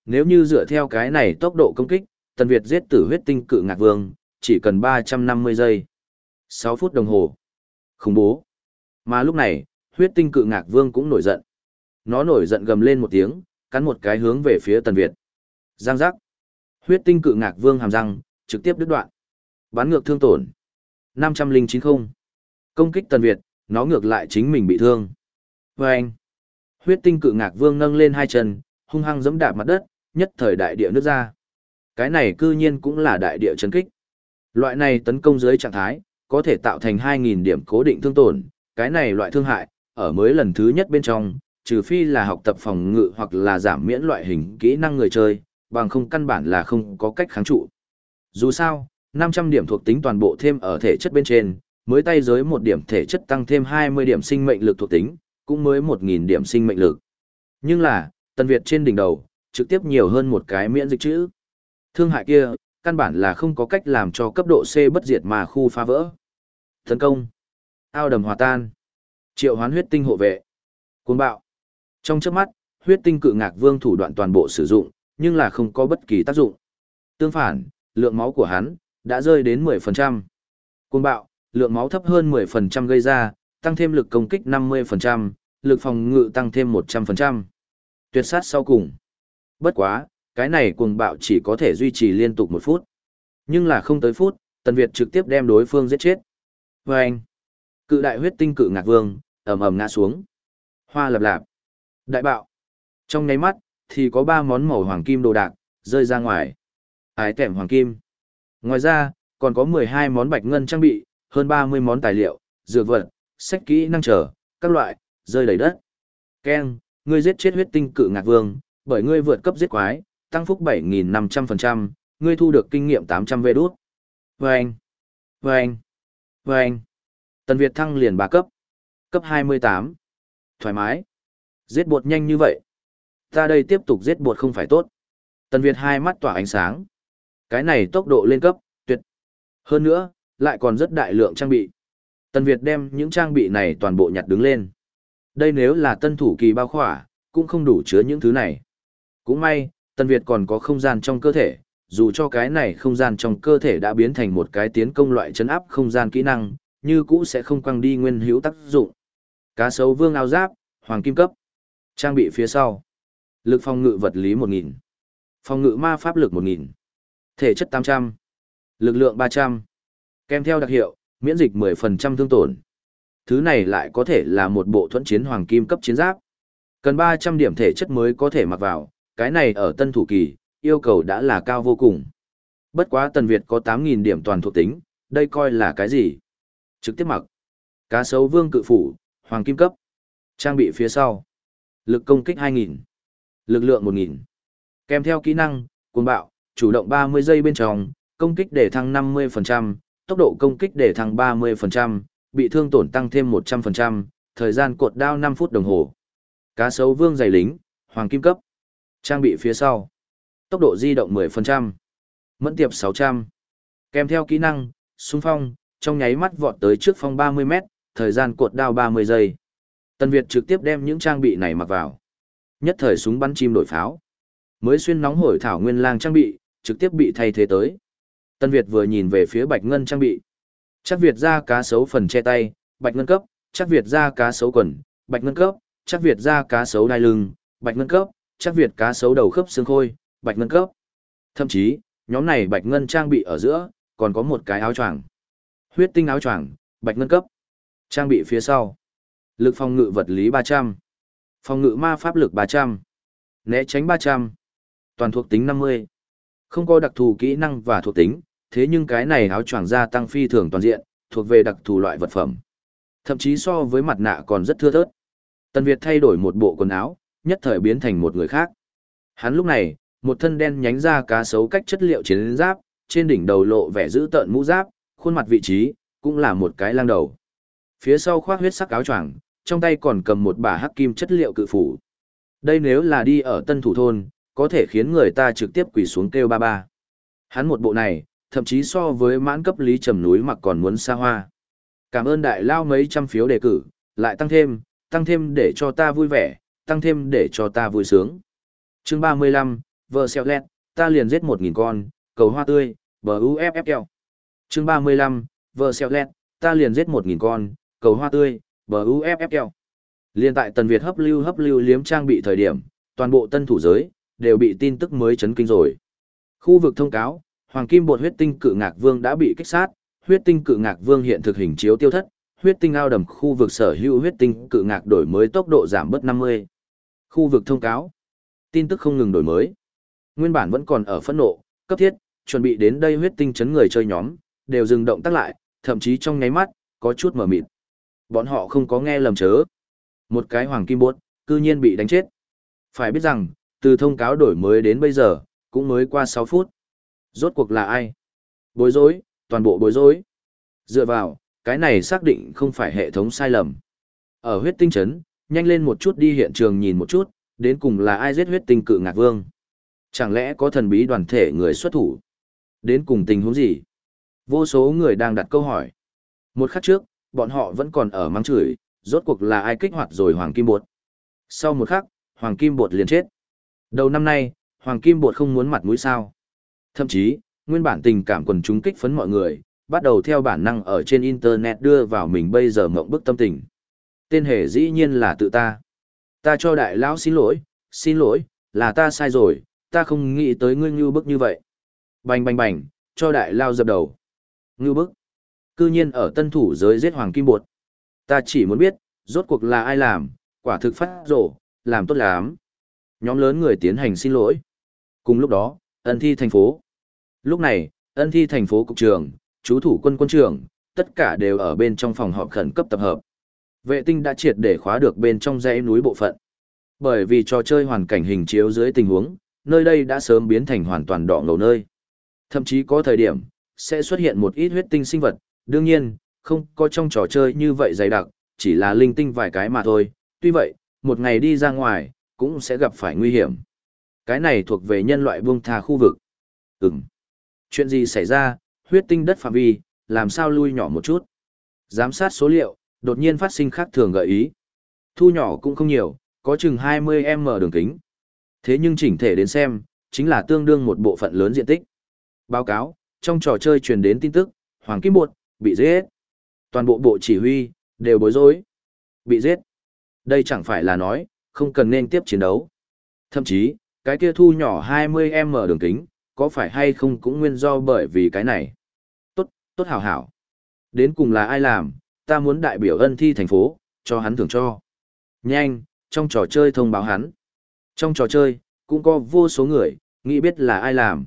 Nếu như dựa theo cái này tốc độ công kích, Tần Việt giết tử huyết tinh cự ngạc vương, chỉ cần ba trăm năm mươi giây. sáu phút đồng hồ. Khủng bố. Mà lúc này, huyết tinh cự ngạc vương cũng nổi giận. Nó nổi giận gầm lên một tiếng, cắn một cái hướng về phía Tần Việt. Giang giác. Huyết tinh cự ngạc vương hàm răng, trực tiếp đứt đoạn. Bắn ngược thương tổn. năm trăm lẻ chín không. Công kích Tần Việt, nó ngược lại chính mình bị thương. Vâng. Huyết tinh cự ngạc vương nâng lên hai chân, hung hăng giẫm đạp mặt đất, nhất thời đại địa nứt ra. Cái này cư nhiên cũng là đại địa chấn kích. Loại này tấn công dưới trạng thái, có thể tạo thành hai nghìn điểm cố định thương tổn, cái này loại thương hại, ở mới lần thứ nhất bên trong, trừ phi là học tập phòng ngự hoặc là giảm miễn loại hình kỹ năng người chơi, bằng không căn bản là không có cách kháng trụ. Dù sao, năm trăm điểm thuộc tính toàn bộ thêm ở thể chất bên trên, mới tay giới một điểm thể chất tăng thêm hai mươi điểm sinh mệnh lực thuộc tính, cũng mới một nghìn điểm sinh mệnh lực. Nhưng là, Tần Việt trên đỉnh đầu, trực tiếp nhiều hơn một cái miễn dịch chữ. Thương hại kia, căn bản là không có cách làm cho cấp độ C bất diệt mà khu phá vỡ. Tấn công. Ao đầm hòa tan. Triệu hoán huyết tinh hộ vệ. Cuồng bạo. Trong chớp mắt, huyết tinh cự ngạc vương thủ đoạn toàn bộ sử dụng, nhưng là không có bất kỳ tác dụng. Tương phản, lượng máu của hắn đã rơi đến mười phần trăm. Cuồng bạo, lượng máu thấp hơn mười phần trăm gây ra, tăng thêm lực công kích năm mươi phần trăm, lực phòng ngự tăng thêm một trăm phần trăm. Tuyệt sát sau cùng. Bất quá, cái này cuồng bạo chỉ có thể duy trì liên tục một phút. Nhưng là không tới phút, Tần Việt trực tiếp đem đối phương giết chết. Vâng! Cự đại huyết tinh cự ngạc vương, ầm ầm ngã xuống. Hoa lập lạp. Đại bạo. Trong nháy mắt, thì có ba món màu hoàng kim đồ đạc, rơi ra ngoài. Ái tẻm hoàng kim. Ngoài ra, còn có mười hai món bạch ngân trang bị, hơn ba mươi món tài liệu, dược vật, sách kỹ năng trở, các loại, rơi đầy đất. Ken, ngươi giết chết huyết tinh cự ngạc vương, bởi ngươi vượt cấp giết quái, tăng phúc bảy nghìn năm trăm phần trăm, ngươi thu được kinh nghiệm tám trăm vê đút. Vâng! Vâng! Vâng! Tần Việt thăng liền ba cấp. Cấp hai mươi tám. Thoải mái. Giết bột nhanh như vậy. Ta đây tiếp tục giết bột không phải tốt. Tần Việt hai mắt tỏa ánh sáng. Cái này tốc độ lên cấp, tuyệt. Hơn nữa, lại còn rất đại lượng trang bị. Tần Việt đem những trang bị này toàn bộ nhặt đứng lên. Đây nếu là tân thủ kỳ bao khỏa, cũng không đủ chứa những thứ này. Cũng may, Tần Việt còn có không gian trong cơ thể, dù cho cái này không gian trong cơ thể đã biến thành một cái tiến công loại chấn áp không gian kỹ năng, như cũ sẽ không quăng đi nguyên hữu tác dụng. Cá sấu vương áo giáp, hoàng kim cấp. Trang bị phía sau. Lực phòng ngự vật lý một nghìn. Phòng ngự ma pháp lực một nghìn. Thể chất tám trăm. Lực lượng ba trăm. Kèm theo đặc hiệu, miễn dịch mười phần trăm thương tổn. Thứ này lại có thể là một bộ thuẫn chiến hoàng kim cấp chiến giáp. Cần ba trăm điểm thể chất mới có thể mặc vào, cái này ở tân thủ kỳ, yêu cầu đã là cao vô cùng. Bất quá Tần Việt có tám nghìn điểm toàn thuộc tính, đây coi là cái gì? Trực tiếp mặc. Cá sấu vương cự phủ, hoàng kim cấp. Trang bị phía sau. Lực công kích hai nghìn. Lực lượng một nghìn. Kèm theo kỹ năng, cuồng bạo, chủ động ba mươi giây bên trong, công kích để thăng năm mươi phần trăm, tốc độ công kích để thăng ba mươi phần trăm, bị thương tổn tăng thêm một trăm phần trăm, thời gian cột đao năm phút đồng hồ. Cá sấu vương giày lính, hoàng kim cấp. Trang bị phía sau. Tốc độ di động mười phần trăm. Mẫn tiệp sáu trăm. Kèm theo kỹ năng, xung phong, trong nháy mắt vọt tới trước phong ba mươi mét, thời gian cột đao ba mươi giây. Tần Việt trực tiếp đem những trang bị này mặc vào. Nhất thời súng bắn chim đổi pháo. Mới xuyên nóng hổi thảo nguyên lang trang bị, trực tiếp bị thay thế tới. Tần Việt vừa nhìn về phía bạch ngân trang bị. Chắc Việt ra cá sấu phần che tay, bạch ngân cấp, chắc Việt ra cá sấu quần, bạch ngân cấp, chắc Việt ra cá sấu đai lưng, bạch ngân cấp, chắc Việt cá sấu đầu khớp xương khôi, bạch ngân cấp. Thậm chí, nhóm này bạch ngân trang bị ở giữa, còn có một cái áo choàng. Huyết tinh áo choàng, bạch ngân cấp. Trang bị phía sau. Lực phòng ngự vật lý ba trăm. Phòng ngự ma pháp lực ba trăm. Né tránh ba trăm. Toàn thuộc tính năm mươi. Không có đặc thù kỹ năng và thuộc tính, thế nhưng cái này áo choàng gia tăng phi thường toàn diện, thuộc về đặc thù loại vật phẩm. Thậm chí so với mặt nạ còn rất thưa thớt. Tần Việt thay đổi một bộ quần áo, nhất thời biến thành một người khác. Hắn lúc này, một thân đen nhánh ra cá sấu cách chất liệu chiến giáp, trên đỉnh đầu lộ vẻ dữ tợn mũ giáp, khuôn mặt vị trí, cũng là một cái lang đầu. Phía sau khoác huyết sắc áo choàng, trong tay còn cầm một bả hắc kim chất liệu cự phủ. Đây nếu là đi ở tân thủ thôn, có thể khiến người ta trực tiếp quỳ xuống kêu ba ba. Hắn một bộ này, thậm chí so với mãn cấp Lý Trầm núi mặc còn muốn xa hoa. Cảm ơn đại lao mấy trăm phiếu đề cử, lại tăng thêm, tăng thêm để cho ta vui vẻ, tăng thêm để cho ta vui sướng. Chương ba mươi lăm, vợ xeo lẹt, ta liền giết một nghìn con, cầu hoa tươi, bờ u ép ép keo. Chương ba mươi lăm, vợ xeo lẹt, ta liền giết một nghìn con, cầu hoa tươi, bờ u ép ép keo. Liên tại Tần Việt hấp lưu hấp lưu liếm trang bị thời điểm, toàn bộ tân thủ giới, đều bị tin tức mới chấn kinh rồi. Khu vực thông cáo, Hoàng Kim Bột huyết tinh cự ngạc vương đã bị kích sát, huyết tinh cự ngạc vương hiện thực hình chiếu tiêu thất, huyết tinh ao đầm khu vực sở hữu huyết tinh cự ngạc đổi mới tốc độ giảm bớt năm mươi. Khu vực thông cáo, tin tức không ngừng đổi mới. Nguyên bản vẫn còn ở phẫn nộ, cấp thiết, chuẩn bị đến đây huyết tinh chấn người chơi nhóm, đều dừng động tác lại, thậm chí trong nháy mắt, có chút mờ mịt. Bọn họ không có nghe lầm chớ. Một cái Hoàng Kim Bột, cư nhiên bị đánh chết. Phải biết rằng, từ thông cáo đổi mới đến bây giờ, cũng mới qua sáu phút. Rốt cuộc là ai? Bối rối, toàn bộ bối rối. Dựa vào, cái này xác định không phải hệ thống sai lầm. Ở huyết tinh trấn, nhanh lên một chút đi hiện trường nhìn một chút, đến cùng là ai giết huyết tinh cự ngạc vương. Chẳng lẽ có thần bí đoàn thể người xuất thủ? Đến cùng tình huống gì? Vô số người đang đặt câu hỏi. Một khắc trước, bọn họ vẫn còn ở mắng chửi, rốt cuộc là ai kích hoạt rồi Hoàng Kim Bột. Sau một khắc, Hoàng Kim Bột liền chết. Đầu năm nay, Hoàng Kim Bột không muốn mặt mũi sao. Thậm chí, nguyên bản tình cảm quần chúng kích phấn mọi người, bắt đầu theo bản năng ở trên Internet đưa vào mình bây giờ mộng bức tâm tình. Tên hề dĩ nhiên là tự ta. Ta cho đại lão xin lỗi, xin lỗi, là ta sai rồi, ta không nghĩ tới ngươi ngưu bức như vậy. Bành bành bành, cho đại lao dập đầu. Ngưu bức. Cư nhiên ở tân thủ giới giết Hoàng Kim Bột. Ta chỉ muốn biết, rốt cuộc là ai làm, quả thực phát rổ, làm tốt lắm. Nhóm lớn người tiến hành xin lỗi. Cùng lúc đó, ân thi thành phố. Lúc này, ân thi thành phố cục trưởng, chú thủ quân quân trưởng, tất cả đều ở bên trong phòng họp khẩn cấp tập hợp. Vệ tinh đã triệt để khóa được bên trong dãy núi bộ phận. Bởi vì trò chơi hoàn cảnh hình chiếu dưới tình huống, nơi đây đã sớm biến thành hoàn toàn đỏ ngầu nơi. Thậm chí có thời điểm, sẽ xuất hiện một ít huyết tinh sinh vật, đương nhiên, không có trong trò chơi như vậy dày đặc, chỉ là linh tinh vài cái mà thôi. Tuy vậy, một ngày đi ra ngoài, cũng sẽ gặp phải nguy hiểm. Cái này thuộc về nhân loại buông tha khu vực. Ừm. Chuyện gì xảy ra, huyết tinh đất phạm vi, làm sao lui nhỏ một chút. Giám sát số liệu, đột nhiên phát sinh khác thường gợi ý. Thu nhỏ cũng không nhiều, có chừng hai mươi em em đường kính. Thế nhưng chỉnh thể đến xem, chính là tương đương một bộ phận lớn diện tích. Báo cáo, trong trò chơi truyền đến tin tức, Hoàng Kim Bột, bị giết. Toàn bộ bộ chỉ huy, đều bối rối. Bị giết. Đây chẳng phải là nói, không cần nên tiếp chiến đấu. Thậm chí, cái kia thu nhỏ hai mươi em em đường kính, có phải hay không cũng nguyên do bởi vì cái này. Tốt, tốt hảo hảo. Đến cùng là ai làm, ta muốn đại biểu ân thi thành phố, cho hắn thưởng cho. Nhanh, trong trò chơi thông báo hắn. Trong trò chơi, cũng có vô số người, nghĩ biết là ai làm.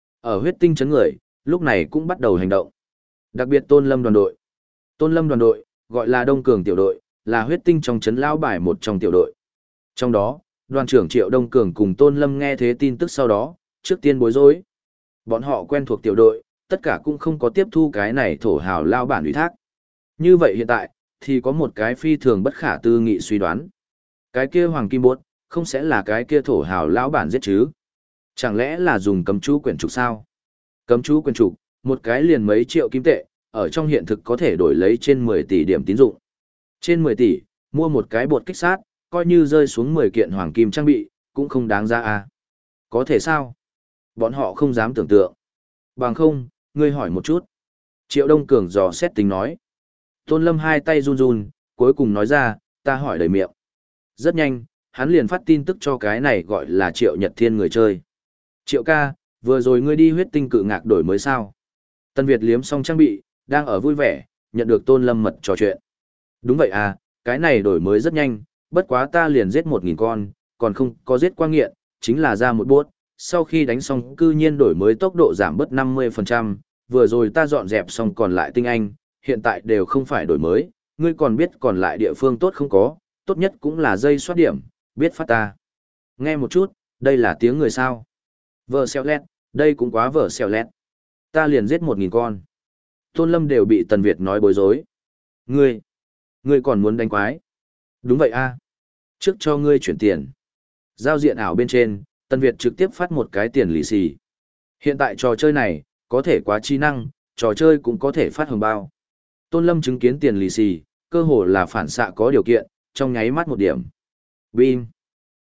Ở huyết tinh chấn người, lúc này cũng bắt đầu hành động. Đặc biệt Tôn Lâm đoàn đội. Tôn Lâm đoàn đội, gọi là Đông Cường tiểu đội, là huyết tinh trong chấn lão bài một trong tiểu đội. Trong đó, đoàn trưởng Triệu Đông Cường cùng Tôn Lâm nghe thế tin tức sau đó, trước tiên bối rối. Bọn họ quen thuộc tiểu đội, tất cả cũng không có tiếp thu cái này thổ hào lao bản ủy thác. Như vậy hiện tại, thì có một cái phi thường bất khả tư nghị suy đoán. Cái kia Hoàng Kim Bột, không sẽ là cái kia thổ hào lão bản giết chứ? Chẳng lẽ là dùng cấm chú quyển trục sao? Cấm chú quyển trục, một cái liền mấy triệu kim tệ, ở trong hiện thực có thể đổi lấy trên mười tỷ điểm tín dụng. Trên mười tỷ, mua một cái bột kích sát, coi như rơi xuống mười kiện hoàng kim trang bị, cũng không đáng ra à. Có thể sao? Bọn họ không dám tưởng tượng. Bằng không, ngươi hỏi một chút. Triệu Đông Cường dò xét tính nói. Tôn Lâm hai tay run run, cuối cùng nói ra, ta hỏi đầy miệng. Rất nhanh, hắn liền phát tin tức cho cái này gọi là Triệu Nhật Thiên người chơi. Triệu ca, vừa rồi ngươi đi huyết tinh cự ngạc đổi mới sao? Tân Việt liếm xong trang bị, đang ở vui vẻ, nhận được Tôn Lâm mật trò chuyện. Đúng vậy à, cái này đổi mới rất nhanh, bất quá ta liền giết một nghìn con, còn không có giết qua nghiện, chính là ra một bốt. Sau khi đánh xong cư nhiên đổi mới tốc độ giảm bớt năm mươi phần trăm, vừa rồi ta dọn dẹp xong còn lại tinh anh, hiện tại đều không phải đổi mới, ngươi còn biết còn lại địa phương tốt không có, tốt nhất cũng là dây soát điểm, biết phát ta. Nghe một chút, đây là tiếng người sao. Vợ xeo lét, đây cũng quá vợ xeo lét. Ta liền giết một nghìn con. Tôn Lâm đều bị Tần Việt nói bối rối. Ngươi, ngươi còn muốn đánh quái? Đúng vậy a. Trước cho ngươi chuyển tiền. Giao diện ảo bên trên, Tần Việt trực tiếp phát một cái tiền lì xì. Hiện tại trò chơi này, có thể quá trí năng, trò chơi cũng có thể phát hồng bao. Tôn Lâm chứng kiến tiền lì xì, cơ hồ là phản xạ có điều kiện, trong nháy mắt một điểm. Bim.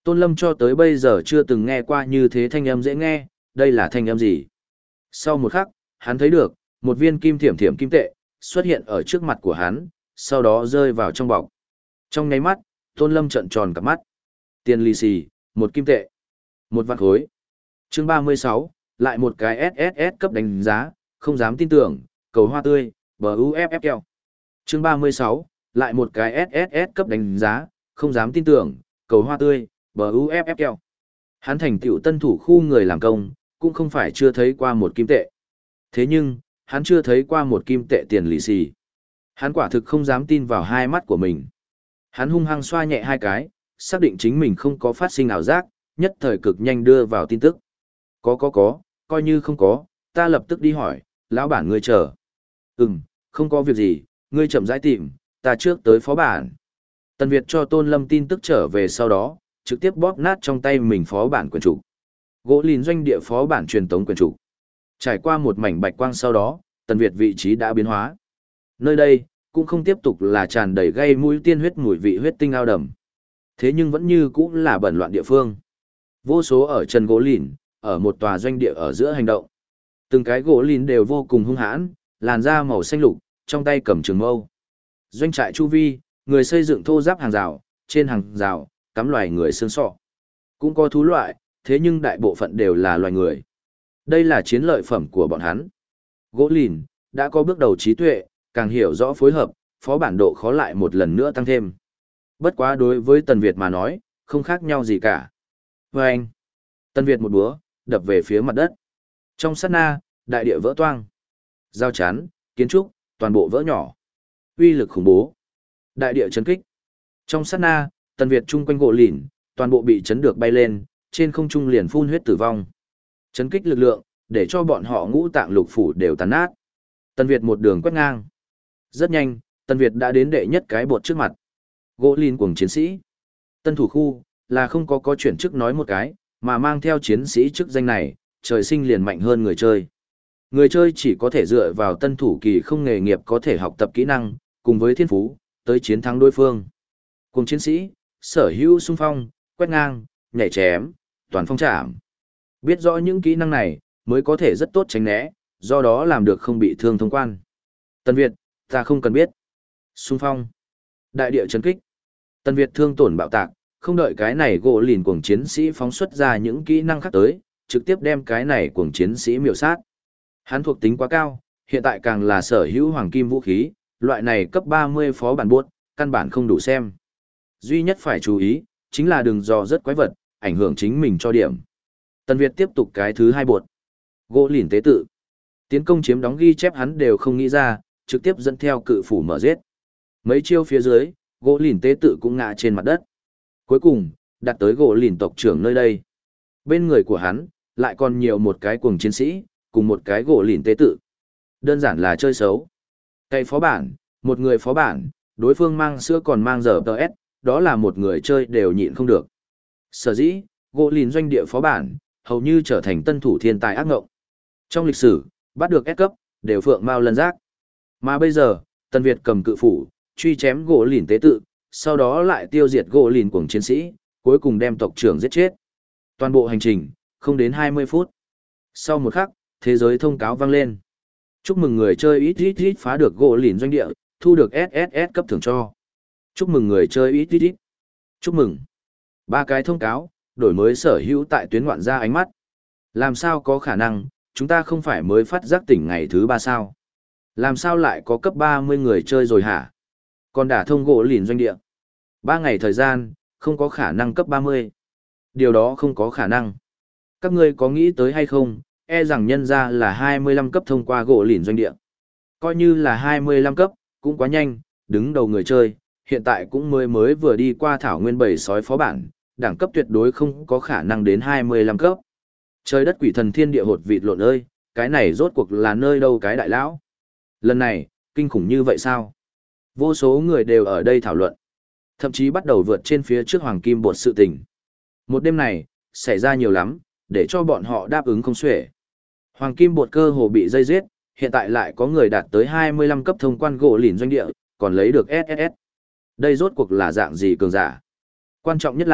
Tôn Lâm cho tới bây giờ chưa từng nghe qua như thế thanh âm dễ nghe, đây là thanh âm gì? Sau một khắc, hắn thấy được, một viên kim thiểm thiểm kim tệ, xuất hiện ở trước mặt của hắn, sau đó rơi vào trong bọc. Trong nháy mắt, Tôn Lâm trợn tròn cả mắt. Tiền lì xì, một kim tệ, một vạn khối. Chương ba mươi sáu, lại một cái ét ét ét cấp đánh giá, không dám tin tưởng, cầu hoa tươi, bờ u ép ép keo. Chương ba mươi sáu, lại một cái ét ét ét cấp đánh giá, không dám tin tưởng, cầu hoa tươi, bờ u ép ép keo. Hắn thành tựu tân thủ khu người làm công, cũng không phải chưa thấy qua một kim tệ. Thế nhưng, hắn chưa thấy qua một kim tệ tiền lì xì. Hắn quả thực không dám tin vào hai mắt của mình. Hắn hung hăng xoa nhẹ hai cái, xác định chính mình không có phát sinh ảo giác, nhất thời cực nhanh đưa vào tin tức. Có có có, coi như không có, ta lập tức đi hỏi, lão bản ngươi chờ. Ừm, không có việc gì, ngươi chậm rãi tìm, ta trước tới phó bản. Tần Việt cho Tôn Lâm tin tức trở về sau đó, trực tiếp bóp nát trong tay mình phó bản quyền trục. Gỗ lìn doanh địa phó bản truyền tống quyền trục. Trải qua một mảnh bạch quang sau đó, Tần Việt vị trí đã biến hóa. Nơi đây, cũng không tiếp tục là tràn đầy gây mũi tiên huyết mùi vị huyết tinh ao đầm. Thế nhưng vẫn như cũng là bẩn loạn địa phương. Vô số ở chân gỗ lìn, ở một tòa doanh địa ở giữa hành động. Từng cái gỗ lìn đều vô cùng hung hãn, làn da màu xanh lục, trong tay cầm trường mâu. Doanh trại chu vi, người xây dựng thô giáp hàng rào, trên hàng rào, cắm loài người xương sọ. Cũng có thú loại, thế nhưng đại bộ phận đều là loài người. Đây là chiến lợi phẩm của bọn hắn. Gỗ lìn, đã có bước đầu trí tuệ, càng hiểu rõ phối hợp, phó bản độ khó lại một lần nữa tăng thêm. Bất quá đối với Tần Việt mà nói, không khác nhau gì cả. Và anh, Tần Việt một búa, đập về phía mặt đất. Trong sát na, đại địa vỡ toang. Giao chắn, kiến trúc, toàn bộ vỡ nhỏ. Uy lực khủng bố. Đại địa chấn kích. Trong sát na, Tần Việt chung quanh gỗ lìn, toàn bộ bị chấn được bay lên, trên không trung liền phun huyết tử vong. Chấn kích lực lượng, để cho bọn họ ngũ tạng lục phủ đều tàn nát. Tần Việt một đường quét ngang. Rất nhanh, Tần Việt đã đến đệ nhất cái bột trước mặt. Gỗ lìn cuồng chiến sĩ. Tân thủ khu, là không có có chuyển chức nói một cái, mà mang theo chiến sĩ chức danh này, trời sinh liền mạnh hơn người chơi. Người chơi chỉ có thể dựa vào tân thủ kỳ không nghề nghiệp có thể học tập kỹ năng, cùng với thiên phú, tới chiến thắng đối phương. Cùng chiến sĩ, sở hữu xung phong, quét ngang, nhảy chém, toàn phong trảm. Biết rõ những kỹ năng này, mới có thể rất tốt tránh né, do đó làm được không bị thương thông quan. Tần Việt, ta không cần biết. Xung phong. Đại địa chấn kích. Tần Việt thương tổn bạo tạc, không đợi cái này gỗ lìn cuồng chiến sĩ phóng xuất ra những kỹ năng khác tới, trực tiếp đem cái này cuồng chiến sĩ miểu sát. Hắn thuộc tính quá cao, hiện tại càng là sở hữu hoàng kim vũ khí, loại này cấp ba mươi phó bản buốt, căn bản không đủ xem. Duy nhất phải chú ý, chính là đừng dò rất quái vật, ảnh hưởng chính mình cho điểm. Tần Việt tiếp tục cái thứ hai buột. Gỗ lìn tế tự. Tiến công chiếm đóng ghi chép hắn đều không nghĩ ra, trực tiếp dẫn theo cự phủ mở giết. Mấy chiêu phía dưới, gỗ lìn tế tự cũng ngã trên mặt đất. Cuối cùng, đặt tới gỗ lìn tộc trưởng nơi đây. Bên người của hắn, lại còn nhiều một cái cuồng chiến sĩ, cùng một cái gỗ lìn tế tự. Đơn giản là chơi xấu. Cây phó bản, một người phó bản, đối phương mang sữa còn mang giờ tê ét, đó là một người chơi đều nhịn không được. Sở dĩ, gỗ lìn doanh địa phó bản, hầu như trở thành tân thủ thiên tài ác ngộng. Trong lịch sử, bắt được S cấp, đều phượng mao lân giác. Mà bây giờ, Tần Việt cầm cự phủ, truy chém gỗ lìn tế tự, sau đó lại tiêu diệt gỗ lìn cuồng chiến sĩ, cuối cùng đem tộc trưởng giết chết. Toàn bộ hành trình, không đến hai mươi phút. Sau một khắc, thế giới thông cáo vang lên. Chúc mừng người chơi ít ít ít phá được gỗ lìn doanh địa, thu được ét ét ét cấp thưởng cho. Chúc mừng người chơi ít ít ít. Chúc mừng. Ba cái thông cáo, đổi mới sở hữu tại tuyến ngoạn ra ánh mắt. Làm sao có khả năng, chúng ta không phải mới phát giác tỉnh ngày thứ ba sao? Làm sao lại có cấp ba mươi người chơi rồi hả? Còn đả thông gỗ lìn doanh địa. Ba ngày thời gian, không có khả năng cấp ba mươi. Điều đó không có khả năng. Các ngươi có nghĩ tới hay không, e rằng nhân ra là hai mươi lăm cấp thông qua gỗ lìn doanh địa. Coi như là hai mươi lăm cấp, cũng quá nhanh, đứng đầu người chơi, hiện tại cũng mới mới vừa đi qua thảo nguyên bầy sói phó bản, đẳng cấp tuyệt đối không có khả năng đến hai mươi lăm cấp. Trời đất quỷ thần thiên địa hột vịt lộn ơi, cái này rốt cuộc là nơi đâu cái đại lão? Lần này, kinh khủng như vậy sao? Vô số người đều ở đây thảo luận. Thậm chí bắt đầu vượt trên phía trước hoàng kim bột sự tình. Một đêm này, xảy ra nhiều lắm, để cho bọn họ đáp ứng không xuể. Hoàng kim bột cơ hồ bị dây giết, hiện tại lại có người đạt tới hai mươi lăm cấp thông quan gỗ lìn doanh địa, còn lấy được ét ét ét. Đây rốt cuộc là dạng gì cường giả? Quan trọng nhất là,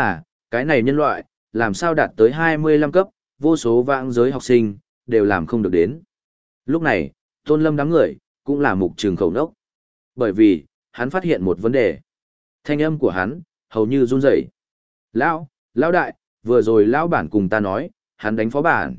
cái này nhân loại, làm sao đạt tới hai mươi lăm cấp, vô số vãng giới học sinh, đều làm không được đến. Lúc này, Tôn Lâm đám người, cũng là mục trường khẩu nốc. Bởi vì, hắn phát hiện một vấn đề. Thanh âm của hắn, hầu như run rẩy. Lão, lão đại, vừa rồi lão bản cùng ta nói, hắn đánh phó bản.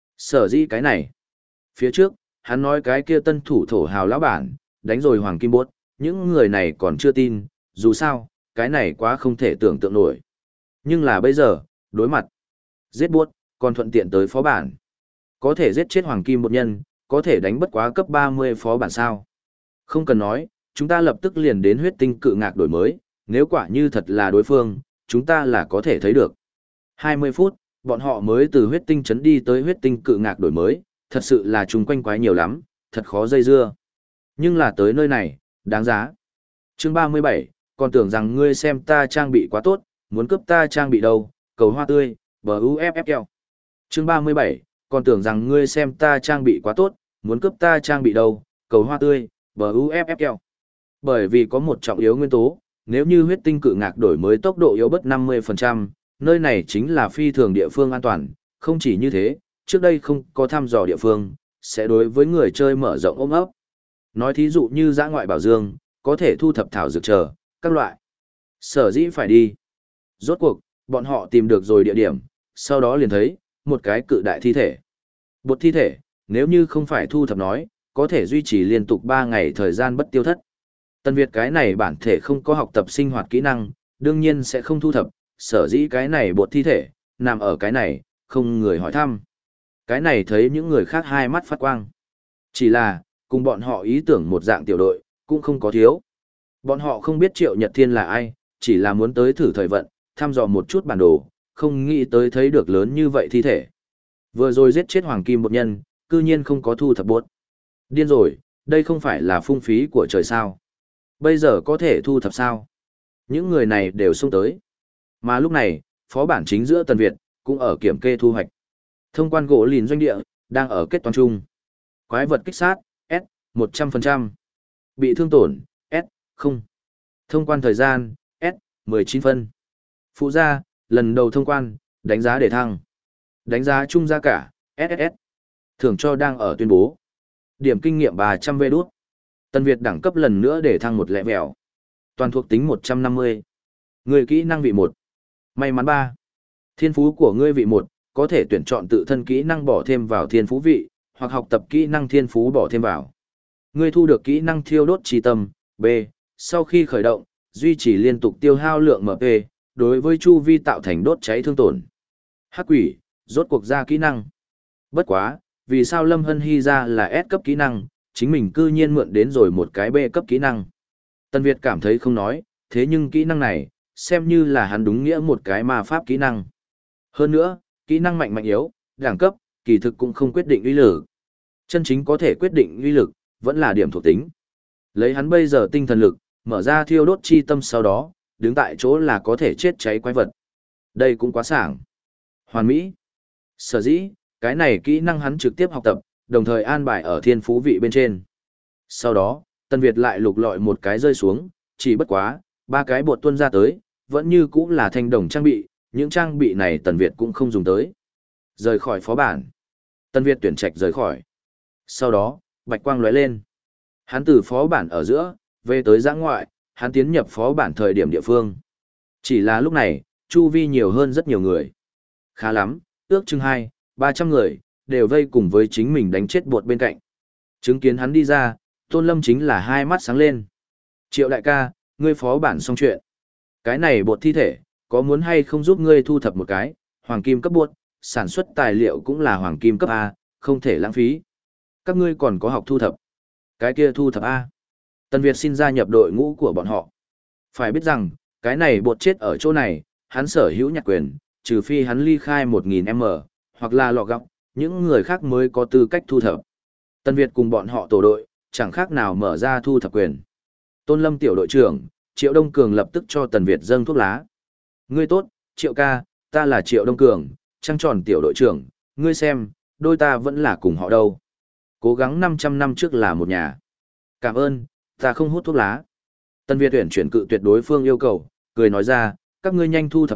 Sở dĩ cái này. Phía trước, hắn nói cái kia tân thủ thổ hào lão bản, đánh rồi hoàng kim bốt, những người này còn chưa tin, dù sao, cái này quá không thể tưởng tượng nổi. Nhưng là bây giờ, đối mặt, giết buốt, còn thuận tiện tới phó bản. Có thể giết chết hoàng kim một nhân, có thể đánh bất quá cấp ba mươi phó bản sao. Không cần nói, chúng ta lập tức liền đến huyết tinh cự ngạc đổi mới, nếu quả như thật là đối phương, chúng ta là có thể thấy được. hai mươi phút, bọn họ mới từ huyết tinh trấn đi tới huyết tinh cự ngạc đổi mới, thật sự là chung quanh quái nhiều lắm, thật khó dây dưa. Nhưng là tới nơi này, đáng giá. Chương ba mươi bảy, còn tưởng rằng ngươi xem ta trang bị quá tốt, muốn cướp ta trang bị đâu, cầu hoa tươi, bờ u ép ép keo. Chương ba mươi bảy, còn tưởng rằng ngươi xem ta trang bị quá tốt, muốn cướp ta trang bị đâu, cầu hoa tươi, bờ u ép ép keo. Bởi vì có một trọng yếu nguyên tố, nếu như huyết tinh cự ngạc đổi mới tốc độ yếu bất năm mươi phần trăm, nơi này chính là phi thường địa phương an toàn, không chỉ như thế, trước đây không có thăm dò địa phương, sẽ đối với người chơi mở rộng ôm ấp. Nói thí dụ như dã ngoại bảo dương, có thể thu thập thảo dược chờ, các loại. Sở dĩ phải đi. Rốt cuộc, bọn họ tìm được rồi địa điểm, sau đó liền thấy, một cái cự đại thi thể. Bột thi thể, nếu như không phải thu thập nói, có thể duy trì liên tục ba ngày thời gian bất tiêu thất. Tân Việt cái này bản thể không có học tập sinh hoạt kỹ năng, đương nhiên sẽ không thu thập, sở dĩ cái này bột thi thể, nằm ở cái này, không người hỏi thăm. Cái này thấy những người khác hai mắt phát quang. Chỉ là, cùng bọn họ ý tưởng một dạng tiểu đội, cũng không có thiếu. Bọn họ không biết Triệu Nhật Thiên là ai, chỉ là muốn tới thử thời vận, thăm dò một chút bản đồ, không nghĩ tới thấy được lớn như vậy thi thể. Vừa rồi giết chết Hoàng Kim một nhân, cư nhiên không có thu thập bột. Điên rồi, đây không phải là phung phí của trời sao. Bây giờ có thể thu thập sao? Những người này đều xông tới. Mà lúc này, phó bản chính giữa Tần Việt, cũng ở kiểm kê thu hoạch. Thông quan gỗ lìn doanh địa, đang ở kết toán chung. Quái vật kích sát, S, một trăm phần trăm. Bị thương tổn, S, không. Thông quan thời gian, S, mười chín phân. Phụ gia, lần đầu thông quan, đánh giá để thăng. Đánh giá chung giá cả, ét ét ét. Thưởng cho đang ở tuyên bố. Điểm kinh nghiệm ba trăm vê đút. Tân Việt đẳng cấp lần nữa để thăng một lẹ mèo. Toàn thuộc tính một trăm năm mươi. Người kỹ năng vị một. May mắn ba. Thiên phú của ngươi vị một, có thể tuyển chọn tự thân kỹ năng bỏ thêm vào thiên phú vị, hoặc học tập kỹ năng thiên phú bỏ thêm vào. Ngươi thu được kỹ năng thiêu đốt chi tâm, B. Sau khi khởi động, duy trì liên tục tiêu hao lượng em pê, đối với chu vi tạo thành đốt cháy thương tổn. Hắc quỷ, rốt cuộc ra kỹ năng. Bất quá, vì sao Lâm Hân Hy ra là S cấp kỹ năng, chính mình cư nhiên mượn đến rồi một cái B cấp kỹ năng. Tân Việt cảm thấy không nói, thế nhưng kỹ năng này, xem như là hắn đúng nghĩa một cái ma pháp kỹ năng. Hơn nữa, kỹ năng mạnh mạnh yếu, đẳng cấp, kỳ thực cũng không quyết định uy lực. Chân chính có thể quyết định uy lực, vẫn là điểm thuộc tính. Lấy hắn bây giờ tinh thần lực, mở ra thiêu đốt chi tâm sau đó, đứng tại chỗ là có thể chết cháy quái vật. Đây cũng quá sảng. Hoàn mỹ. Sở dĩ, cái này kỹ năng hắn trực tiếp học tập, đồng thời an bài ở thiên phú vị bên trên. Sau đó, Tân Việt lại lục lọi một cái rơi xuống, chỉ bất quá, ba cái bột tuân ra tới, vẫn như cũng là thanh đồng trang bị, những trang bị này Tần Việt cũng không dùng tới. Rời khỏi phó bản. Tân Việt tuyển trạch rời khỏi. Sau đó, bạch quang lóe lên. Hắn từ phó bản ở giữa, về tới giã ngoại, hắn tiến nhập phó bản thời điểm địa phương. Chỉ là lúc này, chu vi nhiều hơn rất nhiều người. Khá lắm, ước chừng hai, ba trăm người, đều vây cùng với chính mình đánh chết bột bên cạnh. Chứng kiến hắn đi ra, Tôn Lâm chính là hai mắt sáng lên. Triệu đại ca, ngươi phó bản xong chuyện. Cái này bột thi thể, có muốn hay không giúp ngươi thu thập một cái, hoàng kim cấp bột, sản xuất tài liệu cũng là hoàng kim cấp A, không thể lãng phí. Các ngươi còn có học thu thập. Cái kia thu thập A. Tân Việt xin gia nhập đội ngũ của bọn họ. Phải biết rằng, cái này bột chết ở chỗ này, hắn sở hữu nhạc quyền, trừ phi hắn ly khai một nghìn m, hoặc là lọ gọng, những người khác mới có tư cách thu thập. Tân Việt cùng bọn họ tổ đội, chẳng khác nào mở ra thu thập quyền. Tôn Lâm tiểu đội trưởng, Triệu Đông Cường lập tức cho Tần Việt dâng thuốc lá. Ngươi tốt, Triệu ca, ta là Triệu Đông Cường, trăng tròn tiểu đội trưởng, ngươi xem, đôi ta vẫn là cùng họ đâu. Cố gắng năm trăm năm trước là một nhà. Cảm ơn, ta không hút thuốc lá. Tần Việt tuyển chuyển cự tuyệt đối phương yêu cầu, cười nói ra, các ngươi nhanh thu thập à,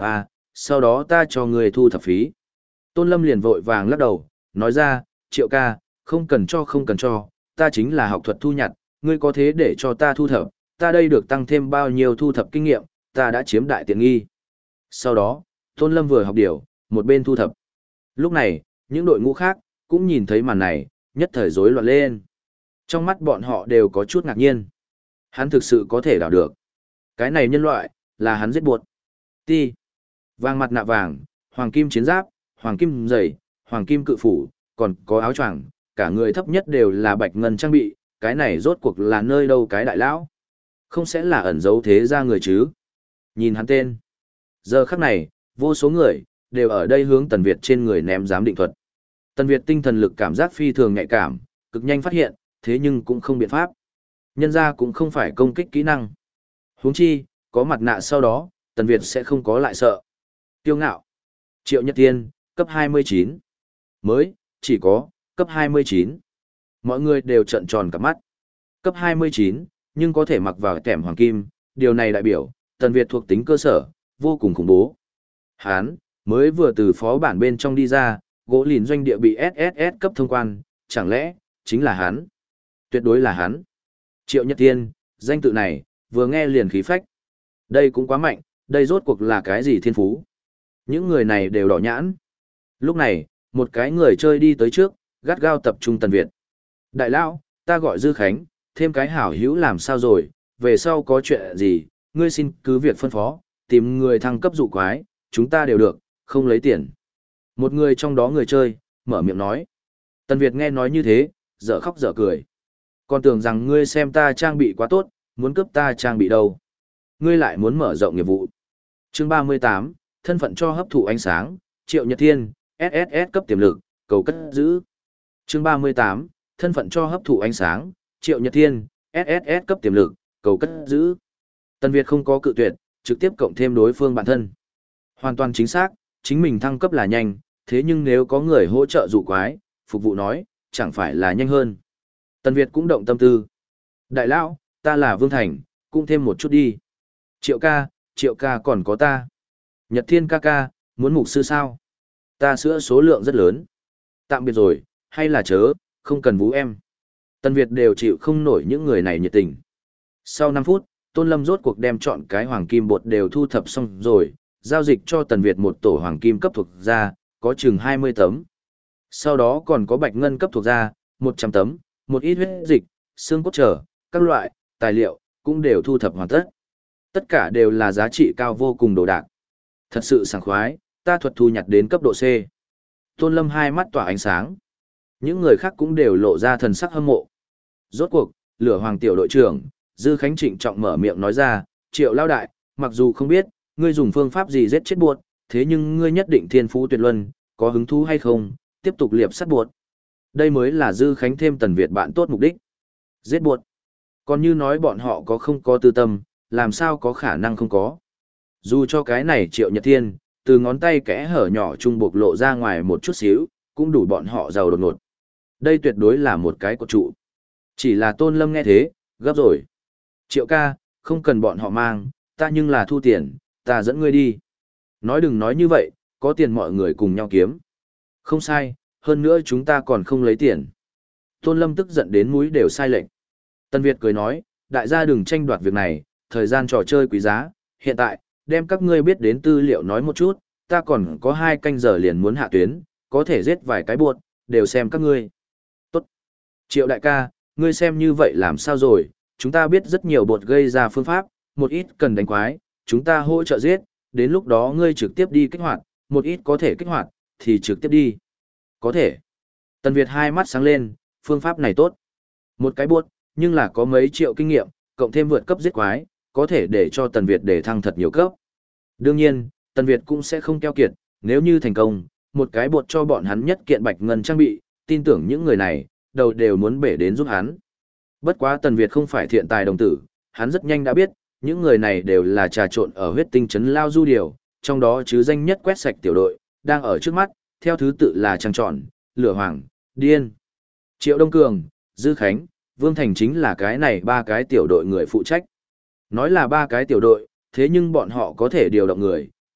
sau đó ta cho người thu thập phí. Tôn Lâm liền vội vàng lắc đầu, nói ra, Triệu ca, không cần cho không cần cho, ta chính là học thuật thu nhặt, ngươi có thế để cho ta thu thập, ta đây được tăng thêm bao nhiêu thu thập kinh nghiệm, ta đã chiếm đại tiện nghi. Sau đó, Tôn Lâm vừa học điều, một bên thu thập. Lúc này, những đội ngũ khác, cũng nhìn thấy màn này, nhất thời rối loạn lên. Trong mắt bọn họ đều có chút ngạc nhiên. Hắn thực sự có thể đào được. Cái này nhân loại, là hắn giết buộc. Ti. Vàng mặt nạ vàng, hoàng kim chiến giáp, hoàng kim giày, hoàng kim cự phủ, còn có áo choàng, cả người thấp nhất đều là bạch ngân trang bị, cái này rốt cuộc là nơi đâu cái đại lão? Không sẽ là ẩn giấu thế ra người chứ? Nhìn hắn tên. Giờ khắc này, vô số người, đều ở đây hướng Tần Việt trên người ném giám định thuật. Tần Việt tinh thần lực cảm giác phi thường nhạy cảm, cực nhanh phát hiện, thế nhưng cũng không biện pháp. Nhân ra cũng không phải công kích kỹ năng. Huống chi, có mặt nạ sau đó, Tần Việt sẽ không có lại sợ. Tiêu ngạo. Triệu Nhật Tiên, cấp hai mươi chín. Mới, chỉ có, cấp hai mươi chín. Mọi người đều trợn tròn cả mắt. Cấp hai mươi chín, nhưng có thể mặc vào kèm hoàng kim, điều này đại biểu, Tần Việt thuộc tính cơ sở, vô cùng khủng bố. Hán, mới vừa từ phó bản bên trong đi ra, gỗ lìn doanh địa bị ét ét ét cấp thông quan, chẳng lẽ, chính là hắn? Tuyệt đối là hắn. Triệu Nhật Tiên, danh tự này, vừa nghe liền khí phách. Đây cũng quá mạnh, đây rốt cuộc là cái gì thiên phú? Những người này đều đỏ nhãn. Lúc này, một cái người chơi đi tới trước, gắt gao tập trung Tần Việt. Đại lão, ta gọi Dư Khánh, thêm cái hảo hữu làm sao rồi, về sau có chuyện gì, ngươi xin cứ việc phân phó, tìm người thăng cấp dụ quái, chúng ta đều được, không lấy tiền. Một người trong đó người chơi, mở miệng nói. Tần Việt nghe nói như thế, dở khóc dở cười. Còn tưởng rằng ngươi xem ta trang bị quá tốt, muốn cướp ta trang bị đâu. Ngươi lại muốn mở rộng nghiệp vụ. Chương ba mươi tám, thân phận cho hấp thụ ánh sáng, Triệu Nhật Thiên, ét ét ét cấp tiềm lực, cầu cất giữ. Chương ba mươi tám, thân phận cho hấp thụ ánh sáng, Triệu Nhật Thiên, ét ét ét cấp tiềm lực, cầu cất giữ. Tần Việt không có cự tuyệt, trực tiếp cộng thêm đối phương bản thân. Hoàn toàn chính xác, chính mình thăng cấp là nhanh, thế nhưng nếu có người hỗ trợ dụ quái, phục vụ nói, chẳng phải là nhanh hơn. Tần Việt cũng động tâm tư. Đại lão, ta là Vương Thành, cũng thêm một chút đi. Triệu ca, Triệu ca còn có ta. Nhật Thiên ca ca, muốn mục sư sao? Ta sữa số lượng rất lớn. Tạm biệt rồi, hay là chớ, không cần vũ em. Tần Việt đều chịu không nổi những người này nhiệt tình. Sau năm phút, Tôn Lâm rốt cuộc đem chọn cái hoàng kim bột đều thu thập xong rồi, giao dịch cho Tần Việt một tổ hoàng kim cấp thuộc ra, có chừng hai mươi tấm. Sau đó còn có bạch ngân cấp thuộc ra, một trăm tấm, một ít huyết dịch, xương cốt trở, các loại, tài liệu, cũng đều thu thập hoàn tất. Tất cả đều là giá trị cao vô cùng đồ đạc. Thật sự sảng khoái, ta thuật thu nhặt đến cấp độ C. Tôn Lâm hai mắt tỏa ánh sáng. Những người khác cũng đều lộ ra thần sắc hâm mộ. Rốt cuộc, lửa hoàng tiểu đội trưởng, Dư Khánh trịnh trọng mở miệng nói ra, Triệu lao đại, mặc dù không biết, ngươi dùng phương pháp gì giết chết buột, thế nhưng ngươi nhất định thiên phú tuyệt luân, có hứng thú hay không, tiếp tục liệp sát buột. Đây mới là Dư Khánh thêm Tần Việt bạn tốt mục đích. Giết buột. Còn như nói bọn họ có không có tư tâm, làm sao có khả năng không có. Dù cho cái này Triệu Nhật Thiên, từ ngón tay kẽ hở nhỏ trung bộc lộ ra ngoài một chút xíu, cũng đủ bọn họ giàu đột ngột. Đây tuyệt đối là một cái cột trụ. Chỉ là Tôn Lâm nghe thế, gấp rồi. Triệu ca, không cần bọn họ mang, ta nhưng là thu tiền, ta dẫn ngươi đi. Nói đừng nói như vậy, có tiền mọi người cùng nhau kiếm. Không sai, hơn nữa chúng ta còn không lấy tiền. Tôn Lâm tức giận đến mũi đều sai lệnh. Tân Việt cười nói, đại gia đừng tranh đoạt việc này, thời gian trò chơi quý giá, hiện tại, đem các ngươi biết đến tư liệu nói một chút, ta còn có hai canh giờ liền muốn hạ tuyến, có thể giết vài cái buột, đều xem các ngươi. Tốt. Triệu đại ca, ngươi xem như vậy làm sao rồi, chúng ta biết rất nhiều bột gây ra phương pháp, một ít cần đánh quái, chúng ta hỗ trợ giết, đến lúc đó ngươi trực tiếp đi kích hoạt, một ít có thể kích hoạt, thì trực tiếp đi. Có thể. Tần Việt hai mắt sáng lên, phương pháp này tốt. Một cái bột, nhưng là có mấy triệu kinh nghiệm, cộng thêm vượt cấp giết quái, có thể để cho Tần Việt để thăng thật nhiều cấp. Đương nhiên, Tần Việt cũng sẽ không keo kiệt, nếu như thành công, một cái bột cho bọn hắn nhất kiện bạch ngân trang bị, tin tưởng những người này, đầu đều muốn bể đến giúp hắn. Bất quá Tần Việt không phải thiện tài đồng tử, hắn rất nhanh đã biết, những người này đều là trà trộn ở huyết tinh trấn Lao Du Điều, trong đó chứ danh nhất quét sạch tiểu đội, đang ở trước mắt, theo thứ tự là Trăng Tròn, Lửa Hoàng, Điên, Triệu Đông Cường, Dư Khánh, Vương Thành chính là cái này ba cái tiểu đội người phụ trách. Nói là ba cái tiểu đội, thế nhưng bọn họ có thể điều động người,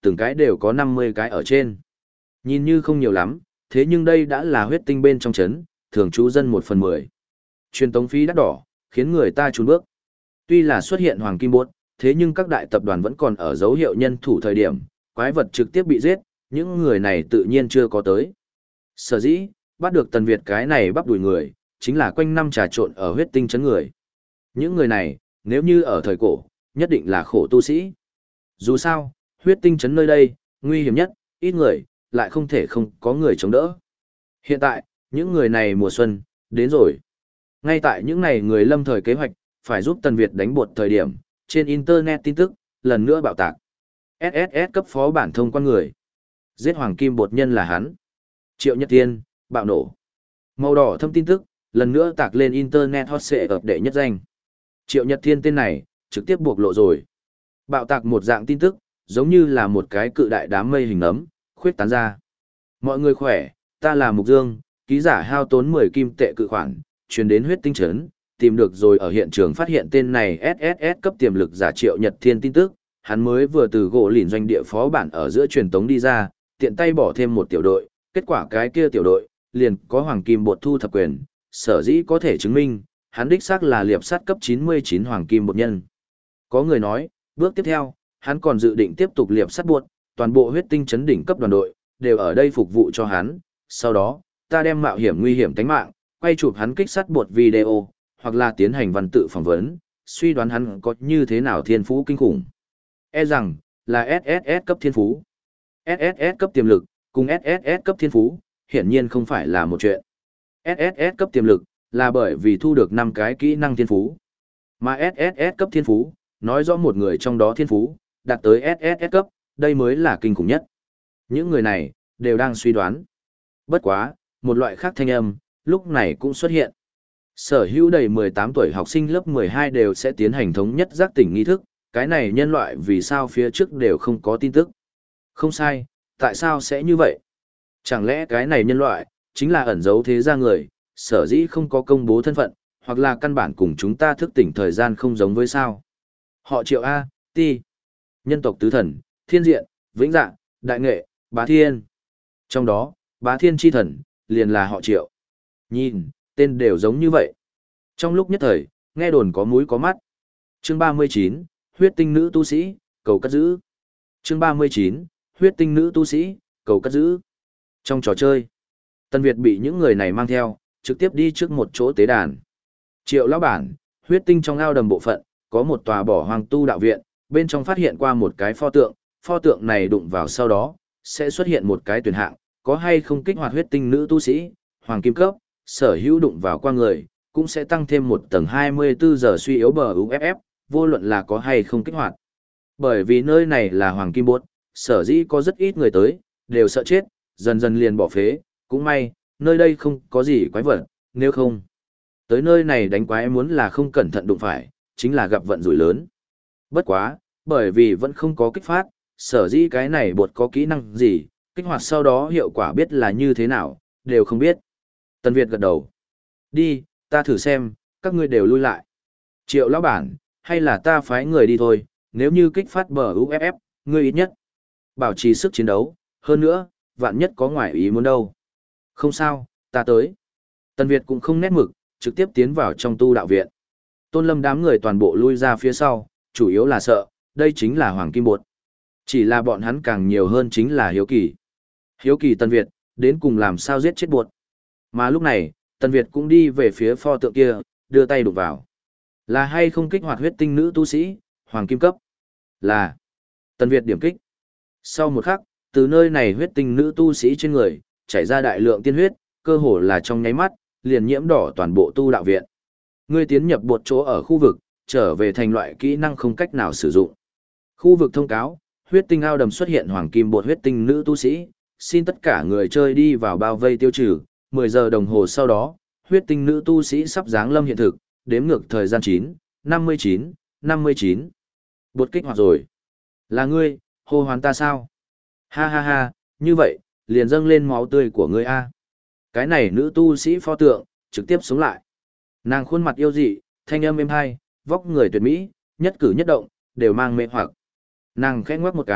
từng cái đều có năm mươi cái ở trên. Nhìn như không nhiều lắm, thế nhưng đây đã là huyết tinh bên trong chấn, thường trú dân một phần mười. Truyền tống phí đắt đỏ, khiến người ta chùn bước. Tuy là xuất hiện hoàng kim bốt, thế nhưng các đại tập đoàn vẫn còn ở dấu hiệu nhân thủ thời điểm, quái vật trực tiếp bị giết, những người này tự nhiên chưa có tới. Sở dĩ, bắt được Tần Việt cái này bắp đuổi người, chính là quanh năm trà trộn ở huyết tinh chấn người. Những người này, nếu như ở thời cổ, nhất định là khổ tu sĩ. Dù sao, huyết tinh chấn nơi đây, nguy hiểm nhất, ít người, lại không thể không có người chống đỡ. Hiện tại, những người này mùa xuân, đến rồi. Ngay tại những này người lâm thời kế hoạch, phải giúp Tần Việt đánh bột thời điểm, trên Internet tin tức, lần nữa bạo tạc. ét ét ét cấp phó bản thông quan người. Giết hoàng kim bột nhân là hắn. Triệu Nhật Thiên, bạo nổ. Màu đỏ thâm tin tức, lần nữa tạc lên Internet hot search ập đệ nhất danh. Triệu Nhật Thiên tên này, trực tiếp buộc lộ rồi. Bạo tạc một dạng tin tức, giống như là một cái cự đại đám mây hình ấm, khuyết tán ra. Mọi người khỏe, ta là Mục Dương, ký giả hao tốn mười kim tệ cự khoản, truyền đến huyết tinh trấn, tìm được rồi ở hiện trường phát hiện tên này ét ét ét cấp tiềm lực giả Triệu Nhật Thiên tin tức, hắn mới vừa từ gỗ lìn doanh địa phó bản ở giữa truyền tống đi ra, tiện tay bỏ thêm một tiểu đội, kết quả cái kia tiểu đội, liền có hoàng kim bột thu thập quyền, sở dĩ có thể chứng minh, hắn đích xác là liệp sát cấp chín mươi chín hoàng kim bột nhân. Có người nói, bước tiếp theo, hắn còn dự định tiếp tục liệp sát bột, toàn bộ huyết tinh chấn đỉnh cấp đoàn đội, đều ở đây phục vụ cho hắn, sau đó, ta đem mạo hiểm nguy hiểm tính mạng, quay chụp hắn kích sát bột video, hoặc là tiến hành văn tự phỏng vấn, suy đoán hắn có như thế nào thiên phú kinh khủng. E rằng, là ét ét ét cấp thiên phú. ét ét ét cấp tiềm lực, cùng ét ét ét cấp thiên phú, hiển nhiên không phải là một chuyện. ét ét ét cấp tiềm lực, là bởi vì thu được năm cái kỹ năng thiên phú. Mà ét ét ét cấp thiên phú, nói rõ một người trong đó thiên phú, đạt tới ét ét ét cấp, đây mới là kinh khủng nhất. Những người này, đều đang suy đoán. Bất quá, một loại khác thanh âm, lúc này cũng xuất hiện. Sở hữu đầy mười tám tuổi học sinh lớp mười hai đều sẽ tiến hành thống nhất giác tỉnh nghi thức, cái này nhân loại vì sao phía trước đều không có tin tức. Không sai, tại sao sẽ như vậy? Chẳng lẽ cái này nhân loại, chính là ẩn giấu thế gia người, sở dĩ không có công bố thân phận, hoặc là căn bản cùng chúng ta thức tỉnh thời gian không giống với sao? Họ Triệu A, Ti, nhân tộc tứ thần, thiên diện, vĩnh dạng, đại nghệ, bá thiên. Trong đó, bá thiên chi thần, liền là họ Triệu. Nhìn, tên đều giống như vậy. Trong lúc nhất thời, nghe đồn có mũi có mắt. Chương ba mươi chín, huyết tinh nữ tu sĩ, cầu cất giữ. Chương ba mươi chín, huyết tinh nữ tu sĩ, cầu cất giữ. Trong trò chơi, Tân Việt bị những người này mang theo, trực tiếp đi trước một chỗ tế đàn. Triệu lão bản, huyết tinh trong ao đầm bộ phận, có một tòa bỏ hoang tu đạo viện, bên trong phát hiện qua một cái pho tượng, pho tượng này đụng vào sau đó, sẽ xuất hiện một cái tuyển hạng, có hay không kích hoạt huyết tinh nữ tu sĩ, hoàng kim cấp, sở hữu đụng vào qua người, cũng sẽ tăng thêm một tầng hai mươi bốn giờ suy yếu bờ u ép ép, vô luận là có hay không kích hoạt. Bởi vì nơi này là hoàng kim bốt, sở dĩ có rất ít người tới, đều sợ chết, dần dần liền bỏ phế, cũng may, nơi đây không có gì quái vật, nếu không. Tới nơi này đánh quái muốn là không cẩn thận đụng phải, chính là gặp vận rủi lớn. Bất quá, bởi vì vẫn không có kích phát, sở dĩ cái này bột có kỹ năng gì, kích hoạt sau đó hiệu quả biết là như thế nào, đều không biết. Tân Việt gật đầu. Đi, ta thử xem, các ngươi đều lui lại. Triệu lão bản, hay là ta phái người đi thôi, nếu như kích phát bờ u ép ép, ngươi ít nhất. Bảo trì sức chiến đấu, hơn nữa, vạn nhất có ngoại ý muốn đâu. Không sao, ta tới. Tân Việt cũng không nét mực, trực tiếp tiến vào trong tu đạo viện. Tôn Lâm đám người toàn bộ lui ra phía sau, chủ yếu là sợ, đây chính là hoàng kim bột. Chỉ là bọn hắn càng nhiều hơn chính là hiếu kỳ. Hiếu kỳ Tân Việt, đến cùng làm sao giết chết bột. Mà lúc này, Tân Việt cũng đi về phía pho tượng kia, đưa tay đụng vào. Là hay không kích hoạt huyết tinh nữ tu sĩ, hoàng kim cấp? Là. Tân Việt điểm kích. Sau một khắc, từ nơi này huyết tinh nữ tu sĩ trên người, chảy ra đại lượng tiên huyết, cơ hồ là trong nháy mắt, liền nhiễm đỏ toàn bộ tu đạo viện. Ngươi tiến nhập bột chỗ ở khu vực, trở về thành loại kỹ năng không cách nào sử dụng. Khu vực thông cáo, huyết tinh ao đầm xuất hiện hoàng kim bột huyết tinh nữ tu sĩ, xin tất cả người chơi đi vào bao vây tiêu trừ, mười giờ đồng hồ sau đó, huyết tinh nữ tu sĩ sắp giáng lâm hiện thực, đếm ngược thời gian chín, năm mươi chín, năm mươi chín. Bột kích hoạt rồi. Là ngươi, hô hoán ta sao? Ha ha ha, như vậy, liền dâng lên máu tươi của ngươi a. Cái này nữ tu sĩ pho tượng, trực tiếp sống lại. Nàng khuôn mặt yêu dị, thanh âm êm hai, vóc người tuyệt mỹ, nhất cử nhất động, đều mang mê hoặc. Nàng khẽ ngoắc một cái,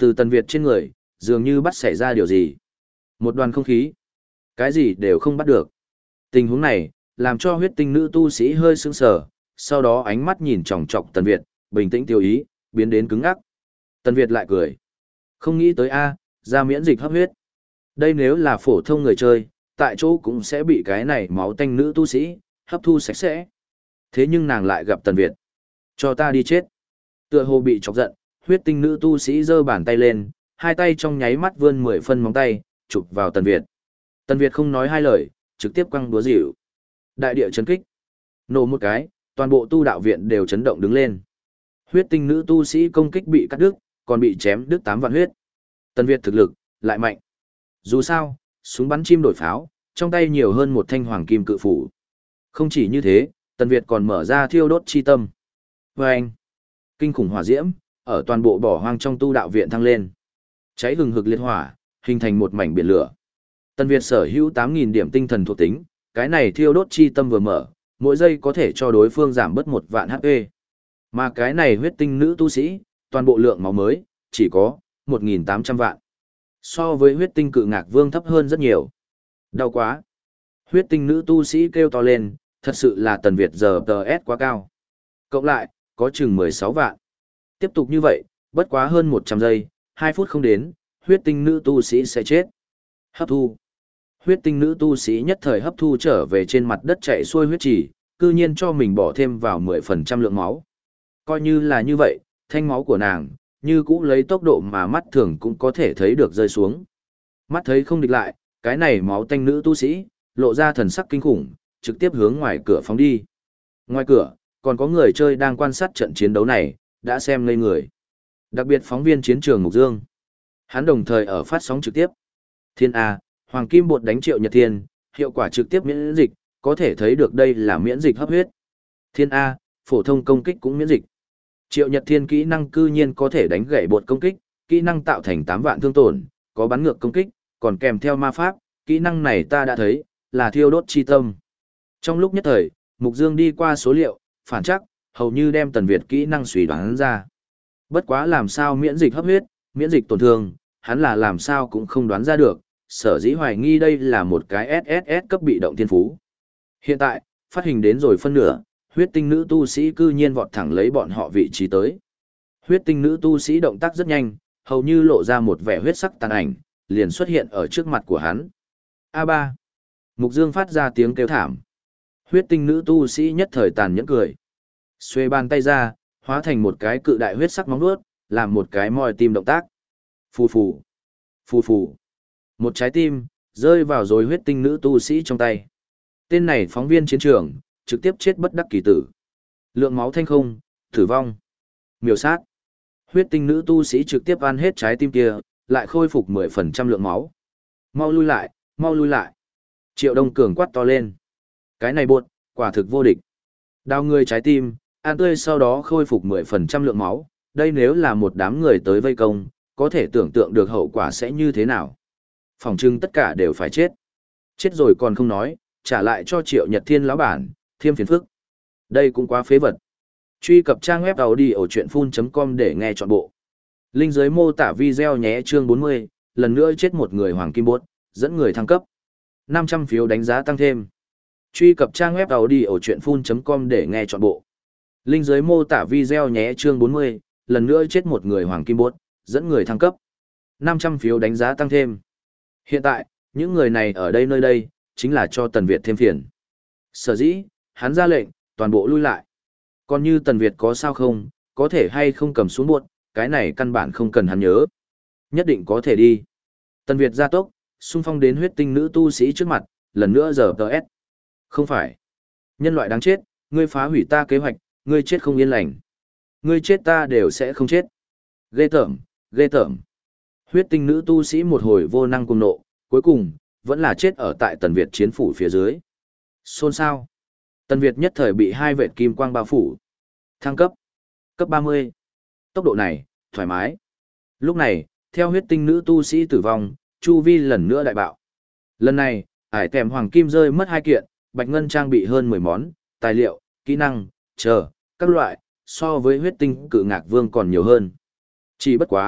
từ Tần Việt trên người, dường như bắt xảy ra điều gì. Một đoàn không khí, cái gì đều không bắt được. Tình huống này, làm cho huyết tinh nữ tu sĩ hơi sững sờ, sau đó ánh mắt nhìn chòng chọc Tần Việt, bình tĩnh tiêu ý, biến đến cứng ngắc. Tần Việt lại cười. Không nghĩ tới a, ra miễn dịch hấp huyết. Đây nếu là phổ thông người chơi, tại chỗ cũng sẽ bị cái này máu tanh nữ tu sĩ, hấp thu sạch sẽ. Thế nhưng nàng lại gặp Tần Việt. Cho ta đi chết. Tựa hồ bị chọc giận, huyết tinh nữ tu sĩ giơ bàn tay lên, hai tay trong nháy mắt vươn mười phân móng tay, chụp vào Tần Việt. Tần Việt không nói hai lời, trực tiếp quăng búa dịu. Đại địa chấn kích. Nổ một cái, toàn bộ tu đạo viện đều chấn động đứng lên. Huyết tinh nữ tu sĩ công kích bị cắt đứt, còn bị chém đứt tám vạn huyết. Tần Việt thực lực lại mạnh. Dù sao, súng bắn chim đổi pháo, trong tay nhiều hơn một thanh hoàng kim cự phủ. Không chỉ như thế, Tần Việt còn mở ra thiêu đốt chi tâm. Và anh, kinh khủng hỏa diễm, ở toàn bộ bỏ hoang trong tu đạo viện thăng lên. Cháy hừng hực liệt hỏa, hình thành một mảnh biển lửa. Tần Việt sở hữu tám nghìn điểm tinh thần thuộc tính, cái này thiêu đốt chi tâm vừa mở, mỗi giây có thể cho đối phương giảm bớt một vạn hát pê. Mà cái này huyết tinh nữ tu sĩ, toàn bộ lượng máu mới, chỉ có một nghìn tám trăm vạn. So với huyết tinh cự ngạc vương thấp hơn rất nhiều. Đau quá. Huyết tinh nữ tu sĩ kêu to lên, thật sự là Tần Việt giờ tờ ét quá cao. Cộng lại, có chừng mười sáu vạn. Tiếp tục như vậy, bất quá hơn một trăm giây, hai phút không đến, huyết tinh nữ tu sĩ sẽ chết. Hấp thu. Huyết tinh nữ tu sĩ nhất thời hấp thu trở về trên mặt đất chạy xuôi huyết chỉ, cư nhiên cho mình bỏ thêm vào mười phần trăm lượng máu. Coi như là như vậy, thanh máu của nàng, như cũ lấy tốc độ mà mắt thường cũng có thể thấy được rơi xuống. Mắt thấy không địch lại, cái này máu tanh nữ tu sĩ, lộ ra thần sắc kinh khủng, trực tiếp hướng ngoài cửa phóng đi. Ngoài cửa, còn có người chơi đang quan sát trận chiến đấu này, đã xem ngây người. Đặc biệt phóng viên chiến trường Mục Dương. Hắn đồng thời ở phát sóng trực tiếp. Thiên A, Hoàng Kim Bột đánh Triệu Nhật Thiên, hiệu quả trực tiếp miễn dịch, có thể thấy được đây là miễn dịch hấp huyết. Thiên A, phổ thông công kích cũng miễn dịch. Triệu Nhật Thiên kỹ năng cư nhiên có thể đánh gãy bột công kích, kỹ năng tạo thành tám vạn thương tổn, có bắn ngược công kích, còn kèm theo ma pháp, kỹ năng này ta đã thấy, là thiêu đốt chi tâm. Trong lúc nhất thời, Mục Dương đi qua số liệu, phản chắc, hầu như đem Tần Việt kỹ năng suy đoán ra. Bất quá làm sao miễn dịch hấp huyết, miễn dịch tổn thương, hắn là làm sao cũng không đoán ra được, sở dĩ hoài nghi đây là một cái ét ét ét cấp bị động thiên phú. Hiện tại, phát hình đến rồi phân nửa, huyết tinh nữ tu sĩ cư nhiên vọt thẳng lấy bọn họ vị trí tới. Huyết tinh nữ tu sĩ động tác rất nhanh, hầu như lộ ra một vẻ huyết sắc tàn ảnh, liền xuất hiện ở trước mặt của hắn. a ba. Mục Dương phát ra tiếng kêu thảm. Huyết tinh nữ tu sĩ nhất thời tàn nhẫn cười. Xuê bàn tay ra, hóa thành một cái cự đại huyết sắc móng vuốt, làm một cái moi tim động tác. Phù phù. Phù phù. Một trái tim, rơi vào rồi huyết tinh nữ tu sĩ trong tay. Tên này phóng viên chiến trường, trực tiếp chết bất đắc kỳ tử. Lượng máu thanh không, tử vong. Miểu sát. Huyết tinh nữ tu sĩ trực tiếp ăn hết trái tim kia, lại khôi phục mười phần trăm lượng máu. Mau lui lại, mau lui lại. Triệu Đông Cường quát to lên. Cái này buột, quả thực vô địch. Đào người trái tim, ăn tươi sau đó khôi phục mười phần trăm lượng máu. Đây nếu là một đám người tới vây công, có thể tưởng tượng được hậu quả sẽ như thế nào. Phòng trưng tất cả đều phải chết. Chết rồi còn không nói, trả lại cho Triệu Nhật Thiên lão bản, thêm phiền phức. Đây cũng quá phế vật. Truy cập trang web audiochuyenphun chấm com để nghe trọn bộ. Link dưới mô tả video nhé. Chương bốn mươi, lần nữa chết một người Hoàng Kim Bốt, dẫn người thăng cấp. năm trăm phiếu đánh giá tăng thêm. Truy cập trang web audiochuyenphun chấm com để nghe trọn bộ. Link dưới mô tả video nhé. Chương bốn mươi, lần nữa chết một người Hoàng Kim Bốt, dẫn người thăng cấp. năm trăm phiếu đánh giá tăng thêm. Hiện tại, những người này ở đây nơi đây, chính là cho Tần Việt thêm phiền. Sở dĩ, hắn ra lệnh, toàn bộ lui lại. Còn như Tần Việt có sao không, có thể hay không cầm xuống buột, cái này căn bản không cần hắn nhớ. Nhất định có thể đi. Tần Việt ra tốc, xung phong đến huyết tinh nữ tu sĩ trước mặt, lần nữa giờ tờ ét. Không phải. Nhân loại đáng chết, ngươi phá hủy ta kế hoạch, ngươi chết không yên lành. Ngươi chết ta đều sẽ không chết. Ghê tởm, ghê tởm. Huyết tinh nữ tu sĩ một hồi vô năng cùng nộ, cuối cùng, vẫn là chết ở tại Tần Việt chiến phủ phía dưới. Xôn xao. Tần Việt nhất thời bị hai vệt kim quang bao phủ. Thăng cấp. Cấp ba mươi. Tốc độ này, thoải mái. Lúc này, theo huyết tinh nữ tu sĩ tử vong, chu vi lần nữa đại bạo. Lần này, ải tèm hoàng kim rơi mất hai kiện, bạch ngân trang bị hơn mười món, tài liệu, kỹ năng, chờ, các loại, so với huyết tinh cự ngạc vương còn nhiều hơn. Chỉ bất quá,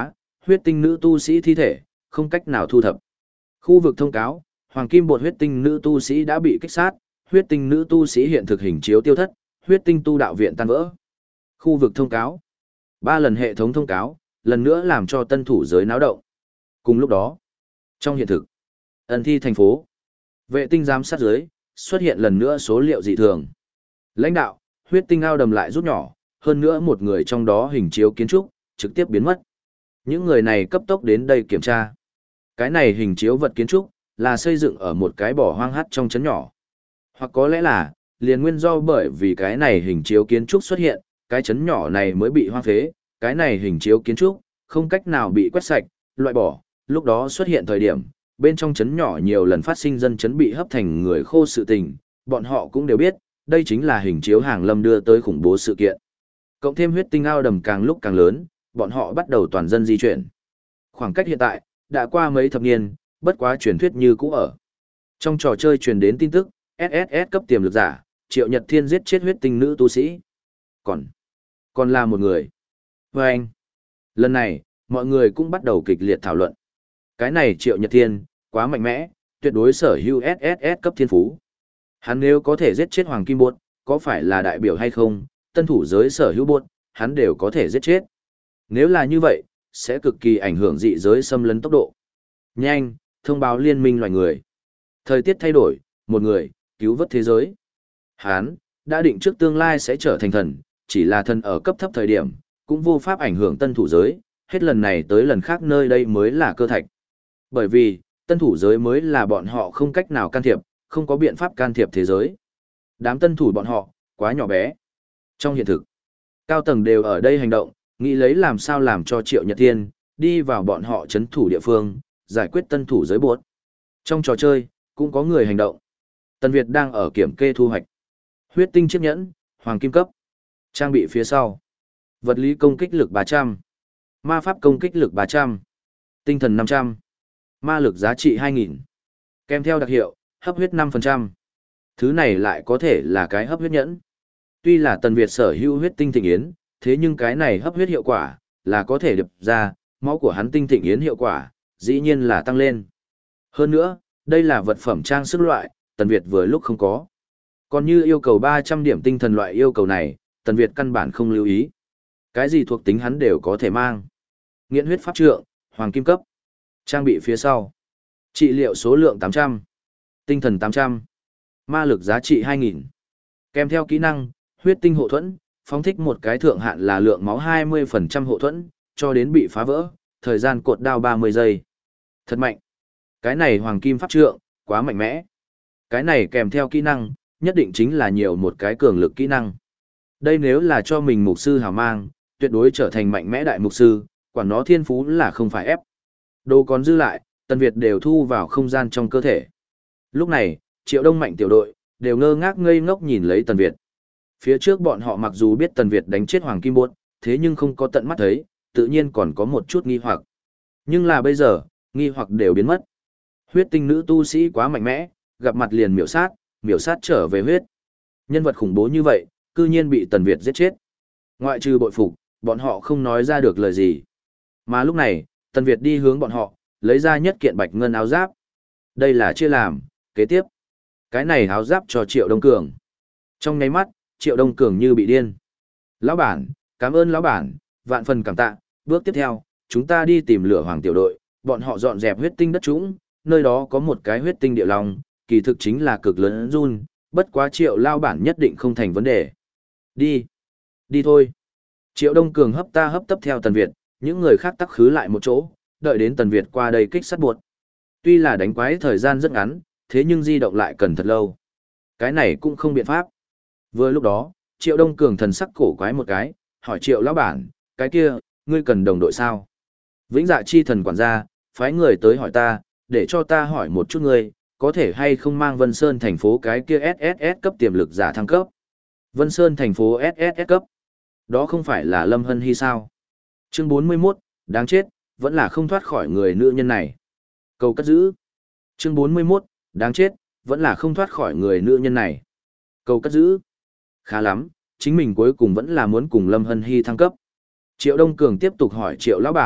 huyết tinh nữ tu sĩ thi thể, không cách nào thu thập. Khu vực thông cáo, hoàng kim bột huyết tinh nữ tu sĩ đã bị kích sát, huyết tinh nữ tu sĩ hiện thực hình chiếu tiêu thất, huyết tinh tu đạo viện tan vỡ. Khu vực thông cáo. Ba lần hệ thống thông cáo, lần nữa làm cho tân thủ giới náo động. Cùng lúc đó, trong hiện thực, ẩn thi thành phố, vệ tinh giám sát giới, xuất hiện lần nữa số liệu dị thường. Lãnh đạo, huyết tinh ao đầm lại rút nhỏ, hơn nữa một người trong đó hình chiếu kiến trúc, trực tiếp biến mất. Những người này cấp tốc đến đây kiểm tra. Cái này hình chiếu vật kiến trúc, là xây dựng ở một cái bỏ hoang hắt trong trấn nhỏ. Hoặc có lẽ là, liền nguyên do bởi vì cái này hình chiếu kiến trúc xuất hiện, cái trấn nhỏ này mới bị hoang phế, cái này hình chiếu kiến trúc, không cách nào bị quét sạch, loại bỏ, lúc đó xuất hiện thời điểm, bên trong trấn nhỏ nhiều lần phát sinh dân trấn bị hấp thành người khô sự tình, bọn họ cũng đều biết, đây chính là hình chiếu hàng lâm đưa tới khủng bố sự kiện. Cộng thêm huyết tinh ao đầm càng lúc càng lớn, bọn họ bắt đầu toàn dân di chuyển. Khoảng cách hiện tại, đã qua mấy thập niên, bất quá truyền thuyết như cũ ở. Trong trò chơi truyền đến tin tức, ét ét ét cấp tiềm lực giả, Triệu Nhật Thiên giết chết huyết tinh nữ tu sĩ. Còn, còn là một người. Và anh, lần này, mọi người cũng bắt đầu kịch liệt thảo luận. Cái này Triệu Nhật Thiên, quá mạnh mẽ, tuyệt đối sở hữu ét ét ét cấp thiên phú. Hắn nếu có thể giết chết Hoàng Kim Bột, có phải là đại biểu hay không, tân thủ giới sở hữu bột, hắn đều có thể giết chết. Nếu là như vậy, sẽ cực kỳ ảnh hưởng dị giới xâm lấn tốc độ. Nhanh, thông báo liên minh loài người. Thời tiết thay đổi, một người, cứu vớt thế giới. Hắn, đã định trước tương lai sẽ trở thành thần, chỉ là thần ở cấp thấp thời điểm, cũng vô pháp ảnh hưởng tân thủ giới, hết lần này tới lần khác nơi đây mới là cơ thạch. Bởi vì, tân thủ giới mới là bọn họ không cách nào can thiệp, không có biện pháp can thiệp thế giới. Đám tân thủ bọn họ, quá nhỏ bé. Trong hiện thực, cao tầng đều ở đây hành động, nghĩ lấy làm sao làm cho Triệu Nhật Thiên, đi vào bọn họ chấn thủ địa phương, giải quyết tân thủ giới buốt. Trong trò chơi, cũng có người hành động. Tân Việt đang ở kiểm kê thu hoạch. Huyết tinh chiếc nhẫn, hoàng kim cấp. Trang bị phía sau. Vật lý công kích lực ba trăm. Ma pháp công kích lực ba trăm. Tinh thần năm trăm. Ma lực giá trị hai nghìn. Kèm theo đặc hiệu, hấp huyết năm phần trăm. Thứ này lại có thể là cái hấp huyết nhẫn. Tuy là Tần Việt sở hữu huyết tinh thịnh yến, thế nhưng cái này hấp huyết hiệu quả, là có thể điệp ra, máu của hắn tinh thịnh yến hiệu quả, dĩ nhiên là tăng lên. Hơn nữa, đây là vật phẩm trang sức loại, Tần Việt vừa lúc không có. Còn như yêu cầu ba trăm điểm tinh thần loại yêu cầu này, Tần Việt căn bản không lưu ý. Cái gì thuộc tính hắn đều có thể mang. Nghiện huyết pháp trượng, hoàng kim cấp. Trang bị phía sau. Trị liệu số lượng tám trăm. Tinh thần tám trăm. Ma lực giá trị hai nghìn. Kèm theo kỹ năng, huyết tinh hộ thuẫn, phóng thích một cái thượng hạn là lượng máu hai mươi phần trăm hộ thuẫn, cho đến bị phá vỡ, thời gian cột đao ba mươi giây. Thật mạnh. Cái này hoàng kim pháp trượng, quá mạnh mẽ. Cái này kèm theo kỹ năng, nhất định chính là nhiều một cái cường lực kỹ năng. Đây nếu là cho mình mục sư hào mang, tuyệt đối trở thành mạnh mẽ đại mục sư, quản nó thiên phú là không phải ép. Đồ còn dư lại, Tần Việt đều thu vào không gian trong cơ thể. Lúc này, Triệu Đông Mạnh tiểu đội, đều ngơ ngác ngây ngốc nhìn lấy Tần Việt. Phía trước bọn họ mặc dù biết Tần Việt đánh chết Hoàng Kim Bột, thế nhưng không có tận mắt thấy, tự nhiên còn có một chút nghi hoặc. Nhưng là bây giờ, nghi hoặc đều biến mất. Huyết tinh nữ tu sĩ quá mạnh mẽ, gặp mặt liền miểu sát, miểu sát trở về huyết. Nhân vật khủng bố như vậy, cư nhiên bị Tần Việt giết chết. Ngoại trừ bội phục, bọn họ không nói ra được lời gì. Mà lúc này, Tần Việt đi hướng bọn họ, lấy ra nhất kiện bạch ngân áo giáp. Đây là chia làm, kế tiếp. Cái này áo giáp cho Triệu Đông Cường. Trong nháy mắt, Triệu Đông Cường như bị điên. Lão bản, cảm ơn lão bản, vạn phần cảm tạ. Bước tiếp theo, chúng ta đi tìm lửa hoàng tiểu đội, bọn họ dọn dẹp huyết tinh đất trũng, nơi đó có một cái huyết tinh địa long, kỳ thực chính là cực lớn run, bất quá Triệu lão bản nhất định không thành vấn đề. Đi, đi thôi. Triệu Đông Cường hấp ta hấp tấp theo Tần Việt, những người khác tắc khứ lại một chỗ, đợi đến Tần Việt qua đây kích sát buộc. Tuy là đánh quái thời gian rất ngắn, thế nhưng di động lại cần thật lâu. Cái này cũng không biện pháp. Vừa lúc đó, Triệu Đông Cường thần sắc cổ quái một cái, hỏi Triệu lão bản, cái kia, ngươi cần đồng đội sao? Vĩnh Dạ chi thần quản gia, phái người tới hỏi ta, để cho ta hỏi một chút ngươi, có thể hay không mang Vân Sơn thành phố cái kia ét ét ét cấp tiềm lực giả thăng cấp? Vân Sơn thành phố ét ét ét cấp. Đó không phải là Lâm Hân Hy sao? Chương bốn mươi mốt, đáng chết, vẫn là không thoát khỏi người nữ nhân này. Cầu cất giữ. Chương bốn mươi mốt, đáng chết, vẫn là không thoát khỏi người nữ nhân này. Cầu cất giữ. Khá lắm, chính mình cuối cùng vẫn là muốn cùng Lâm Hân Hy thăng cấp. Triệu Đông Cường tiếp tục hỏi Triệu lão bản,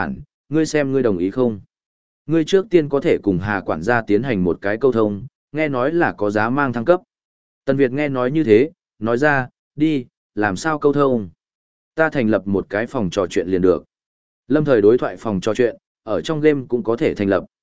ngươi xem ngươi đồng ý không? Ngươi trước tiên có thể cùng Hà quản gia tiến hành một cái câu thông, nghe nói là có giá mang thăng cấp. Tần Việt nghe nói như thế, nói ra, đi, làm sao câu thông? Ta thành lập một cái phòng trò chuyện liền được. Lâm thời đối thoại phòng trò chuyện, ở trong game cũng có thể thành lập.